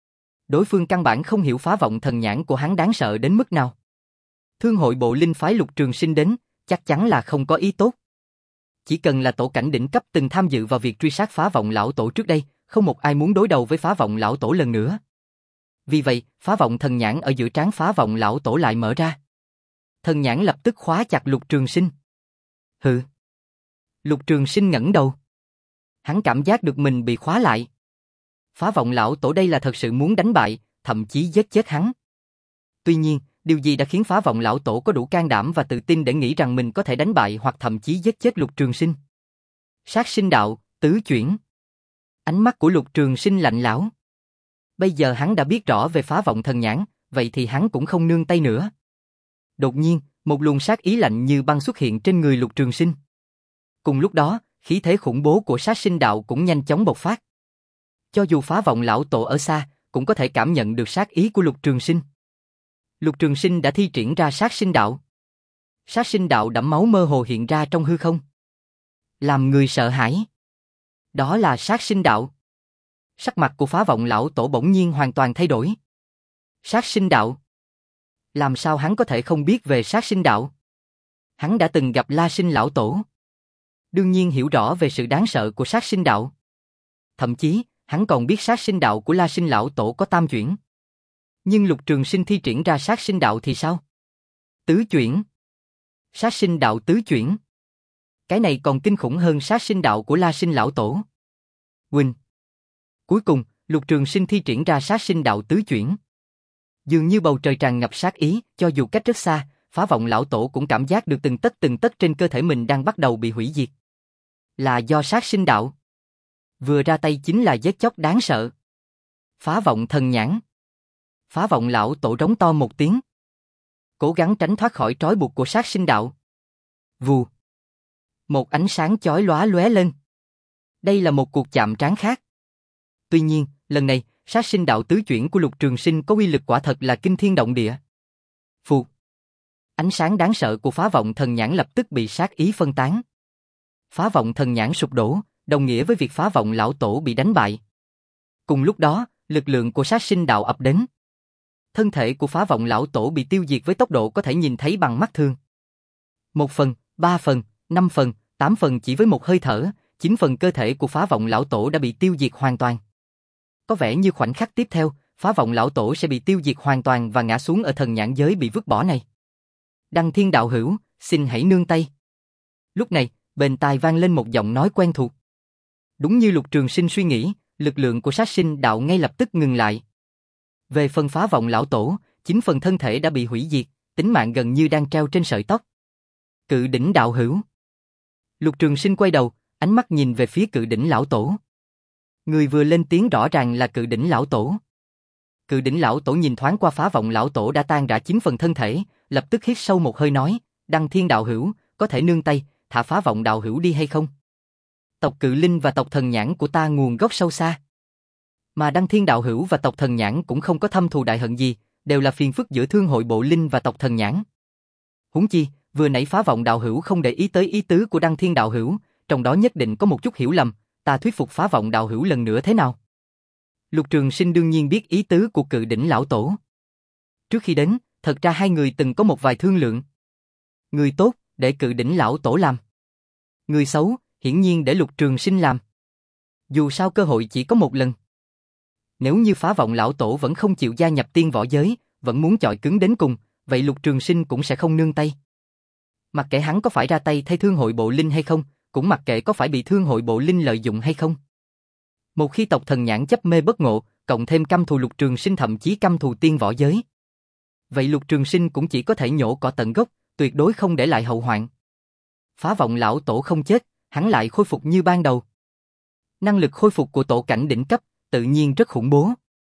Đối phương căn bản không hiểu Phá Vọng thần nhãn của hắn đáng sợ đến mức nào. Thương hội Bộ Linh phái Lục Trường Sinh đến, chắc chắn là không có ý tốt. Chỉ cần là tổ cảnh đỉnh cấp từng tham dự vào việc truy sát Phá Vọng Lão Tổ trước đây, không một ai muốn đối đầu với Phá Vọng Lão Tổ lần nữa. Vì vậy, Phá Vọng thần nhãn ở giữa trán Phá Vọng Lão Tổ lại mở ra. Thần nhãn lập tức khóa chặt Lục Trường Sinh. Hừ. Lục Trường Sinh ngẩng đầu. Hắn cảm giác được mình bị khóa lại. Phá Vọng Lão Tổ đây là thật sự muốn đánh bại, thậm chí giết chết hắn. Tuy nhiên, điều gì đã khiến Phá Vọng Lão Tổ có đủ can đảm và tự tin để nghĩ rằng mình có thể đánh bại hoặc thậm chí giết chết Lục Trường Sinh? Sát sinh đạo, tứ chuyển. Ánh mắt của Lục Trường Sinh lạnh lẽo. Bây giờ hắn đã biết rõ về Phá Vọng thần nhãn, vậy thì hắn cũng không nương tay nữa. Đột nhiên, một luồng sát ý lạnh như băng xuất hiện trên người Lục Trường Sinh. Cùng lúc đó, khí thế khủng bố của sát sinh đạo cũng nhanh chóng bộc phát. Cho dù Phá Vọng Lão Tổ ở xa, cũng có thể cảm nhận được sát ý của Lục Trường Sinh. Lục Trường Sinh đã thi triển ra sát sinh đạo. Sát sinh đạo đẫm máu mơ hồ hiện ra trong hư không. Làm người sợ hãi. Đó là sát sinh đạo. Sắc mặt của Phá Vọng Lão Tổ bỗng nhiên hoàn toàn thay đổi. Sát sinh đạo. Làm sao hắn có thể không biết về sát sinh đạo? Hắn đã từng gặp La Sinh Lão Tổ. Đương nhiên hiểu rõ về sự đáng sợ của sát sinh đạo. Thậm chí, hắn còn biết sát sinh đạo của La Sinh Lão Tổ có tam chuyển. Nhưng Lục Trường Sinh thi triển ra sát sinh đạo thì sao? Tứ chuyển. Sát sinh đạo tứ chuyển. Cái này còn kinh khủng hơn sát sinh đạo của La Sinh Lão Tổ. Huynh. Cuối cùng, Lục Trường Sinh thi triển ra sát sinh đạo tứ chuyển. Dường như bầu trời tràn ngập sát ý, cho dù cách rất xa, Phá Vọng Lão Tổ cũng cảm giác được từng tấc từng tấc trên cơ thể mình đang bắt đầu bị hủy diệt. Là do sát sinh đạo. Vừa ra tay chính là giết chóc đáng sợ. Phá Vọng thần nhãn. Phá Vọng Lão Tổ rống to một tiếng. Cố gắng tránh thoát khỏi trói buộc của sát sinh đạo. Vù. Một ánh sáng chói lóa lóe lên. Đây là một cuộc chạm trán khác. Tuy nhiên, lần này, sát sinh đạo tứ chuyển của Lục Trường Sinh có uy lực quả thật là kinh thiên động địa. Phù. Ánh sáng đáng sợ của Phá Vọng thần nhãn lập tức bị sát ý phân tán. Phá Vọng thần nhãn sụp đổ, đồng nghĩa với việc Phá Vọng Lão Tổ bị đánh bại. Cùng lúc đó, lực lượng của sát sinh đạo ập đến. Thân thể của Phá Vọng Lão Tổ bị tiêu diệt với tốc độ có thể nhìn thấy bằng mắt thường. Một phần, ba phần, năm phần, tám phần chỉ với một hơi thở, chín phần cơ thể của Phá Vọng Lão Tổ đã bị tiêu diệt hoàn toàn. Có vẻ như khoảnh khắc tiếp theo, Phá Vọng Lão Tổ sẽ bị tiêu diệt hoàn toàn và ngã xuống ở thần nhãn giới bị vứt bỏ này. Đăng Thiên đạo hữu, xin hãy nương tay. Lúc này, bên tai vang lên một giọng nói quen thuộc. Đúng như Lục Trường Sinh suy nghĩ, lực lượng của sát sinh đạo ngay lập tức ngừng lại. Về phần Phá Vọng Lão Tổ, chín phần thân thể đã bị hủy diệt, tính mạng gần như đang treo trên sợi tóc. Cự đỉnh đạo hữu. Lục Trường Sinh quay đầu, ánh mắt nhìn về phía Cự đỉnh lão tổ. Người vừa lên tiếng rõ ràng là Cự đỉnh lão tổ. Cự đỉnh lão tổ nhìn thoáng qua phá vọng lão tổ đã tan rã chín phần thân thể, lập tức hít sâu một hơi nói, Đăng Thiên đạo hữu, có thể nương tay, thả phá vọng đạo hữu đi hay không? Tộc Cự Linh và tộc Thần Nhãn của ta nguồn gốc sâu xa. Mà Đăng Thiên đạo hữu và tộc Thần Nhãn cũng không có thâm thù đại hận gì, đều là phiền phức giữa Thương hội Bộ Linh và tộc Thần Nhãn. Huống chi, vừa nãy phá vọng đạo hữu không để ý tới ý tứ của Đăng Thiên đạo hữu, trong đó nhất định có một chút hiểu lầm, ta thuyết phục phá vọng đạo hữu lần nữa thế nào? Lục Trường Sinh đương nhiên biết ý tứ của Cự đỉnh lão tổ. Trước khi đến, thật ra hai người từng có một vài thương lượng. Người tốt, để Cự đỉnh lão tổ làm. Người xấu, hiển nhiên để Lục Trường Sinh làm. Dù sao cơ hội chỉ có một lần. Nếu như phá vọng lão tổ vẫn không chịu gia nhập tiên võ giới, vẫn muốn chọi cứng đến cùng, vậy Lục Trường Sinh cũng sẽ không nương tay. Mặc kệ hắn có phải ra tay thay Thương hội Bộ Linh hay không, cũng mặc kệ có phải bị Thương hội Bộ Linh lợi dụng hay không. Một khi tộc Thần Nhãn chấp mê bất ngộ, cộng thêm căm thù Lục Trường Sinh thậm chí căm thù tiên võ giới, vậy Lục Trường Sinh cũng chỉ có thể nhổ cỏ tận gốc, tuyệt đối không để lại hậu hoạn. Phá vọng lão tổ không chết, hắn lại khôi phục như ban đầu. Năng lực khôi phục của tổ cảnh đỉnh cấp, tự nhiên rất khủng bố.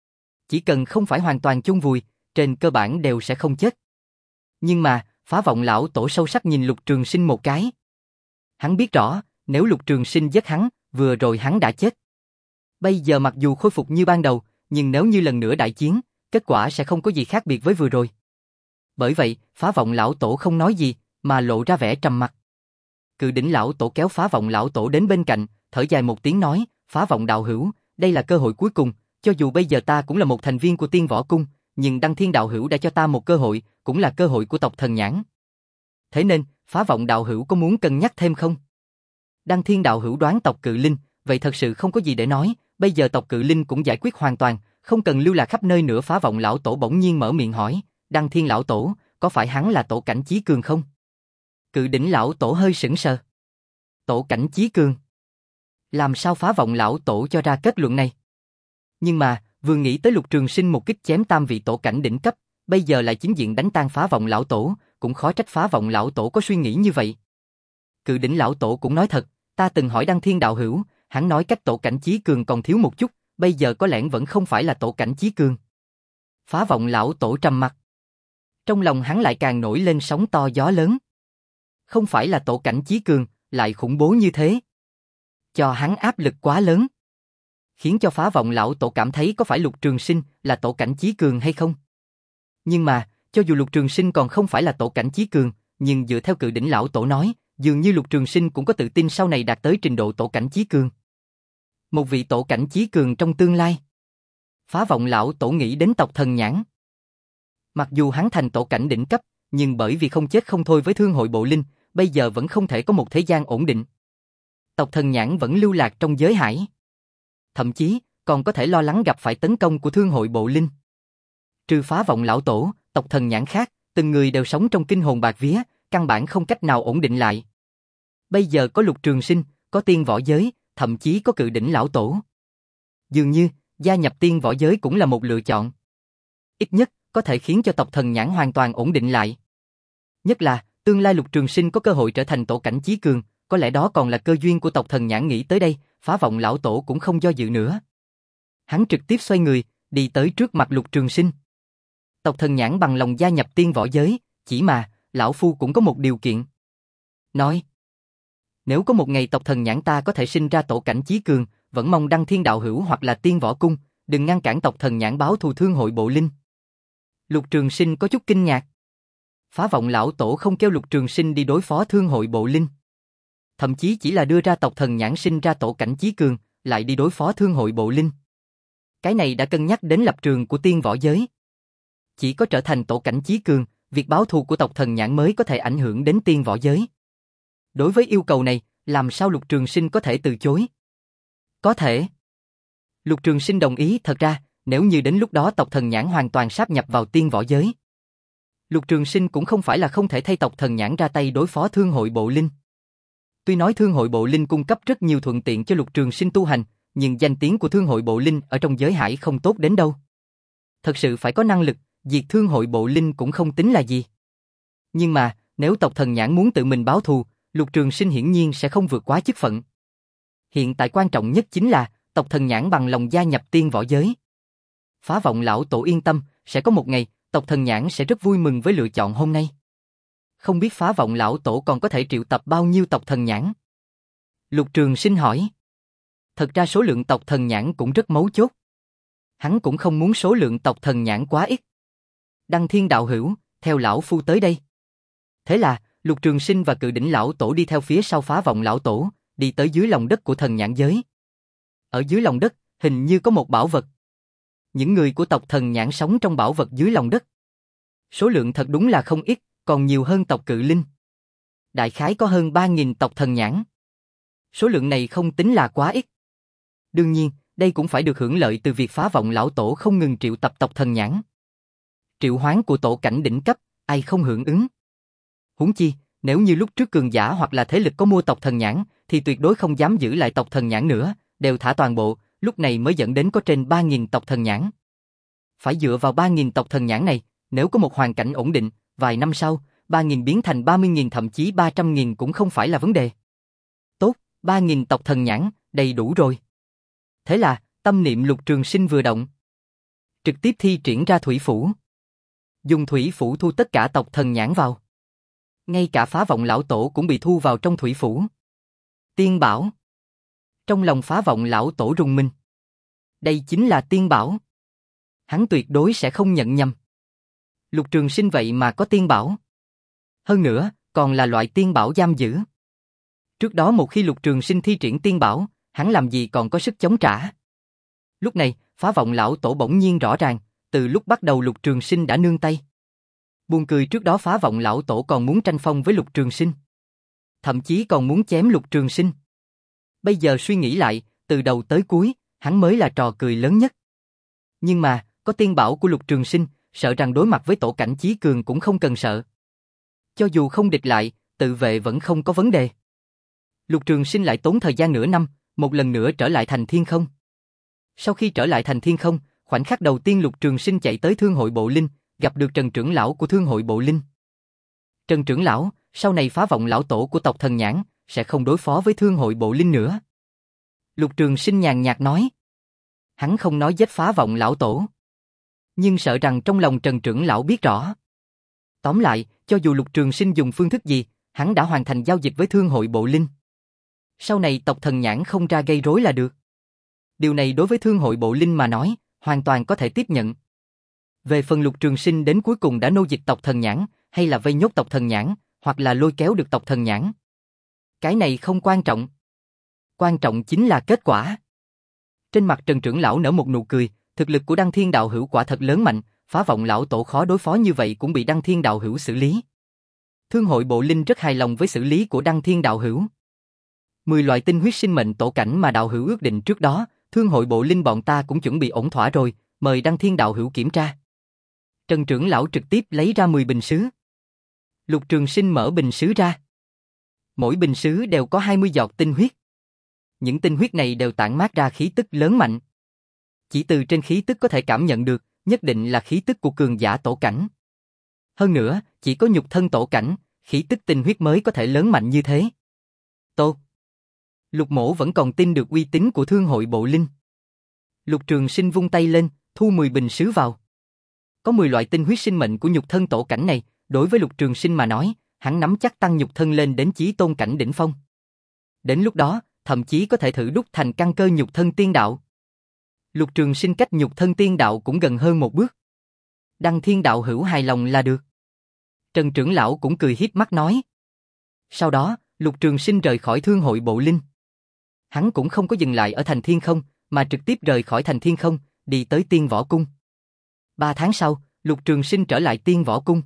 Chỉ cần không phải hoàn toàn chôn vùi, trên cơ bản đều sẽ không chết. Nhưng mà, phá vọng lão tổ sâu sắc nhìn Lục Trường Sinh một cái. Hắn biết rõ, nếu Lục Trường Sinh giết hắn, vừa rồi hắn đã chết. Bây giờ mặc dù khôi phục như ban đầu, nhưng nếu như lần nữa đại chiến, kết quả sẽ không có gì khác biệt với vừa rồi. Bởi vậy, phá vọng lão tổ không nói gì, mà lộ ra vẻ trầm mặc. Cự đỉnh lão tổ kéo phá vọng lão tổ đến bên cạnh, thở dài một tiếng nói, phá vọng đạo hữu, đây là cơ hội cuối cùng, cho dù bây giờ ta cũng là một thành viên của tiên võ cung, nhưng Đăng Thiên đạo hữu đã cho ta một cơ hội, cũng là cơ hội của tộc Thần Nhãn. Thế nên, phá vọng đạo hữu có muốn cân nhắc thêm không? Đăng Thiên đạo hữu đoán tộc Cự Linh, vậy thật sự không có gì để nói, bây giờ tộc Cự Linh cũng giải quyết hoàn toàn, không cần lưu lạc khắp nơi nữa. Phá vọng lão tổ bỗng nhiên mở miệng hỏi, Đăng Thiên lão tổ, có phải hắn là tổ cảnh chí cường không? Cự đỉnh lão tổ hơi sững sờ. Tổ cảnh chí cường? Làm sao phá vọng lão tổ cho ra kết luận này? Nhưng mà, vừa nghĩ tới Lục Trường Sinh một kích chém tam vị tổ cảnh đỉnh cấp, bây giờ lại chính diện đánh tan phá vọng lão tổ, cũng khó trách phá vọng lão tổ có suy nghĩ như vậy. Cự đỉnh lão tổ cũng nói thật, ta từng hỏi Đăng Thiên đạo hữu, hắn nói cách tổ cảnh chí cường còn thiếu một chút, bây giờ có lẽ vẫn không phải là tổ cảnh chí cường. Phá vọng lão tổ trầm mặt. Trong lòng hắn lại càng nổi lên sóng to gió lớn. Không phải là tổ cảnh chí cường, lại khủng bố như thế. Cho hắn áp lực quá lớn. Khiến cho phá vọng lão tổ cảm thấy có phải Lục Trường Sinh là tổ cảnh chí cường hay không. Nhưng mà, cho dù Lục Trường Sinh còn không phải là tổ cảnh chí cường, nhưng dựa theo cự đỉnh lão tổ nói, dường như Lục Trường Sinh cũng có tự tin sau này đạt tới trình độ tổ cảnh chí cường. Một vị tổ cảnh chí cường trong tương lai. Phá vọng lão tổ nghĩ đến tộc Thần Nhãn. Mặc dù hắn thành tổ cảnh đỉnh cấp, nhưng bởi vì không chết không thôi với Thương hội Bộ Linh, bây giờ vẫn không thể có một thế gian ổn định. Tộc Thần Nhãn vẫn lưu lạc trong giới hải. Thậm chí, còn có thể lo lắng gặp phải tấn công của Thương hội Bộ Linh. Trừ phá vọng lão tổ, tộc Thần Nhãn khác, từng người đều sống trong kinh hồn bạc vía, căn bản không cách nào ổn định lại. Bây giờ có Lục Trường Sinh, có tiên võ giới, thậm chí có cự đỉnh lão tổ. Dường như, gia nhập tiên võ giới cũng là một lựa chọn. Ít nhất, có thể khiến cho tộc Thần Nhãn hoàn toàn ổn định lại. Nhất là, tương lai Lục Trường Sinh có cơ hội trở thành tổ cảnh chí cường, có lẽ đó còn là cơ duyên của tộc Thần Nhãn. Nghĩ tới đây, phá vọng lão tổ cũng không do dự nữa. Hắn trực tiếp xoay người, đi tới trước mặt Lục Trường Sinh. Tộc Thần Nhãn bằng lòng gia nhập tiên võ giới, chỉ mà, lão phu cũng có một điều kiện. Nói, nếu có một ngày tộc Thần Nhãn ta có thể sinh ra tổ cảnh chí cường, vẫn mong Đăng Thiên đạo hữu hoặc là tiên võ cung, đừng ngăn cản tộc Thần Nhãn báo thù Thương hội Bộ Linh. Lục Trường Sinh có chút kinh ngạc. Phá vọng lão tổ không kêu Lục Trường Sinh đi đối phó Thương hội Bộ Linh. Thậm chí chỉ là đưa ra tộc Thần Nhãn sinh ra tổ cảnh chí cường, lại đi đối phó Thương hội Bộ Linh. Cái này đã cân nhắc đến lập trường của tiên võ giới. Chỉ có trở thành tổ cảnh chí cường, việc báo thù của tộc Thần Nhãn mới có thể ảnh hưởng đến tiên võ giới. Đối với yêu cầu này, làm sao Lục Trường Sinh có thể từ chối? Có thể. Lục Trường Sinh đồng ý. Thật ra, nếu như đến lúc đó tộc Thần Nhãn hoàn toàn sáp nhập vào tiên võ giới, Lục Trường Sinh cũng không phải là không thể thay tộc Thần Nhãn ra tay đối phó Thương hội Bộ Linh. Tuy nói Thương hội Bộ Linh cung cấp rất nhiều thuận tiện cho Lục Trường Sinh tu hành, nhưng danh tiếng của Thương hội Bộ Linh ở trong giới hải không tốt đến đâu. Thật sự phải có năng lực, diệt Thương hội Bộ Linh cũng không tính là gì. Nhưng mà, nếu tộc Thần Nhãn muốn tự mình báo thù, Lục Trường Sinh hiển nhiên sẽ không vượt quá chức phận. Hiện tại quan trọng nhất chính là tộc Thần Nhãn bằng lòng gia nhập tiên võ giới. Phá vọng lão tổ yên tâm, sẽ có một ngày, tộc thần nhãn sẽ rất vui mừng với lựa chọn hôm nay. Không biết phá vọng lão tổ còn có thể triệu tập bao nhiêu tộc thần nhãn? Lục Trường Sinh hỏi. Thật ra số lượng tộc thần nhãn cũng rất mấu chốt. Hắn cũng không muốn số lượng tộc thần nhãn quá ít. Đăng Thiên đạo hữu, theo lão phu tới đây. Thế là, Lục Trường Sinh và Cự Đỉnh lão tổ đi theo phía sau phá vọng lão tổ, đi tới dưới lòng đất của thần nhãn giới. Ở dưới lòng đất, hình như có một bảo vật. Những người của tộc thần nhãn sống trong bảo vật dưới lòng đất. Số lượng thật đúng là không ít, còn nhiều hơn tộc Cự Linh. Đại khái có hơn ba nghìn tộc thần nhãn. Số lượng này không tính là quá ít. Đương nhiên, đây cũng phải được hưởng lợi từ việc phá vọng lão tổ không ngừng triệu tập tộc thần nhãn. Triệu hoán của tổ cảnh đỉnh cấp, ai không hưởng ứng. Huống chi, nếu như lúc trước cường giả hoặc là thế lực có mua tộc thần nhãn, thì tuyệt đối không dám giữ lại tộc thần nhãn nữa, đều thả toàn bộ, lúc này mới dẫn đến có trên ba nghìn tộc thần nhãn. Phải dựa vào ba nghìn tộc thần nhãn này, nếu có một hoàn cảnh ổn định, vài năm sau, ba nghìn biến thành ba mươi nghìn thậm chí ba trăm nghìn cũng không phải là vấn đề. Tốt, ba nghìn tộc thần nhãn, đầy đủ rồi. Thế là, tâm niệm Lục Trường Sinh vừa động. Trực tiếp thi triển ra thủy phủ. Dùng thủy phủ thu tất cả tộc thần nhãn vào. Ngay cả phá vọng lão tổ cũng bị thu vào trong thủy phủ. Tiên bảo. Trong lòng phá vọng lão tổ rùng mình. Đây chính là tiên bảo. Hắn tuyệt đối sẽ không nhận nhầm. Lục Trường Sinh vậy mà có tiên bảo. Hơn nữa, còn là loại tiên bảo giam giữ. Trước đó một khi Lục Trường Sinh thi triển tiên bảo, hắn làm gì còn có sức chống trả. Lúc này, phá vọng lão tổ bỗng nhiên rõ ràng, từ lúc bắt đầu Lục Trường Sinh đã nương tay. Buồn cười trước đó phá vọng lão tổ còn muốn tranh phong với Lục Trường Sinh. Thậm chí còn muốn chém Lục Trường Sinh. Bây giờ suy nghĩ lại, từ đầu tới cuối, hắn mới là trò cười lớn nhất. Nhưng mà, có tiên bảo của Lục Trường Sinh, sợ rằng đối mặt với tổ cảnh chí cường cũng không cần sợ. Cho dù không địch lại, tự vệ vẫn không có vấn đề. Lục Trường Sinh lại tốn thời gian nửa năm, một lần nữa trở lại thành thiên không. Sau khi trở lại thành thiên không, khoảnh khắc đầu tiên Lục Trường Sinh chạy tới Thương hội Bộ Linh, gặp được Trần trưởng lão của Thương hội Bộ Linh. Trần trưởng lão, sau này phá vọng lão tổ của tộc thần nhãn, sẽ không đối phó với Thương hội Bộ Linh nữa. Lục Trường Sinh nhàn nhạt nói. Hắn không nói giết phá vọng lão tổ. Nhưng sợ rằng trong lòng Trần trưởng lão biết rõ. Tóm lại, cho dù Lục Trường Sinh dùng phương thức gì, hắn đã hoàn thành giao dịch với Thương hội Bộ Linh. Sau này tộc thần nhãn không ra gây rối là được. Điều này đối với Thương hội Bộ Linh mà nói, hoàn toàn có thể tiếp nhận. Về phần Lục Trường Sinh đến cuối cùng đã nô dịch tộc thần nhãn, hay là vây nhốt tộc thần nhãn, hoặc là lôi kéo được tộc thần nhãn. Cái này không quan trọng. Quan trọng chính là kết quả. Trên mặt Trần trưởng lão nở một nụ cười, thực lực của Đăng Thiên đạo hữu quả thật lớn mạnh, phá vọng lão tổ khó đối phó như vậy cũng bị Đăng Thiên đạo hữu xử lý. Thương hội Bộ Linh rất hài lòng với xử lý của Đăng Thiên đạo hữu. Mười loại tinh huyết sinh mệnh tổ cảnh mà đạo hữu ước định trước đó, Thương hội Bộ Linh bọn ta cũng chuẩn bị ổn thỏa rồi, mời Đăng Thiên đạo hữu kiểm tra. Trần trưởng lão trực tiếp lấy ra mười bình sứ. Lục Trường Sinh mở bình sứ ra. Mỗi bình sứ đều có hai mươi giọt tinh huyết. Những tinh huyết này đều tản mát ra khí tức lớn mạnh. Chỉ từ trên khí tức có thể cảm nhận được, nhất định là khí tức của cường giả tổ cảnh. Hơn nữa, chỉ có nhục thân tổ cảnh, khí tức tinh huyết mới có thể lớn mạnh như thế. Tốt. Lục Mỗ vẫn còn tin được uy tín của Thương hội Bộ Linh. Lục Trường Sinh vung tay lên, thu mười bình sứ vào. Có mười loại tinh huyết sinh mệnh của nhục thân tổ cảnh này, đối với Lục Trường Sinh mà nói, hắn nắm chắc tăng nhục thân lên đến chí tôn cảnh đỉnh phong. Đến lúc đó, thậm chí có thể thử đúc thành căn cơ nhục thân tiên đạo. Lục Trường Sinh cách nhục thân tiên đạo cũng gần hơn một bước. Đăng Thiên đạo hữu hài lòng là được. Trần trưởng lão cũng cười hiếp mắt nói. Sau đó, Lục Trường Sinh rời khỏi Thương hội Bộ Linh. Hắn cũng không có dừng lại ở thành thiên không, mà trực tiếp rời khỏi thành thiên không, đi tới Tiên Võ Cung. Ba tháng sau, Lục Trường Sinh trở lại Tiên Võ Cung.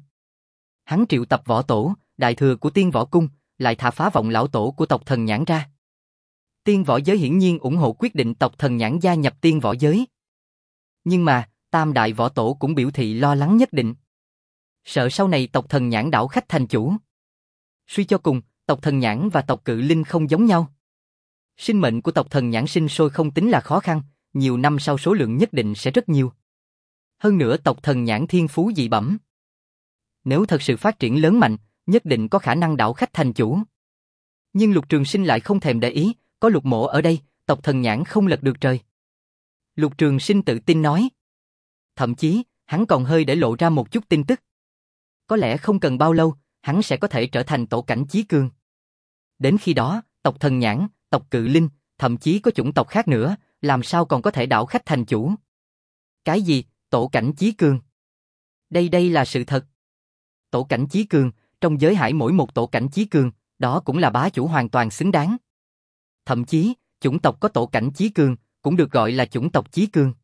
Hắn triệu tập võ tổ, đại thừa của Tiên Võ Cung, lại thả phá vọng lão tổ của tộc thần nhãn ra. Tiên võ giới hiển nhiên ủng hộ quyết định tộc thần nhãn gia nhập tiên võ giới. Nhưng mà, tam đại võ tổ cũng biểu thị lo lắng nhất định. Sợ sau này tộc thần nhãn đảo khách thành chủ. Suy cho cùng, tộc thần nhãn và tộc cự linh không giống nhau. Sinh mệnh của tộc thần nhãn sinh sôi không tính là khó khăn, nhiều năm sau số lượng nhất định sẽ rất nhiều. Hơn nữa tộc thần nhãn thiên phú dị bẩm. Nếu thật sự phát triển lớn mạnh, nhất định có khả năng đảo khách thành chủ. Nhưng Lục Trường Sinh lại không thèm để ý, có Lục Mỗ ở đây, tộc thần nhãn không lật được trời. Lục Trường Sinh tự tin nói. Thậm chí, hắn còn hơi để lộ ra một chút tin tức. Có lẽ không cần bao lâu, hắn sẽ có thể trở thành tổ cảnh chí cường. Đến khi đó, tộc Thần Nhãn, tộc Cự Linh, thậm chí có chủng tộc khác nữa, làm sao còn có thể đảo khách thành chủ. Cái gì, tổ cảnh chí cường? Đây đây là sự thật. Tổ cảnh chí cường, trong giới hải mỗi một tổ cảnh chí cường, đó cũng là bá chủ hoàn toàn xứng đáng. Thậm chí, chủng tộc có tổ cảnh chí cường, cũng được gọi là chủng tộc chí cường.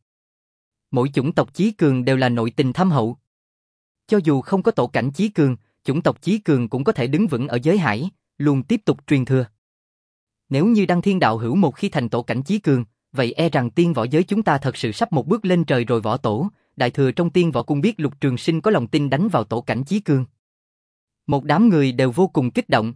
Mỗi chủng tộc chí cường đều là nội tình thâm hậu. Cho dù không có tổ cảnh chí cường, chủng tộc chí cường cũng có thể đứng vững ở giới hải, luôn tiếp tục truyền thừa. Nếu như Đăng Thiên Đạo Hữu một khi thành tổ cảnh chí cường, vậy e rằng tiên võ giới chúng ta thật sự sắp một bước lên trời rồi. Võ tổ, đại thừa trong tiên võ cung biết Lục Trường Sinh có lòng tin đánh vào tổ cảnh chí cường. Một đám người đều vô cùng kích động.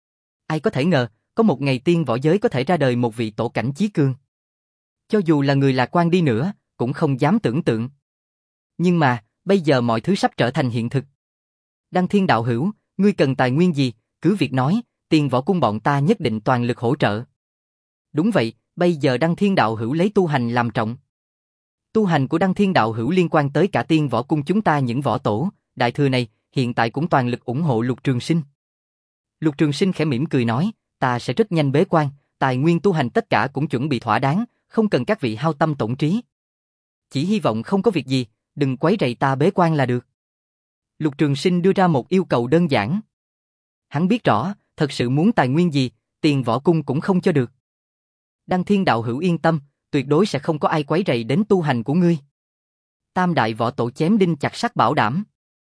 Ai có thể ngờ, có một ngày tiên võ giới có thể ra đời một vị tổ cảnh chí cường. Cho dù là người lạc quan đi nữa, cũng không dám tưởng tượng. Nhưng mà, bây giờ mọi thứ sắp trở thành hiện thực. Đăng Thiên Đạo Hữu, ngươi cần tài nguyên gì, cứ việc nói, tiên võ cung bọn ta nhất định toàn lực hỗ trợ. Đúng vậy, bây giờ Đăng Thiên Đạo Hữu lấy tu hành làm trọng. Tu hành của Đăng Thiên Đạo Hữu liên quan tới cả tiên võ cung chúng ta những võ tổ, đại thừa này, hiện tại cũng toàn lực ủng hộ Lục Trường Sinh. Lục Trường Sinh khẽ mỉm cười nói, ta sẽ rất nhanh bế quan, tài nguyên tu hành tất cả cũng chuẩn bị thỏa đáng, không cần các vị hao tâm tổn trí. Chỉ hy vọng không có việc gì, đừng quấy rầy ta bế quan là được. Lục Trường Sinh đưa ra một yêu cầu đơn giản. Hắn biết rõ, thật sự muốn tài nguyên gì, tiền võ cung cũng không cho được. Đăng Thiên Đạo Hữu yên tâm, tuyệt đối sẽ không có ai quấy rầy đến tu hành của ngươi. Tam đại võ tổ chém đinh chặt sắt bảo đảm.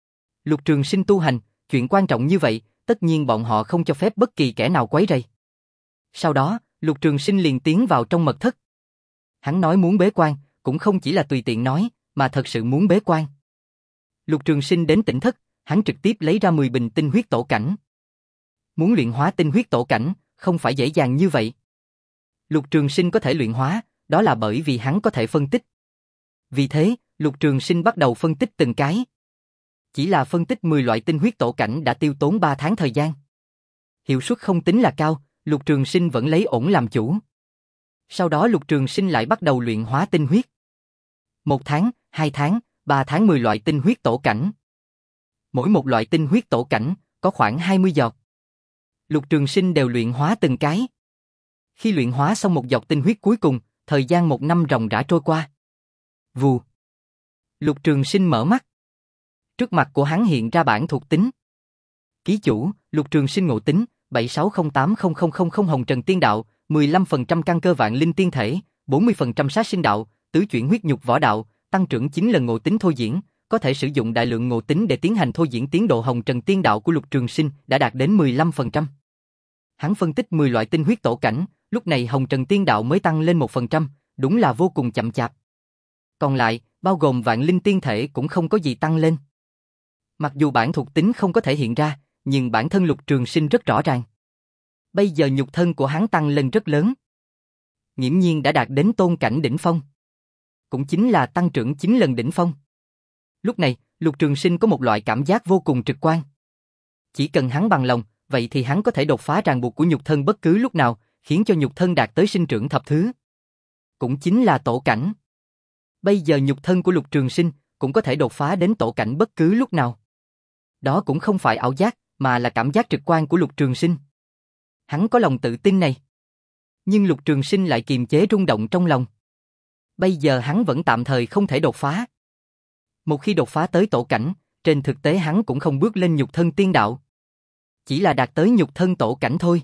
Lục Trường Sinh tu hành, chuyện quan trọng như vậy, tất nhiên bọn họ không cho phép bất kỳ kẻ nào quấy rầy. Sau đó, Lục Trường Sinh liền tiến vào trong mật thất. Hắn nói muốn bế quan, cũng không chỉ là tùy tiện nói, mà thật sự muốn bế quan. Lục Trường Sinh đến tỉnh thất, hắn trực tiếp lấy ra mười bình tinh huyết tổ cảnh. Muốn luyện hóa tinh huyết tổ cảnh, không phải dễ dàng như vậy. Lục Trường Sinh có thể luyện hóa, đó là bởi vì hắn có thể phân tích. Vì thế, Lục Trường Sinh bắt đầu phân tích từng cái. Chỉ là phân tích mười loại tinh huyết tổ cảnh đã tiêu tốn ba tháng thời gian. Hiệu suất không tính là cao, Lục Trường Sinh vẫn lấy ổn làm chủ. Sau đó Lục Trường Sinh lại bắt đầu luyện hóa tinh huyết. Một tháng, hai tháng, ba tháng mười loại tinh huyết tổ cảnh. Mỗi một loại tinh huyết tổ cảnh có khoảng hai mươi giọt. Lục Trường Sinh đều luyện hóa từng cái. Khi luyện hóa xong một giọt tinh huyết cuối cùng, thời gian một năm ròng rã trôi qua. Vù. Lục Trường Sinh mở mắt. Trước mặt của hắn hiện ra bảng thuộc tính. Ký chủ, Lục Trường Sinh ngộ tính, bảy sáu không tám không không không không Hồng Trần Tiên Đạo, mười lăm phần trăm căn cơ vạn linh tiên thể, bốn mươi phần trăm sát sinh đạo, tứ chuyển huyết nhục võ đạo, tăng trưởng chín lần ngộ tính thôi diễn, có thể sử dụng đại lượng ngộ tính để tiến hành thôi diễn tiến độ Hồng Trần Tiên Đạo của Lục Trường Sinh đã đạt đến mười lăm phần trăm. Hắn phân tích mười loại tinh huyết tổ cảnh, lúc này Hồng Trần Tiên Đạo mới tăng lên một phần trăm, đúng là vô cùng chậm chạp. Còn lại, bao gồm vạn linh tiên thể cũng không có gì tăng lên. Mặc dù bản thuộc tính không có thể hiện ra, nhưng bản thân Lục Trường Sinh rất rõ ràng. Bây giờ nhục thân của hắn tăng lên rất lớn. Nghiễm nhiên đã đạt đến tôn cảnh đỉnh phong. Cũng chính là tăng trưởng chín lần đỉnh phong. Lúc này, Lục Trường Sinh có một loại cảm giác vô cùng trực quan. Chỉ cần hắn bằng lòng, vậy thì hắn có thể đột phá ràng buộc của nhục thân bất cứ lúc nào, khiến cho nhục thân đạt tới sinh trưởng thập thứ. Cũng chính là tổ cảnh. Bây giờ nhục thân của Lục Trường Sinh cũng có thể đột phá đến tổ cảnh bất cứ lúc nào. Đó cũng không phải ảo giác, mà là cảm giác trực quan của Lục Trường Sinh. Hắn có lòng tự tin này. Nhưng Lục Trường Sinh lại kiềm chế rung động trong lòng. Bây giờ hắn vẫn tạm thời không thể đột phá. Một khi đột phá tới tổ cảnh, trên thực tế hắn cũng không bước lên nhục thân tiên đạo. Chỉ là đạt tới nhục thân tổ cảnh thôi.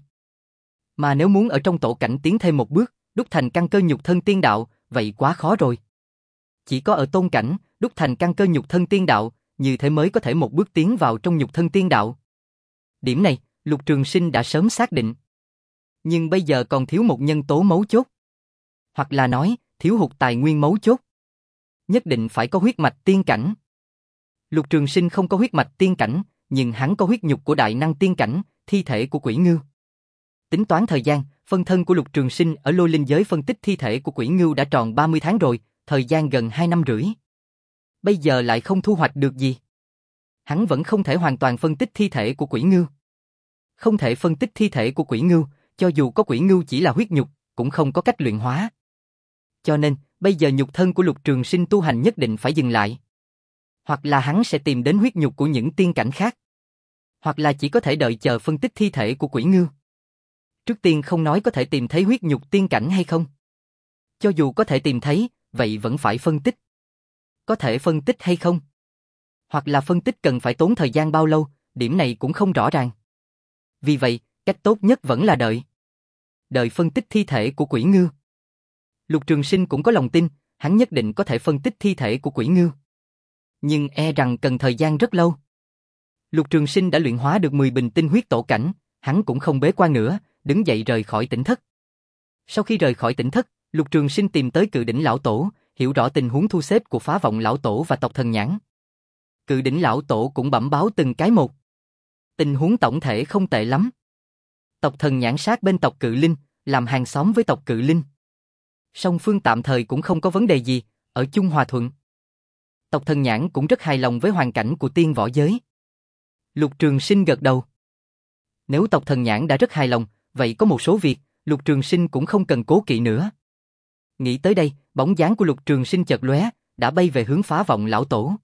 Mà nếu muốn ở trong tổ cảnh tiến thêm một bước, đúc thành căn cơ nhục thân tiên đạo, vậy quá khó rồi. Chỉ có ở tôn cảnh, đúc thành căn cơ nhục thân tiên đạo, như thế mới có thể một bước tiến vào trong nhục thân tiên đạo. Điểm này, Lục Trường Sinh đã sớm xác định. Nhưng bây giờ còn thiếu một nhân tố mấu chốt. Hoặc là nói, thiếu hụt tài nguyên mấu chốt. Nhất định phải có huyết mạch tiên cảnh. Lục Trường Sinh không có huyết mạch tiên cảnh, nhưng hắn có huyết nhục của đại năng tiên cảnh, thi thể của Quỷ Ngưu. Tính toán thời gian, phân thân của Lục Trường Sinh ở Lôi Linh giới phân tích thi thể của Quỷ Ngưu đã tròn ba mươi tháng rồi, thời gian gần hai năm rưỡi. Bây giờ lại không thu hoạch được gì. Hắn vẫn không thể hoàn toàn phân tích thi thể của Quỷ Ngưu. Không thể phân tích thi thể của Quỷ Ngưu, cho dù có Quỷ Ngưu chỉ là huyết nhục, cũng không có cách luyện hóa. Cho nên, Bây giờ nhục thân của Lục Trường Sinh tu hành nhất định phải dừng lại. Hoặc là hắn sẽ tìm đến huyết nhục của những tiên cảnh khác. Hoặc là chỉ có thể đợi chờ phân tích thi thể của Quỷ Ngưu. Trước tiên không nói có thể tìm thấy huyết nhục tiên cảnh hay không. Cho dù có thể tìm thấy, vậy vẫn phải phân tích. Có thể phân tích hay không? Hoặc là phân tích cần phải tốn thời gian bao lâu, điểm này cũng không rõ ràng. Vì vậy, cách tốt nhất vẫn là đợi. Đợi phân tích thi thể của Quỷ Ngưu. Lục Trường Sinh cũng có lòng tin, hắn nhất định có thể phân tích thi thể của Quỷ Ngưu. Nhưng e rằng cần thời gian rất lâu. Lục Trường Sinh đã luyện hóa được mười bình tinh huyết tổ cảnh, hắn cũng không bế quan nữa, đứng dậy rời khỏi tỉnh thất. Sau khi rời khỏi tỉnh thất, Lục Trường Sinh tìm tới Cự Đỉnh Lão Tổ, hiểu rõ tình huống thu xếp của Phá Vọng Lão Tổ và tộc Thần Nhãn. Cự Đỉnh Lão Tổ cũng bẩm báo từng cái một. Tình huống tổng thể không tệ lắm. Tộc Thần Nhãn sát bên tộc Cự Linh, làm hàng xóm với tộc Cự Linh. Song phương tạm thời cũng không có vấn đề gì, ở chung hòa thuận. Tộc Thần Nhãn cũng rất hài lòng với hoàn cảnh của tiên võ giới. Lục Trường Sinh gật đầu. Nếu tộc Thần Nhãn đã rất hài lòng, vậy có một số việc, Lục Trường Sinh cũng không cần cố kỵ nữa. Nghĩ tới đây, bóng dáng của Lục Trường Sinh chợt lóe, đã bay về hướng Phá Vọng Lão Tổ.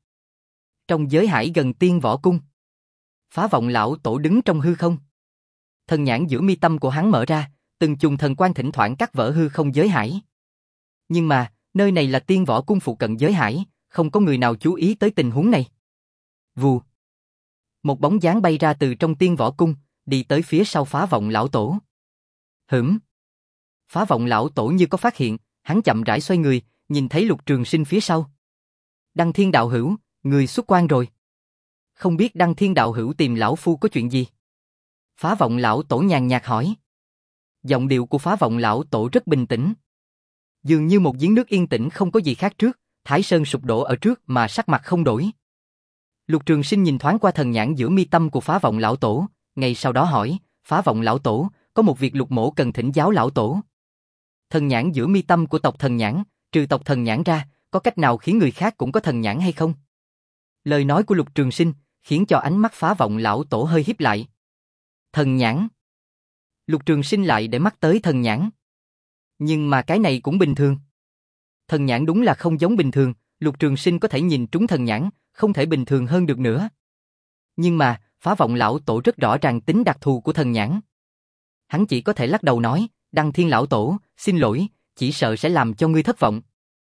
Trong giới hải gần tiên võ cung, Phá Vọng Lão Tổ đứng trong hư không. Thần nhãn giữa mi tâm của hắn mở ra, từng chùm thần quang thỉnh thoảng cắt vỡ hư không giới hải. Nhưng mà, nơi này là tiên võ cung phụ cận giới hải, không có người nào chú ý tới tình huống này. Vù. Một bóng dáng bay ra từ trong tiên võ cung, đi tới phía sau Phá Vọng Lão Tổ. Hửm. Phá Vọng Lão Tổ như có phát hiện, hắn chậm rãi xoay người, nhìn thấy Lục Trường Sinh phía sau. Đăng Thiên đạo hữu, người xuất quan rồi. Không biết Đăng Thiên đạo hữu tìm lão phu có chuyện gì? Phá Vọng Lão Tổ nhàn nhạt hỏi. Giọng điệu của Phá Vọng Lão Tổ rất bình tĩnh. Dường như một giếng nước yên tĩnh không có gì khác trước, Thái Sơn sụp đổ ở trước mà sắc mặt không đổi. Lục Trường Sinh nhìn thoáng qua thần nhãn giữa mi tâm của Phá Vọng Lão Tổ, ngay sau đó hỏi, Phá Vọng Lão Tổ, có một việc Lục mỗ cần thỉnh giáo Lão Tổ. Thần nhãn giữa mi tâm của tộc Thần Nhãn, trừ tộc Thần Nhãn ra, có cách nào khiến người khác cũng có thần nhãn hay không? Lời nói của Lục Trường Sinh khiến cho ánh mắt Phá Vọng Lão Tổ hơi híp lại. Thần nhãn. Lục Trường Sinh lại để mắt tới thần nhãn. Nhưng mà cái này cũng bình thường. Thần nhãn đúng là không giống bình thường, Lục Trường Sinh có thể nhìn trúng thần nhãn, không thể bình thường hơn được nữa. Nhưng mà, Phá Vọng Lão Tổ rất rõ ràng tính đặc thù của thần nhãn. Hắn chỉ có thể lắc đầu nói, Đăng Thiên Lão Tổ, xin lỗi, chỉ sợ sẽ làm cho ngươi thất vọng.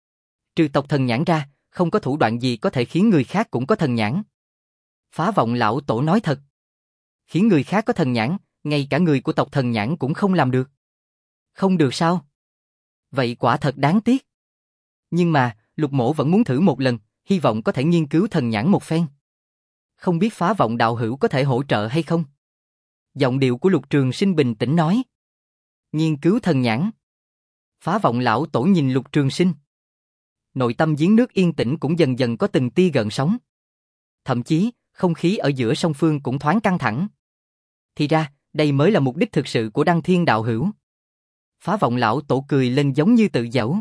Trừ tộc thần nhãn ra, không có thủ đoạn gì có thể khiến người khác cũng có thần nhãn. Phá Vọng Lão Tổ nói thật. Khiến người khác có thần nhãn, ngay cả người của tộc Thần Nhãn cũng không làm được. Không được sao? Vậy quả thật đáng tiếc. Nhưng mà, Lục mỗ vẫn muốn thử một lần, hy vọng có thể nghiên cứu thần nhãn một phen. Không biết Phá Vọng đạo hữu có thể hỗ trợ hay không? Giọng điệu của Lục Trường Sinh bình tĩnh nói. Nghiên cứu thần nhãn. Phá Vọng Lão Tổ nhìn Lục Trường Sinh. Nội tâm giếng nước yên tĩnh cũng dần dần có từng tia gợn sóng. Thậm chí, không khí ở giữa song phương cũng thoáng căng thẳng. Thì ra, đây mới là mục đích thực sự của Đăng Thiên đạo hữu. Phá Vọng Lão Tổ cười lên giống như tự giễu.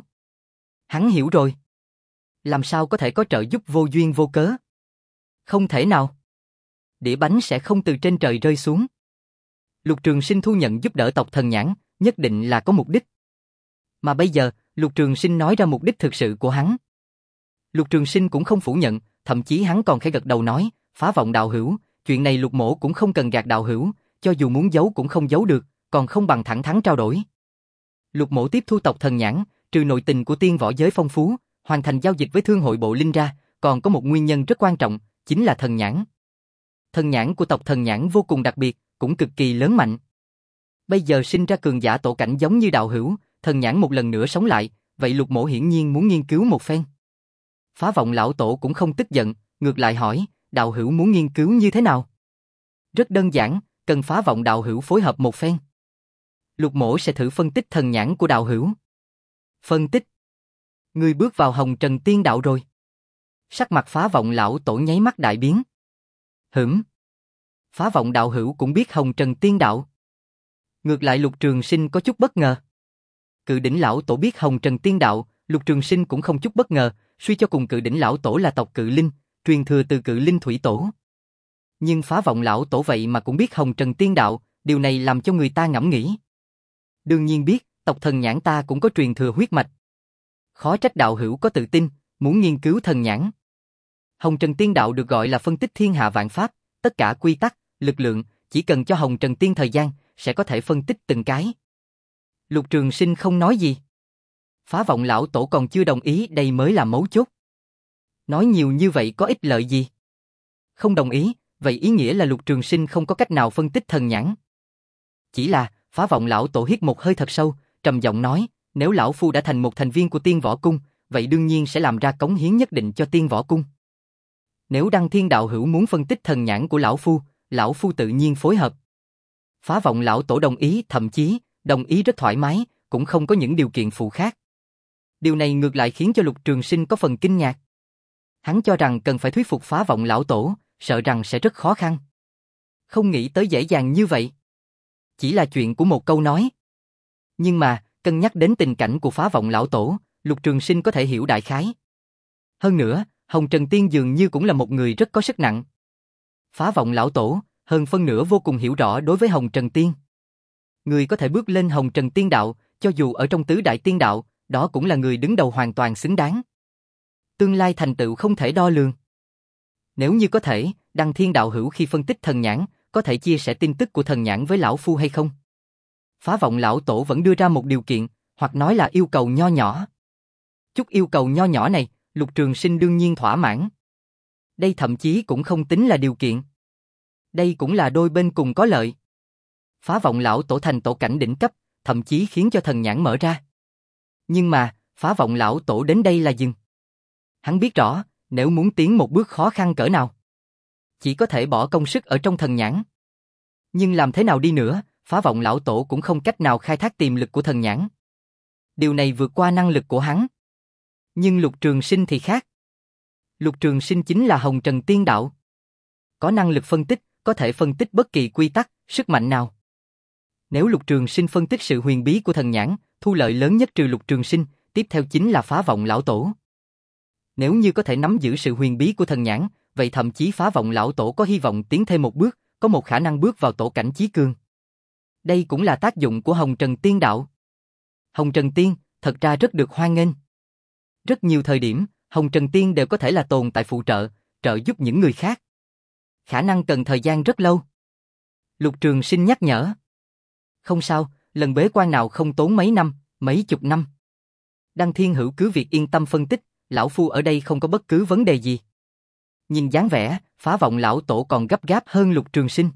Hắn hiểu rồi. Làm sao có thể có trợ giúp vô duyên vô cớ? Không thể nào. Đĩa bánh sẽ không từ trên trời rơi xuống. Lục Trường Sinh thu nhận giúp đỡ tộc Thần Nhãn, nhất định là có mục đích. Mà bây giờ, Lục Trường Sinh nói ra mục đích thực sự của hắn. Lục Trường Sinh cũng không phủ nhận, thậm chí hắn còn khẽ gật đầu nói, Phá Vọng đạo hữu, chuyện này Lục mỗ cũng không cần gạt đạo hữu, cho dù muốn giấu cũng không giấu được, còn không bằng thẳng thắn trao đổi. Lục mỗ tiếp thu tộc Thần Nhãn, trừ nội tình của tiên võ giới phong phú, hoàn thành giao dịch với thương hội bộ linh ra, còn có một nguyên nhân rất quan trọng, chính là thần nhãn. Thần nhãn của tộc Thần Nhãn vô cùng đặc biệt, cũng cực kỳ lớn mạnh. Bây giờ sinh ra cường giả tổ cảnh giống như đạo hữu, thần nhãn một lần nữa sống lại, vậy Lục mỗ hiển nhiên muốn nghiên cứu một phen. Phá Vọng Lão Tổ cũng không tức giận, ngược lại hỏi, đạo hữu muốn nghiên cứu như thế nào? Rất đơn giản, cần Phá Vọng đạo hữu phối hợp một phen. Lục mỗ sẽ thử phân tích thần nhãn của đạo hữu. Phân tích? Ngươi bước vào Hồng Trần Tiên Đạo rồi. Sắc mặt Phá Vọng Lão Tổ nháy mắt đại biến. Hửm? Phá Vọng đạo hữu cũng biết Hồng Trần Tiên Đạo. Ngược lại Lục Trường Sinh có chút bất ngờ. Cự Đỉnh Lão Tổ biết Hồng Trần Tiên Đạo, Lục Trường Sinh cũng không chút bất ngờ, suy cho cùng Cự Đỉnh Lão Tổ là tộc Cự Linh, truyền thừa từ Cự Linh Thủy Tổ. Nhưng Phá Vọng Lão Tổ vậy mà cũng biết Hồng Trần Tiên Đạo, điều này làm cho người ta ngẫm nghĩ. Đương nhiên biết, tộc Thần Nhãn ta cũng có truyền thừa huyết mạch. Khó trách đạo hữu có tự tin, muốn nghiên cứu thần nhãn. Hồng Trần Tiên Đạo được gọi là phân tích thiên hạ vạn pháp, tất cả quy tắc, lực lượng, chỉ cần cho Hồng Trần Tiên thời gian, sẽ có thể phân tích từng cái. Lục Trường Sinh không nói gì. Phá vọng lão tổ còn chưa đồng ý, đây mới là mấu chốt. Nói nhiều như vậy có ích lợi gì? Không đồng ý, vậy ý nghĩa là Lục Trường Sinh không có cách nào phân tích thần nhãn. Chỉ là, Phá vọng lão tổ hít một hơi thật sâu, trầm giọng nói, nếu lão phu đã thành một thành viên của Tiên Võ Cung, vậy đương nhiên sẽ làm ra cống hiến nhất định cho Tiên Võ Cung. Nếu Đăng Thiên đạo hữu muốn phân tích thần nhãn của lão phu, lão phu tự nhiên phối hợp. Phá vọng lão tổ đồng ý, thậm chí, đồng ý rất thoải mái, cũng không có những điều kiện phụ khác. Điều này ngược lại khiến cho Lục Trường Sinh có phần kinh ngạc. Hắn cho rằng cần phải thuyết phục Phá vọng lão tổ, sợ rằng sẽ rất khó khăn. Không nghĩ tới dễ dàng như vậy. Chỉ là chuyện của một câu nói. Nhưng mà, cân nhắc đến tình cảnh của Phá vọng lão tổ, Lục Trường Sinh có thể hiểu đại khái. Hơn nữa, Hồng Trần Tiên dường như cũng là một người rất có sức nặng. Phá vọng lão tổ, hơn phân nửa vô cùng hiểu rõ đối với Hồng Trần Tiên. Người có thể bước lên Hồng Trần Tiên đạo, cho dù ở trong tứ đại tiên đạo, đó cũng là người đứng đầu hoàn toàn xứng đáng. Tương lai thành tựu không thể đo lường. Nếu như có thể, Đăng Thiên đạo hữu khi phân tích thần nhãn, có thể chia sẻ tin tức của thần nhãn với lão phu hay không? Phá vọng lão tổ vẫn đưa ra một điều kiện, hoặc nói là yêu cầu nho nhỏ. Chút yêu cầu nho nhỏ này, Lục Trường Sinh đương nhiên thỏa mãn. Đây thậm chí cũng không tính là điều kiện. Đây cũng là đôi bên cùng có lợi. Phá vọng lão tổ thành tổ cảnh đỉnh cấp, thậm chí khiến cho thần nhãn mở ra. Nhưng mà, Phá vọng lão tổ đến đây là dừng. Hắn biết rõ, nếu muốn tiến một bước khó khăn cỡ nào, chỉ có thể bỏ công sức ở trong thần nhãn. Nhưng làm thế nào đi nữa, Phá vọng lão tổ cũng không cách nào khai thác tiềm lực của thần nhãn. Điều này vượt qua năng lực của hắn. Nhưng Lục Trường Sinh thì khác. Lục Trường Sinh chính là Hồng Trần Tiên đạo. Có năng lực phân tích, có thể phân tích bất kỳ quy tắc, sức mạnh nào. Nếu Lục Trường Sinh phân tích sự huyền bí của thần nhãn, thu lợi lớn nhất trừ Lục Trường Sinh, tiếp theo chính là Phá vọng lão tổ. Nếu như có thể nắm giữ sự huyền bí của thần nhãn, vậy thậm chí Phá vọng lão tổ có hy vọng tiến thêm một bước, có một khả năng bước vào tổ cảnh chí cường. Đây cũng là tác dụng của Hồng Trần Tiên đạo. Hồng Trần Tiên, thật ra rất được hoan nghênh. Rất nhiều thời điểm, Hồng Trần Tiên đều có thể là tồn tại phụ trợ, trợ giúp những người khác. Khả năng cần thời gian rất lâu. Lục Trường Sinh nhắc nhở. Không sao, lần bế quan nào không tốn mấy năm, mấy chục năm. Đăng Thiên hữu cứ việc yên tâm phân tích, lão phu ở đây không có bất cứ vấn đề gì. Nhìn dáng vẻ, Phá vọng lão tổ còn gấp gáp hơn Lục Trường Sinh.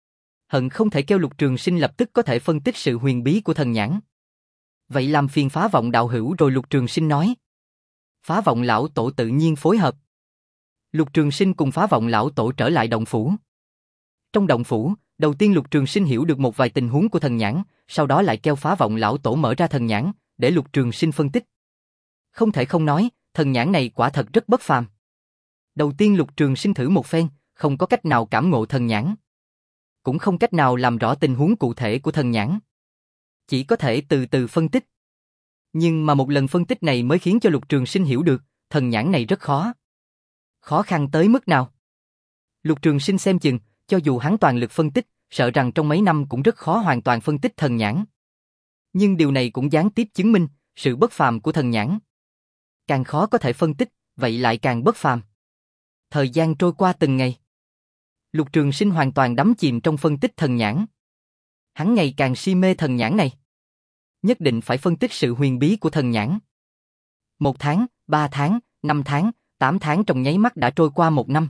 Hận không thể kêu Lục Trường Sinh lập tức có thể phân tích sự huyền bí của thần nhãn. Vậy làm phiền Phá vọng đạo hữu rồi. Lục Trường Sinh nói. Phá vọng lão tổ tự nhiên phối hợp. Lục Trường Sinh cùng Phá vọng lão tổ trở lại động phủ. Trong động phủ, đầu tiên Lục Trường Sinh hiểu được một vài tình huống của thần nhãn, sau đó lại kêu Phá vọng lão tổ mở ra thần nhãn, để Lục Trường Sinh phân tích. Không thể không nói, thần nhãn này quả thật rất bất phàm. Đầu tiên Lục Trường Sinh thử một phen, không có cách nào cảm ngộ thần nhãn. Cũng không cách nào làm rõ tình huống cụ thể của thần nhãn. Chỉ có thể từ từ phân tích. Nhưng mà một lần phân tích này mới khiến cho Lục Trường Sinh hiểu được, thần nhãn này rất khó. Khó khăn tới mức nào? Lục Trường Sinh xem chừng, cho dù hắn toàn lực phân tích, sợ rằng trong mấy năm cũng rất khó hoàn toàn phân tích thần nhãn. Nhưng điều này cũng gián tiếp chứng minh, sự bất phàm của thần nhãn. Càng khó có thể phân tích, vậy lại càng bất phàm. Thời gian trôi qua từng ngày. Lục Trường Sinh hoàn toàn đắm chìm trong phân tích thần nhãn. Hắn ngày càng si mê thần nhãn này. Nhất định phải phân tích sự huyền bí của thần nhãn. Một tháng, ba tháng, năm tháng, tám tháng trong nháy mắt đã trôi qua một năm.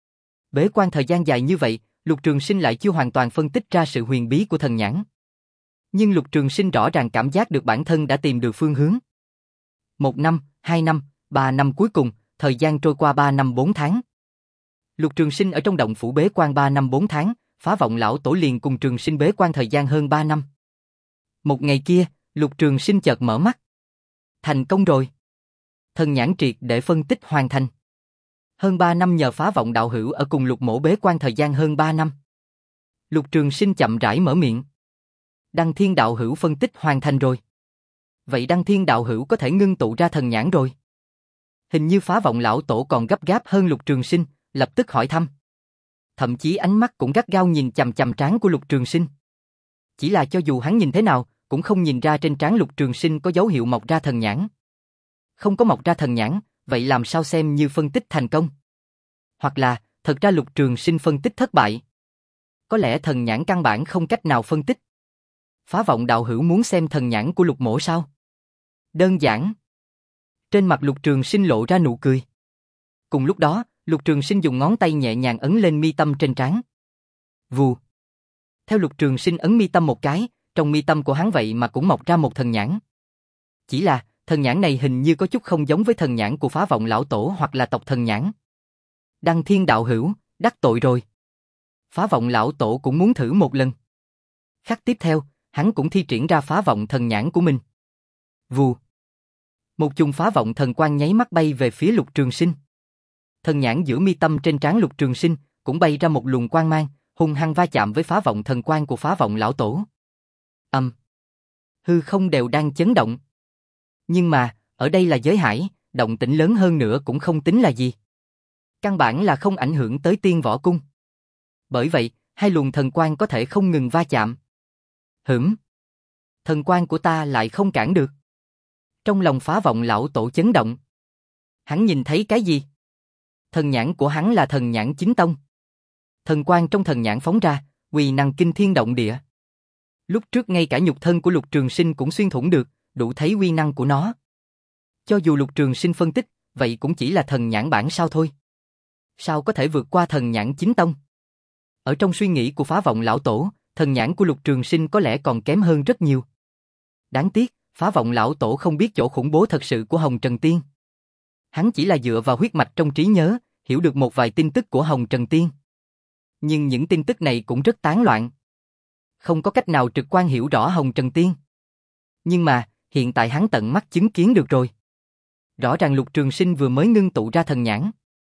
Bế quan thời gian dài như vậy, Lục Trường Sinh lại chưa hoàn toàn phân tích ra sự huyền bí của thần nhãn. Nhưng Lục Trường Sinh rõ ràng cảm giác được bản thân đã tìm được phương hướng. Một năm, hai năm, ba năm cuối cùng, thời gian trôi qua ba năm bốn tháng. Lục Trường Sinh ở trong động phủ bế quan ba năm bốn tháng, Phá vọng lão tổ liền cùng Trường Sinh bế quan thời gian hơn ba năm. Một ngày kia, Lục Trường Sinh chợt mở mắt. Thành công rồi. Thần nhãn triệt để phân tích hoàn thành. Hơn ba năm nhờ Phá vọng đạo hữu ở cùng Lục mỗ bế quan thời gian hơn ba năm. Lục Trường Sinh chậm rãi mở miệng. Đăng Thiên đạo hữu phân tích hoàn thành rồi. Vậy Đăng Thiên đạo hữu có thể ngưng tụ ra thần nhãn rồi. Hình như Phá vọng lão tổ còn gấp gáp hơn Lục Trường Sinh, lập tức hỏi thăm. Thậm chí ánh mắt cũng gắt gao nhìn chằm chằm trán của Lục Trường Sinh. Chỉ là cho dù hắn nhìn thế nào, cũng không nhìn ra trên trán Lục Trường Sinh có dấu hiệu mọc ra thần nhãn. Không có mọc ra thần nhãn, vậy làm sao xem như phân tích thành công? Hoặc là, thật ra Lục Trường Sinh phân tích thất bại. Có lẽ thần nhãn căn bản không cách nào phân tích. Phá vọng đạo hữu muốn xem thần nhãn của Lục mỗ sao? Đơn giản. Trên mặt Lục Trường Sinh lộ ra nụ cười. Cùng lúc đó, Lục Trường Sinh dùng ngón tay nhẹ nhàng ấn lên mi tâm trên trán. Vù. Theo Lục Trường Sinh ấn mi tâm một cái, trong mi tâm của hắn vậy mà cũng mọc ra một thần nhãn. Chỉ là, thần nhãn này hình như có chút không giống với thần nhãn của Phá vọng lão tổ hoặc là tộc thần nhãn. Đăng Thiên đạo hữu, đắc tội rồi. Phá vọng lão tổ cũng muốn thử một lần. Khắc tiếp theo, hắn cũng thi triển ra phá vọng thần nhãn của mình. Vù. Một chùm phá vọng thần quang nháy mắt bay về phía Lục Trường Sinh. Thần nhãn giữa mi tâm trên trán Lục Trường Sinh cũng bay ra một luồng quang mang, hung hăng va chạm với phá vọng thần quang của Phá vọng lão tổ. Âm. Hư không đều đang chấn động. Nhưng mà, ở đây là giới hải, động tĩnh lớn hơn nữa cũng không tính là gì. Căn bản là không ảnh hưởng tới Tiên Võ Cung. Bởi vậy, hai luồng thần quang có thể không ngừng va chạm. Hửm. Thần quang của ta lại không cản được. Trong lòng Phá vọng lão tổ chấn động. Hắn nhìn thấy cái gì? Thần nhãn của hắn là thần nhãn chính tông. Thần quang trong thần nhãn phóng ra, uy năng kinh thiên động địa. Lúc trước ngay cả nhục thân của Lục Trường Sinh cũng xuyên thủng được, đủ thấy uy năng của nó. Cho dù Lục Trường Sinh phân tích, vậy cũng chỉ là thần nhãn bản sao thôi. Sao có thể vượt qua thần nhãn chính tông? Ở trong suy nghĩ của Phá vọng lão tổ, thần nhãn của Lục Trường Sinh có lẽ còn kém hơn rất nhiều. Đáng tiếc, Phá vọng lão tổ không biết chỗ khủng bố thật sự của Hồng Trần Tiên. Hắn chỉ là dựa vào huyết mạch trong trí nhớ, hiểu được một vài tin tức của Hồng Trần Tiên. Nhưng những tin tức này cũng rất tán loạn. Không có cách nào trực quan hiểu rõ Hồng Trần Tiên. Nhưng mà, hiện tại hắn tận mắt chứng kiến được rồi. Rõ ràng Lục Trường Sinh vừa mới ngưng tụ ra thần nhãn.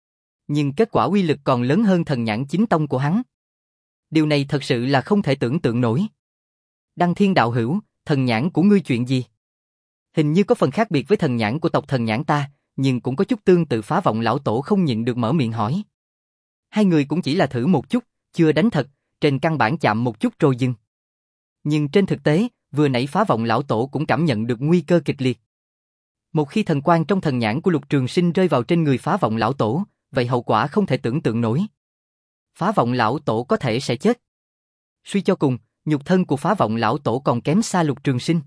Nhưng kết quả uy lực còn lớn hơn thần nhãn chính tông của hắn. Điều này thật sự là không thể tưởng tượng nổi. Đăng Thiên đạo hữu, thần nhãn của ngươi chuyện gì? Hình như có phần khác biệt với thần nhãn của tộc thần nhãn ta, nhưng cũng có chút tương tự. Phá vọng lão tổ không nhịn được mở miệng hỏi. Hai người cũng chỉ là thử một chút, chưa đánh thật, trên căn bản chạm một chút rồi dừng. Nhưng trên thực tế, vừa nãy Phá vọng lão tổ cũng cảm nhận được nguy cơ kịch liệt. Một khi thần quang trong thần nhãn của Lục Trường Sinh rơi vào trên người Phá vọng lão tổ, vậy hậu quả không thể tưởng tượng nổi. Phá vọng lão tổ có thể sẽ chết. Suy cho cùng, nhục thân của Phá vọng lão tổ còn kém xa Lục Trường Sinh.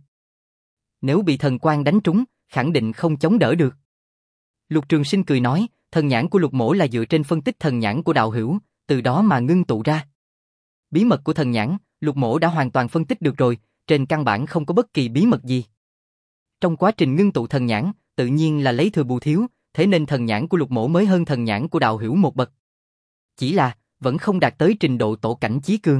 Nếu bị thần quang đánh trúng, khẳng định không chống đỡ được. Lục Trường Sinh cười nói, thần nhãn của Lục mỗ là dựa trên phân tích thần nhãn của đạo hữu, từ đó mà ngưng tụ ra. Bí mật của thần nhãn, Lục mỗ đã hoàn toàn phân tích được rồi, trên căn bản không có bất kỳ bí mật gì. Trong quá trình ngưng tụ thần nhãn, tự nhiên là lấy thừa bù thiếu, thế nên thần nhãn của Lục mỗ mới hơn thần nhãn của đạo hữu một bậc. Chỉ là, vẫn không đạt tới trình độ tổ cảnh chí cường.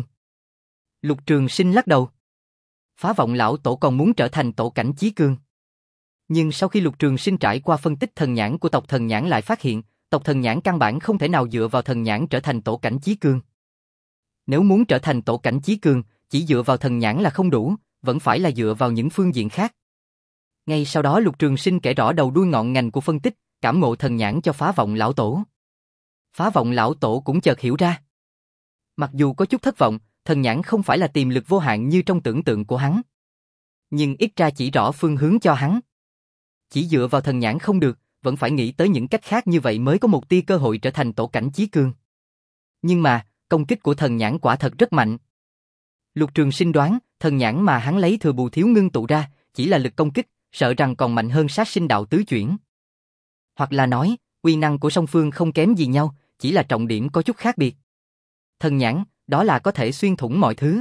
Lục Trường Sinh lắc đầu. Phá vọng lão tổ còn muốn trở thành tổ cảnh chí cường. Nhưng sau khi Lục Trường Sinh trải qua phân tích thần nhãn của tộc thần nhãn lại phát hiện, tộc thần nhãn căn bản không thể nào dựa vào thần nhãn trở thành tổ cảnh chí cường. Nếu muốn trở thành tổ cảnh chí cường, chỉ dựa vào thần nhãn là không đủ, vẫn phải là dựa vào những phương diện khác. Ngay sau đó Lục Trường Sinh kể rõ đầu đuôi ngọn ngành của phân tích, cảm ngộ thần nhãn cho Phá vọng lão tổ. Phá vọng lão tổ cũng chợt hiểu ra. Mặc dù có chút thất vọng, thần nhãn không phải là tiềm lực vô hạn như trong tưởng tượng của hắn. Nhưng ít ra chỉ rõ phương hướng cho hắn. Chỉ dựa vào thần nhãn không được, vẫn phải nghĩ tới những cách khác, như vậy mới có một tia cơ hội trở thành tổ cảnh chí cường. Nhưng mà, công kích của thần nhãn quả thật rất mạnh. Lục Trường Sinh đoán, thần nhãn mà hắn lấy thừa bù thiếu ngưng tụ ra, chỉ là lực công kích, sợ rằng còn mạnh hơn sát sinh đạo tứ chuyển. Hoặc là nói, uy năng của song phương không kém gì nhau, chỉ là trọng điểm có chút khác biệt. Thần nhãn, đó là có thể xuyên thủng mọi thứ.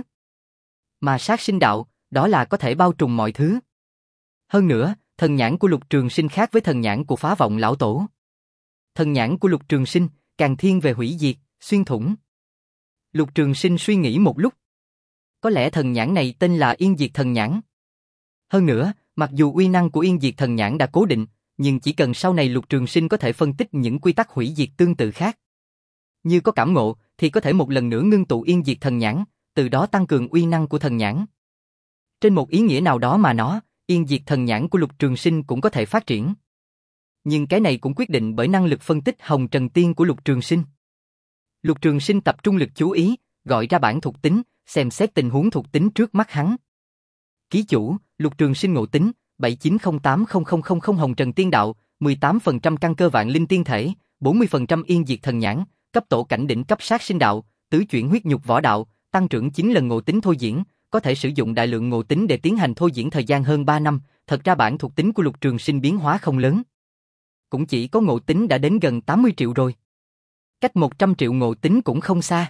Mà sát sinh đạo, đó là có thể bao trùm mọi thứ. Hơn nữa, thần nhãn của Lục Trường Sinh khác với thần nhãn của Phá vọng lão tổ. Thần nhãn của Lục Trường Sinh càng thiên về hủy diệt, xuyên thủng. Lục Trường Sinh suy nghĩ một lúc. Có lẽ thần nhãn này tên là Yên Diệt thần nhãn. Hơn nữa, mặc dù uy năng của Yên Diệt thần nhãn đã cố định, nhưng chỉ cần sau này Lục Trường Sinh có thể phân tích những quy tắc hủy diệt tương tự khác. Như có cảm ngộ, thì có thể một lần nữa ngưng tụ Yên Diệt thần nhãn, từ đó tăng cường uy năng của thần nhãn. Trên một ý nghĩa nào đó mà nói, Yên Diệt thần nhãn của Lục Trường Sinh cũng có thể phát triển. Nhưng cái này cũng quyết định bởi năng lực phân tích Hồng Trần Tiên của Lục Trường Sinh. Lục Trường Sinh tập trung lực chú ý, gọi ra bản thuộc tính, xem xét tình huống thuộc tính trước mắt hắn. Ký chủ, Lục Trường Sinh ngộ tính, bảy chín không tám không không không không Hồng Trần Tiên Đạo, mười tám phần trăm căn cơ vạn linh tiên thể, bốn mươi phần trăm yên diệt thần nhãn, cấp tổ cảnh đỉnh cấp sát sinh đạo, tứ chuyển huyết nhục võ đạo, tăng trưởng chín lần ngộ tính thôi diễn, có thể sử dụng đại lượng ngộ tính để tiến hành thôi diễn thời gian hơn ba năm, thật ra bản thuộc tính của Lục Trường Sinh biến hóa không lớn. Cũng chỉ có ngộ tính đã đến gần tám mươi triệu rồi. Cách một trăm triệu ngộ tính cũng không xa.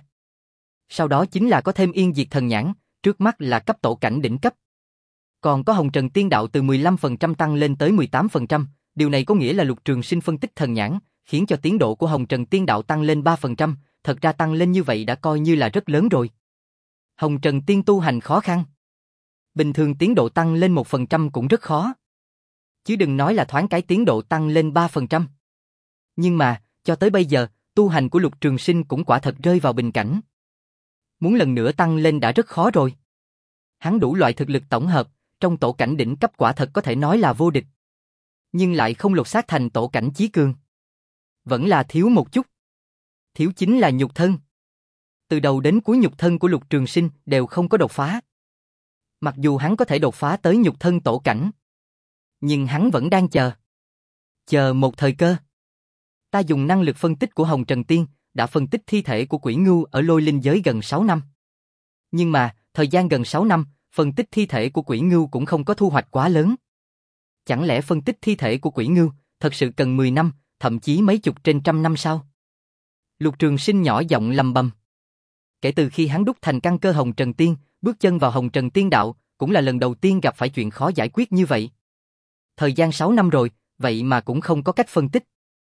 Sau đó chính là có thêm yên diệt thần nhãn, trước mắt là cấp tổ cảnh đỉnh cấp. Còn có Hồng Trần Tiên Đạo từ mười lăm phần trăm tăng lên tới mười tám phần trăm, điều này có nghĩa là Lục Trường Sinh phân tích thần nhãn, khiến cho tiến độ của Hồng Trần Tiên Đạo tăng lên ba phần trăm, thật ra tăng lên như vậy đã coi như là rất lớn rồi. Hồng Trần Tiên tu hành khó khăn. Bình thường tiến độ tăng lên một phần trăm cũng rất khó. Chứ đừng nói là thoáng cái tiến độ tăng lên ba phần trăm. Nhưng mà, cho tới bây giờ, tu hành của Lục Trường Sinh cũng quả thật rơi vào bình cảnh. Muốn lần nữa tăng lên đã rất khó rồi. Hắn đủ loại thực lực tổng hợp, trong tổ cảnh đỉnh cấp quả thật có thể nói là vô địch. Nhưng lại không lột xác thành tổ cảnh chí cường. Vẫn là thiếu một chút. Thiếu chính là nhục thân. Từ đầu đến cuối nhục thân của Lục Trường Sinh đều không có đột phá. Mặc dù hắn có thể đột phá tới nhục thân tổ cảnh, nhưng hắn vẫn đang chờ. Chờ một thời cơ. Ta dùng năng lực phân tích của Hồng Trần Tiên, đã phân tích thi thể của Quỷ Ngưu ở Lôi Linh giới gần sáu năm. Nhưng mà, thời gian gần sáu năm, phân tích thi thể của Quỷ Ngưu cũng không có thu hoạch quá lớn. Chẳng lẽ phân tích thi thể của Quỷ Ngưu thật sự cần mười năm, thậm chí mấy chục trên trăm năm sao? Lục Trường Sinh nhỏ giọng lầm bầm. Kể từ khi hắn đúc thành căn cơ Hồng Trần Tiên, bước chân vào Hồng Trần Tiên Đạo, cũng là lần đầu tiên gặp phải chuyện khó giải quyết như vậy. Thời gian sáu năm rồi, vậy mà cũng không có cách phân tích.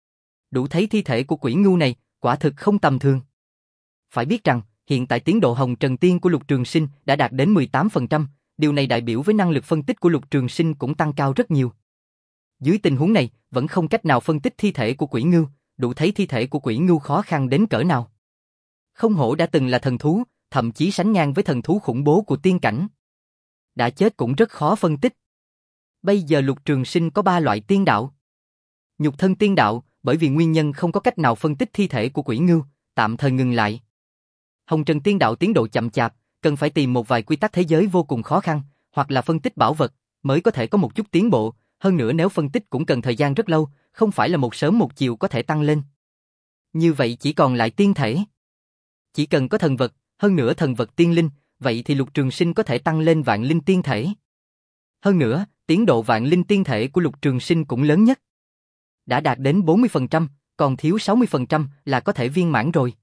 Đủ thấy thi thể của Quỷ Ngưu này, quả thực không tầm thường. Phải biết rằng, hiện tại tiến độ Hồng Trần Tiên của Lục Trường Sinh đã đạt đến mười tám phần trăm, điều này đại biểu với năng lực phân tích của Lục Trường Sinh cũng tăng cao rất nhiều. Dưới tình huống này, vẫn không cách nào phân tích thi thể của Quỷ Ngưu, đủ thấy thi thể của Quỷ Ngưu khó khăn đến cỡ nào. Không hổ đã từng là thần thú, thậm chí sánh ngang với thần thú khủng bố của tiên cảnh. Đã chết cũng rất khó phân tích. Bây giờ Lục Trường Sinh có ba loại tiên đạo. Nhục thân tiên đạo, bởi vì nguyên nhân không có cách nào phân tích thi thể của Quỷ Ngưu, tạm thời ngừng lại. Hồng Trần Tiên Đạo tiến độ chậm chạp, cần phải tìm một vài quy tắc thế giới vô cùng khó khăn, hoặc là phân tích bảo vật, mới có thể có một chút tiến bộ, hơn nữa nếu phân tích cũng cần thời gian rất lâu, không phải là một sớm một chiều có thể tăng lên. Như vậy chỉ còn lại tiên thể. Chỉ cần có thần vật, hơn nữa thần vật tiên linh, vậy thì Lục Trường Sinh có thể tăng lên vạn linh tiên thể. Hơn nữa, tiến độ vạn linh tiên thể của Lục Trường Sinh cũng lớn nhất. Đã đạt đến bốn mươi phần trăm, còn thiếu sáu mươi phần trăm là có thể viên mãn rồi.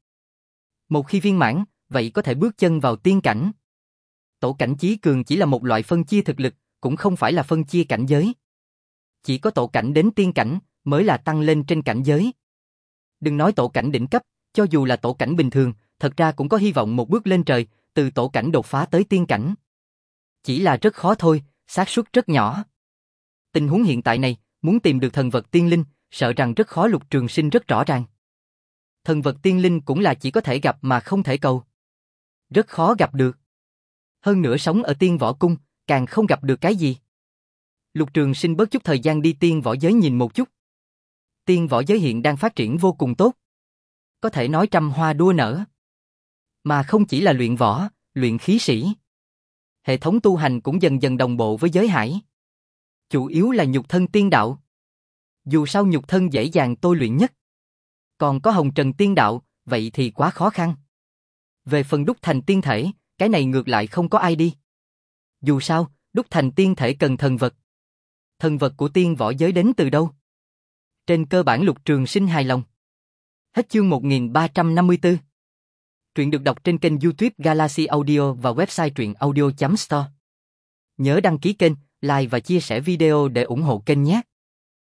Một khi viên mãn, vậy có thể bước chân vào tiên cảnh. Tổ cảnh chí cường chỉ là một loại phân chia thực lực, cũng không phải là phân chia cảnh giới. Chỉ có tổ cảnh đến tiên cảnh mới là tăng lên trên cảnh giới. Đừng nói tổ cảnh đỉnh cấp, cho dù là tổ cảnh bình thường, thật ra cũng có hy vọng một bước lên trời, từ tổ cảnh đột phá tới tiên cảnh. Chỉ là rất khó thôi, xác suất rất nhỏ. Tình huống hiện tại này, muốn tìm được thần vật tiên linh, sợ rằng rất khó. Lục Trường Sinh rất rõ ràng. Thần vật tiên linh cũng là chỉ có thể gặp mà không thể cầu. Rất khó gặp được. Hơn nữa sống ở tiên võ cung, càng không gặp được cái gì. Lục Trường Sinh bớt chút thời gian đi tiên võ giới nhìn một chút. Tiên võ giới hiện đang phát triển vô cùng tốt. Có thể nói trăm hoa đua nở. Mà không chỉ là luyện võ, luyện khí sĩ. Hệ thống tu hành cũng dần dần đồng bộ với giới hải. Chủ yếu là nhục thân tiên đạo. Dù sao nhục thân dễ dàng tôi luyện nhất. Còn có Hồng Trần Tiên Đạo, vậy thì quá khó khăn. Về phần đúc thành tiên thể, cái này ngược lại không có ai đi. Dù sao, đúc thành tiên thể cần thần vật. Thần vật của tiên võ giới đến từ đâu? Trên cơ bản Lục Trường Sinh hài lòng. Hết chương một nghìn ba trăm năm mươi tư. Truyện được đọc trên kênh YouTube Galaxy Audio và website truyện audio chấm store. Nhớ đăng ký kênh, like và chia sẻ video để ủng hộ kênh nhé.